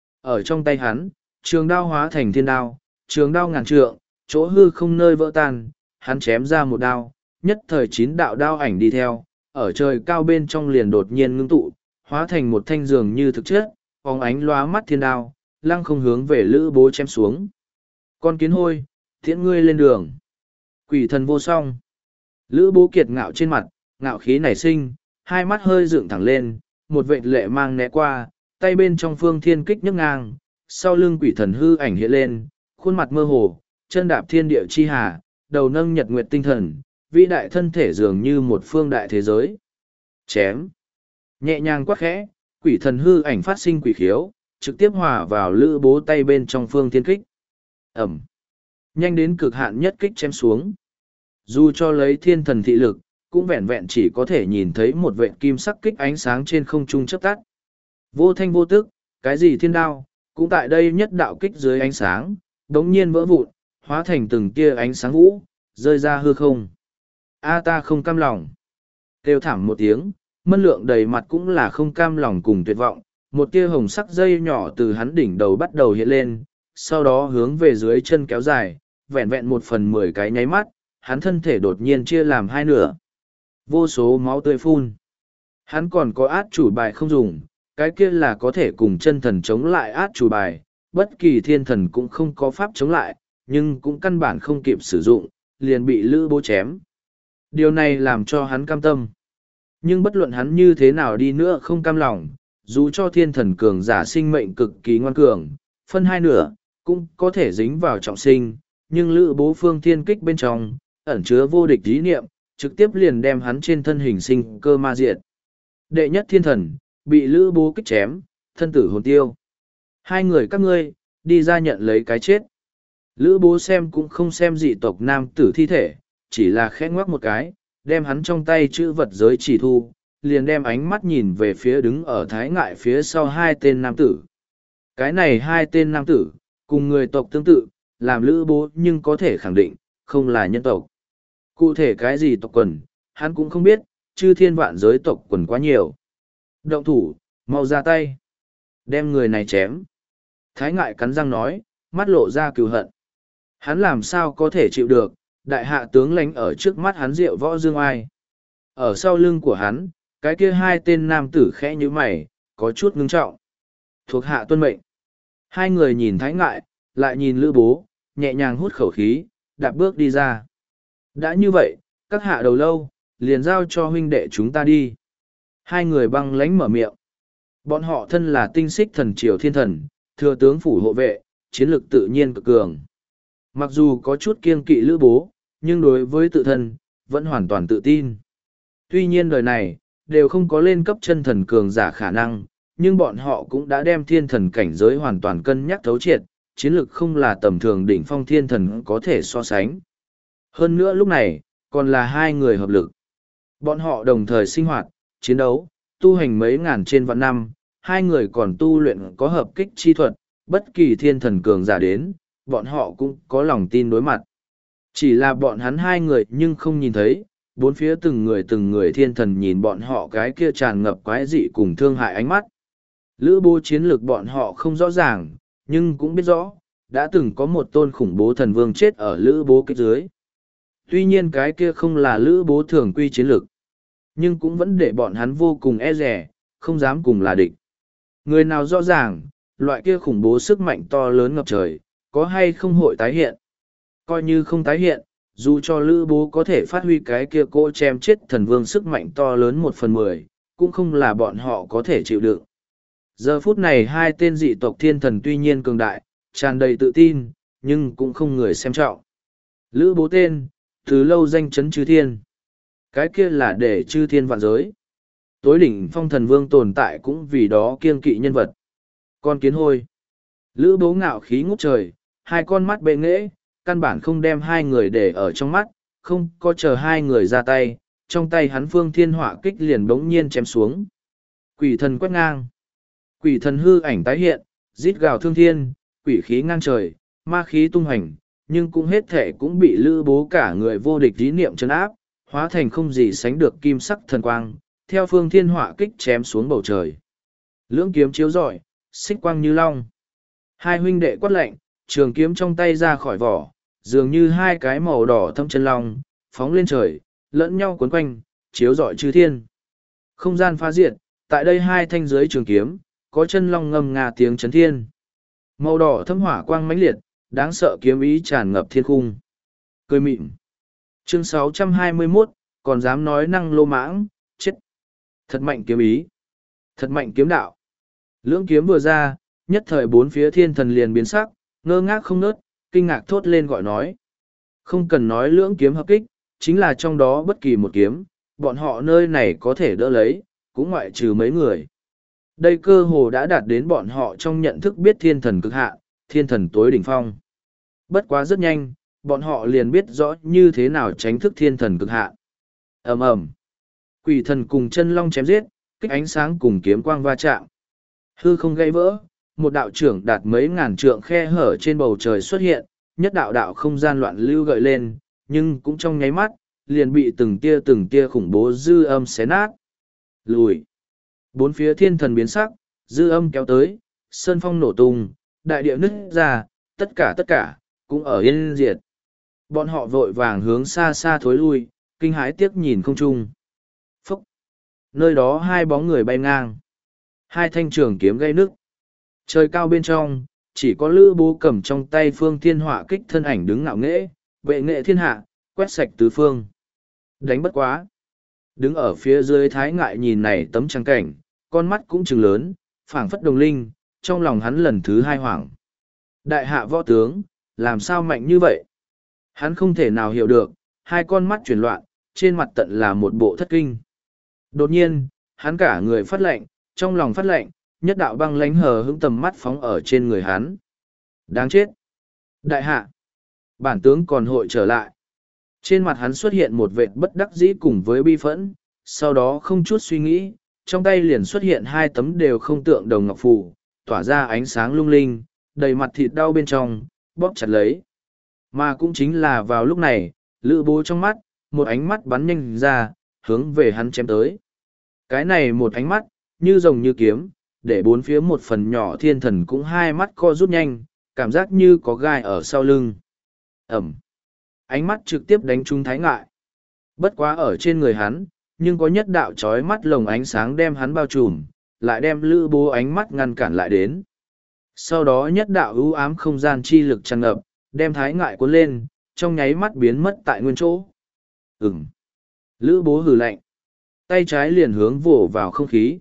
Ở trong tay hắn, trường đao hóa thành thiên đao, trường đao ngàn trượng, chỗ hư không nơi vỡ tan, hắn chém ra một đao, nhất thời chín đạo đao ảnh đi theo, ở trời cao bên trong liền đột nhiên ngưng tụ, hóa thành một thanh dường như thực chất, phóng ánh lóa mắt thiên đao, lăng không hướng về Lữ Bố chém xuống. Con kiến hôi, tiễn ngươi lên đường. Quỷ thần vô song. Lữ Bố kiệt ngạo trên mặt, ngạo khí nảy sinh, hai mắt hơi dựng thẳng lên, một vệt lệ mang né qua, tay bên trong phương thiên kích nhấc ngang, sau lưng quỷ thần hư ảnh hiện lên, khuôn mặt mơ hồ, chân đạp thiên địa chi hà, đầu nâng nhật nguyệt tinh thần, vĩ đại thân thể dường như một phương đại thế giới. Chém. Nhẹ nhàng quát khẽ, quỷ thần hư ảnh phát sinh quỷ khiếu, trực tiếp hòa vào lữ bố tay bên trong phương thiên kích. Ẩm. Nhanh đến cực hạn nhất kích chém xuống. Dù cho lấy thiên thần thị lực, cũng vẹn vẹn chỉ có thể nhìn thấy một vệt kim sắc kích ánh sáng trên không trung chớp tắt. Vô thanh vô tức, cái gì thiên đao, cũng tại đây nhất đạo kích dưới ánh sáng, đống nhiên vỡ vụn, hóa thành từng tia ánh sáng vũ, rơi ra hư không. A ta không cam lòng. Kêu thảm một tiếng, mân lượng đầy mặt cũng là không cam lòng cùng tuyệt vọng, một tia hồng sắc dây nhỏ từ hắn đỉnh đầu bắt đầu hiện lên, sau đó hướng về dưới chân kéo dài, vẹn vẹn một phần mười cái nháy mắt, hắn thân thể đột nhiên chia làm hai nửa. Vô số máu tươi phun. Hắn còn có át chủ bài không dùng, cái kia là có thể cùng chân thần chống lại át chủ bài, bất kỳ thiên thần cũng không có pháp chống lại, nhưng cũng căn bản không kịp sử dụng, liền bị lữ bố chém. Điều này làm cho hắn cam tâm. Nhưng bất luận hắn như thế nào đi nữa không cam lòng, dù cho thiên thần cường giả sinh mệnh cực kỳ ngoan cường, phân hai nửa, cũng có thể dính vào trọng sinh, nhưng lữ bố phương thiên kích bên trong, ẩn chứa vô địch ý niệm, trực tiếp liền đem hắn trên thân hình sinh cơ ma diệt. Đệ nhất thiên thần, bị lữ bố kích chém, thân tử hồn tiêu. Hai người các ngươi, đi ra nhận lấy cái chết. Lữ bố xem cũng không xem dị tộc nam tử thi thể, chỉ là khẽ ngoắc một cái, đem hắn trong tay chữ vật giới chỉ thu, liền đem ánh mắt nhìn về phía đứng ở thái ngại phía sau hai tên nam tử. Cái này hai tên nam tử, cùng người tộc tương tự, làm lữ bố nhưng có thể khẳng định, không là nhân tộc. Cụ thể cái gì tộc quần, hắn cũng không biết, chư thiên vạn giới tộc quần quá nhiều. Động thủ, mau ra tay. Đem người này chém. Thái ngại cắn răng nói, mắt lộ ra cừu hận. Hắn làm sao có thể chịu được, đại hạ tướng lãnh ở trước mắt hắn rượu võ dương ai. Ở sau lưng của hắn, cái kia hai tên nam tử khẽ như mày, có chút ngưng trọng. Thuộc hạ tuân mệnh. Hai người nhìn thái ngại, lại nhìn lữ bố, nhẹ nhàng hút khẩu khí, đạp bước đi ra. Đã như vậy, các hạ đầu lâu, liền giao cho huynh đệ chúng ta đi. Hai người băng lánh mở miệng. Bọn họ thân là tinh xích thần triều thiên thần, thừa tướng phủ hộ vệ, chiến lược tự nhiên cực cường. Mặc dù có chút kiêng kỵ lữ bố, nhưng đối với tự thân, vẫn hoàn toàn tự tin. Tuy nhiên đời này, đều không có lên cấp chân thần cường giả khả năng, nhưng bọn họ cũng đã đem thiên thần cảnh giới hoàn toàn cân nhắc thấu triệt, chiến lược không là tầm thường đỉnh phong thiên thần có thể so sánh. Hơn nữa lúc này, còn là hai người hợp lực. Bọn họ đồng thời sinh hoạt, chiến đấu, tu hành mấy ngàn trên vạn năm, hai người còn tu luyện có hợp kích chi thuật, bất kỳ thiên thần cường giả đến, bọn họ cũng có lòng tin đối mặt. Chỉ là bọn hắn hai người nhưng không nhìn thấy, bốn phía từng người từng người thiên thần nhìn bọn họ cái kia tràn ngập quái dị cùng thương hại ánh mắt. Lữ bố chiến lược bọn họ không rõ ràng, nhưng cũng biết rõ, đã từng có một tôn khủng bố thần vương chết ở lữ bố kích dưới. Tuy nhiên cái kia không là lữ bố thường quy chiến lược, nhưng cũng vẫn để bọn hắn vô cùng e rẻ, không dám cùng là địch. Người nào rõ ràng, loại kia khủng bố sức mạnh to lớn ngập trời, có hay không hội tái hiện. Coi như không tái hiện, dù cho lữ bố có thể phát huy cái kia cỗ chém chết thần vương sức mạnh to lớn một phần mười, cũng không là bọn họ có thể chịu đựng. Giờ phút này hai tên dị tộc thiên thần tuy nhiên cường đại, tràn đầy tự tin, nhưng cũng không người xem trọng. Lữ bố tên, từ lâu danh chấn chư thiên. Cái kia là để chư thiên vạn giới. Tối đỉnh phong thần vương tồn tại cũng vì đó kiêng kỵ nhân vật. Con kiến hôi. Lữ bố ngạo khí ngút trời, hai con mắt bệ nghễ, căn bản không đem hai người để ở trong mắt, không có chờ hai người ra tay, trong tay hắn phương thiên hỏa kích liền bỗng nhiên chém xuống. Quỷ thần quét ngang. Quỷ thần hư ảnh tái hiện, rít gào thương thiên, quỷ khí ngang trời, ma khí tung hành, nhưng cũng hết thể cũng bị lữ bố cả người vô địch ý niệm trấn áp, hóa thành không gì sánh được kim sắc thần quang, theo phương thiên hỏa kích chém xuống bầu trời. Lưỡng kiếm chiếu rọi, xích quang như long. Hai huynh đệ quát lạnh, trường kiếm trong tay ra khỏi vỏ, dường như hai cái màu đỏ thâm chân long, phóng lên trời, lẫn nhau cuốn quanh, chiếu rọi chư thiên. Không gian phá diệt, tại đây hai thanh dưới trường kiếm, có chân long ngâm nga tiếng chấn thiên. Màu đỏ thâm hỏa quang mãnh liệt, đáng sợ kiếm ý tràn ngập thiên khung. Cười mịn. Chương sáu trăm hai mươi mốt, còn dám nói năng lô mãng, chết. Thật mạnh kiếm ý. Thật mạnh kiếm đạo. Lưỡng kiếm vừa ra, nhất thời bốn phía thiên thần liền biến sắc, ngơ ngác không nớt, kinh ngạc thốt lên gọi nói. Không cần nói lưỡng kiếm hợp kích, chính là trong đó bất kỳ một kiếm, bọn họ nơi này có thể đỡ lấy, cũng ngoại trừ mấy người. Đây cơ hồ đã đạt đến bọn họ trong nhận thức biết thiên thần cực hạ, thiên thần tối đỉnh phong. Bất quá rất nhanh, bọn họ liền biết rõ như thế nào tránh thức thiên thần cực hạ. ầm ầm, quỷ thần cùng chân long chém giết, kích ánh sáng cùng kiếm quang va chạm. Hư không gây vỡ, một đạo trưởng đạt mấy ngàn trượng khe hở trên bầu trời xuất hiện, nhất đạo đạo không gian loạn lưu gợi lên, nhưng cũng trong nháy mắt, liền bị từng tia từng tia khủng bố dư âm xé nát. Lùi. Bốn phía thiên thần biến sắc, dư âm kéo tới, sơn phong nổ tung, đại địa nứt ra, tất cả tất cả, cũng ở yên diệt. Bọn họ vội vàng hướng xa xa thối lui, kinh hãi tiếc nhìn không trung. Phúc! Nơi đó hai bóng người bay ngang. Hai thanh trường kiếm gây nước. Trời cao bên trong, chỉ có Lữ Bố cầm trong tay phương thiên họa kích thân ảnh đứng ngạo nghễ, vệ nghệ thiên hạ, quét sạch tứ phương. Đánh bất quá. Đứng ở phía dưới Thái Ngại nhìn này tấm trang cảnh, con mắt cũng trừng lớn, phảng phất đồng linh, trong lòng hắn lần thứ hai hoảng. Đại hạ võ tướng, làm sao mạnh như vậy? Hắn không thể nào hiểu được, hai con mắt chuyển loạn, trên mặt tận là một bộ thất kinh. Đột nhiên, hắn cả người phát lạnh, trong lòng phát lạnh, nhất đạo băng lánh hờ hững tầm mắt phóng ở trên người hắn. Đáng chết! Đại hạ! Bản tướng còn hội trở lại. Trên mặt hắn xuất hiện một vệt bất đắc dĩ cùng với bi phẫn, sau đó không chút suy nghĩ, trong tay liền xuất hiện hai tấm đều không tượng đồng ngọc phù, tỏa ra ánh sáng lung linh, đầy mặt thịt đau bên trong, bóp chặt lấy. Mà cũng chính là vào lúc này, Lữ Bố trong mắt, một ánh mắt bắn nhanh ra, hướng về hắn chém tới. Cái này một ánh mắt, như rồng như kiếm, để bốn phía một phần nhỏ thiên thần cũng hai mắt co rút nhanh, cảm giác như có gai ở sau lưng. Ẩm. Ánh mắt trực tiếp đánh trúng Thái Ngại. Bất quá ở trên người hắn, nhưng có nhất đạo trói mắt lồng ánh sáng đem hắn bao trùm, lại đem Lữ Bố ánh mắt ngăn cản lại đến. Sau đó nhất đạo ưu ám không gian chi lực tràn ngập, đem Thái Ngại cuốn lên, trong nháy mắt biến mất tại nguyên chỗ. Ừm. Lữ Bố hừ lạnh. Tay trái liền hướng vỗ vào không khí.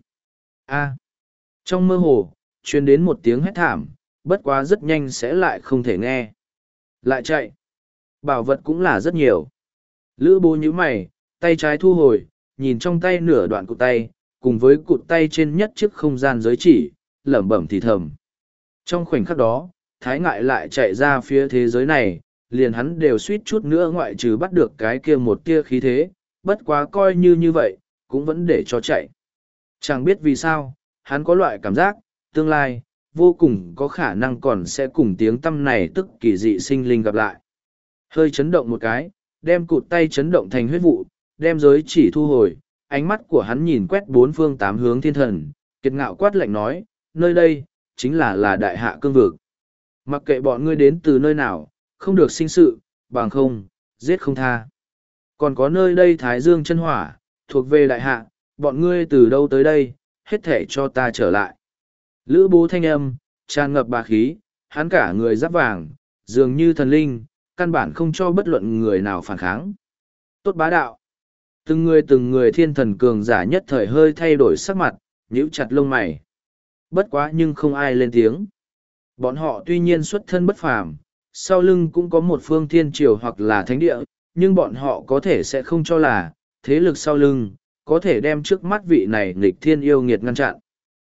A. Trong mơ hồ, truyền đến một tiếng hét thảm, bất quá rất nhanh sẽ lại không thể nghe. Lại chạy. Bảo vật cũng là rất nhiều. Lữ Bố nhíu mày, tay trái thu hồi, nhìn trong tay nửa đoạn cụt tay, cùng với cụt tay trên nhất chiếc không gian giới chỉ, lẩm bẩm thì thầm. Trong khoảnh khắc đó, Thái Ngại lại chạy ra phía thế giới này, liền hắn đều suýt chút nữa ngoại trừ bắt được cái kia một tia khí thế, bất quá coi như như vậy, cũng vẫn để cho chạy. Chẳng biết vì sao, hắn có loại cảm giác, tương lai, vô cùng có khả năng còn sẽ cùng tiếng tâm này tức kỳ dị sinh linh gặp lại. Hơi chấn động một cái, đem cụt tay chấn động thành huyết vụ, đem giới chỉ thu hồi, ánh mắt của hắn nhìn quét bốn phương tám hướng thiên thần, kiệt ngạo quát lạnh nói, nơi đây, chính là là đại hạ cương vực. Mặc kệ bọn ngươi đến từ nơi nào, không được sinh sự, bằng không, giết không tha. Còn có nơi đây Thái Dương chân hỏa, thuộc về đại hạ, bọn ngươi từ đâu tới đây, hết thể cho ta trở lại. Lữ Bố thanh âm, tràn ngập bá khí, hắn cả người giáp vàng, dường như thần linh, căn bản không cho bất luận người nào phản kháng. Tốt bá đạo. Từng người từng người thiên thần cường giả nhất thời hơi thay đổi sắc mặt, nhíu chặt lông mày. Bất quá nhưng không ai lên tiếng. Bọn họ tuy nhiên xuất thân bất phàm, sau lưng cũng có một phương thiên triều hoặc là thánh địa, nhưng bọn họ có thể sẽ không cho là, thế lực sau lưng, có thể đem trước mắt vị này nghịch thiên yêu nghiệt ngăn chặn.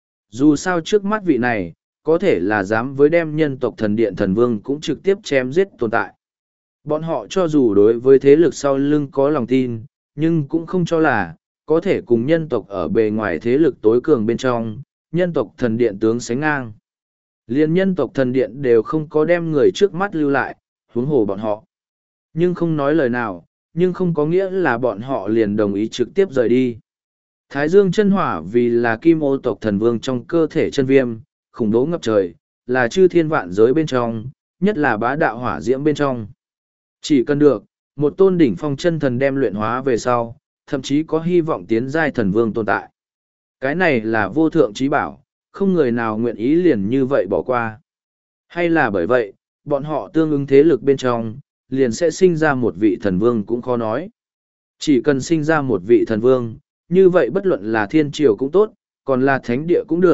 Dù sao trước mắt vị này, có thể là dám với đem nhân tộc thần điện thần vương cũng trực tiếp chém giết tồn tại. Bọn họ cho dù đối với thế lực sau lưng có lòng tin, nhưng cũng không cho là, có thể cùng nhân tộc ở bề ngoài thế lực tối cường bên trong, nhân tộc thần điện tướng sánh ngang. Liên nhân tộc thần điện đều không có đem người trước mắt lưu lại, huống hồ bọn họ. Nhưng không nói lời nào, nhưng không có nghĩa là bọn họ liền đồng ý trực tiếp rời đi. Thái Dương chân hỏa vì là kim ô tộc thần vương trong cơ thể chân viêm, khủng bố ngập trời, là chư thiên vạn giới bên trong, nhất là bá đạo hỏa diễm bên trong. Chỉ cần được, một tôn đỉnh phong chân thần đem luyện hóa về sau, thậm chí có hy vọng tiến giai thần vương tồn tại. Cái này là vô thượng trí bảo, không người nào nguyện ý liền như vậy bỏ qua. Hay là bởi vậy, bọn họ tương ứng thế lực bên trong, liền sẽ sinh ra một vị thần vương cũng khó nói. Chỉ cần sinh ra một vị thần vương, như vậy bất luận là thiên triều cũng tốt, còn là thánh địa cũng được,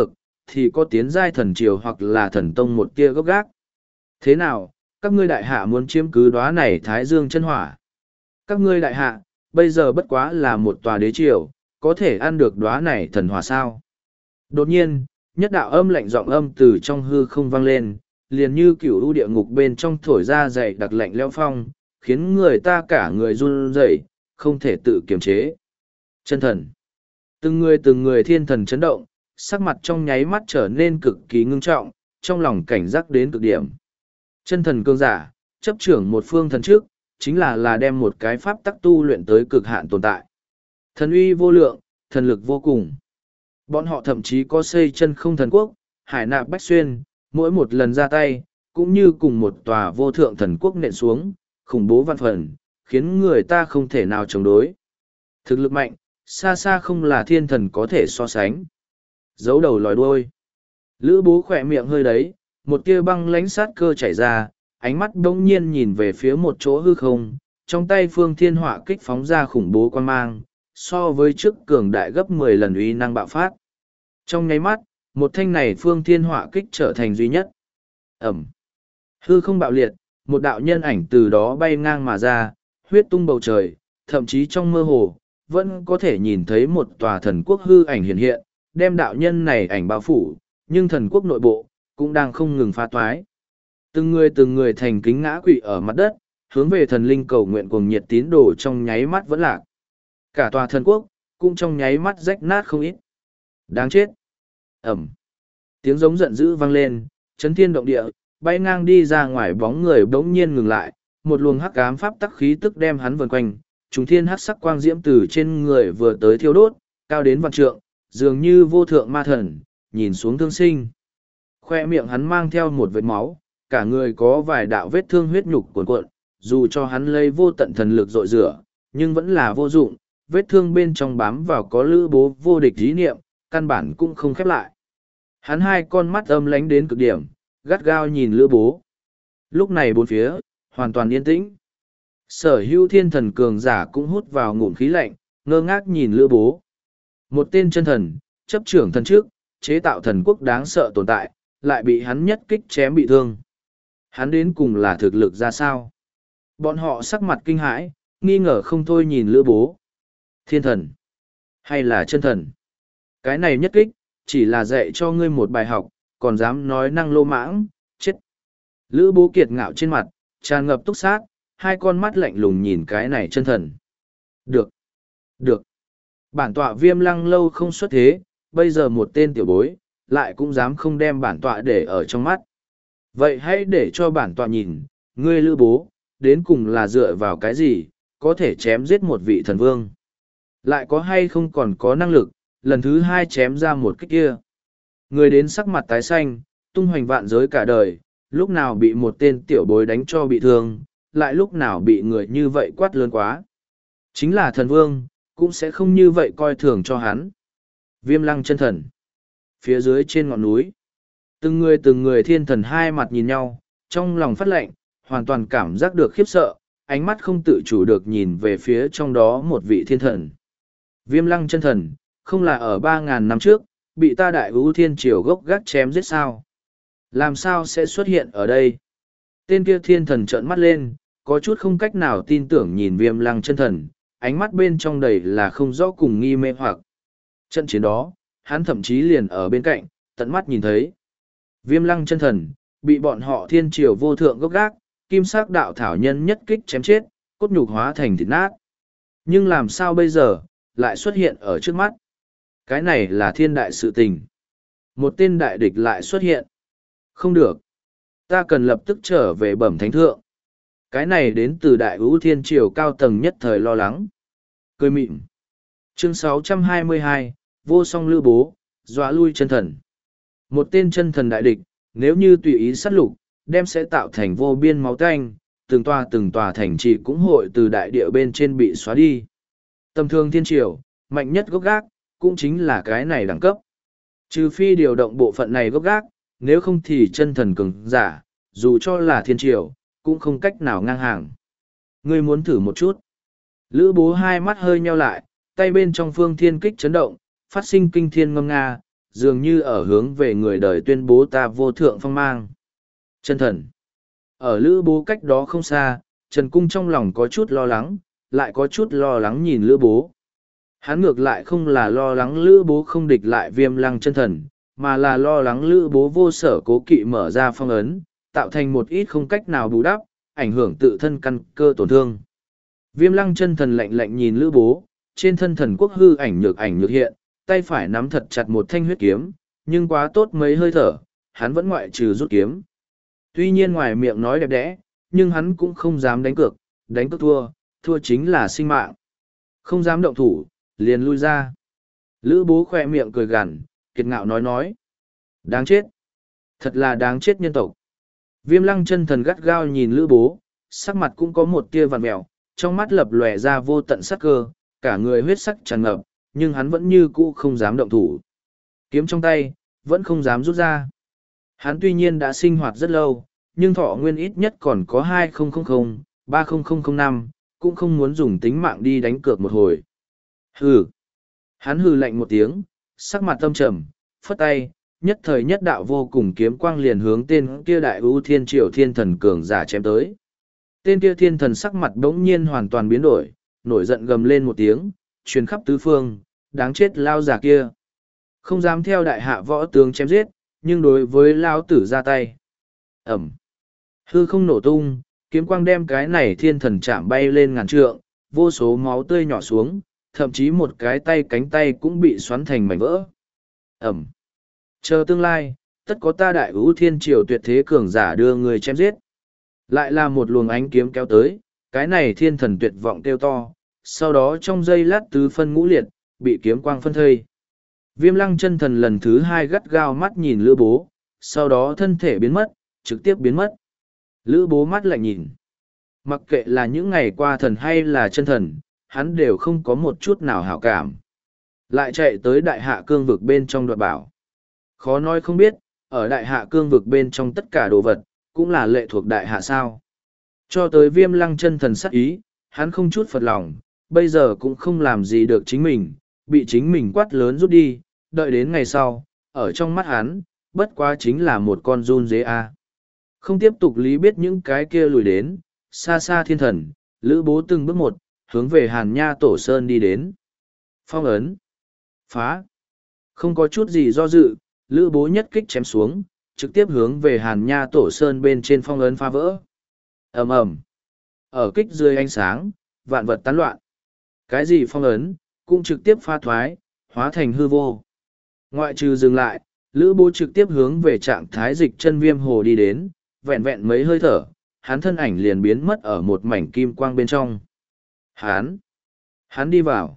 thì có tiến giai thần triều hoặc là thần tông một tia gốc gác. Thế nào, các ngươi đại hạ muốn chiếm cứ đóa này Thái Dương chân hỏa? Các ngươi đại hạ, bây giờ bất quá là một tòa đế triều, có thể ăn được đóa này thần hỏa sao? Đột nhiên, nhất đạo âm lạnh giọng âm từ trong hư không vang lên, liền như cửu u địa ngục bên trong thổi ra dày đặc lạnh lẽo phong, khiến người ta cả người run rẩy, không thể tự kiềm chế. Chân thần. Từng người từng người thiên thần chấn động, sắc mặt trong nháy mắt trở nên cực kỳ ngưng trọng, trong lòng cảnh giác đến cực điểm. Chân thần cương giả, chấp trưởng một phương thần trước, chính là là đem một cái pháp tắc tu luyện tới cực hạn tồn tại. Thần uy vô lượng, thần lực vô cùng. Bọn họ thậm chí có xây chân không thần quốc, hải nạp bách xuyên, mỗi một lần ra tay, cũng như cùng một tòa vô thượng thần quốc nện xuống, khủng bố văn phần, khiến người ta không thể nào chống đối. Thực lực mạnh, xa xa không là thiên thần có thể so sánh. Giấu đầu lòi đuôi. Lữ bố khỏe miệng hơi đấy, một tia băng lánh sát cơ chảy ra, ánh mắt bỗng nhiên nhìn về phía một chỗ hư không, trong tay phương thiên họa kích phóng ra khủng bố quan mang, so với trước cường đại gấp mười lần uy năng bạo phát. Trong nháy mắt, một thanh này phương thiên họa kích trở thành duy nhất. Ẩm. Hư không bạo liệt, một đạo nhân ảnh từ đó bay ngang mà ra, huyết tung bầu trời, thậm chí trong mơ hồ, vẫn có thể nhìn thấy một tòa thần quốc hư ảnh hiện hiện, đem đạo nhân này ảnh bao phủ, nhưng thần quốc nội bộ, cũng đang không ngừng phá toái. Từng người từng người thành kính ngã quỵ ở mặt đất, hướng về thần linh cầu nguyện cuồng nhiệt tín đồ trong nháy mắt vẫn lạc. Cả tòa thần quốc, cũng trong nháy mắt rách nát không ít. Đáng chết! Ẩm! Tiếng giống giận dữ vang lên, chấn thiên động địa, bay ngang đi ra ngoài bóng người bỗng nhiên ngừng lại, một luồng hắc ám pháp tắc khí tức đem hắn vần quanh, trùng thiên hắc sắc quang diễm từ trên người vừa tới thiêu đốt, cao đến vạn trượng, dường như vô thượng ma thần, nhìn xuống thương sinh. Khoe miệng hắn mang theo một vết máu, cả người có vài đạo vết thương huyết nhục cuồn cuộn, dù cho hắn lấy vô tận thần lực dội rửa, nhưng vẫn là vô dụng, vết thương bên trong bám vào có lữ bố vô địch ý niệm, căn bản cũng không khép lại. Hắn hai con mắt âm lánh đến cực điểm, gắt gao nhìn lữ bố. Lúc này bốn phía, hoàn toàn yên tĩnh. Sở hữu thiên thần cường giả cũng hút vào ngụm khí lạnh, ngơ ngác nhìn lữ bố. Một tên chân thần, chấp trưởng thần trước, chế tạo thần quốc đáng sợ tồn tại, lại bị hắn nhất kích chém bị thương. Hắn đến cùng là thực lực ra sao? Bọn họ sắc mặt kinh hãi, nghi ngờ không thôi nhìn lữ bố. Thiên thần? Hay là chân thần? Cái này nhất kích, chỉ là dạy cho ngươi một bài học, còn dám nói năng lô mãng, chết. Lữ bố kiệt ngạo trên mặt, tràn ngập túc sát, hai con mắt lạnh lùng nhìn cái này chân thần. Được. Được. Bản tọa Viêm Lăng lâu không xuất thế, bây giờ một tên tiểu bối, lại cũng dám không đem bản tọa để ở trong mắt. Vậy hãy để cho bản tọa nhìn, ngươi lữ bố, đến cùng là dựa vào cái gì, có thể chém giết một vị thần vương. Lại có hay không còn có năng lực, lần thứ hai chém ra một kích kia. Người đến sắc mặt tái xanh, tung hoành vạn giới cả đời, lúc nào bị một tên tiểu bối đánh cho bị thương, lại lúc nào bị người như vậy quát lớn quá. Chính là thần vương, cũng sẽ không như vậy coi thường cho hắn. Viêm Lăng chân thần. Phía dưới trên ngọn núi, từng người từng người thiên thần hai mặt nhìn nhau, trong lòng phát lạnh, hoàn toàn cảm giác được khiếp sợ, ánh mắt không tự chủ được nhìn về phía trong đó một vị thiên thần. Viêm Lăng chân thần, không là ở ba ngàn năm trước, bị ta đại ưu thiên triều gốc gác chém giết sao? Làm sao sẽ xuất hiện ở đây? Tên kia thiên thần trợn mắt lên, có chút không cách nào tin tưởng nhìn Viêm Lăng chân thần, ánh mắt bên trong đầy là không rõ cùng nghi mê hoặc. Trận chiến đó, hắn thậm chí liền ở bên cạnh, tận mắt nhìn thấy. Viêm Lăng chân thần, bị bọn họ thiên triều vô thượng gốc gác, kim sắc đạo thảo nhân nhất kích chém chết, cốt nhục hóa thành thịt nát. Nhưng làm sao bây giờ, lại xuất hiện ở trước mắt? Cái này là thiên đại sự tình. Một tên đại địch lại xuất hiện. Không được. Ta cần lập tức trở về bẩm thánh thượng. Cái này đến từ đại ưu thiên triều cao tầng nhất thời lo lắng. Cười mịn. Chương sáu trăm hai mươi hai, vô song lữ bố, dọa lui chân thần. Một tên chân thần đại địch, nếu như tùy ý sát lục, đem sẽ tạo thành vô biên máu tanh, từng tòa từng tòa thành trì cũng hội từ đại địa bên trên bị xóa đi. Tầm thường thiên triều, mạnh nhất gốc gác, cũng chính là cái này đẳng cấp. Trừ phi điều động bộ phận này gốc gác, nếu không thì chân thần cường giả, dù cho là thiên triều, cũng không cách nào ngang hàng. Ngươi muốn thử một chút. Lữ bố hai mắt hơi nheo lại, tay bên trong phương thiên kích chấn động, phát sinh kinh thiên ngâm nga, dường như ở hướng về người đời tuyên bố ta vô thượng phong mang. Chân thần. Ở Lữ Bố cách đó không xa, Trần Cung trong lòng có chút lo lắng, lại có chút lo lắng nhìn Lữ Bố. Hắn ngược lại không là lo lắng Lữ Bố không địch lại Viêm Lăng chân thần, mà là lo lắng Lữ Bố vô sở cố kỵ mở ra phong ấn, tạo thành một ít không cách nào bù đắp, ảnh hưởng tự thân căn cơ tổn thương. Viêm Lăng chân thần lạnh lạnh nhìn Lữ Bố, trên thân thần quốc hư ảnh nhược ảnh nhược hiện, tay phải nắm thật chặt một thanh huyết kiếm, nhưng quá tốt mấy hơi thở, hắn vẫn ngoại trừ rút kiếm. Tuy nhiên ngoài miệng nói đẹp đẽ, nhưng hắn cũng không dám đánh cược, đánh cược thua, thua chính là sinh mạng. Không dám động thủ, liền lui ra. Lữ Bố khoe miệng cười gằn, kiệt ngạo nói nói. Đáng chết. Thật là đáng chết nhân tộc. Viêm Lăng chân thần gắt gao nhìn Lữ Bố, sắc mặt cũng có một tia vằn mèo, trong mắt lập lòe ra vô tận sắc cơ, cả người huyết sắc tràn ngập, nhưng hắn vẫn như cũ không dám động thủ. Kiếm trong tay, vẫn không dám rút ra. Hắn tuy nhiên đã sinh hoạt rất lâu, nhưng thọ nguyên ít nhất còn có hai nghìn, ba nghìn năm, cũng không muốn dùng tính mạng đi đánh cược một hồi. Hừ. Hắn hừ lạnh một tiếng, sắc mặt tâm trầm, phất tay, nhất thời nhất đạo vô cùng kiếm quang liền hướng tên kia đại ưu thiên triều thiên thần cường giả chém tới. Tên kia thiên thần sắc mặt bỗng nhiên hoàn toàn biến đổi, nổi giận gầm lên một tiếng, truyền khắp tứ phương, đáng chết lao giả kia. Không dám theo đại hạ võ tướng chém giết, nhưng đối với lao tử ra tay. Ẩm. Hư không nổ tung, kiếm quang đem cái này thiên thần chạm bay lên ngàn trượng, vô số máu tươi nhỏ xuống, thậm chí một cái tay cánh tay cũng bị xoắn thành mảnh vỡ. Ẩm. Chờ tương lai, tất có ta đại ưu thiên triều tuyệt thế cường giả đưa người chém giết. Lại là một luồng ánh kiếm kéo tới, cái này thiên thần tuyệt vọng kêu to, sau đó trong giây lát tứ phân ngũ liệt, bị kiếm quang phân thây. Viêm Lăng chân thần lần thứ hai gắt gao mắt nhìn Lữ Bố, sau đó thân thể biến mất, trực tiếp biến mất. Lữ Bố mắt lại nhìn. Mặc kệ là những ngày qua thần hay là chân thần, hắn đều không có một chút nào hảo cảm. Lại chạy tới đại hạ cương vực bên trong đoạt bảo. Khó nói không biết, ở đại hạ cương vực bên trong tất cả đồ vật, cũng là lệ thuộc đại hạ sao. Cho tới Viêm Lăng chân thần sắc ý, hắn không chút phật lòng, bây giờ cũng không làm gì được chính mình, bị chính mình quát lớn rút đi, đợi đến ngày sau, ở trong mắt hắn, bất quá chính là một con run dế a. Không tiếp tục lý biết những cái kia lùi đến, xa xa thiên thần, Lữ Bố từng bước một, hướng về Hàn Nha Tổ Sơn đi đến. Phong ấn. Phá. Không có chút gì do dự, Lữ Bố nhất kích chém xuống, trực tiếp hướng về Hàn Nha Tổ Sơn bên trên phong ấn phá vỡ. Ầm ầm. Ở kích dưới ánh sáng, vạn vật tán loạn. Cái gì phong ấn, cũng trực tiếp pha thoái, hóa thành hư vô. Ngoại trừ dừng lại, Lữ Bố trực tiếp hướng về trạng thái dịch chân viêm hồ đi đến, vẹn vẹn mấy hơi thở, hắn thân ảnh liền biến mất ở một mảnh kim quang bên trong. Hắn! Hắn đi vào.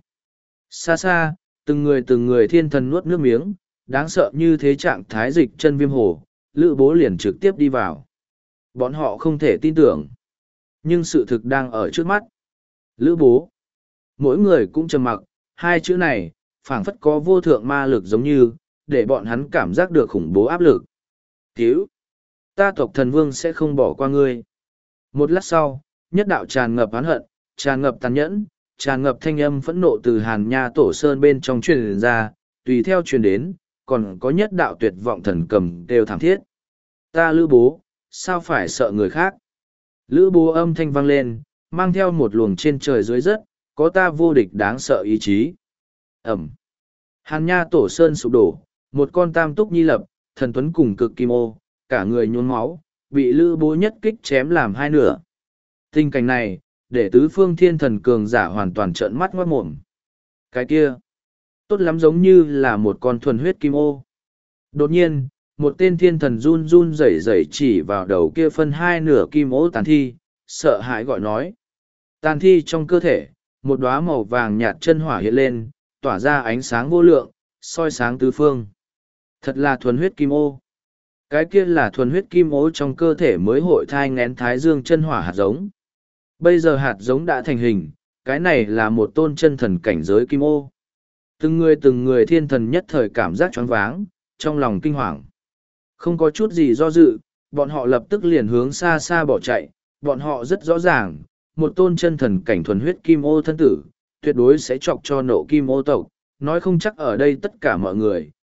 Xa xa, từng người từng người thiên thần nuốt nước miếng, đáng sợ như thế trạng thái dịch chân viêm hồ, Lữ Bố liền trực tiếp đi vào. Bọn họ không thể tin tưởng. Nhưng sự thực đang ở trước mắt. Lữ Bố! Mỗi người cũng trầm mặc, hai chữ này, phảng phất có vô thượng ma lực giống như, để bọn hắn cảm giác được khủng bố áp lực. Cứu! Ta tộc thần vương sẽ không bỏ qua ngươi. Một lát sau, nhất đạo tràn ngập oán hận, tràn ngập tàn nhẫn, tràn ngập thanh âm phẫn nộ từ Hàn Nha Tổ Sơn bên trong truyền ra, tùy theo truyền đến, còn có nhất đạo tuyệt vọng thần cầm đều thảm thiết. Ta Lữ Bố, sao phải sợ người khác? Lữ Bố âm thanh vang lên, mang theo một luồng trên trời dưới đất, có ta vô địch đáng sợ ý chí. Ẩm. Hàn Nha Tổ Sơn sụp đổ, một con tam túc nhi lập, thần tuấn cùng cực kim ô, cả người nhuốm máu, bị Lữ Bố nhất kích chém làm hai nửa. Tình cảnh này, để tứ phương thiên thần cường giả hoàn toàn trợn mắt ngoát mồm. Cái kia, tốt lắm giống như là một con thuần huyết kim ô. Đột nhiên, một tên thiên thần run run rẩy rẩy chỉ vào đầu kia phân hai nửa kim ô tàn thi, sợ hãi gọi nói. Tàn thi trong cơ thể, một đóa màu vàng nhạt chân hỏa hiện lên, tỏa ra ánh sáng vô lượng, soi sáng tứ phương. Thật là thuần huyết kim ô. Cái kia là thuần huyết kim ô trong cơ thể mới hội thai ngén thái dương chân hỏa hạt giống. Bây giờ hạt giống đã thành hình, cái này là một tôn chân thần cảnh giới kim ô. Từng người từng người thiên thần nhất thời cảm giác choáng váng, trong lòng kinh hoàng. Không có chút gì do dự, bọn họ lập tức liền hướng xa xa bỏ chạy, bọn họ rất rõ ràng, một tôn chân thần cảnh thuần huyết kim ô thân tử, tuyệt đối sẽ chọc cho nộ kim ô tộc, nói không chắc ở đây tất cả mọi người,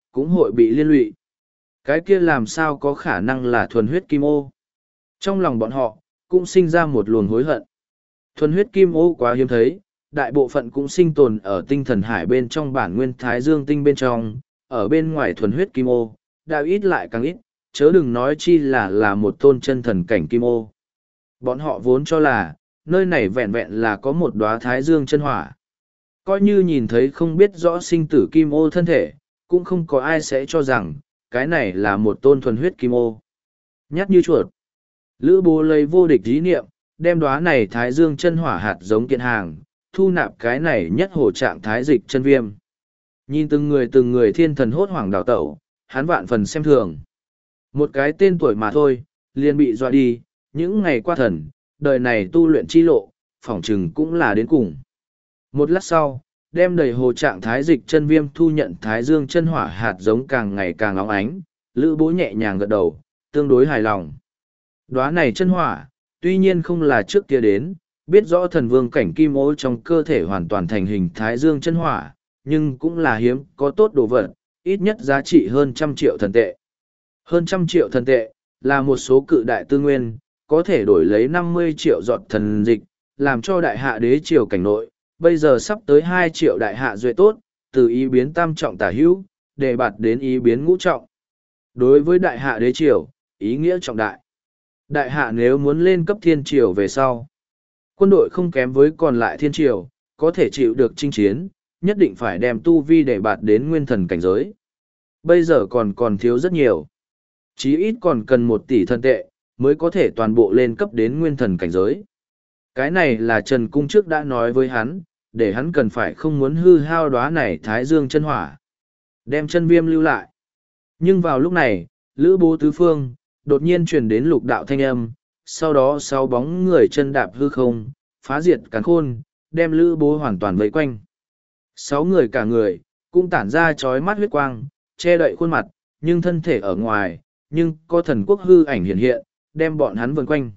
cũng hội bị liên lụy. Cái kia làm sao có khả năng là thuần huyết kim ô? Trong lòng bọn họ, cũng sinh ra một luồng hối hận. Thuần huyết kim ô quá hiếm thấy, đại bộ phận cũng sinh tồn ở tinh thần hải bên trong bản nguyên thái dương tinh bên trong, ở bên ngoài thuần huyết kim ô, đạo ít lại càng ít, chớ đừng nói chi là là một tôn chân thần cảnh kim ô. Bọn họ vốn cho là, nơi này vẹn vẹn là có một đóa thái dương chân hỏa. Coi như nhìn thấy không biết rõ sinh tử kim ô thân thể, cũng không có ai sẽ cho rằng, cái này là một tôn thuần huyết kim ô. Nhát như chuột. Lữ Bố lấy vô địch ý niệm, đem đóa này thái dương chân hỏa hạt giống kiện hàng, thu nạp cái này nhất hồ trạng thái dịch chân viêm. Nhìn từng người từng người thiên thần hốt hoảng đào tẩu, hắn vạn phần xem thường. Một cái tên tuổi mà thôi, liền bị dọa đi, những ngày qua thần, đời này tu luyện chi lộ, phỏng chừng cũng là đến cùng. Một lát sau, đem đầy hồ trạng thái dịch chân viêm thu nhận thái dương chân hỏa hạt giống càng ngày càng óng ánh, Lữ Bố nhẹ nhàng gật đầu, tương đối hài lòng. Đóa này chân hỏa, tuy nhiên không là trước kia đến, biết rõ thần vương cảnh kim ô trong cơ thể hoàn toàn thành hình thái dương chân hỏa, nhưng cũng là hiếm có tốt đồ vật, ít nhất giá trị hơn trăm triệu thần tệ. Hơn trăm triệu thần tệ, là một số cự đại tư nguyên, có thể đổi lấy năm mươi triệu giọt thần dịch, làm cho đại hạ đế triều cảnh nội, bây giờ sắp tới hai triệu đại hạ duệ tốt, từ ý biến tam trọng tả hữu, để bạt đến ý biến ngũ trọng. Đối với đại hạ đế triều, ý nghĩa trọng đại. Đại hạ nếu muốn lên cấp thiên triều về sau, quân đội không kém với còn lại thiên triều, có thể chịu được chinh chiến, nhất định phải đem tu vi để bạt đến nguyên thần cảnh giới. Bây giờ còn còn thiếu rất nhiều. Chí ít còn cần một tỷ thần tệ, mới có thể toàn bộ lên cấp đến nguyên thần cảnh giới. Cái này là Trần Cung trước đã nói với hắn, để hắn cần phải không muốn hư hao đóa này thái dương chân hỏa. Đem chân viêm lưu lại. Nhưng vào lúc này, Lữ Bố tứ phương, đột nhiên truyền đến lục đạo thanh âm, sau đó sáu bóng người chân đạp hư không, phá diệt càn khôn, đem Lữ Bố hoàn toàn vây quanh. Sáu người cả người, cũng tản ra chói mắt huyết quang, che đậy khuôn mặt, nhưng thân thể ở ngoài, nhưng có thần quốc hư ảnh hiện hiện, đem bọn hắn vần quanh.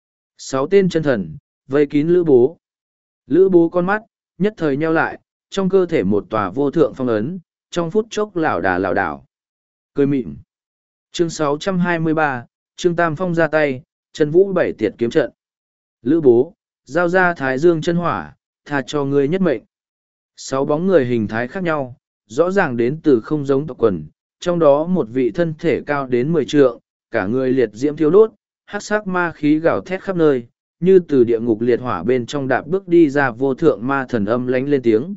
Sáu tên chân thần, vây kín Lữ Bố. Lữ Bố con mắt, nhất thời nheo lại, trong cơ thể một tòa vô thượng phong ấn, trong phút chốc lảo đà lảo đảo. Cười mịn. Chương sáu trăm hai mươi ba, Trương Tam Phong ra tay, Trần Vũ bảy tiệt kiếm trận. Lữ Bố, giao ra thái dương chân hỏa, tha cho ngươi nhất mệnh. Sáu bóng người hình thái khác nhau, rõ ràng đến từ không giống tộc quần, trong đó một vị thân thể cao đến mười trượng, cả người liệt diễm thiêu đốt, hắc sắc ma khí gào thét khắp nơi, như từ địa ngục liệt hỏa bên trong đạp bước đi ra vô thượng ma thần âm lánh lên tiếng.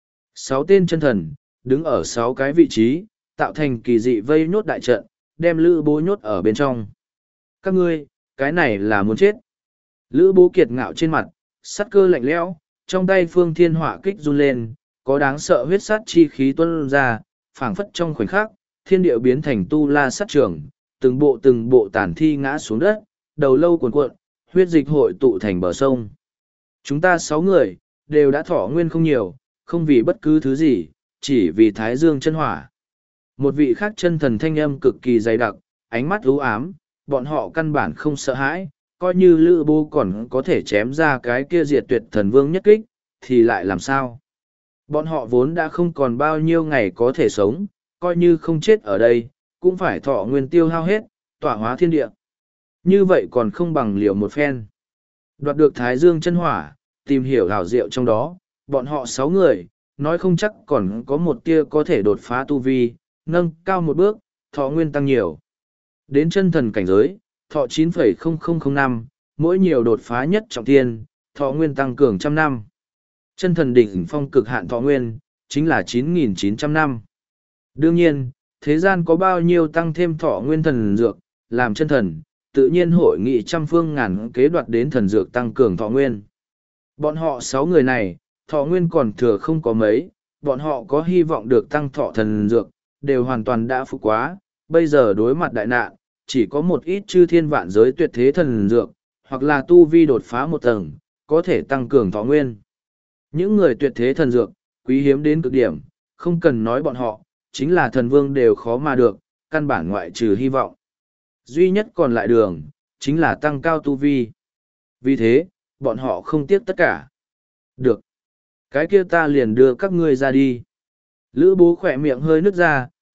Sáu tên chân thần, đứng ở sáu cái vị trí, tạo thành kỳ dị vây nhốt đại trận, đem Lữ Bố nhốt ở bên trong. Các ngươi, cái này là muốn chết. Lữ Bố kiệt ngạo trên mặt, sắt cơ lạnh lẽo, trong tay phương thiên hỏa kích run lên, có đáng sợ huyết sát chi khí tuôn ra, phảng phất trong khoảnh khắc, thiên địa biến thành tu la sát trường, từng bộ từng bộ tàn thi ngã xuống đất, đầu lâu cuồn cuộn, huyết dịch hội tụ thành bờ sông. Chúng ta sáu người, đều đã thọ nguyên không nhiều, không vì bất cứ thứ gì, chỉ vì thái dương chân hỏa. Một vị khác chân thần thanh âm cực kỳ dày đặc, ánh mắt u ám, bọn họ căn bản không sợ hãi, coi như Lữ Bố còn có thể chém ra cái kia diệt tuyệt thần vương nhất kích, thì lại làm sao? Bọn họ vốn đã không còn bao nhiêu ngày có thể sống, coi như không chết ở đây, cũng phải thọ nguyên tiêu hao hết, tỏa hóa thiên địa. Như vậy còn không bằng liều một phen. Đoạt được thái dương chân hỏa, tìm hiểu hảo diệu trong đó, bọn họ sáu người, nói không chắc còn có một tia có thể đột phá tu vi, nâng cao một bước, thọ nguyên tăng nhiều. Đến chân thần cảnh giới, thọ chín phẩy không không không năm, mỗi nhiều đột phá nhất trọng thiên, thọ nguyên tăng cường trăm năm. Chân thần đỉnh phong cực hạn thọ nguyên, chính là chín nghìn chín trăm năm. Đương nhiên, thế gian có bao nhiêu tăng thêm thọ nguyên thần dược, làm chân thần, tự nhiên hội nghị trăm phương ngàn kế đoạt đến thần dược tăng cường thọ nguyên. Bọn họ sáu người này, thọ nguyên còn thừa không có mấy, bọn họ có hy vọng được tăng thọ thần dược, đều hoàn toàn đã phục quá, bây giờ đối mặt đại nạn, chỉ có một ít chư thiên vạn giới tuyệt thế thần dược, hoặc là tu vi đột phá một tầng, có thể tăng cường thọ nguyên. Những người tuyệt thế thần dược, quý hiếm đến cực điểm, không cần nói bọn họ, chính là thần vương đều khó mà được, căn bản ngoại trừ hy vọng. Duy nhất còn lại đường, chính là tăng cao tu vi. Vì thế, bọn họ không tiếc tất cả. Được. Cái kia ta liền đưa các ngươi ra đi. Lữ Bố khỏe miệng hơi nứt ra,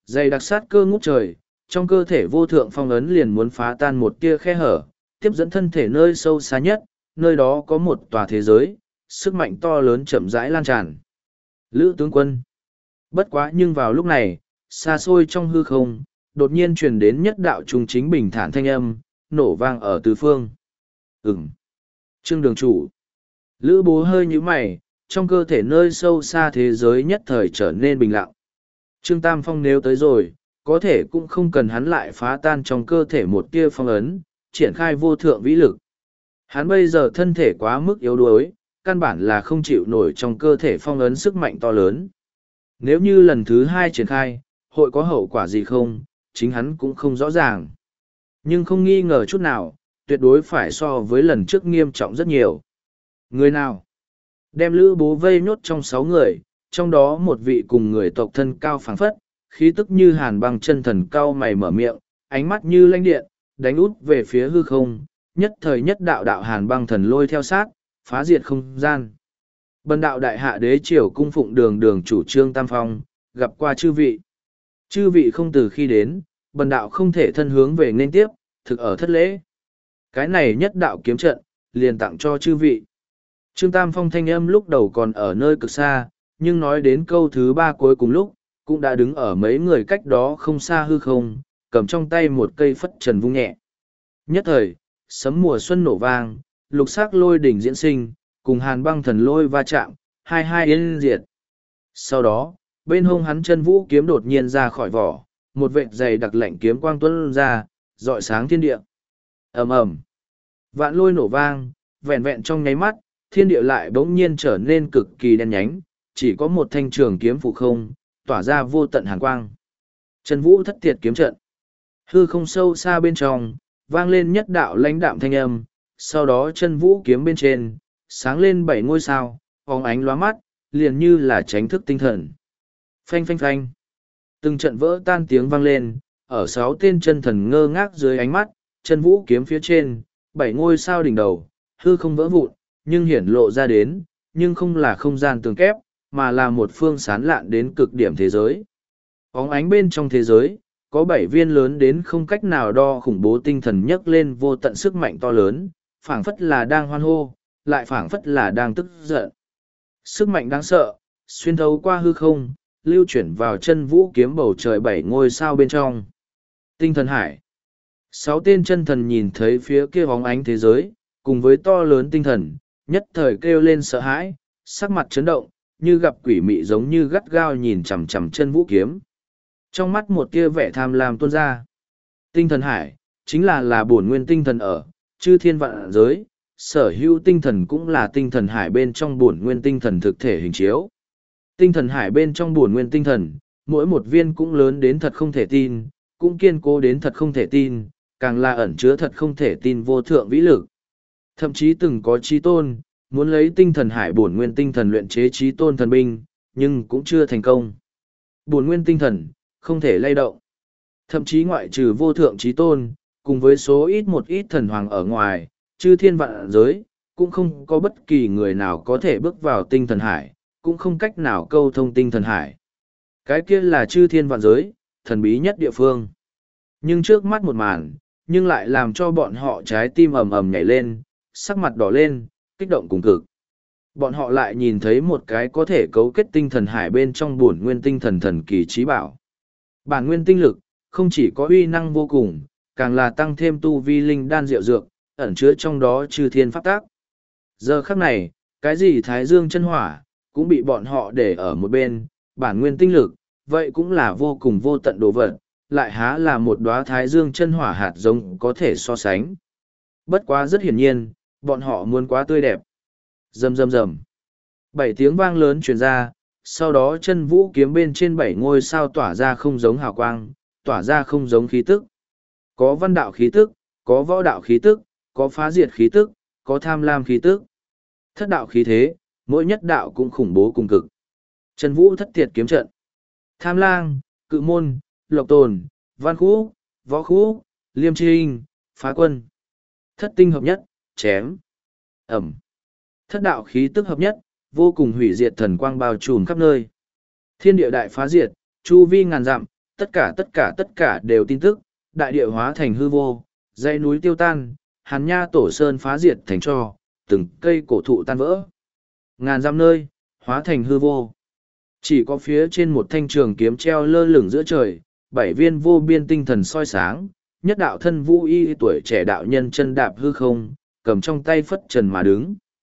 Dày đặc sát cơ ngút trời, trong cơ thể vô thượng phong ấn liền muốn phá tan một tia khe hở, tiếp dẫn thân thể nơi sâu xa nhất, nơi đó có một tòa thế giới, sức mạnh to lớn chậm rãi lan tràn. Lữ tướng quân. Bất quá nhưng vào lúc này, xa xôi trong hư không, đột nhiên truyền đến nhất đạo trung chính bình thản thanh âm, nổ vang ở tứ phương. Ừm. Trương đường chủ. Lữ bố hơi nhíu mày, trong cơ thể nơi sâu xa thế giới nhất thời trở nên bình lặng. Trương Tam Phong nếu tới rồi, có thể cũng không cần hắn lại phá tan trong cơ thể một tia phong ấn, triển khai vô thượng vĩ lực. Hắn bây giờ thân thể quá mức yếu đuối, căn bản là không chịu nổi trong cơ thể phong ấn sức mạnh to lớn. Nếu như lần thứ hai triển khai, hội có hậu quả gì không, chính hắn cũng không rõ ràng. Nhưng không nghi ngờ chút nào, tuyệt đối phải so với lần trước nghiêm trọng rất nhiều. Người nào? Đem Lữ Bố vây nhốt trong sáu người, trong đó một vị cùng người tộc thân cao phảng phất, khí tức như hàn băng chân thần cao mày mở miệng, ánh mắt như lanh điện, đánh út về phía hư không, nhất thời nhất đạo đạo hàn băng thần lôi theo sát, phá diệt không gian. Bần đạo đại hạ đế triều cung phụng đường đường chủ Trương Tam Phong, gặp qua chư vị. Chư vị không từ khi đến, bần đạo không thể thân hướng về nên tiếp, thực ở thất lễ. Cái này nhất đạo kiếm trận, liền tặng cho chư vị. Trương Tam Phong thanh âm lúc đầu còn ở nơi cực xa, nhưng nói đến câu thứ ba cuối cùng lúc, cũng đã đứng ở mấy người cách đó không xa hư không, cầm trong tay một cây phất trần vung nhẹ. Nhất thời, sấm mùa xuân nổ vang, lục sắc lôi đỉnh diễn sinh, cùng hàn băng thần lôi va chạm, hai hai yên diệt. Sau đó, bên hông hắn chân vũ kiếm đột nhiên ra khỏi vỏ, một vệt dày đặc lạnh kiếm quang tuấn ra, rọi sáng thiên địa. Ầm ầm, vạn lôi nổ vang, vẹn vẹn trong nháy mắt, thiên địa lại bỗng nhiên trở nên cực kỳ đen nhánh, chỉ có một thanh trường kiếm phụ không, tỏa ra vô tận hàn quang. Chân vũ thất tiệt kiếm trận. Hư không sâu xa bên trong, vang lên nhất đạo lãnh đạm thanh âm, sau đó chân vũ kiếm bên trên, sáng lên bảy ngôi sao, phóng ánh lóa mắt, liền như là tránh thức tinh thần. Phanh phanh phanh. Từng trận vỡ tan tiếng vang lên, ở sáu tên chân thần ngơ ngác dưới ánh mắt, chân vũ kiếm phía trên, bảy ngôi sao đỉnh đầu, hư không vỡ vụn, nhưng hiển lộ ra đến, nhưng không là không gian tường kép, mà là một phương sán lạn đến cực điểm thế giới. Phóng ánh bên trong thế giới, có bảy viên lớn đến không cách nào đo khủng bố tinh thần nhấc lên vô tận sức mạnh to lớn, phảng phất là đang hoan hô, lại phảng phất là đang tức giận. Sức mạnh đáng sợ, xuyên thấu qua hư không, lưu chuyển vào chân vũ kiếm bầu trời bảy ngôi sao bên trong. Tinh thần hải. Sáu tên chân thần nhìn thấy phía kia bóng ánh thế giới, cùng với to lớn tinh thần, nhất thời kêu lên sợ hãi, sắc mặt chấn động, như gặp quỷ mị giống như gắt gao nhìn chằm chằm chân vũ kiếm. Trong mắt một tia vẻ tham lam tuôn ra. Tinh thần hải, chính là là bổn nguyên tinh thần ở, chư thiên vạn giới, sở hữu tinh thần cũng là tinh thần hải bên trong bổn nguyên tinh thần thực thể hình chiếu. Tinh thần hải bên trong bổn nguyên tinh thần, mỗi một viên cũng lớn đến thật không thể tin, cũng kiên cố đến thật không thể tin, càng là ẩn chứa thật không thể tin vô thượng vĩ lực. Thậm chí từng có chí tôn, muốn lấy tinh thần hải bổn nguyên tinh thần luyện chế chí tôn thần binh, nhưng cũng chưa thành công. Bổn nguyên tinh thần, không thể lay động. Thậm chí ngoại trừ vô thượng chí tôn, cùng với số ít một ít thần hoàng ở ngoài, chư thiên vạn giới, cũng không có bất kỳ người nào có thể bước vào tinh thần hải, cũng không cách nào câu thông tinh thần hải. Cái kia là chư thiên vạn giới, thần bí nhất địa phương. Nhưng trước mắt một màn, nhưng lại làm cho bọn họ trái tim ầm ầm nhảy lên, sắc mặt đỏ lên, kích động cùng cực. Bọn họ lại nhìn thấy một cái có thể cấu kết tinh thần hải bên trong bổn nguyên tinh thần thần kỳ trí bảo. Bản nguyên tinh lực, không chỉ có uy năng vô cùng, càng là tăng thêm tu vi linh đan diệu dược, ẩn chứa trong đó chư thiên pháp tác. Giờ khắc này, cái gì thái dương chân hỏa, cũng bị bọn họ để ở một bên, bản nguyên tinh lực, vậy cũng là vô cùng vô tận đồ vật, lại há là một đóa thái dương chân hỏa hạt giống có thể so sánh. Bất quá rất hiển nhiên, bọn họ muốn quá tươi đẹp. Rầm rầm rầm. Bảy tiếng vang lớn truyền ra, sau đó chân vũ kiếm bên trên bảy ngôi sao tỏa ra không giống hào quang, tỏa ra không giống khí tức. Có văn đạo khí tức, có võ đạo khí tức, có phá diệt khí tức, có tham lam khí tức. Thất đạo khí thế, mỗi nhất đạo cũng khủng bố cùng cực. Chân vũ thất tiệt kiếm trận. Tham lang, cự môn, lộc tồn, văn khúc, võ khúc, liêm trinh, phá quân. Thất tinh hợp nhất, chém. Ẩm. Thất đạo khí tức hợp nhất, vô cùng hủy diệt thần quang bao trùm khắp nơi. Thiên địa đại phá diệt, chu vi ngàn dặm, tất cả tất cả tất cả đều tin tức, đại địa hóa thành hư vô, dãy núi tiêu tan, hàn nha tổ sơn phá diệt thành tro, từng cây cổ thụ tan vỡ. Ngàn dặm nơi, hóa thành hư vô. Chỉ có phía trên một thanh trường kiếm treo lơ lửng giữa trời, bảy viên vô biên tinh thần soi sáng, nhất đạo thân vũ y tuổi trẻ đạo nhân chân đạp hư không, cầm trong tay phất trần mà đứng.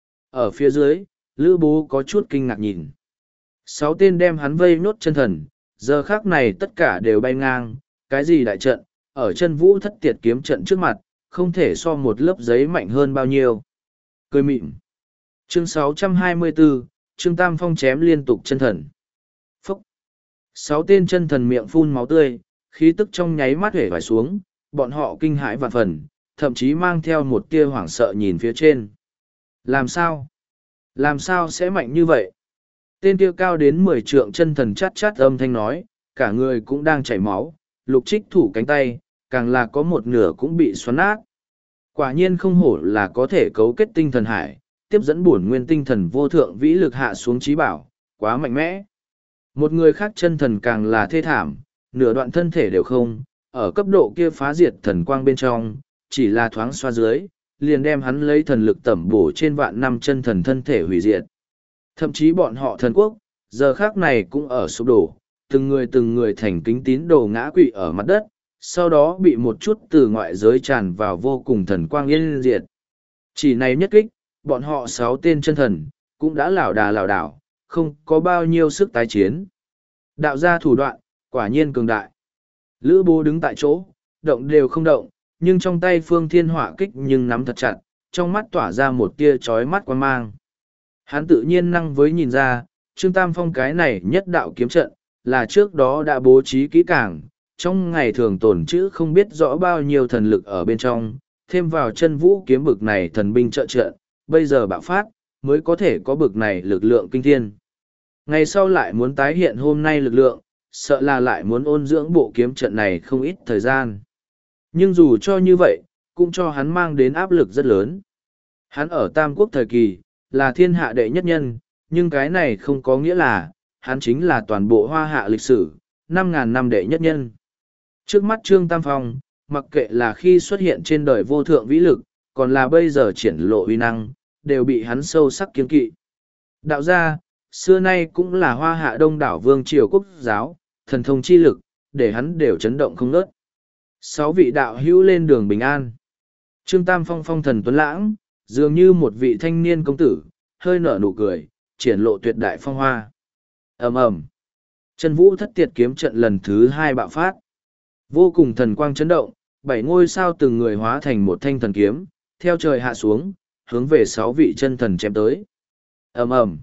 Ở phía dưới, Lữ Bố có chút kinh ngạc nhìn. Sáu tên đem hắn vây nốt chân thần, giờ khác này tất cả đều bay ngang, cái gì đại trận, ở chân vũ thất tiệt kiếm trận trước mặt, không thể so một lớp giấy mạnh hơn bao nhiêu. Cười mịn. Chương sáu trăm hai mươi bốn, Trương Tam Phong chém liên tục chân thần. Phúc. Sáu tên chân thần miệng phun máu tươi, khí tức trong nháy mắt hể vải xuống, bọn họ kinh hãi vạn phần, thậm chí mang theo một tia hoảng sợ nhìn phía trên. Làm sao? Làm sao sẽ mạnh như vậy? Tên kia cao đến mười trượng chân thần chát chát âm thanh nói, cả người cũng đang chảy máu, lục trích thủ cánh tay, càng là có một nửa cũng bị xoắn nát. Quả nhiên không hổ là có thể cấu kết tinh thần hải, tiếp dẫn bổn nguyên tinh thần vô thượng vĩ lực hạ xuống trí bảo, quá mạnh mẽ. Một người khác chân thần càng là thê thảm, nửa đoạn thân thể đều không, ở cấp độ kia phá diệt thần quang bên trong, chỉ là thoáng xoa dưới, liền đem hắn lấy thần lực tẩm bổ trên vạn năm chân thần thân thể hủy diệt. Thậm chí bọn họ thần quốc, giờ khác này cũng ở sụp đổ, từng người từng người thành kính tín đồ ngã quỵ ở mặt đất, sau đó bị một chút từ ngoại giới tràn vào vô cùng thần quang yên diệt. Chỉ này nhất kích, bọn họ sáu tên chân thần, cũng đã lảo đà lảo đảo, không có bao nhiêu sức tái chiến. Đạo gia thủ đoạn, quả nhiên cường đại. Lữ Bố đứng tại chỗ, động đều không động, nhưng trong tay phương thiên hỏa kích nhưng nắm thật chặt, trong mắt tỏa ra một tia chói mắt quan mang. Hắn tự nhiên năng với nhìn ra, Trương Tam Phong cái này nhất đạo kiếm trận, là trước đó đã bố trí kỹ càng, trong ngày thường tồn chữ không biết rõ bao nhiêu thần lực ở bên trong, thêm vào chân vũ kiếm bực này thần binh trợ trận, bây giờ bạo phát, mới có thể có bực này lực lượng kinh thiên. Ngày sau lại muốn tái hiện hôm nay lực lượng, sợ là lại muốn ôn dưỡng bộ kiếm trận này không ít thời gian. Nhưng dù cho như vậy, cũng cho hắn mang đến áp lực rất lớn. Hắn ở Tam Quốc thời kỳ, là thiên hạ đệ nhất nhân, nhưng cái này không có nghĩa là, hắn chính là toàn bộ hoa hạ lịch sử, năm ngàn năm đệ nhất nhân. Trước mắt Trương Tam Phong, mặc kệ là khi xuất hiện trên đời vô thượng vĩ lực, còn là bây giờ triển lộ uy năng, đều bị hắn sâu sắc kiên kỵ. Đạo gia, xưa nay cũng là hoa hạ đông đảo vương triều quốc giáo, thần thông chi lực, để hắn đều chấn động không ngớt. Sáu vị đạo hữu lên đường bình an. Trương Tam Phong phong thần tuấn lãng, dường như một vị thanh niên công tử, hơi nở nụ cười, triển lộ tuyệt đại phong hoa. Ầm ầm. Chân vũ thất tiệt kiếm trận lần thứ hai bạo phát. Vô cùng thần quang chấn động, bảy ngôi sao từng người hóa thành một thanh thần kiếm, theo trời hạ xuống, hướng về sáu vị chân thần chém tới. Ầm ầm.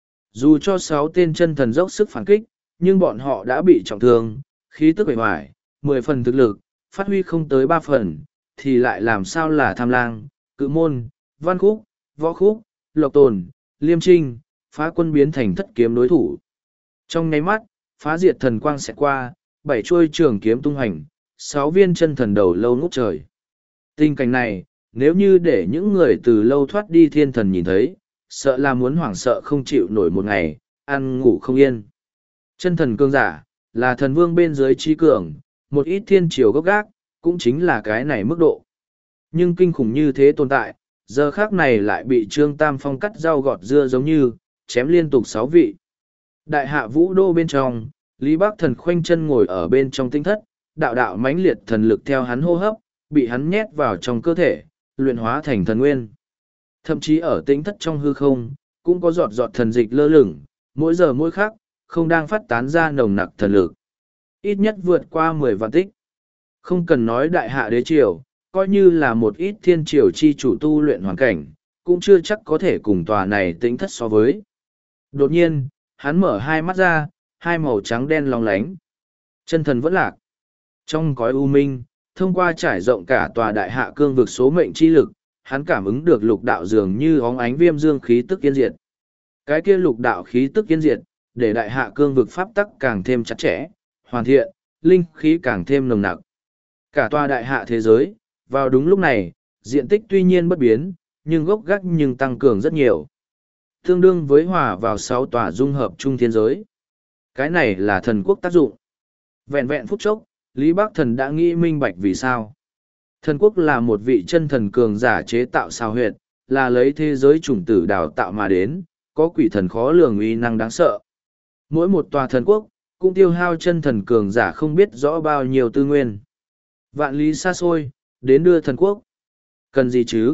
Dù cho sáu tên chân thần dốc sức phản kích, nhưng bọn họ đã bị trọng thương, khí tức bề ngoài, mười phần thực lực, phát huy không tới ba phần, thì lại làm sao là tham lang, cự môn, văn khúc, võ khúc, lộc tồn, liêm trinh, phá quân biến thành thất kiếm đối thủ. Trong nháy mắt, phá diệt thần quang sẽ qua, bảy chuôi trường kiếm tung hành, sáu viên chân thần đầu lâu ngút trời. Tình cảnh này, nếu như để những người từ lâu thoát đi thiên thần nhìn thấy, sợ là muốn hoảng sợ không chịu nổi một ngày, ăn ngủ không yên. Chân thần cường giả, là thần vương bên dưới trí cường, một ít thiên triều gốc gác, cũng chính là cái này mức độ. Nhưng kinh khủng như thế tồn tại, giờ khác này lại bị Trương Tam Phong cắt rau gọt dưa giống như, chém liên tục sáu vị. Đại hạ vũ đô bên trong, Lý Bắc Thần khoanh chân ngồi ở bên trong tinh thất, đạo đạo mãnh liệt thần lực theo hắn hô hấp, bị hắn nhét vào trong cơ thể, luyện hóa thành thần nguyên. Thậm chí ở tinh thất trong hư không, cũng có giọt giọt thần dịch lơ lửng, mỗi giờ mỗi khắc, không đang phát tán ra nồng nặc thần lực. Ít nhất vượt qua mười vạn tích. Không cần nói đại hạ đế triều, coi như là một ít thiên triều chi chủ tu luyện hoàn cảnh, cũng chưa chắc có thể cùng tòa này tĩnh thất so với. Đột nhiên, hắn mở hai mắt ra, hai màu trắng đen long lánh. Chân thần vẫn lạc. Trong cõi u minh, thông qua trải rộng cả tòa đại hạ cương vực số mệnh chi lực, hắn cảm ứng được lục đạo dường như óng ánh viêm dương khí tức yên diệt. Cái kia lục đạo khí tức yên diệt, để đại hạ cương vực pháp tắc càng thêm chặt chẽ, hoàn thiện, linh khí càng thêm nồng nặc. Cả tòa đại hạ thế giới, vào đúng lúc này, diện tích tuy nhiên bất biến, nhưng gốc gác nhưng tăng cường rất nhiều. Tương đương với hòa vào sáu tòa dung hợp trung thiên giới. Cái này là thần quốc tác dụng. Vẹn vẹn phút chốc, Lý Bắc Thần đã nghĩ minh bạch vì sao. Thần quốc là một vị chân thần cường giả chế tạo sao huyệt, là lấy thế giới chủng tử đào tạo mà đến, có quỷ thần khó lường uy năng đáng sợ. Mỗi một tòa thần quốc, cũng tiêu hao chân thần cường giả không biết rõ bao nhiêu tư nguyên. Vạn lý xa xôi, đến đưa thần quốc. Cần gì chứ?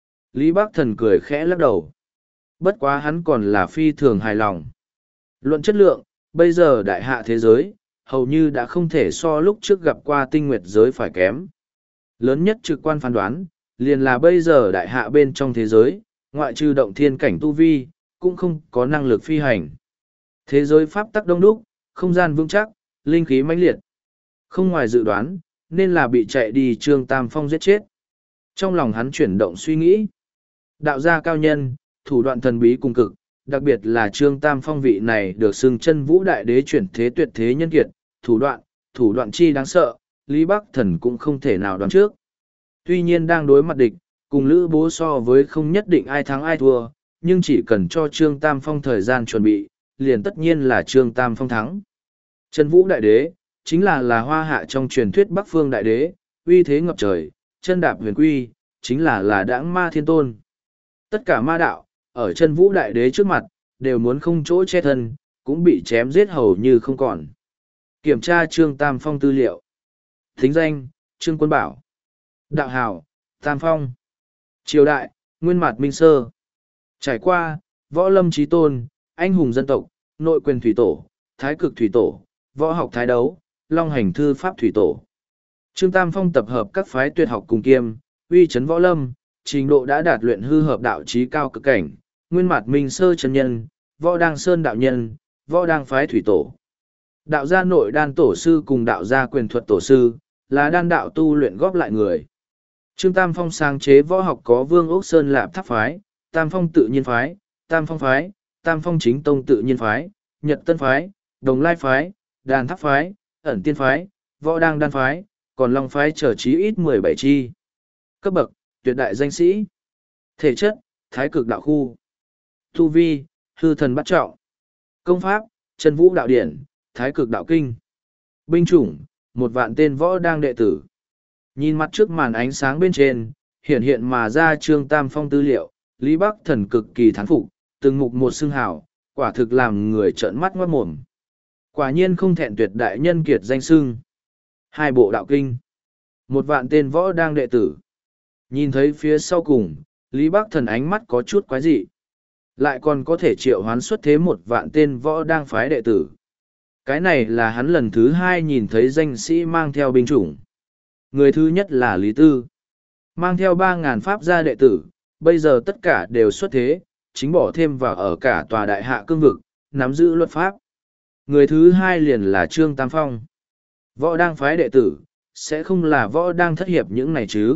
Lý Bắc Thần cười khẽ lắc đầu. Bất quá hắn còn là phi thường hài lòng. Luận chất lượng, bây giờ đại hạ thế giới, hầu như đã không thể so lúc trước gặp qua tinh nguyệt giới phải kém. Lớn nhất trực quan phán đoán, liền là bây giờ đại hạ bên trong thế giới, ngoại trừ động thiên cảnh tu vi, cũng không có năng lực phi hành. Thế giới pháp tắc đông đúc, không gian vững chắc, linh khí mãnh liệt. Không ngoài dự đoán, nên là bị chạy đi Trương Tam Phong giết chết. Trong lòng hắn chuyển động suy nghĩ. Đạo gia cao nhân, thủ đoạn thần bí cùng cực, đặc biệt là Trương Tam Phong vị này được xưng chân vũ đại đế chuyển thế tuyệt thế nhân kiệt, thủ đoạn, thủ đoạn chi đáng sợ, Lý Bắc Thần cũng không thể nào đoán trước. Tuy nhiên đang đối mặt địch, cùng Lữ Bố so với không nhất định ai thắng ai thua, nhưng chỉ cần cho Trương Tam Phong thời gian chuẩn bị, liền tất nhiên là Trương Tam Phong thắng. Chân vũ đại đế, chính là là hoa hạ trong truyền thuyết Bắc Phương đại đế, uy thế ngập trời, chân đạp huyền quy, chính là là đãng ma thiên tôn. Tất cả ma đạo, ở chân vũ đại đế trước mặt, đều muốn không chỗ che thân, cũng bị chém giết hầu như không còn. Kiểm tra Trương Tam Phong tư liệu. Thính danh, Trương Quân Bảo. Đạo hào, Tam Phong. Triều đại, Nguyên Mạt Minh Sơ. Trải qua, Võ Lâm Chí Tôn, Anh hùng dân tộc, Nội quyền Thủy Tổ, Thái cực Thủy Tổ, Võ học Thái đấu, Long hành thư Pháp Thủy Tổ. Trương Tam Phong tập hợp các phái tuyệt học cùng kiêm, uy chấn võ lâm, trình độ đã đạt luyện hư hợp đạo trí cao cực cảnh, Nguyên Mạt Minh Sơ chân nhân, Võ Đăng Sơn đạo nhân, Võ Đăng phái Thủy Tổ. Đạo gia nội đan tổ sư cùng đạo gia quyền thuật tổ sư, là đan đạo tu luyện góp lại người. Trương Tam Phong sáng chế võ học có Vương Ốc Sơn Lạp Tháp phái, Tam Phong tự nhiên phái, Tam Phong phái, Tam Phong chính tông tự nhiên phái, Nhật Tân phái, Đồng Lai phái, Đàn Tháp phái, Ẩn Tiên phái, Võ Đăng đan phái, còn Long phái trở chí ít mười bảy chi. Cấp bậc, tuyệt đại danh sĩ. Thể chất, thái cực đạo khu. Tu vi, hư thần bắt trọng. Công pháp, chân vũ đạo điển, thái cực đạo kinh. Binh chủng, một vạn tên võ đang đệ tử. Nhìn mặt trước màn ánh sáng bên trên, hiện hiện mà ra Trương Tam Phong tư liệu, Lý Bắc Thần cực kỳ thán phục, từng mục một xưng hào, quả thực làm người trợn mắt ngoát mồm. Quả nhiên không thẹn tuyệt đại nhân kiệt danh xưng. Hai bộ đạo kinh. Một vạn tên võ đang đệ tử. Nhìn thấy phía sau cùng, Lý Bắc Thần ánh mắt có chút quái dị. Lại còn có thể triệu hoán xuất thế một vạn tên võ đang phái đệ tử. Cái này là hắn lần thứ hai nhìn thấy danh sĩ mang theo binh chủng. Người thứ nhất là Lý Tư. Mang theo ba ngàn pháp gia đệ tử, bây giờ tất cả đều xuất thế, chính bỏ thêm vào ở cả tòa đại hạ cương vực, nắm giữ luật pháp. Người thứ hai liền là Trương Tam Phong. Võ đang phái đệ tử, sẽ không là võ đang thất hiệp những này chứ.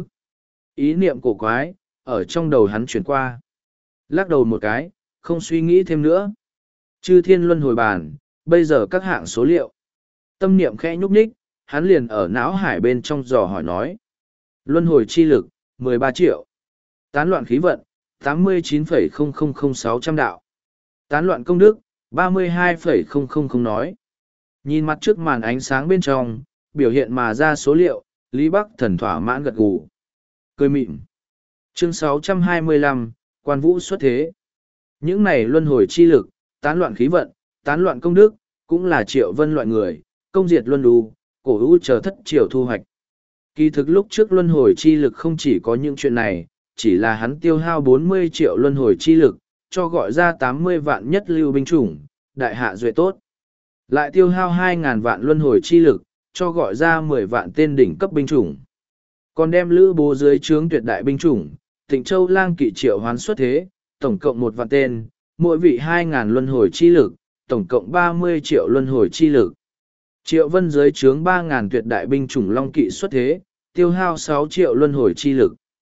Ý niệm cổ quái, ở trong đầu hắn chuyển qua. Lắc đầu một cái, không suy nghĩ thêm nữa. Chư thiên luân hồi bàn, bây giờ các hạng số liệu. Tâm niệm khẽ nhúc nhích, hắn liền ở não hải bên trong dò hỏi nói. Luân hồi chi lực, mười ba triệu. Tán loạn khí vận, tám mươi chín phẩy không không không sáu trăm đạo. Tán loạn công đức, ba mươi hai phẩy không không không nói. Nhìn mặt trước màn ánh sáng bên trong, biểu hiện mà ra số liệu, Lý Bắc Thần thỏa mãn gật gù. Cười mịn. Chương sáu trăm hai mươi lăm, Quan Vũ xuất thế. Những này luân hồi chi lực, tán loạn khí vận, tán loạn công đức, cũng là triệu vân loại người, công diệt luân đù, cổ hữu chờ thất triều thu hoạch. Kỳ thực lúc trước luân hồi chi lực không chỉ có những chuyện này, chỉ là hắn tiêu hao bốn mươi triệu luân hồi chi lực, cho gọi ra tám mươi vạn nhất lưu binh chủng, đại hạ duệ tốt. Lại tiêu hao hai ngàn vạn luân hồi chi lực, cho gọi ra mười vạn tên đỉnh cấp binh chủng. Còn đem Lữ Bố dưới trướng tuyệt đại binh chủng, Tịnh Châu Lang Kỵ triệu hoán xuất thế, tổng cộng một vạn tên, mỗi vị hai ngàn luân hồi chi lực, tổng cộng ba mươi triệu luân hồi chi lực. Triệu Vân dưới trướng ba ngàn tuyệt đại binh chủng Long Kỵ xuất thế, tiêu hao sáu triệu luân hồi chi lực.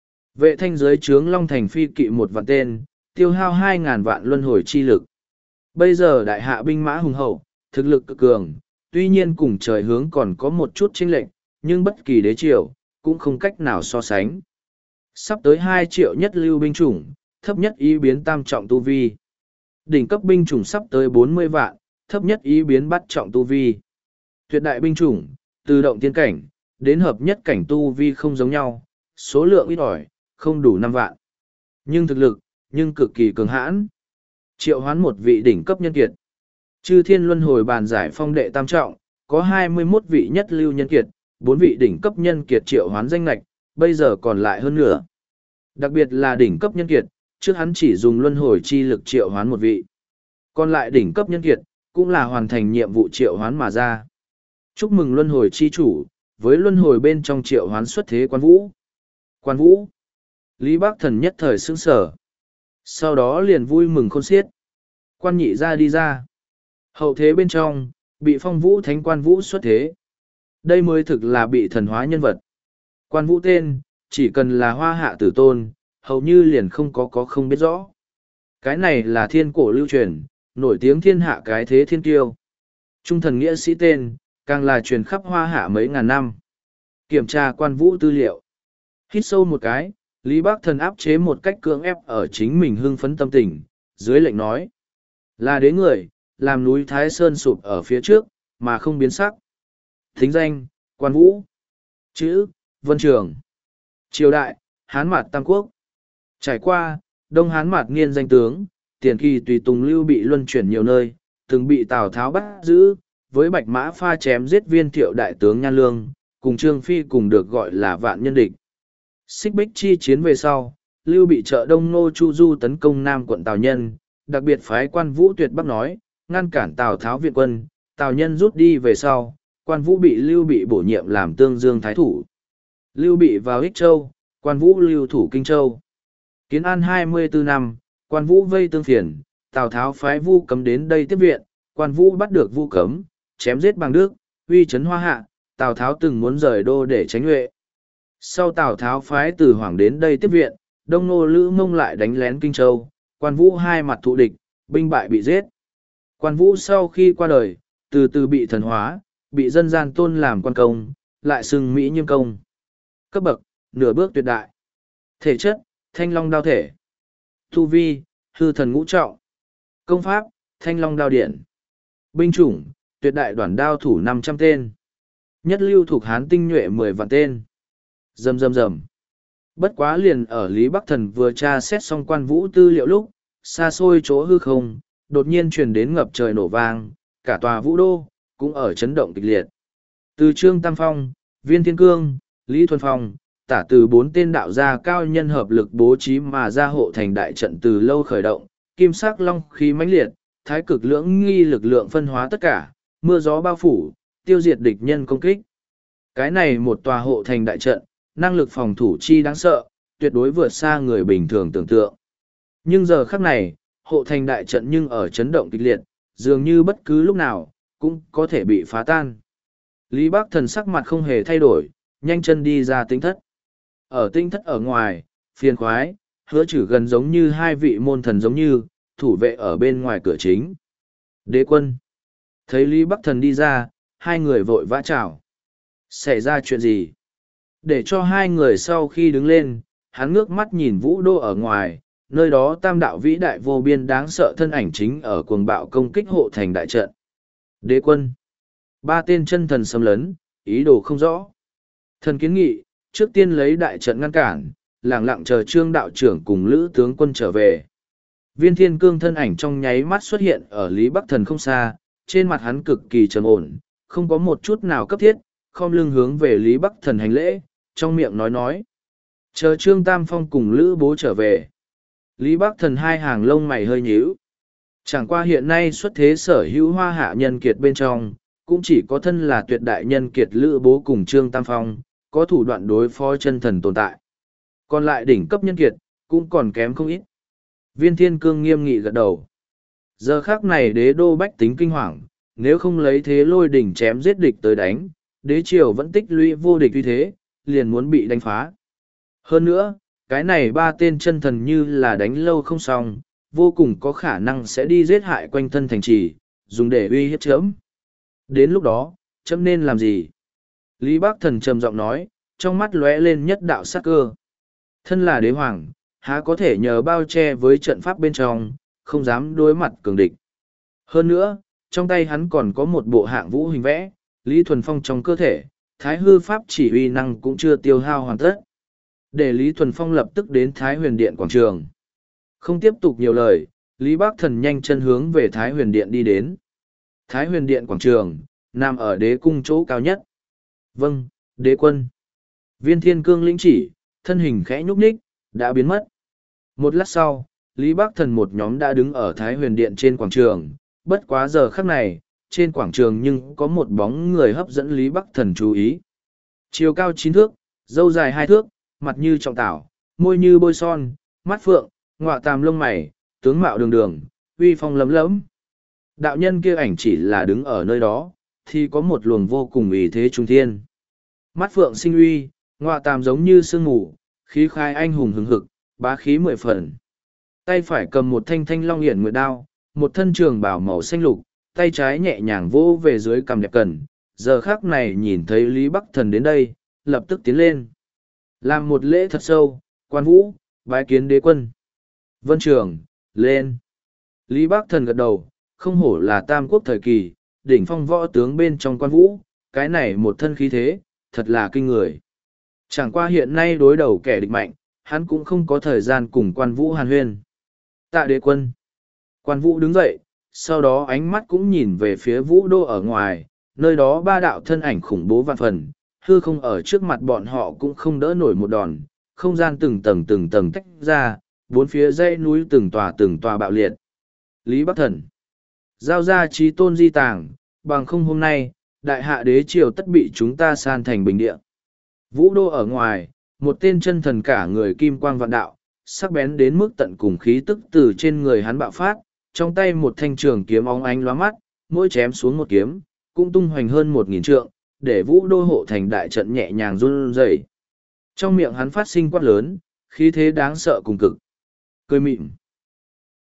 Vệ Thanh dưới trướng Long Thành Phi Kỵ một vạn tên, tiêu hao hai ngàn vạn luân hồi chi lực. Bây giờ đại hạ binh mã hùng hậu, thực lực cực cường, tuy nhiên cùng trời hướng còn có một chút chênh lệch, nhưng bất kỳ đế triều cũng không cách nào so sánh. Sắp tới hai triệu nhất lưu binh chủng, thấp nhất ý biến tam trọng tu vi. Đỉnh cấp binh chủng sắp tới bốn mươi vạn, thấp nhất ý biến bắt trọng tu vi. Tuyệt đại binh chủng, từ động tiên cảnh, đến hợp nhất cảnh tu vi không giống nhau, số lượng ít ỏi, không đủ năm vạn. Nhưng thực lực, nhưng cực kỳ cường hãn. Triệu hoán một vị đỉnh cấp nhân kiệt. Chư thiên luân hồi bàn giải phong đệ tam trọng, có hai mươi mốt vị nhất lưu nhân kiệt, bốn vị đỉnh cấp nhân kiệt triệu hoán danh lạch, bây giờ còn lại hơn nửa. Đặc biệt là đỉnh cấp nhân kiệt, trước hắn chỉ dùng luân hồi chi lực triệu hoán một vị. Còn lại đỉnh cấp nhân kiệt, cũng là hoàn thành nhiệm vụ triệu hoán mà ra. Chúc mừng luân hồi chi chủ, với luân hồi bên trong triệu hoán xuất thế quan vũ. Quan vũ. Lý Bác Thần nhất thời sững sở. Sau đó liền vui mừng khôn xiết. Quan nhị ra đi ra. Hậu thế bên trong, bị phong vũ thánh quan vũ xuất thế. Đây mới thực là bị thần hóa nhân vật. Quan vũ tên, chỉ cần là hoa hạ tử tôn, hầu như liền không có có không biết rõ. Cái này là thiên cổ lưu truyền, nổi tiếng thiên hạ cái thế thiên tiêu. Trung thần nghĩa sĩ tên, càng là truyền khắp hoa hạ mấy ngàn năm. Kiểm tra quan vũ tư liệu. Hít sâu một cái, Lý Bác Thần áp chế một cách cưỡng ép ở chính mình hưng phấn tâm tình, dưới lệnh nói. Là đế người, làm núi Thái Sơn sụp ở phía trước, mà không biến sắc. Thính danh, quan vũ. Chữ, Vân Trường. Triều đại, Hán Mạt Tam Quốc. Trải qua, Đông Hán Mạt Niên danh tướng, tiền kỳ tùy tùng lưu bị luân chuyển nhiều nơi, từng bị Tào Tháo bắt giữ, với Bạch Mã pha chém giết viên thiệu đại tướng Nhan Lương, cùng Trương Phi cùng được gọi là vạn nhân địch. Xích Bích chi chiến về sau, lưu bị trợ Đông Nô Chu Du tấn công Nam quận Tào Nhân, đặc biệt phái quan vũ tuyệt bắc nói, ngăn cản Tào Tháo viện quân, Tào Nhân rút đi về sau, quan vũ bị lưu bị bổ nhiệm làm tương dương thái thủ. Lưu bị vào Ích Châu, quan vũ lưu thủ Kinh Châu. Kiến an hai mươi tư năm, quan vũ vây tương phiền, Tào Tháo phái Vu Cấm đến đây tiếp viện, quan vũ bắt được Vu Cấm, chém giết bằng Đức, uy chấn hoa hạ, Tào Tháo từng muốn rời đô để tránh huệ. Sau Tào Tháo phái từ Hoàng đến đây tiếp viện, Đông Nô Lữ Mông lại đánh lén Kinh Châu, quan vũ hai mặt thụ địch, binh bại bị giết. Quan vũ sau khi qua đời, từ từ bị thần hóa, bị dân gian tôn làm quan công, lại xưng Mỹ Nhiêm Công. Cấp bậc, nửa bước tuyệt đại. Thể chất, thanh long đao thể. Tu vi, hư thần ngũ trọng. Công pháp, thanh long đao điện. Binh chủng, tuyệt đại đoàn đao thủ năm trăm tên. Nhất lưu thuộc Hán tinh nhuệ mười vạn tên. Rầm rầm rầm. Bất quá liền ở Lý Bắc Thần vừa tra xét xong quan vũ tư liệu lúc, xa xôi chỗ hư không, đột nhiên truyền đến ngập trời nổ vang, cả tòa vũ đô, cũng ở chấn động kịch liệt. Từ Trương Tam Phong, Viên Thiên Cương, Lý Thuần Phong, tả từ bốn tên đạo gia cao nhân hợp lực bố trí mà ra hộ thành đại trận từ lâu khởi động, kim sắc long khí mãnh liệt, thái cực lưỡng nghi lực lượng phân hóa tất cả, mưa gió bao phủ, tiêu diệt địch nhân công kích. Cái này một tòa hộ thành đại trận, năng lực phòng thủ chi đáng sợ, tuyệt đối vượt xa người bình thường tưởng tượng. Nhưng giờ khắc này, hộ thành đại trận nhưng ở chấn động kịch liệt, dường như bất cứ lúc nào, cũng có thể bị phá tan. Lý Bác Thần sắc mặt không hề thay đổi, nhanh chân đi ra tinh thất. Ở tinh thất ở ngoài, phiền khoái, hứa chử gần giống như hai vị môn thần giống như, thủ vệ ở bên ngoài cửa chính. Đế quân. Thấy Lý Bắc Thần đi ra, hai người vội vã chào. Xảy ra chuyện gì? Để cho hai người sau khi đứng lên, hắn ngước mắt nhìn vũ đô ở ngoài, nơi đó tam đạo vĩ đại vô biên đáng sợ thân ảnh chính ở cuồng bạo công kích hộ thành đại trận. Đế quân. Ba tên chân thần xâm lấn, ý đồ không rõ. Thần kiến nghị, trước tiên lấy đại trận ngăn cản, lẳng lặng chờ Trương đạo trưởng cùng Lữ tướng quân trở về. Viên Thiên Cương thân ảnh trong nháy mắt xuất hiện ở Lý Bắc Thần không xa, trên mặt hắn cực kỳ trầm ổn, không có một chút nào cấp thiết, khom lưng hướng về Lý Bắc Thần hành lễ, trong miệng nói nói. Chờ Trương Tam Phong cùng Lữ bố trở về. Lý Bắc Thần hai hàng lông mày hơi nhíu. Chẳng qua hiện nay xuất thế sở hữu hoa hạ nhân kiệt bên trong, cũng chỉ có thân là tuyệt đại nhân kiệt Lữ bố cùng Trương Tam Phong, có thủ đoạn đối phó chân thần tồn tại. Còn lại đỉnh cấp nhân kiệt, cũng còn kém không ít. Viên Thiên Cương nghiêm nghị gật đầu. Giờ khác này đế đô bách tính kinh hoàng, nếu không lấy thế lôi đỉnh chém giết địch tới đánh, đế triều vẫn tích lũy vô địch uy thế, liền muốn bị đánh phá. Hơn nữa, cái này ba tên chân thần như là đánh lâu không xong, vô cùng có khả năng sẽ đi giết hại quanh thân thành trì, dùng để uy hiếp chấm. Đến lúc đó, chấm nên làm gì? Lý Bác Thần trầm giọng nói, trong mắt lóe lên nhất đạo sát cơ. Thân là đế hoàng, há có thể nhờ bao che với trận pháp bên trong, không dám đối mặt cường địch. Hơn nữa, trong tay hắn còn có một bộ hạng vũ hình vẽ, Lý Thuần Phong trong cơ thể, Thái hư pháp chỉ uy năng cũng chưa tiêu hao hoàn tất. Để Lý Thuần Phong lập tức đến Thái huyền điện quảng trường. Không tiếp tục nhiều lời, Lý Bác Thần nhanh chân hướng về Thái huyền điện đi đến. Thái huyền điện quảng trường, nằm ở đế cung chỗ cao nhất. Vâng, đế quân. Viên thiên cương lĩnh chỉ, thân hình khẽ nhúc nhích, đã biến mất. Một lát sau, Lý Bác Thần một nhóm đã đứng ở Thái huyền điện trên quảng trường. Bất quá giờ khắc này, trên quảng trường nhưng có một bóng người hấp dẫn Lý Bác Thần chú ý. Chiều cao chín thước, râu dài hai thước, mặt như trọng tảo, môi như bôi son, mắt phượng, ngọa tàm lông mày, tướng mạo đường đường, uy phong lấm lẫm. Đạo nhân kia ảnh chỉ là đứng ở nơi đó, thì có một luồng vô cùng uy thế trung thiên. Mắt phượng sinh uy, ngọa tàm giống như sương mù, khí khai anh hùng hừng hực, bá khí mười phần. Tay phải cầm một thanh thanh long hiển nguyệt đao, một thân trường bào màu xanh lục, tay trái nhẹ nhàng vỗ về dưới cằm đẹp cần. Giờ khác này nhìn thấy Lý Bắc Thần đến đây, lập tức tiến lên. Làm một lễ thật sâu, quan vũ, bái kiến đế quân. Vân Trường, lên. Lý Bác Thần gật đầu, không hổ là tam quốc thời kỳ, đỉnh phong võ tướng bên trong quan vũ, cái này một thân khí thế, thật là kinh người. Chẳng qua hiện nay đối đầu kẻ địch mạnh, hắn cũng không có thời gian cùng quan vũ hàn huyên. Tạ đế quân. Quan vũ đứng dậy, sau đó ánh mắt cũng nhìn về phía vũ đô ở ngoài, nơi đó ba đạo thân ảnh khủng bố vạn phần, hư không ở trước mặt bọn họ cũng không đỡ nổi một đòn, không gian từng tầng từng tầng tách ra, bốn phía dãy núi từng tòa từng tòa bạo liệt. Lý Bắc Thần giao ra trí tôn di tàng, bằng không hôm nay, đại hạ đế triều tất bị chúng ta san thành bình địa. Vũ đô ở ngoài, một tên chân thần cả người kim quang vạn đạo, sắc bén đến mức tận cùng khí tức từ trên người hắn bạo phát, trong tay một thanh trường kiếm óng ánh lóa mắt, mỗi chém xuống một kiếm, cũng tung hoành hơn một nghìn trượng, để vũ đô hộ thành đại trận nhẹ nhàng run rẩy. Trong miệng hắn phát sinh quát lớn, khí thế đáng sợ cùng cực. Cười mịn.